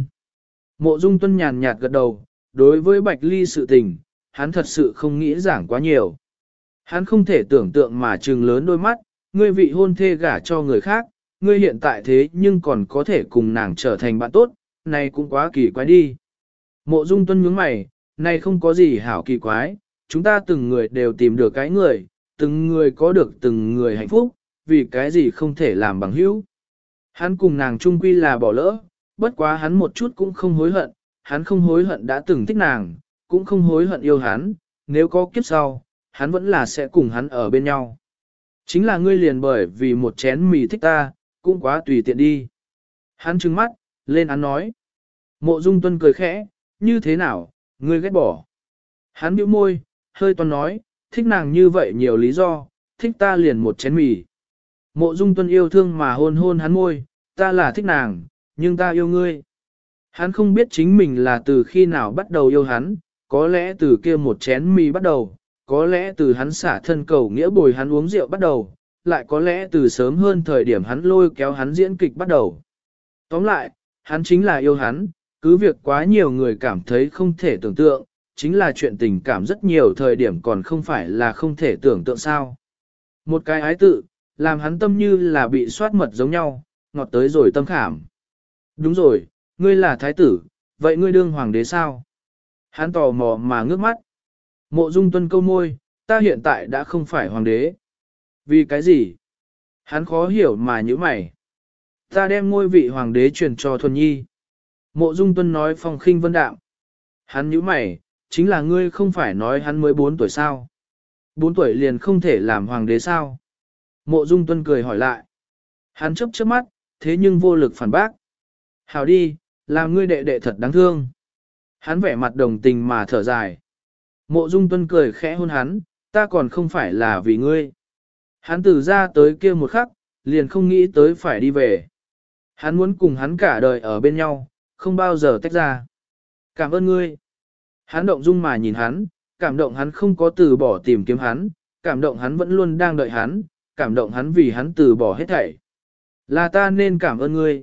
Mộ Dung Tuân nhàn nhạt gật đầu, đối với Bạch Ly sự tình, hắn thật sự không nghĩ giảng quá nhiều. Hắn không thể tưởng tượng mà trừng lớn đôi mắt, ngươi vị hôn thê gả cho người khác, ngươi hiện tại thế nhưng còn có thể cùng nàng trở thành bạn tốt, này cũng quá kỳ quái đi. Mộ Dung Tuân nhướng mày, này không có gì hảo kỳ quái, chúng ta từng người đều tìm được cái người, từng người có được từng người hạnh phúc, vì cái gì không thể làm bằng hữu. Hắn cùng nàng chung quy là bỏ lỡ, bất quá hắn một chút cũng không hối hận, hắn không hối hận đã từng thích nàng, cũng không hối hận yêu hắn, nếu có kiếp sau, hắn vẫn là sẽ cùng hắn ở bên nhau. Chính là ngươi liền bởi vì một chén mì thích ta, cũng quá tùy tiện đi. Hắn trừng mắt, lên án nói. Mộ Dung Tuân cười khẽ, như thế nào, ngươi ghét bỏ. Hắn bĩu môi, hơi toan nói, thích nàng như vậy nhiều lý do, thích ta liền một chén mì. Mộ Dung Tuân yêu thương mà hôn hôn hắn môi, ta là thích nàng, nhưng ta yêu ngươi. Hắn không biết chính mình là từ khi nào bắt đầu yêu hắn, có lẽ từ kia một chén mì bắt đầu, có lẽ từ hắn xả thân cầu nghĩa bồi hắn uống rượu bắt đầu, lại có lẽ từ sớm hơn thời điểm hắn lôi kéo hắn diễn kịch bắt đầu. Tóm lại, hắn chính là yêu hắn, cứ việc quá nhiều người cảm thấy không thể tưởng tượng, chính là chuyện tình cảm rất nhiều thời điểm còn không phải là không thể tưởng tượng sao. Một cái ái tự, làm hắn tâm như là bị soát mật giống nhau, ngọt tới rồi tâm khảm. Đúng rồi, ngươi là thái tử, vậy ngươi đương hoàng đế sao? Hắn tò mò mà ngước mắt. Mộ Dung Tuân câu môi, ta hiện tại đã không phải hoàng đế. Vì cái gì? Hắn khó hiểu mà nhíu mày. Ta đem ngôi vị hoàng đế truyền cho Thuần Nhi. Mộ Dung Tuân nói phong khinh vân đạm. Hắn nhíu mày, chính là ngươi không phải nói hắn mới 4 tuổi sao? 4 tuổi liền không thể làm hoàng đế sao? Mộ Dung Tuân cười hỏi lại. Hắn chớp chớp mắt, thế nhưng vô lực phản bác. Hảo đi, làm ngươi đệ đệ thật đáng thương. Hắn vẻ mặt đồng tình mà thở dài. Mộ Dung Tuân cười khẽ hôn hắn, ta còn không phải là vì ngươi. Hắn từ ra tới kia một khắc, liền không nghĩ tới phải đi về. Hắn muốn cùng hắn cả đời ở bên nhau, không bao giờ tách ra. Cảm ơn ngươi. Hắn động dung mà nhìn hắn, cảm động hắn không có từ bỏ tìm kiếm hắn, cảm động hắn vẫn luôn đang đợi hắn, cảm động hắn vì hắn từ bỏ hết thảy. Là ta nên cảm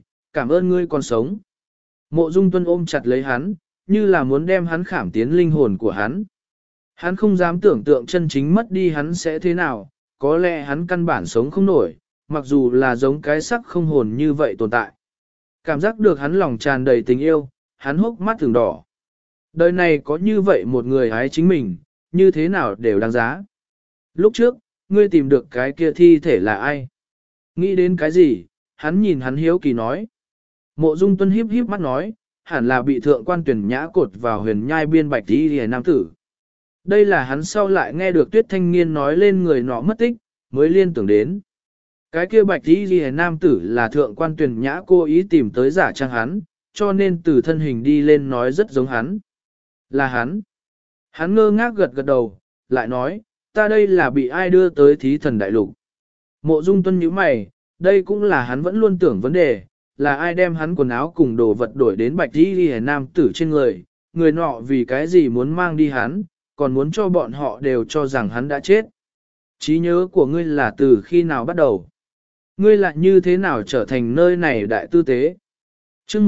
ơn ngươi còn sống. Mộ Dung Tuân ôm chặt lấy hắn, như là muốn đem hắn khảm tiến linh hồn của hắn. Hắn không dám tưởng tượng chân chính mất đi hắn sẽ thế nào, có lẽ hắn căn bản sống không nổi, mặc dù là giống cái sắc không hồn như vậy tồn tại. Cảm giác được hắn lòng tràn đầy tình yêu, hắn hốc mắt thường đỏ. Đời này có như vậy một người ái chính mình, như thế nào đều đáng giá. Lúc trước, ngươi tìm được cái kia thi thể là ai? Nghĩ đến cái gì? Hắn nhìn hắn hiếu kỳ nói. Mộ Dung Tuân híp híp mắt nói, hẳn là bị thượng quan tuyển nhã cột vào huyền nhai biên bạch đi hề nam tử. Đây là hắn sau lại nghe được Tuyết Thanh Niên nói lên người nọ mất tích, mới liên tưởng đến. Cái kia bạch đi hề nam tử là thượng quan tuyển nhã cố ý tìm tới giả trang hắn, cho nên từ thân hình đi lên nói rất giống hắn. Là hắn. Hắn ngơ ngác gật gật đầu, lại nói, ta đây là bị ai đưa tới thí thần đại lục. Mộ Dung Tuân nhíu mày, đây cũng là hắn vẫn luôn tưởng vấn đề, là ai đem hắn quần áo cùng đồ vật đổi đến bạch đi hề nam tử trên người, người nọ vì cái gì muốn mang đi hắn, còn muốn cho bọn họ đều cho rằng hắn đã chết. Trí nhớ của ngươi là từ khi nào bắt đầu? Ngươi lại như thế nào trở thành nơi này đại tư tế? Chương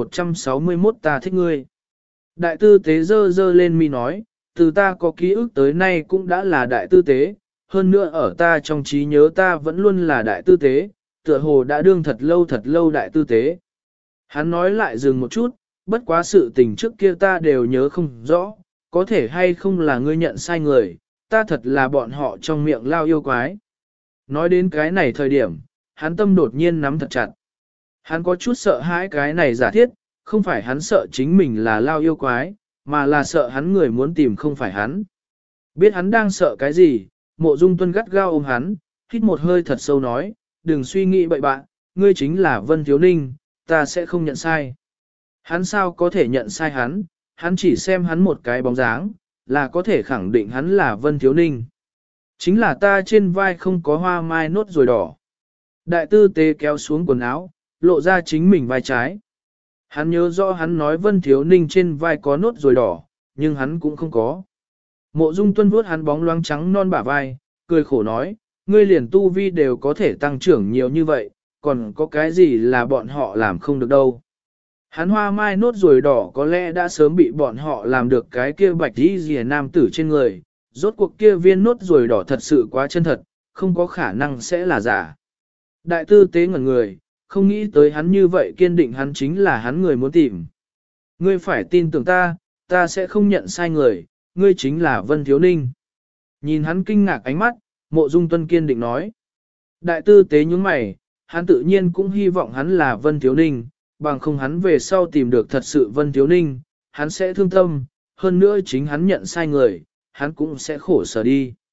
1161 ta thích ngươi. Đại tư tế dơ lên mi nói, từ ta có ký ức tới nay cũng đã là đại tư tế, hơn nữa ở ta trong trí nhớ ta vẫn luôn là đại tư tế, tựa hồ đã đương thật lâu đại tư tế. Hắn nói lại dừng một chút, bất quá sự tình trước kia ta đều nhớ không rõ, có thể hay không là ngươi nhận sai người, ta thật là bọn họ trong miệng lao yêu quái. Nói đến cái này thời điểm, hắn tâm đột nhiên nắm thật chặt. Hắn có chút sợ hãi cái này giả thiết, không phải hắn sợ chính mình là lao yêu quái, mà là sợ hắn người muốn tìm không phải hắn. Biết hắn đang sợ cái gì, Mộ Dung Tuân gắt gao ôm hắn, hít một hơi thật sâu nói, đừng suy nghĩ bậy bạn, ngươi chính là Vân Thiếu Ninh, ta sẽ không nhận sai. Hắn sao có thể nhận sai hắn chỉ xem hắn một cái bóng dáng, là có thể khẳng định hắn là Vân Thiếu Ninh. Chính là ta trên vai không có hoa mai nốt rồi đỏ. Đại tư tế kéo xuống quần áo, lộ ra chính mình vai trái. Hắn nhớ rõ hắn nói Vân Thiếu Ninh trên vai có nốt rồi đỏ, nhưng hắn cũng không có. Mộ Dung Tuân vuốt hắn bóng loáng trắng non bả vai, cười khổ nói, ngươi liền tu vi đều có thể tăng trưởng nhiều như vậy, còn có cái gì là bọn họ làm không được đâu. Hắn hoa mai nốt rồi đỏ có lẽ đã sớm bị bọn họ làm được cái kia bạch đi rìa nam tử trên người, rốt cuộc kia viên nốt rồi đỏ thật sự quá chân thật, không có khả năng sẽ là giả. Đại tư tế ngẩn người, không nghĩ tới hắn như vậy kiên định hắn chính là hắn người muốn tìm. Ngươi phải tin tưởng ta sẽ không nhận sai người, ngươi chính là Vân Thiếu Ninh. Nhìn hắn kinh ngạc ánh mắt, Mộ Dung Tuân kiên định nói. Đại tư tế nhướng mày, hắn tự nhiên cũng hy vọng hắn là Vân Thiếu Ninh, bằng không hắn về sau tìm được thật sự Vân Thiếu Ninh, hắn sẽ thương tâm, hơn nữa chính hắn nhận sai người, hắn cũng sẽ khổ sở đi.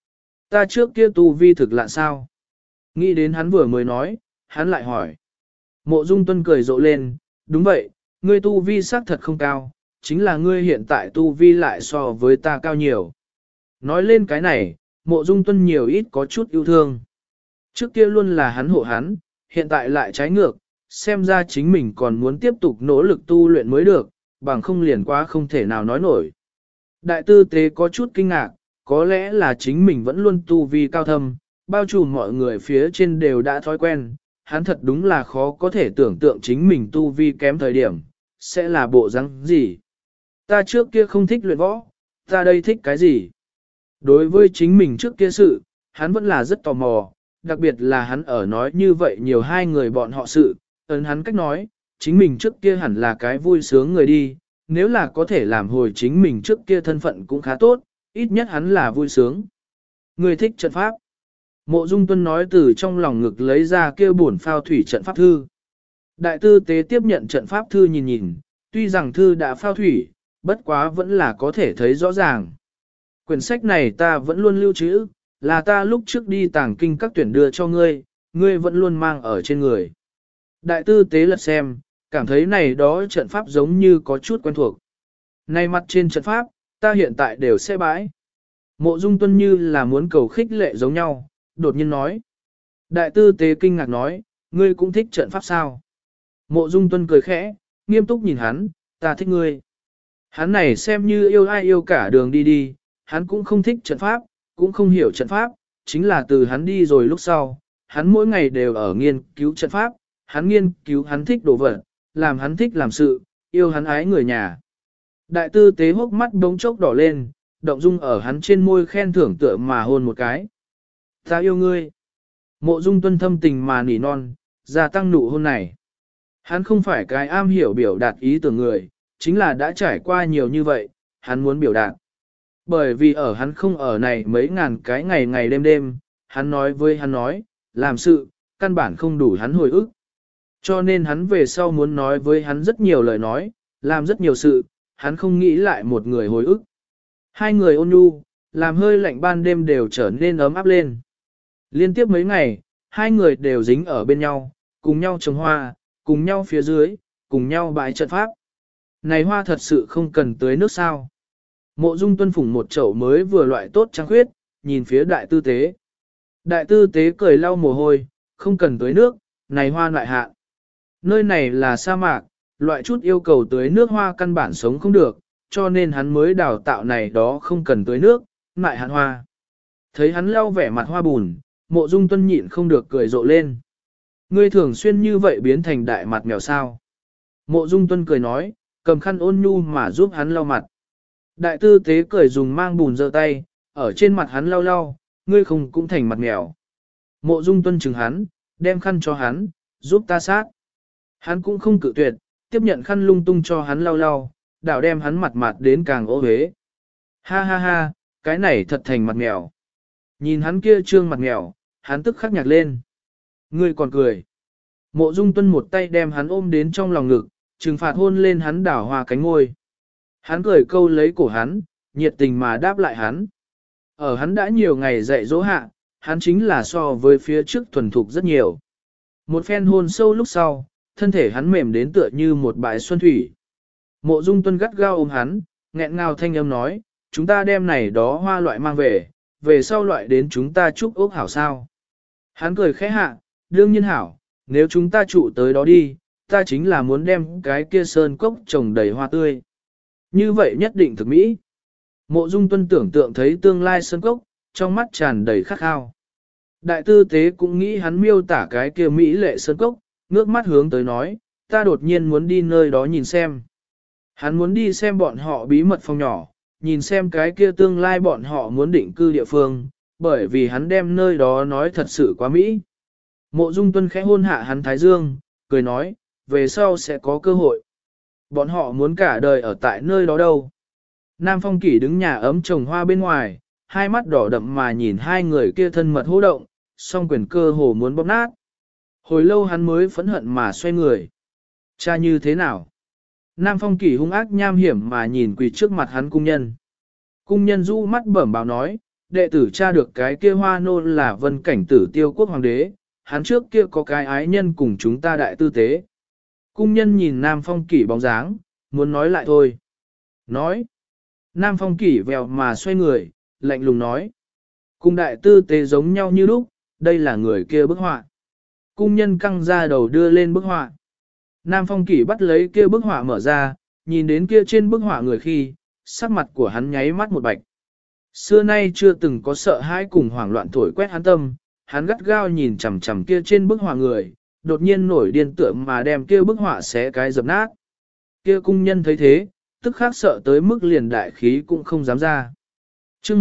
Ta trước kia tu vi thực lạ sao? Nghĩ đến hắn vừa mới nói, hắn lại hỏi. Mộ Dung Tuân cười rộ lên, đúng vậy, ngươi tu vi xác thật không cao, chính là ngươi hiện tại tu vi lại so với ta cao nhiều. Nói lên cái này, Mộ Dung Tuân nhiều ít có chút yêu thương. Trước kia luôn là hắn hộ hắn, hiện tại lại trái ngược, xem ra chính mình còn muốn tiếp tục nỗ lực tu luyện mới được, bằng không liền quá không thể nào nói nổi. Đại tư tế có chút kinh ngạc, có lẽ là chính mình vẫn luôn tu vi cao thâm, bao trùm mọi người phía trên đều đã thói quen, hắn thật đúng là khó có thể tưởng tượng chính mình tu vi kém thời điểm, sẽ là bộ rắn gì. Ta trước kia không thích luyện võ, ta đây thích cái gì? Đối với chính mình trước kia sự, hắn vẫn là rất tò mò, đặc biệt là hắn ở nói như vậy nhiều hai người bọn họ sự, ấn hắn cách nói, chính mình trước kia hẳn là cái vui sướng người đi, nếu là có thể làm hồi chính mình trước kia thân phận cũng khá tốt, ít nhất hắn là vui sướng. Người thích trận pháp. Mộ Dung Tuân nói từ trong lòng ngực lấy ra kia bổn phao thủy trận pháp thư. Đại tư tế tiếp nhận trận pháp thư nhìn nhìn, tuy rằng thư đã phao thủy, bất quá vẫn là có thể thấy rõ ràng. Quyển sách này ta vẫn luôn lưu trữ, là ta lúc trước đi tàng kinh các tuyển đưa cho ngươi, ngươi vẫn luôn mang ở trên người. Đại tư tế lật xem, cảm thấy này đó trận pháp giống như có chút quen thuộc. Này mặt trên trận pháp, ta hiện tại đều sẽ bãi. Mộ Dung Tuân như là muốn cầu khích lệ giống nhau, đột nhiên nói. Đại tư tế kinh ngạc nói, ngươi cũng thích trận pháp sao? Mộ Dung Tuân cười khẽ, nghiêm túc nhìn hắn, ta thích ngươi. Hắn này xem như yêu ai yêu cả đường đi đi, hắn cũng không thích trận pháp, cũng không hiểu trận pháp, chính là từ hắn đi rồi lúc sau, hắn mỗi ngày đều ở nghiên cứu trận pháp, hắn nghiên cứu hắn thích đồ vật, làm hắn thích làm sự, yêu hắn ái người nhà. Đại tư tế hốc mắt đống chốc đỏ lên, động dung ở hắn trên môi khen thưởng tựa mà hôn một cái. Ta yêu ngươi. Mộ Dung Tuân thâm tình mà nỉ non, gia tăng nụ hôn này. Hắn không phải cái am hiểu biểu đạt ý tưởng người, chính là đã trải qua nhiều như vậy, hắn muốn biểu đạt. Bởi vì ở hắn không ở này mấy ngàn cái ngày ngày đêm đêm, hắn nói với hắn nói, làm sự, căn bản không đủ hắn hồi ức. Cho nên hắn về sau muốn nói với hắn rất nhiều lời nói, làm rất nhiều sự, hắn không nghĩ lại một người hồi ức. Hai người ôn nhu, làm hơi lạnh ban đêm đều trở nên ấm áp lên. Liên tiếp mấy ngày, hai người đều dính ở bên nhau, cùng nhau trồng hoa, cùng nhau phía dưới, cùng nhau bãi trận pháp. Này hoa thật sự không cần tưới nước sao. Mộ Dung Tuân phủng một chậu mới vừa loại tốt trăng khuyết, nhìn phía đại tư tế. Đại tư tế cười lau mồ hôi, không cần tưới nước, này hoa loại hạ. Nơi này là sa mạc, loại chút yêu cầu tưới nước hoa căn bản sống không được, cho nên hắn mới đào tạo này đó không cần tưới nước, lại hạn hoa. Thấy hắn lau vẻ mặt hoa bùn, Mộ Dung Tuân nhịn không được cười rộ lên. Ngươi thường xuyên như vậy biến thành đại mặt mèo sao. Mộ Dung Tuân cười nói, cầm khăn ôn nhu mà giúp hắn lau mặt. Đại tư tế cười dùng mang bùn giơ tay, ở trên mặt hắn lau lau, ngươi không cũng thành mặt mèo. Mộ Dung Tuân chừng hắn, đem khăn cho hắn, giúp ta sát. Hắn cũng không cự tuyệt, tiếp nhận khăn lung tung cho hắn lau lau, đảo đem hắn mặt mặt đến càng ô hế. Ha ha ha, cái này thật thành mặt mèo. Nhìn hắn kia trương mặt mèo, hắn tức khắc nhạc lên. Ngươi còn cười. Mộ Dung Tuân một tay đem hắn ôm đến trong lòng ngực, trừng phạt hôn lên hắn đảo hoa cánh ngôi. Hắn cười câu lấy cổ hắn, nhiệt tình mà đáp lại hắn. Ở hắn đã nhiều ngày dạy dỗ hạ, hắn chính là so với phía trước thuần thục rất nhiều. Một phen hôn sâu lúc sau, thân thể hắn mềm đến tựa như một bãi xuân thủy. Mộ Dung Tuân gắt gao ôm hắn, nghẹn ngào thanh âm nói, chúng ta đem này đó hoa loại mang về sau loại đến chúng ta chúc ốc hảo sao. Hắn cười khẽ hạ, đương nhiên hảo, nếu chúng ta trụ tới đó đi, ta chính là muốn đem cái kia sơn cốc trồng đầy hoa tươi. Như vậy nhất định thực mỹ. Mộ Dung Tuân tưởng tượng thấy tương lai sơn cốc, trong mắt tràn đầy khát khao. Đại tư tế cũng nghĩ hắn miêu tả cái kia mỹ lệ sơn cốc, ngước mắt hướng tới nói, ta đột nhiên muốn đi nơi đó nhìn xem. Hắn muốn đi xem bọn họ bí mật phòng nhỏ, nhìn xem cái kia tương lai bọn họ muốn định cư địa phương, bởi vì hắn đem nơi đó nói thật sự quá mỹ. Mộ Dung Tuân khẽ hôn hạ hắn thái dương, cười nói, về sau sẽ có cơ hội. Bọn họ muốn cả đời ở tại nơi đó đâu. Nam Phong Kỷ đứng nhà ấm trồng hoa bên ngoài, hai mắt đỏ đậm mà nhìn hai người kia thân mật hô động, song quyền cơ hồ muốn bóp nát. Hồi lâu hắn mới phẫn hận mà xoay người. Cha như thế nào? Nam Phong Kỷ hung ác nham hiểm mà nhìn quỳ trước mặt hắn cung nhân. Cung nhân du mắt bẩm báo nói, đệ tử tra được cái kia hoa nôn là vân cảnh tử Tiêu quốc hoàng đế, hắn trước kia có cái ái nhân cùng chúng ta đại tư tế. Cung nhân nhìn Nam Phong Kỷ bóng dáng, muốn nói lại thôi. Nói. Nam Phong Kỷ vèo mà xoay người, lạnh lùng nói. Cùng đại tư tế giống nhau như lúc, đây là người kia bức họa. Cung nhân căng ra đầu đưa lên bức họa. Nam Phong Kỷ bắt lấy kia bức họa mở ra, nhìn đến kia trên bức họa người khi, sắc mặt của hắn nháy mắt một bạch. Xưa nay chưa từng có sợ hãi cùng hoảng loạn thổi quét hắn tâm, hắn gắt gao nhìn chằm chằm kia trên bức họa người, đột nhiên nổi điên tưởng mà đem kia bức họa xé cái dập nát. Kia cung nhân thấy thế, tức khắc sợ tới mức liền đại khí cũng không dám ra. Chương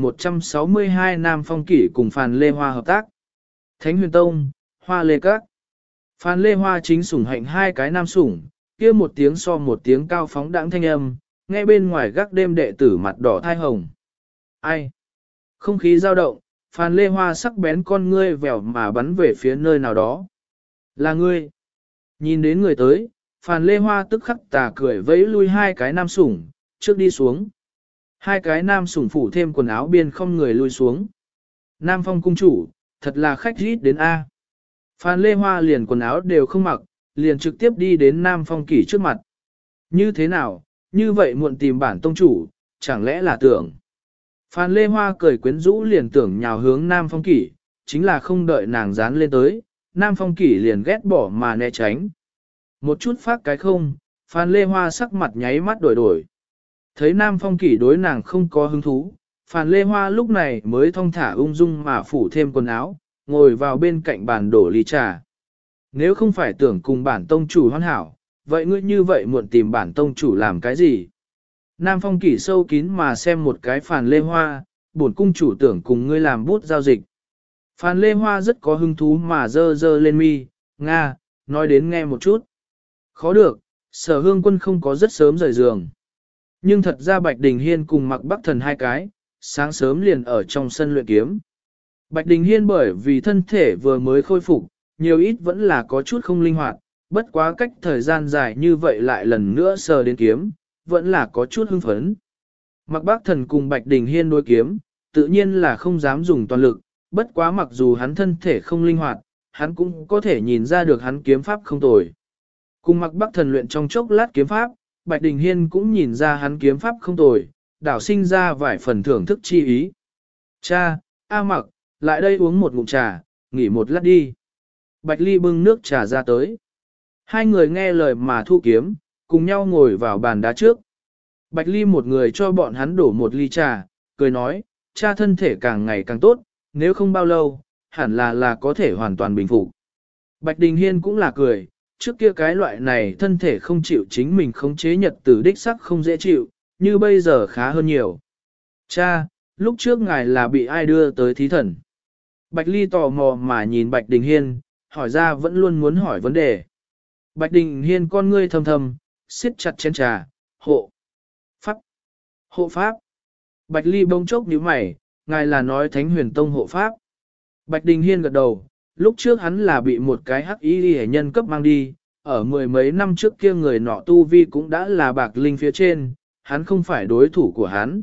1162 Nam Phong Kỷ cùng Phàn Lê Hoa hợp tác. Thánh Huyền Tông, Hoa Lê Các. Phàn Lê Hoa chính sủng hạnh hai cái nam sủng, kia một tiếng so một tiếng cao phóng đãng thanh âm, nghe bên ngoài gác đêm đệ tử mặt đỏ thai hồng. Ai? Không khí dao động, Phàn Lê Hoa sắc bén con ngươi vèo mà bắn về phía nơi nào đó. Là ngươi. Nhìn đến người tới, Phàn Lê Hoa tức khắc tà cười vẫy lui hai cái nam sủng, trước đi xuống. Hai cái nam sủng phủ thêm quần áo biên không người lui xuống. Nam Phong cung chủ, thật là khách rít đến A. Phàn Lê Hoa liền quần áo đều không mặc, liền trực tiếp đi đến Nam Phong Kỷ trước mặt. Như thế nào, như vậy muộn tìm bản tông chủ, chẳng lẽ là tưởng. Phàn Lê Hoa cười quyến rũ liền tưởng nhào hướng Nam Phong Kỷ, chính là không đợi nàng dán lên tới, Nam Phong Kỷ liền ghét bỏ mà né tránh. Một chút phát cái không, Phàn Lê Hoa sắc mặt nháy mắt đổi đổi. Thấy Nam Phong Kỷ đối nàng không có hứng thú, Phàn Lê Hoa lúc này mới thong thả ung dung mà phủ thêm quần áo, ngồi vào bên cạnh bàn đổ ly trà. Nếu không phải tưởng cùng bản tông chủ hoàn hảo, vậy ngươi như vậy muộn tìm bản tông chủ làm cái gì? Nam Phong Kỷ sâu kín mà xem một cái Phàn Lê Hoa, bổn cung chủ tưởng cùng ngươi làm bút giao dịch. Phàn Lê Hoa rất có hứng thú mà dơ dơ lên mi, Nga, nói đến nghe một chút. Khó được, Sở Hương Quân không có rất sớm rời giường. Nhưng thật ra Bạch Đình Hiên cùng Mặc Bắc Thần hai cái, sáng sớm liền ở trong sân luyện kiếm. Bạch Đình Hiên bởi vì thân thể vừa mới khôi phục, nhiều ít vẫn là có chút không linh hoạt, bất quá cách thời gian dài như vậy lại lần nữa sờ đến kiếm, vẫn là có chút hưng phấn. Mặc Bắc Thần cùng Bạch Đình Hiên đối kiếm, tự nhiên là không dám dùng toàn lực, bất quá mặc dù hắn thân thể không linh hoạt, hắn cũng có thể nhìn ra được hắn kiếm pháp không tồi. Cùng Mặc Bắc Thần luyện trong chốc lát kiếm pháp, Bạch Đình Hiên cũng nhìn ra hắn kiếm pháp không tồi, đảo sinh ra vài phần thưởng thức chi ý. Cha, A Mặc, lại đây uống một ngụm trà, nghỉ một lát đi. Bạch Ly bưng nước trà ra tới. Hai người nghe lời mà thu kiếm, cùng nhau ngồi vào bàn đá trước. Bạch Ly một người cho bọn hắn đổ một ly trà, cười nói, cha thân thể càng ngày càng tốt, nếu không bao lâu, hẳn là có thể hoàn toàn bình phục. Bạch Đình Hiên cũng là cười, trước kia cái loại này thân thể không chịu chính mình khống chế nhật tử đích sắc không dễ chịu, như bây giờ khá hơn nhiều. Cha, lúc trước ngài là bị ai đưa tới thí thần? Bạch Ly tò mò mà nhìn Bạch Đình Hiên, hỏi ra vẫn luôn muốn hỏi vấn đề. Bạch Đình Hiên con ngươi thầm thầm, siết chặt chén trà, hộ. Pháp. Hộ Pháp. Bạch Ly bông chốc nhíu mày, ngài là nói Thánh Huyền Tông hộ Pháp. Bạch Đình Hiên gật đầu, lúc trước hắn là bị một cái hắc y hệ nhân cấp mang đi, ở mười mấy năm trước kia người nọ tu vi cũng đã là bạc linh phía trên, hắn không phải đối thủ của hắn.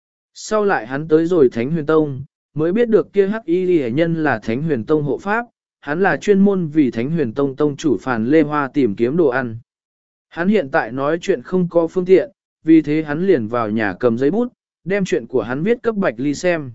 Sau lại hắn tới rồi Thánh Huyền Tông, mới biết được kia hắc y hệ nhân là Thánh Huyền Tông hộ Pháp, hắn là chuyên môn vì Thánh Huyền Tông tông chủ Phàn Lê Hoa tìm kiếm đồ ăn. Hắn hiện tại nói chuyện không có phương tiện, vì thế hắn liền vào nhà cầm giấy bút, đem chuyện của hắn viết cấp Bạch Ly xem.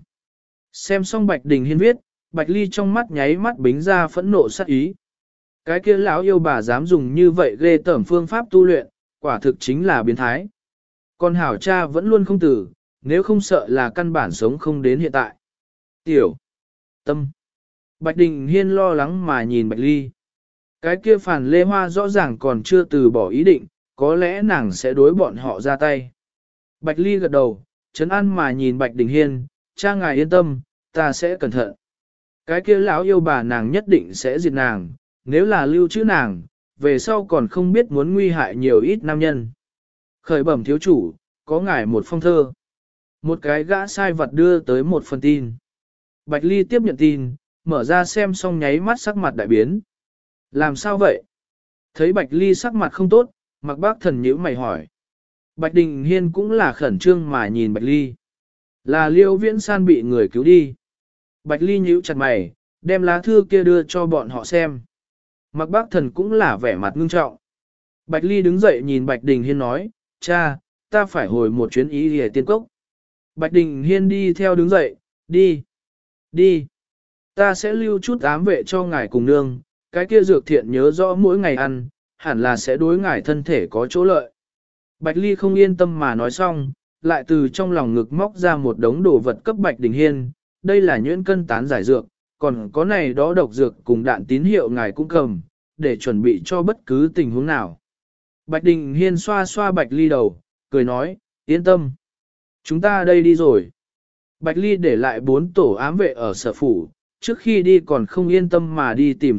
Xem xong Bạch Đình Hiên viết, Bạch Ly trong mắt nháy mắt bính ra phẫn nộ sát ý. Cái kia lão yêu bà dám dùng như vậy ghê tởm phương pháp tu luyện, quả thực chính là biến thái. Còn hảo cha vẫn luôn không tử, nếu không sợ là căn bản sống không đến hiện tại. Tiểu. Tâm. Bạch Đình Hiên lo lắng mà nhìn Bạch Ly. Cái kia Phàn Lê Hoa rõ ràng còn chưa từ bỏ ý định, có lẽ nàng sẽ đối bọn họ ra tay. Bạch Ly gật đầu, trấn an mà nhìn Bạch Đình Hiên, cha ngài yên tâm, ta sẽ cẩn thận. Cái kia lão yêu bà nàng nhất định sẽ diệt nàng, nếu là lưu trữ nàng, về sau còn không biết muốn nguy hại nhiều ít nam nhân. Khởi bẩm thiếu chủ, có ngài một phong thơ. Một cái gã sai vật đưa tới một phần tin. Bạch Ly tiếp nhận tin, mở ra xem xong nháy mắt sắc mặt đại biến. Làm sao vậy? Thấy Bạch Ly sắc mặt không tốt, Mặc Bác Thần nhíu mày hỏi. Bạch Đình Hiên cũng là khẩn trương mà nhìn Bạch Ly. Là Liêu Viễn San bị người cứu đi. Bạch Ly nhíu chặt mày, đem lá thư kia đưa cho bọn họ xem. Mặc Bác Thần cũng là vẻ mặt ngưng trọng. Bạch Ly đứng dậy nhìn Bạch Đình Hiên nói, cha, ta phải hồi một chuyến ý hề tiên cốc. Bạch Đình Hiên đi theo đứng dậy, đi, đi. Ta sẽ lưu chút ám vệ cho ngài cùng nương, cái kia dược thiện nhớ rõ mỗi ngày ăn, hẳn là sẽ đối ngài thân thể có chỗ lợi. Bạch Ly không yên tâm mà nói xong, lại từ trong lòng ngực móc ra một đống đồ vật cấp Bạch Đình Hiên, đây là nhuyễn cân tán giải dược, còn có này đó độc dược cùng đạn tín hiệu ngài cũng cầm, để chuẩn bị cho bất cứ tình huống nào. Bạch Đình Hiên xoa xoa Bạch Ly đầu, cười nói, yên tâm. Chúng ta đây đi rồi. Bạch Ly để lại 4 tổ ám vệ ở sở phủ, trước khi đi còn không yên tâm mà đi tìm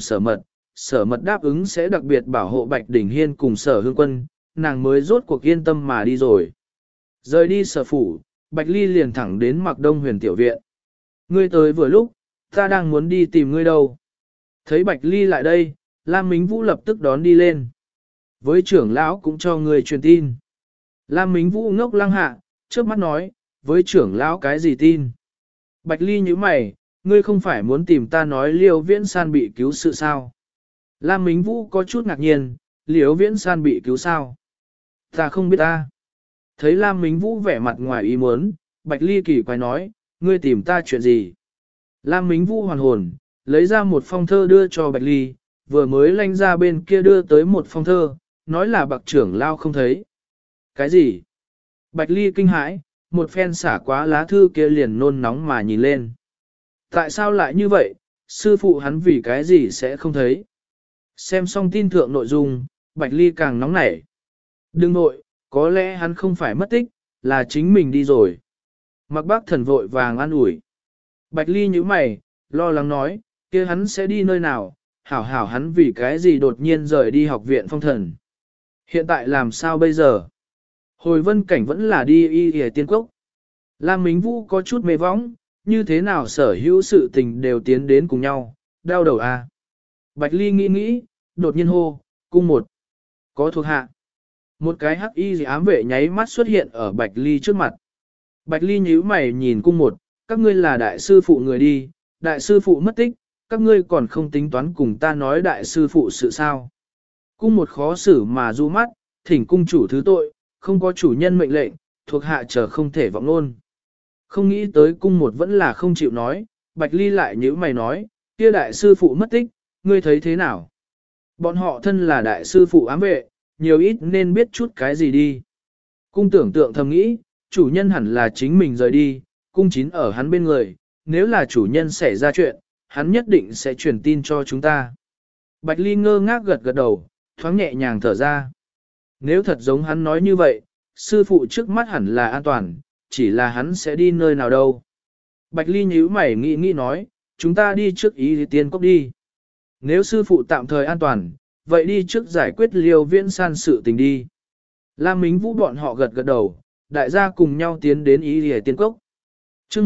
sở mật đáp ứng sẽ đặc biệt bảo hộ Bạch Đình Hiên cùng sở hương quân, nàng mới rốt cuộc yên tâm mà đi rồi. Rời đi sở phủ, Bạch Ly liền thẳng đến Mạc Đông Huyền tiểu viện. Ngươi tới vừa lúc, ta đang muốn đi tìm ngươi đâu. Thấy Bạch Ly lại đây, Lam Mính Vũ lập tức đón đi lên. Với trưởng lão cũng cho ngươi truyền tin. Lam Mính Vũ ngốc lăng hạ, trước mắt nói, với trưởng lão cái gì tin? Bạch Ly nhíu mày, ngươi không phải muốn tìm ta nói Liêu Viễn San bị cứu sự sao? Lam Mính Vũ có chút ngạc nhiên, Liêu Viễn San bị cứu sao? Ta không biết ta. Thấy Lam Mính Vũ vẻ mặt ngoài ý muốn, Bạch Ly kỳ quái nói, ngươi tìm ta chuyện gì? Lam Mính Vũ hoàn hồn, lấy ra một phong thơ đưa cho Bạch Ly, vừa mới lanh ra bên kia đưa tới một phong thơ, nói là bạc trưởng lao không thấy. Cái gì? Bạch Ly kinh hãi, một phen xả quá lá thư kia liền nôn nóng mà nhìn lên. Tại sao lại như vậy? Sư phụ hắn vì cái gì sẽ không thấy? Xem xong tin thượng nội dung, Bạch Ly càng nóng nảy. Đừng nội, có lẽ hắn không phải mất tích, là chính mình đi rồi. Mặc Bác Thần vội vàng an ủi. Bạch Ly nhíu mày, lo lắng nói, kia hắn sẽ đi nơi nào, hảo hắn vì cái gì đột nhiên rời đi học viện phong thần. Hiện tại làm sao bây giờ? Hồi Vân Cảnh vẫn là đi y y tiên cốc. Lam Mính Vũ có chút mê võng, như thế nào sở hữu sự tình đều tiến đến cùng nhau, đau đầu à. Bạch Ly nghĩ, đột nhiên hô, cung một. Có thuộc hạ. Một cái hắc y ám vệ nháy mắt xuất hiện ở Bạch Ly trước mặt. Bạch Ly nhíu mày nhìn cung một, các ngươi là đại sư phụ người đi, đại sư phụ mất tích, các ngươi còn không tính toán cùng ta nói đại sư phụ sự sao. Cung một khó xử mà du mắt, thỉnh cung chủ thứ tội, không có chủ nhân mệnh lệnh, thuộc hạ chờ không thể vọng luôn. Không nghĩ tới cung một vẫn là không chịu nói, Bạch Ly lại nhíu mày nói, kia đại sư phụ mất tích, ngươi thấy thế nào? Bọn họ thân là đại sư phụ ám vệ, nhiều ít nên biết chút cái gì đi. Cung tưởng tượng thầm nghĩ, chủ nhân hẳn là chính mình rời đi, cung chín ở hắn bên người, nếu là chủ nhân xảy ra chuyện, hắn nhất định sẽ truyền tin cho chúng ta. Bạch Ly ngơ ngác gật gật đầu, thoáng nhẹ nhàng thở ra. Nếu thật giống hắn nói như vậy, sư phụ trước mắt hẳn là an toàn, chỉ là hắn sẽ đi nơi nào đâu. Bạch Ly nhíu mày nghĩ nói, chúng ta đi trước ý tiên cốc đi. Nếu sư phụ tạm thời an toàn, vậy đi trước giải quyết Liêu Viễn San sự tình đi. Lam Mính Vũ bọn họ gật gật đầu, đại gia cùng nhau tiến đến ý tiên cốc. Chương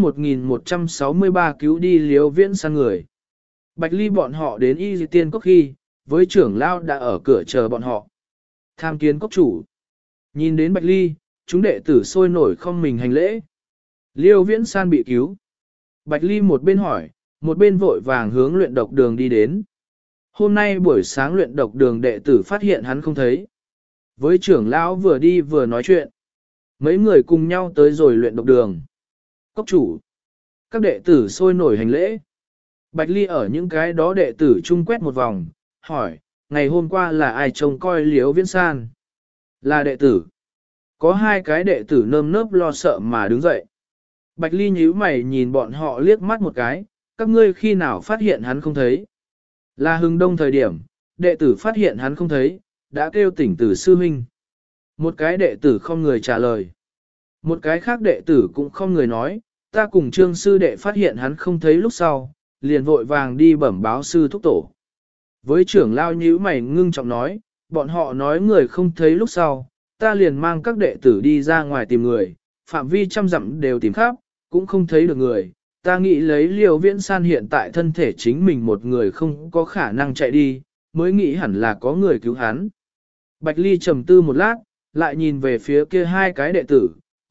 1163 cứu đi Liêu Viễn San người. Bạch Ly bọn họ đến y tiên cốc khi, với trưởng lao đã ở cửa chờ bọn họ. Tham kiến cốc chủ. Nhìn đến Bạch Ly, chúng đệ tử sôi nổi không mình hành lễ. Liêu Viễn San bị cứu. Bạch Ly một bên hỏi, một bên vội vàng hướng luyện độc đường đi đến. Hôm nay buổi sáng luyện độc đường đệ tử phát hiện hắn không thấy. Với trưởng lão vừa đi vừa nói chuyện. Mấy người cùng nhau tới rồi luyện độc đường. Cốc chủ. Các đệ tử sôi nổi hành lễ. Bạch Ly ở những cái đó đệ tử chung quét một vòng, hỏi, ngày hôm qua là ai trông coi Liêu Viễn San? Là đệ tử. Có 2 cái đệ tử nơm nớp lo sợ mà đứng dậy. Bạch Ly nhíu mày nhìn bọn họ liếc mắt một cái, các ngươi khi nào phát hiện hắn không thấy? Là hừng đông thời điểm, đệ tử phát hiện hắn không thấy, đã kêu tỉnh tử sư huynh. Một cái đệ tử không người trả lời. Một cái khác đệ tử cũng không người nói, ta cùng trương sư đệ phát hiện hắn không thấy lúc sau, liền vội vàng đi bẩm báo sư thúc tổ. Với trưởng lao nhíu mày ngưng trọng nói, bọn họ nói người không thấy lúc sau, ta liền mang các đệ tử đi ra ngoài tìm người, phạm vi trăm dặm đều tìm khắp, cũng không thấy được người. Ta nghĩ lấy Liêu Viễn San hiện tại thân thể chính mình một người không có khả năng chạy đi, mới nghĩ hẳn là có người cứu hắn. Bạch Ly trầm tư một lát, lại nhìn về phía kia 2 cái đệ tử,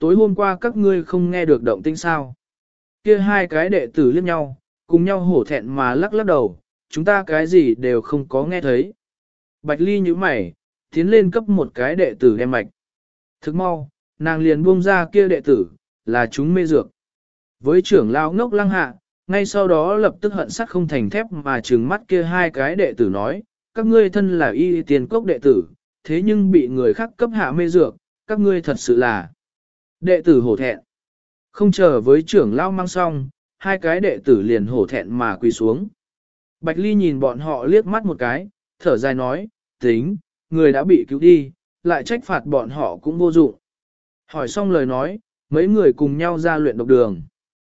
tối hôm qua các ngươi không nghe được động tĩnh sao? Kia hai cái đệ tử liếc nhau, cùng nhau hổ thẹn mà lắc lắc đầu, chúng ta cái gì đều không có nghe thấy. Bạch Ly nhíu mày, tiến lên cấp một cái đệ tử đem mạch. Thức mau, nàng liền buông ra kia đệ tử, là chúng mê dược. Với trưởng lão ngốc lăng hạ, ngay sau đó lập tức hận sắt không thành thép mà trừng mắt kia hai cái đệ tử nói, các ngươi thân là y tiền cốc đệ tử, thế nhưng bị người khác cấp hạ mê dược, các ngươi thật sự là đệ tử hổ thẹn. Không chờ với trưởng lão mang xong, hai cái đệ tử liền hổ thẹn mà quỳ xuống. Bạch Ly nhìn bọn họ liếc mắt một cái, thở dài nói, tính, người đã bị cứu đi, lại trách phạt bọn họ cũng vô dụng. Hỏi xong lời nói, mấy người cùng nhau ra luyện độc đường.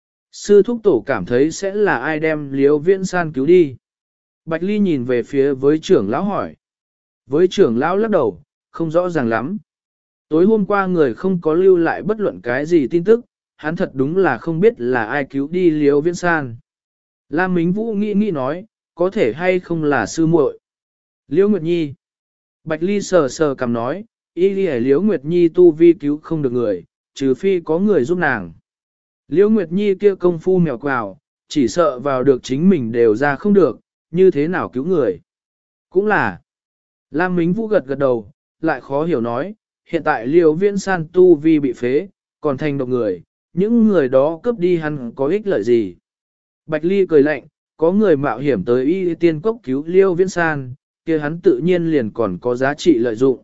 Sư thúc tổ cảm thấy sẽ là ai đem Liễu Viễn San cứu đi. Bạch Ly nhìn về phía với trưởng lão hỏi. Với trưởng lão lắc đầu, không rõ ràng lắm. Tối hôm qua người không có lưu lại bất luận cái gì tin tức, hắn thật đúng là không biết là ai cứu đi Liễu Viễn San. Lam Mính Vũ nghĩ nói, có thể hay không là sư muội. Liễu Nguyệt Nhi. Bạch Ly sờ sờ cằm nói, Liễu Nguyệt Nhi tu vi cứu không được người, trừ phi có người giúp nàng. Liễu Nguyệt Nhi kia công phu mèo quào, chỉ sợ vào được chính mình đều ra không được, như thế nào cứu người. Cũng là, Lam Mính Vũ gật gật đầu, lại khó hiểu nói, hiện tại Liễu Viễn San tu vi bị phế, còn thành độc người, những người đó cướp đi hắn có ích lợi gì. Bạch Ly cười lạnh, có người mạo hiểm tới y tiên cốc cứu Liễu Viễn San, kia hắn tự nhiên liền còn có giá trị lợi dụng.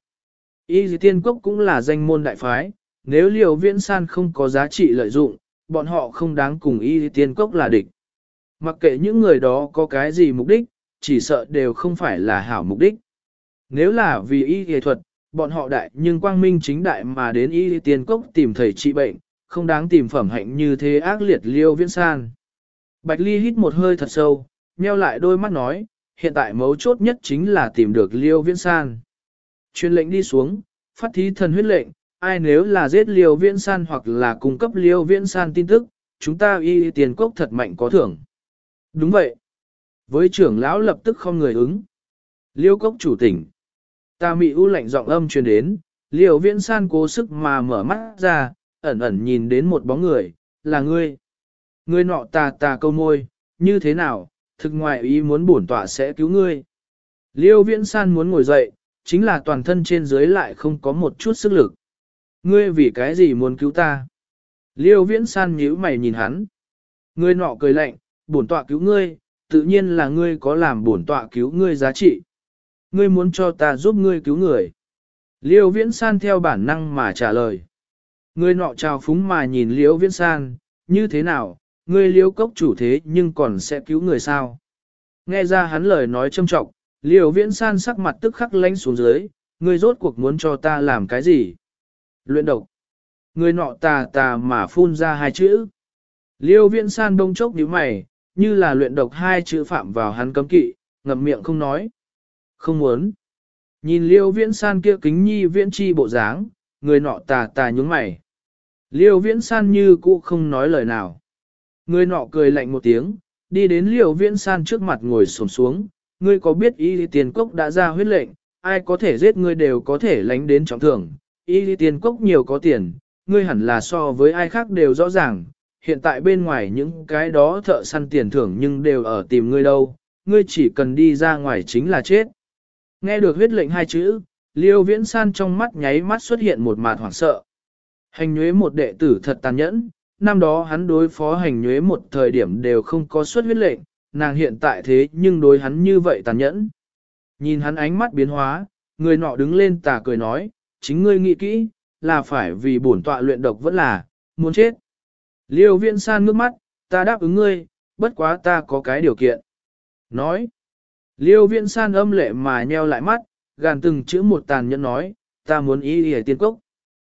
Y tiên cốc cũng là danh môn đại phái, nếu Liễu Viễn San không có giá trị lợi dụng, bọn họ không đáng cùng y tiên cốc là địch. Mặc kệ những người đó có cái gì mục đích, chỉ sợ đều không phải là hảo mục đích. Nếu là vì y y thuật, bọn họ đại nhưng quang minh chính đại mà đến y tiên cốc tìm thầy trị bệnh, không đáng tìm phẩm hạnh như thế ác liệt Liễu Viễn San. Bạch Ly hít một hơi thật sâu, nheo lại đôi mắt nói, hiện tại mấu chốt nhất chính là tìm được Liễu Viễn San. Truyền lệnh đi xuống, phát thí thần huyết lệnh, ai nếu là giết Liễu Viễn San hoặc là cung cấp Liễu Viễn San tin tức, chúng ta y tiền cốc thật mạnh có thưởng. Đúng vậy. Với trưởng lão lập tức không người ứng. Liễu cốc chủ tỉnh. Ta mị u lạnh giọng âm truyền đến, Liễu Viễn San cố sức mà mở mắt ra, ẩn ẩn nhìn đến một bóng người, là ngươi. Ngươi nọ tà câu môi, như thế nào, thực ngoại ý muốn bổn tọa sẽ cứu ngươi. Liễu Viễn San muốn ngồi dậy, chính là toàn thân trên dưới lại không có một chút sức lực. Ngươi vì cái gì muốn cứu ta? Liễu Viễn San nhíu mày nhìn hắn. Ngươi nọ cười lạnh, bổn tọa cứu ngươi, tự nhiên là ngươi có làm bổn tọa cứu ngươi giá trị. Ngươi muốn cho ta giúp ngươi cứu người. Liễu Viễn San theo bản năng mà trả lời. Ngươi nọ trào phúng mà nhìn Liễu Viễn San, như thế nào, ngươi Liễu cốc chủ thế nhưng còn sẽ cứu người sao? Nghe ra hắn lời nói châm trọng, Liễu Viễn San sắc mặt tức khắc lánh xuống dưới, ngươi rốt cuộc muốn cho ta làm cái gì? Luyện độc. Người nọ tà mà phun ra hai chữ. Liễu Viễn San đông chốc nhíu mày, như là luyện độc hai chữ phạm vào hắn cấm kỵ, ngậm miệng không nói. Không muốn. Nhìn Liễu Viễn San kia kính nhi viễn chi bộ dáng, người nọ tà nhướng mày. Liễu Viễn San như cũ không nói lời nào. Người nọ cười lạnh một tiếng, đi đến Liễu Viễn San trước mặt ngồi xổm xuống. Ngươi có biết y tiền cốc đã ra huyết lệnh, ai có thể giết ngươi đều có thể lánh đến trọng thưởng. Y tiền cốc nhiều có tiền, ngươi hẳn là so với ai khác đều rõ ràng. Hiện tại bên ngoài những cái đó thợ săn tiền thưởng nhưng đều ở tìm ngươi đâu, ngươi chỉ cần đi ra ngoài chính là chết. Nghe được huyết lệnh hai chữ, Liễu Viễn San trong mắt nháy mắt xuất hiện một mạt hoảng sợ. Hành nhuế một đệ tử thật tàn nhẫn, năm đó hắn đối phó hành nhuế một thời điểm đều không có xuất huyết lệnh, nàng hiện tại thế nhưng đối hắn như vậy tàn nhẫn. Nhìn hắn ánh mắt biến hóa, người nọ đứng lên tà cười nói, chính ngươi nghĩ kỹ, là phải vì bổn tọa luyện độc vẫn là, muốn chết. Liễu Viễn San ngước mắt, ta đáp ứng ngươi, bất quá ta có cái điều kiện. Nói, Liễu Viễn San âm lệ mà nheo lại mắt, gàn từng chữ một tàn nhẫn nói, ta muốn y tiên cốc.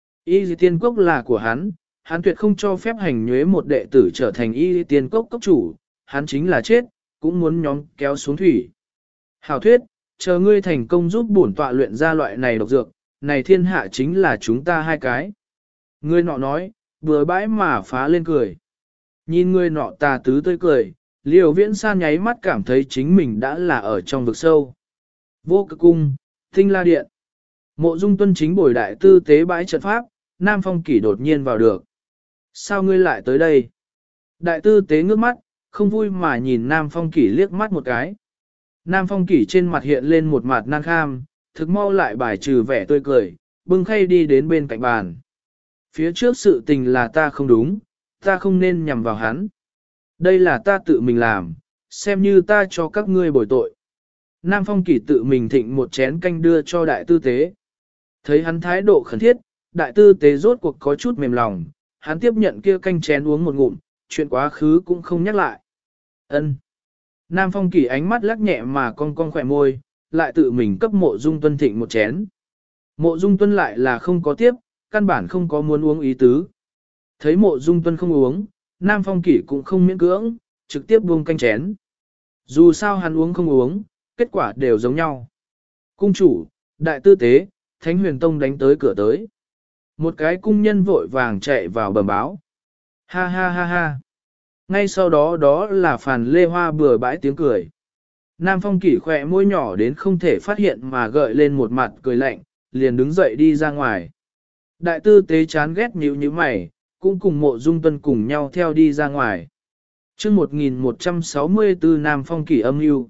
Y tiên cốc là của hắn tuyệt không cho phép hành nhuế một đệ tử trở thành y tiên cốc cốc chủ, hắn chính là chết, cũng muốn nhóm kéo xuống thủy. Hảo thuyết, chờ ngươi thành công giúp bổn tọa luyện ra loại này độc dược, này thiên hạ chính là chúng ta hai cái. Người nọ nói, vừa bãi mà phá lên cười. Nhìn người nọ tà tứ tươi cười, Liễu Viễn San nháy mắt cảm thấy chính mình đã là ở trong vực sâu. Vô Cực Cung, Tinh La Điện. Mộ Dung Tuân chính bồi đại tư tế bãi trận pháp, Nam Phong Kỷ đột nhiên vào được. Sao ngươi lại tới đây? Đại tư tế ngước mắt, không vui mà nhìn Nam Phong Kỷ liếc mắt một cái. Nam Phong Kỷ trên mặt hiện lên một mặt nan kham, thực mau lại bài trừ vẻ tươi cười, bưng khay đi đến bên cạnh bàn. Phía trước sự tình là ta không đúng, ta không nên nhằm vào hắn. Đây là ta tự mình làm, xem như ta cho các ngươi bồi tội. Nam Phong Kỷ tự mình thịnh một chén canh đưa cho đại tư tế. Thấy hắn thái độ khẩn thiết, đại tư tế rốt cuộc có chút mềm lòng, hắn tiếp nhận kia canh chén uống một ngụm, chuyện quá khứ cũng không nhắc lại. Ân. Nam Phong Kỷ ánh mắt lắc nhẹ mà cong cong khỏe môi, lại tự mình cấp Mộ Dung Tuân thịnh một chén. Mộ Dung Tuân lại là không có tiếp, căn bản không có muốn uống ý tứ. Thấy Mộ Dung Tuân không uống, Nam Phong Kỷ cũng không miễn cưỡng, trực tiếp buông canh chén. Dù sao hắn uống không uống, kết quả đều giống nhau. Cung chủ, đại tư tế, Thánh Huyền Tông đánh tới cửa tới. Một cái cung nhân vội vàng chạy vào bẩm báo. Ha ha ha ha. Ngay sau đó đó là Phàn Lê Hoa bừa bãi tiếng cười. Nam Phong Kỷ khỏe môi nhỏ đến không thể phát hiện mà gợi lên một mặt cười lạnh, liền đứng dậy đi ra ngoài. Đại tư tế chán ghét nhíu nhíu mày, cũng cùng Mộ Dung Tuân cùng nhau theo đi ra ngoài. Chương 1164 Nam Phong Kỷ âm mưu.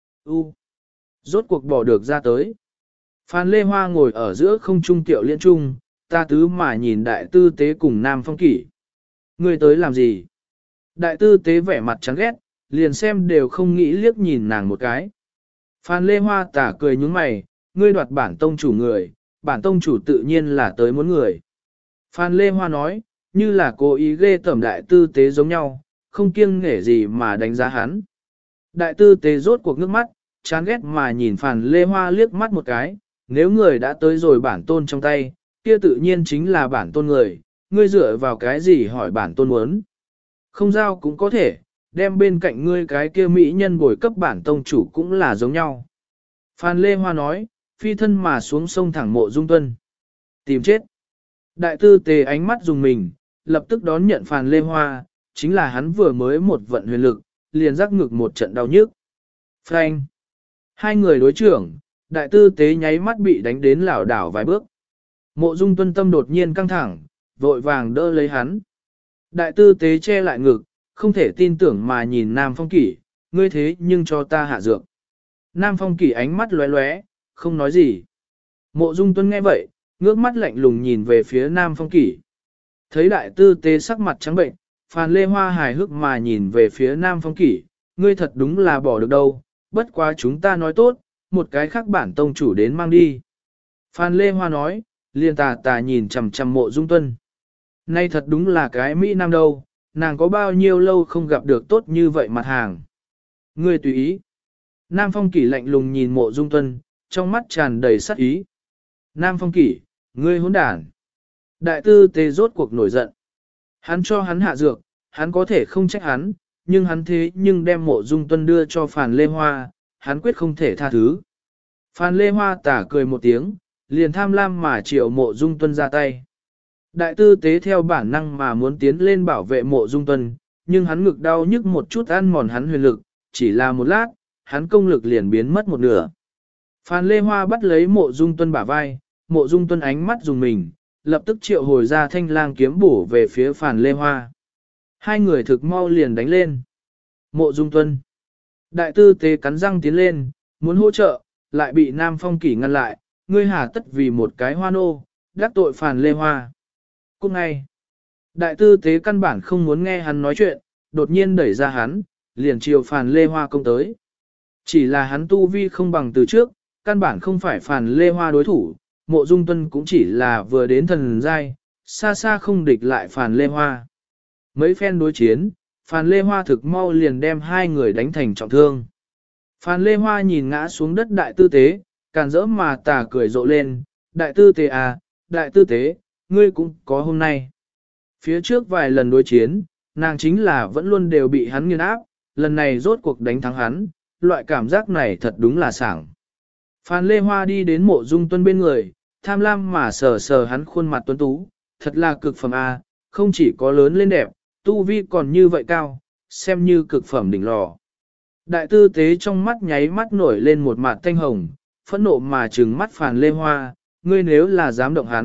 Rốt cuộc bỏ được ra tới. Phan Lê Hoa ngồi ở giữa không trung tiểu liên trung, ta tứ mà nhìn đại tư tế cùng Nam Phong Kỷ. Ngươi tới làm gì? Đại tư tế vẻ mặt chán ghét, liền xem đều không nghĩ liếc nhìn nàng một cái. Phan Lê Hoa tả cười nhúng mày, ngươi đoạt bản tông chủ người, bản tông chủ tự nhiên là tới muốn người. Phan Lê Hoa nói, như là cố ý ghê tởm đại tư tế giống nhau, không kiêng nể gì mà đánh giá hắn. Đại tư tế rốt cuộc nước mắt, chán ghét mà nhìn Phan Lê Hoa liếc mắt một cái, nếu người đã tới rồi bản tôn trong tay, kia tự nhiên chính là bản tôn người, ngươi dựa vào cái gì hỏi bản tôn muốn. Không giao cũng có thể, đem bên cạnh ngươi cái kia mỹ nhân bồi cấp bản tông chủ cũng là giống nhau. Phan Lê Hoa nói, phi thân mà xuống sông thẳng Mộ Dung Tuân. Tìm chết. Đại tư tế ánh mắt dùng mình, lập tức đón nhận Phan Lê Hoa, chính là hắn vừa mới một vận huyền lực, liền rắc ngực một trận đau nhức. Phanh. Hai người đối trưởng, đại tư tế nháy mắt bị đánh đến lảo đảo vài bước. Mộ Dung Tuân tâm đột nhiên căng thẳng, vội vàng đỡ lấy hắn. Đại tư tế che lại ngực, không thể tin tưởng mà nhìn Nam Phong Kỷ, ngươi thế nhưng cho ta hạ dược. Nam Phong Kỷ ánh mắt lóe lóe, không nói gì. Mộ Dung Tuân nghe vậy, ngước mắt lạnh lùng nhìn về phía Nam Phong Kỷ. Thấy đại tư tế sắc mặt trắng bệnh, Phan Lê Hoa hài hước mà nhìn về phía Nam Phong Kỷ, ngươi thật đúng là bỏ được đâu, bất quá chúng ta nói tốt, một cái khác bản tông chủ đến mang đi. Phan Lê Hoa nói, liền tà nhìn chằm chằm Mộ Dung Tuân. Nay thật đúng là cái Mỹ Nam đâu, nàng có bao nhiêu lâu không gặp được tốt như vậy mặt hàng. Ngươi tùy ý. Nam Phong Kỷ lạnh lùng nhìn Mộ Dung Tuân, trong mắt tràn đầy sát ý. Nam Phong Kỷ, ngươi hỗn đản. Đại tư tế rốt cuộc nổi giận. Hắn cho hắn hạ dược, hắn có thể không trách hắn, nhưng hắn thế nhưng đem Mộ Dung Tuân đưa cho Phàn Lê Hoa, hắn quyết không thể tha thứ. Phàn Lê Hoa tả cười một tiếng, liền tham lam mà triệu Mộ Dung Tuân ra tay. Đại tư tế theo bản năng mà muốn tiến lên bảo vệ Mộ Dung Tuân, nhưng hắn ngực đau nhức một chút ăn mòn hắn huyền lực, chỉ là một lát, hắn công lực liền biến mất một nửa. Phan Lê Hoa bắt lấy Mộ Dung Tuân bả vai, Mộ Dung Tuân ánh mắt dùng mình, lập tức triệu hồi ra thanh lang kiếm bổ về phía Phan Lê Hoa. Hai người thực mau liền đánh lên. Mộ Dung Tuân. Đại tư tế cắn răng tiến lên, muốn hỗ trợ, lại bị Nam Phong Kỷ ngăn lại, ngươi hà tất vì một cái hoa nô, đắc tội Phan Lê Hoa. Cũng ngay, đại tư tế căn bản không muốn nghe hắn nói chuyện, đột nhiên đẩy ra hắn, liền chiều Phan Lê Hoa công tới. Chỉ là hắn tu vi không bằng từ trước, căn bản không phải Phan Lê Hoa đối thủ, Mộ Dung Tuân cũng chỉ là vừa đến thần giai, xa xa không địch lại Phan Lê Hoa. Mấy phen đối chiến, Phan Lê Hoa thực mau liền đem hai người đánh thành trọng thương. Phan Lê Hoa nhìn ngã xuống đất đại tư tế, càn rỡ mà tà cười rộ lên, đại tư tế à, đại tư tế, ngươi cũng có hôm nay. Phía trước vài lần đối chiến, nàng chính là vẫn luôn đều bị hắn nghiền áp, lần này rốt cuộc đánh thắng hắn, loại cảm giác này thật đúng là sảng. Phan Lê Hoa đi đến Mộ Dung Tuân bên người, tham lam mà sờ sờ hắn khuôn mặt tuấn tú, thật là cực phẩm a, không chỉ có lớn lên đẹp, tu vi còn như vậy cao, xem như cực phẩm đỉnh lò. Đại tư tế trong mắt nháy mắt nổi lên một mặt thanh hồng, phẫn nộ mà trừng mắt Phan Lê Hoa, ngươi nếu là dám động hắn,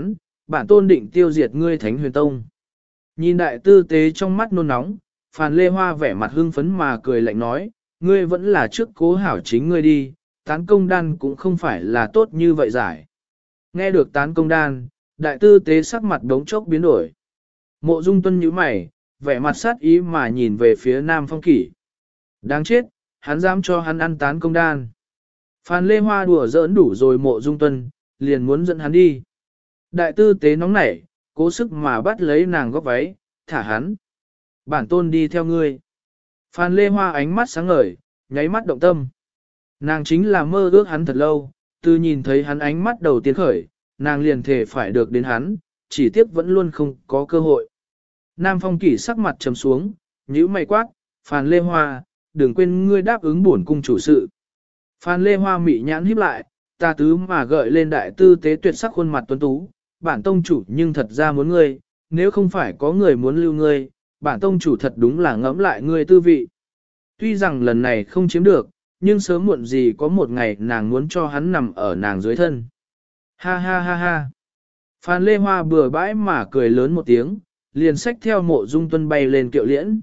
bản tôn định tiêu diệt ngươi Thánh Huyền Tông. Nhìn đại tư tế trong mắt nôn nóng, Phan Lê Hoa vẻ mặt hưng phấn mà cười lạnh nói, ngươi vẫn là trước cố hảo chính ngươi đi, tán công đan cũng không phải là tốt như vậy giải. Nghe được tán công đan, đại tư tế sắc mặt đống chốc biến đổi. Mộ Dung Tuân nhíu mày, vẻ mặt sát ý mà nhìn về phía Nam Phong Kỷ. Đáng chết, hắn dám cho hắn ăn tán công đan. Phan Lê Hoa đùa giỡn đủ rồi Mộ Dung Tuân, liền muốn dẫn hắn đi. Đại tư tế nóng nảy, cố sức mà bắt lấy nàng góc váy, thả hắn. Bản tôn đi theo ngươi. Phan Lê Hoa ánh mắt sáng ngời, nháy mắt động tâm. Nàng chính là mơ ước hắn thật lâu, từ nhìn thấy hắn ánh mắt đầu tiên khởi, nàng liền thể phải được đến hắn, chỉ tiếc vẫn luôn không có cơ hội. Nam Phong Kỷ sắc mặt trầm xuống, nhíu mày quát, Phan Lê Hoa, đừng quên ngươi đáp ứng bổn cung chủ sự. Phan Lê Hoa mị nhãn híp lại, ta tứ mà gợi lên đại tư tế tuyệt sắc khuôn mặt tuấn tú, bản tông chủ nhưng thật ra muốn ngươi, nếu không phải có người muốn lưu ngươi, bản tông chủ thật đúng là ngẫm lại ngươi tư vị. Tuy rằng lần này không chiếm được, nhưng sớm muộn gì có một ngày nàng muốn cho hắn nằm ở nàng dưới thân. Ha ha ha ha. Phan Lê Hoa bừa bãi mà cười lớn một tiếng, liền xách theo Mộ Dung Tuân bay lên Kiệu Liễn.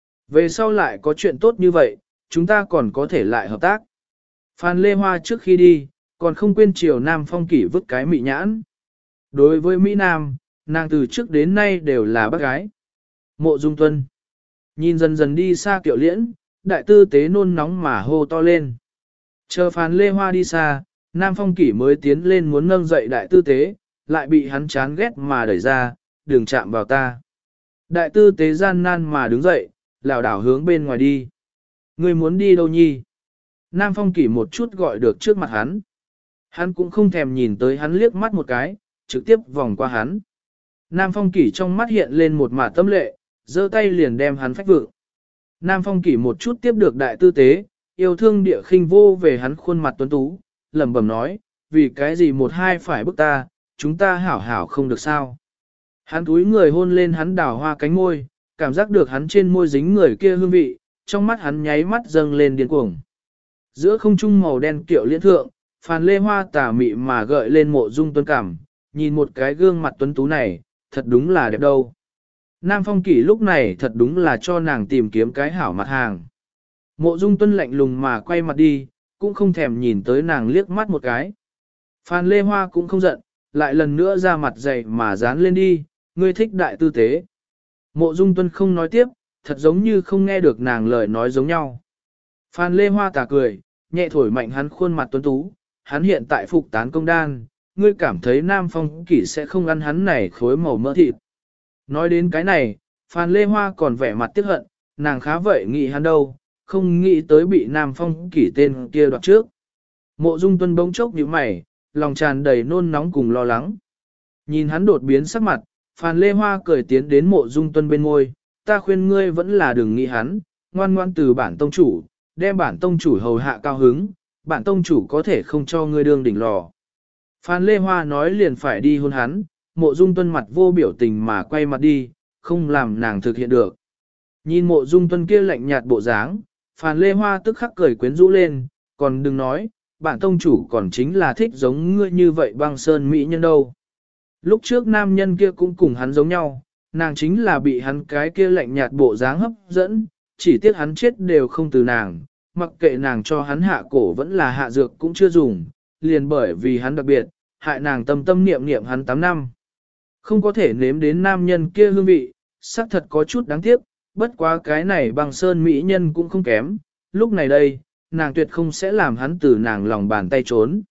Về sau lại có chuyện tốt như vậy, chúng ta còn có thể lại hợp tác. Phan Lê Hoa trước khi đi, còn không quên chiều Nam Phong Kỷ vứt cái mị nhãn. Đối với Mỹ Nam, nàng từ trước đến nay đều là bác gái. Mộ Dung Tuân nhìn dần dần đi xa Kiệu Liễn, đại tư tế nôn nóng mà hô to lên. Chờ Phan Lê Hoa đi xa, Nam Phong Kỷ mới tiến lên muốn nâng dậy đại tư tế, lại bị hắn chán ghét mà đẩy ra, đừng chạm vào ta. Đại tư tế gian nan mà đứng dậy, lảo đảo hướng bên ngoài đi. Ngươi muốn đi đâu nhi? Nam Phong Kỷ một chút gọi được trước mặt hắn. Hắn cũng không thèm nhìn tới hắn liếc mắt một cái, trực tiếp vòng qua hắn. Nam Phong Kỷ trong mắt hiện lên một mả tâm lệ, giơ tay liền đem hắn phách vượng. Nam Phong Kỷ một chút tiếp được đại tư tế, yêu thương địa khinh vô về hắn khuôn mặt tuấn tú, lẩm bẩm nói, vì cái gì một hai phải bức ta, chúng ta hảo hảo không được sao. Hắn túi người hôn lên hắn đào hoa cánh môi, cảm giác được hắn trên môi dính người kia hương vị, trong mắt hắn nháy mắt dâng lên điên cuồng. Giữa không trung màu đen Kiệu Liễn thượng, Phan Lê Hoa tà mị mà gợi lên Mộ Dung Tuân cảm, nhìn một cái gương mặt tuấn tú này, thật đúng là đẹp đâu. Nam Phong Kỷ lúc này thật đúng là cho nàng tìm kiếm cái hảo mặt hàng. Mộ Dung Tuân lạnh lùng mà quay mặt đi, cũng không thèm nhìn tới nàng liếc mắt một cái. Phan Lê Hoa cũng không giận, lại lần nữa ra mặt dày mà dán lên đi, ngươi thích đại tư tế. Mộ Dung Tuân không nói tiếp, thật giống như không nghe được nàng lời nói giống nhau. Phan Lê Hoa tà cười, nhẹ thổi mạnh hắn khuôn mặt tuấn tú, hắn hiện tại phục tán công đan, ngươi cảm thấy Nam Phong Kỷ sẽ không ăn hắn này khối màu mỡ thịt. Nói đến cái này, Phan Lê Hoa còn vẻ mặt tiếc hận, nàng khá vậy nghĩ hắn đâu, không nghĩ tới bị Nam Phong Kỷ tên kia đoạt trước. Mộ Dung Tuân bỗng chốc nhíu mày, lòng tràn đầy nôn nóng cùng lo lắng. Nhìn hắn đột biến sắc mặt, Phan Lê Hoa cười tiến đến Mộ Dung Tuân bên môi, ta khuyên ngươi vẫn là đừng nghĩ hắn, ngoan ngoan từ bản tông chủ, đem bản tông chủ hầu hạ cao hứng, bản tông chủ có thể không cho ngươi đương đỉnh lò. Phan Lê Hoa nói liền phải đi hôn hắn, Mộ Dung Tuân mặt vô biểu tình mà quay mặt đi, không làm nàng thực hiện được. Nhìn Mộ Dung Tuân kia lạnh nhạt bộ dáng, Phan Lê Hoa tức khắc cười quyến rũ lên, còn đừng nói, bản tông chủ còn chính là thích giống ngươi như vậy băng sơn mỹ nhân đâu. Lúc trước nam nhân kia cũng cùng hắn giống nhau, nàng chính là bị hắn cái kia lạnh nhạt bộ dáng hấp dẫn, chỉ tiếc hắn chết đều không từ nàng, mặc kệ nàng cho hắn hạ cổ vẫn là hạ dược cũng chưa dùng, liền bởi vì hắn đặc biệt, hại nàng tâm tâm niệm niệm hắn 8 năm. Không có thể nếm đến nam nhân kia hương vị, xác thật có chút đáng tiếc, bất quá cái này băng sơn mỹ nhân cũng không kém, lúc này đây, nàng tuyệt không sẽ làm hắn từ nàng lòng bàn tay trốn.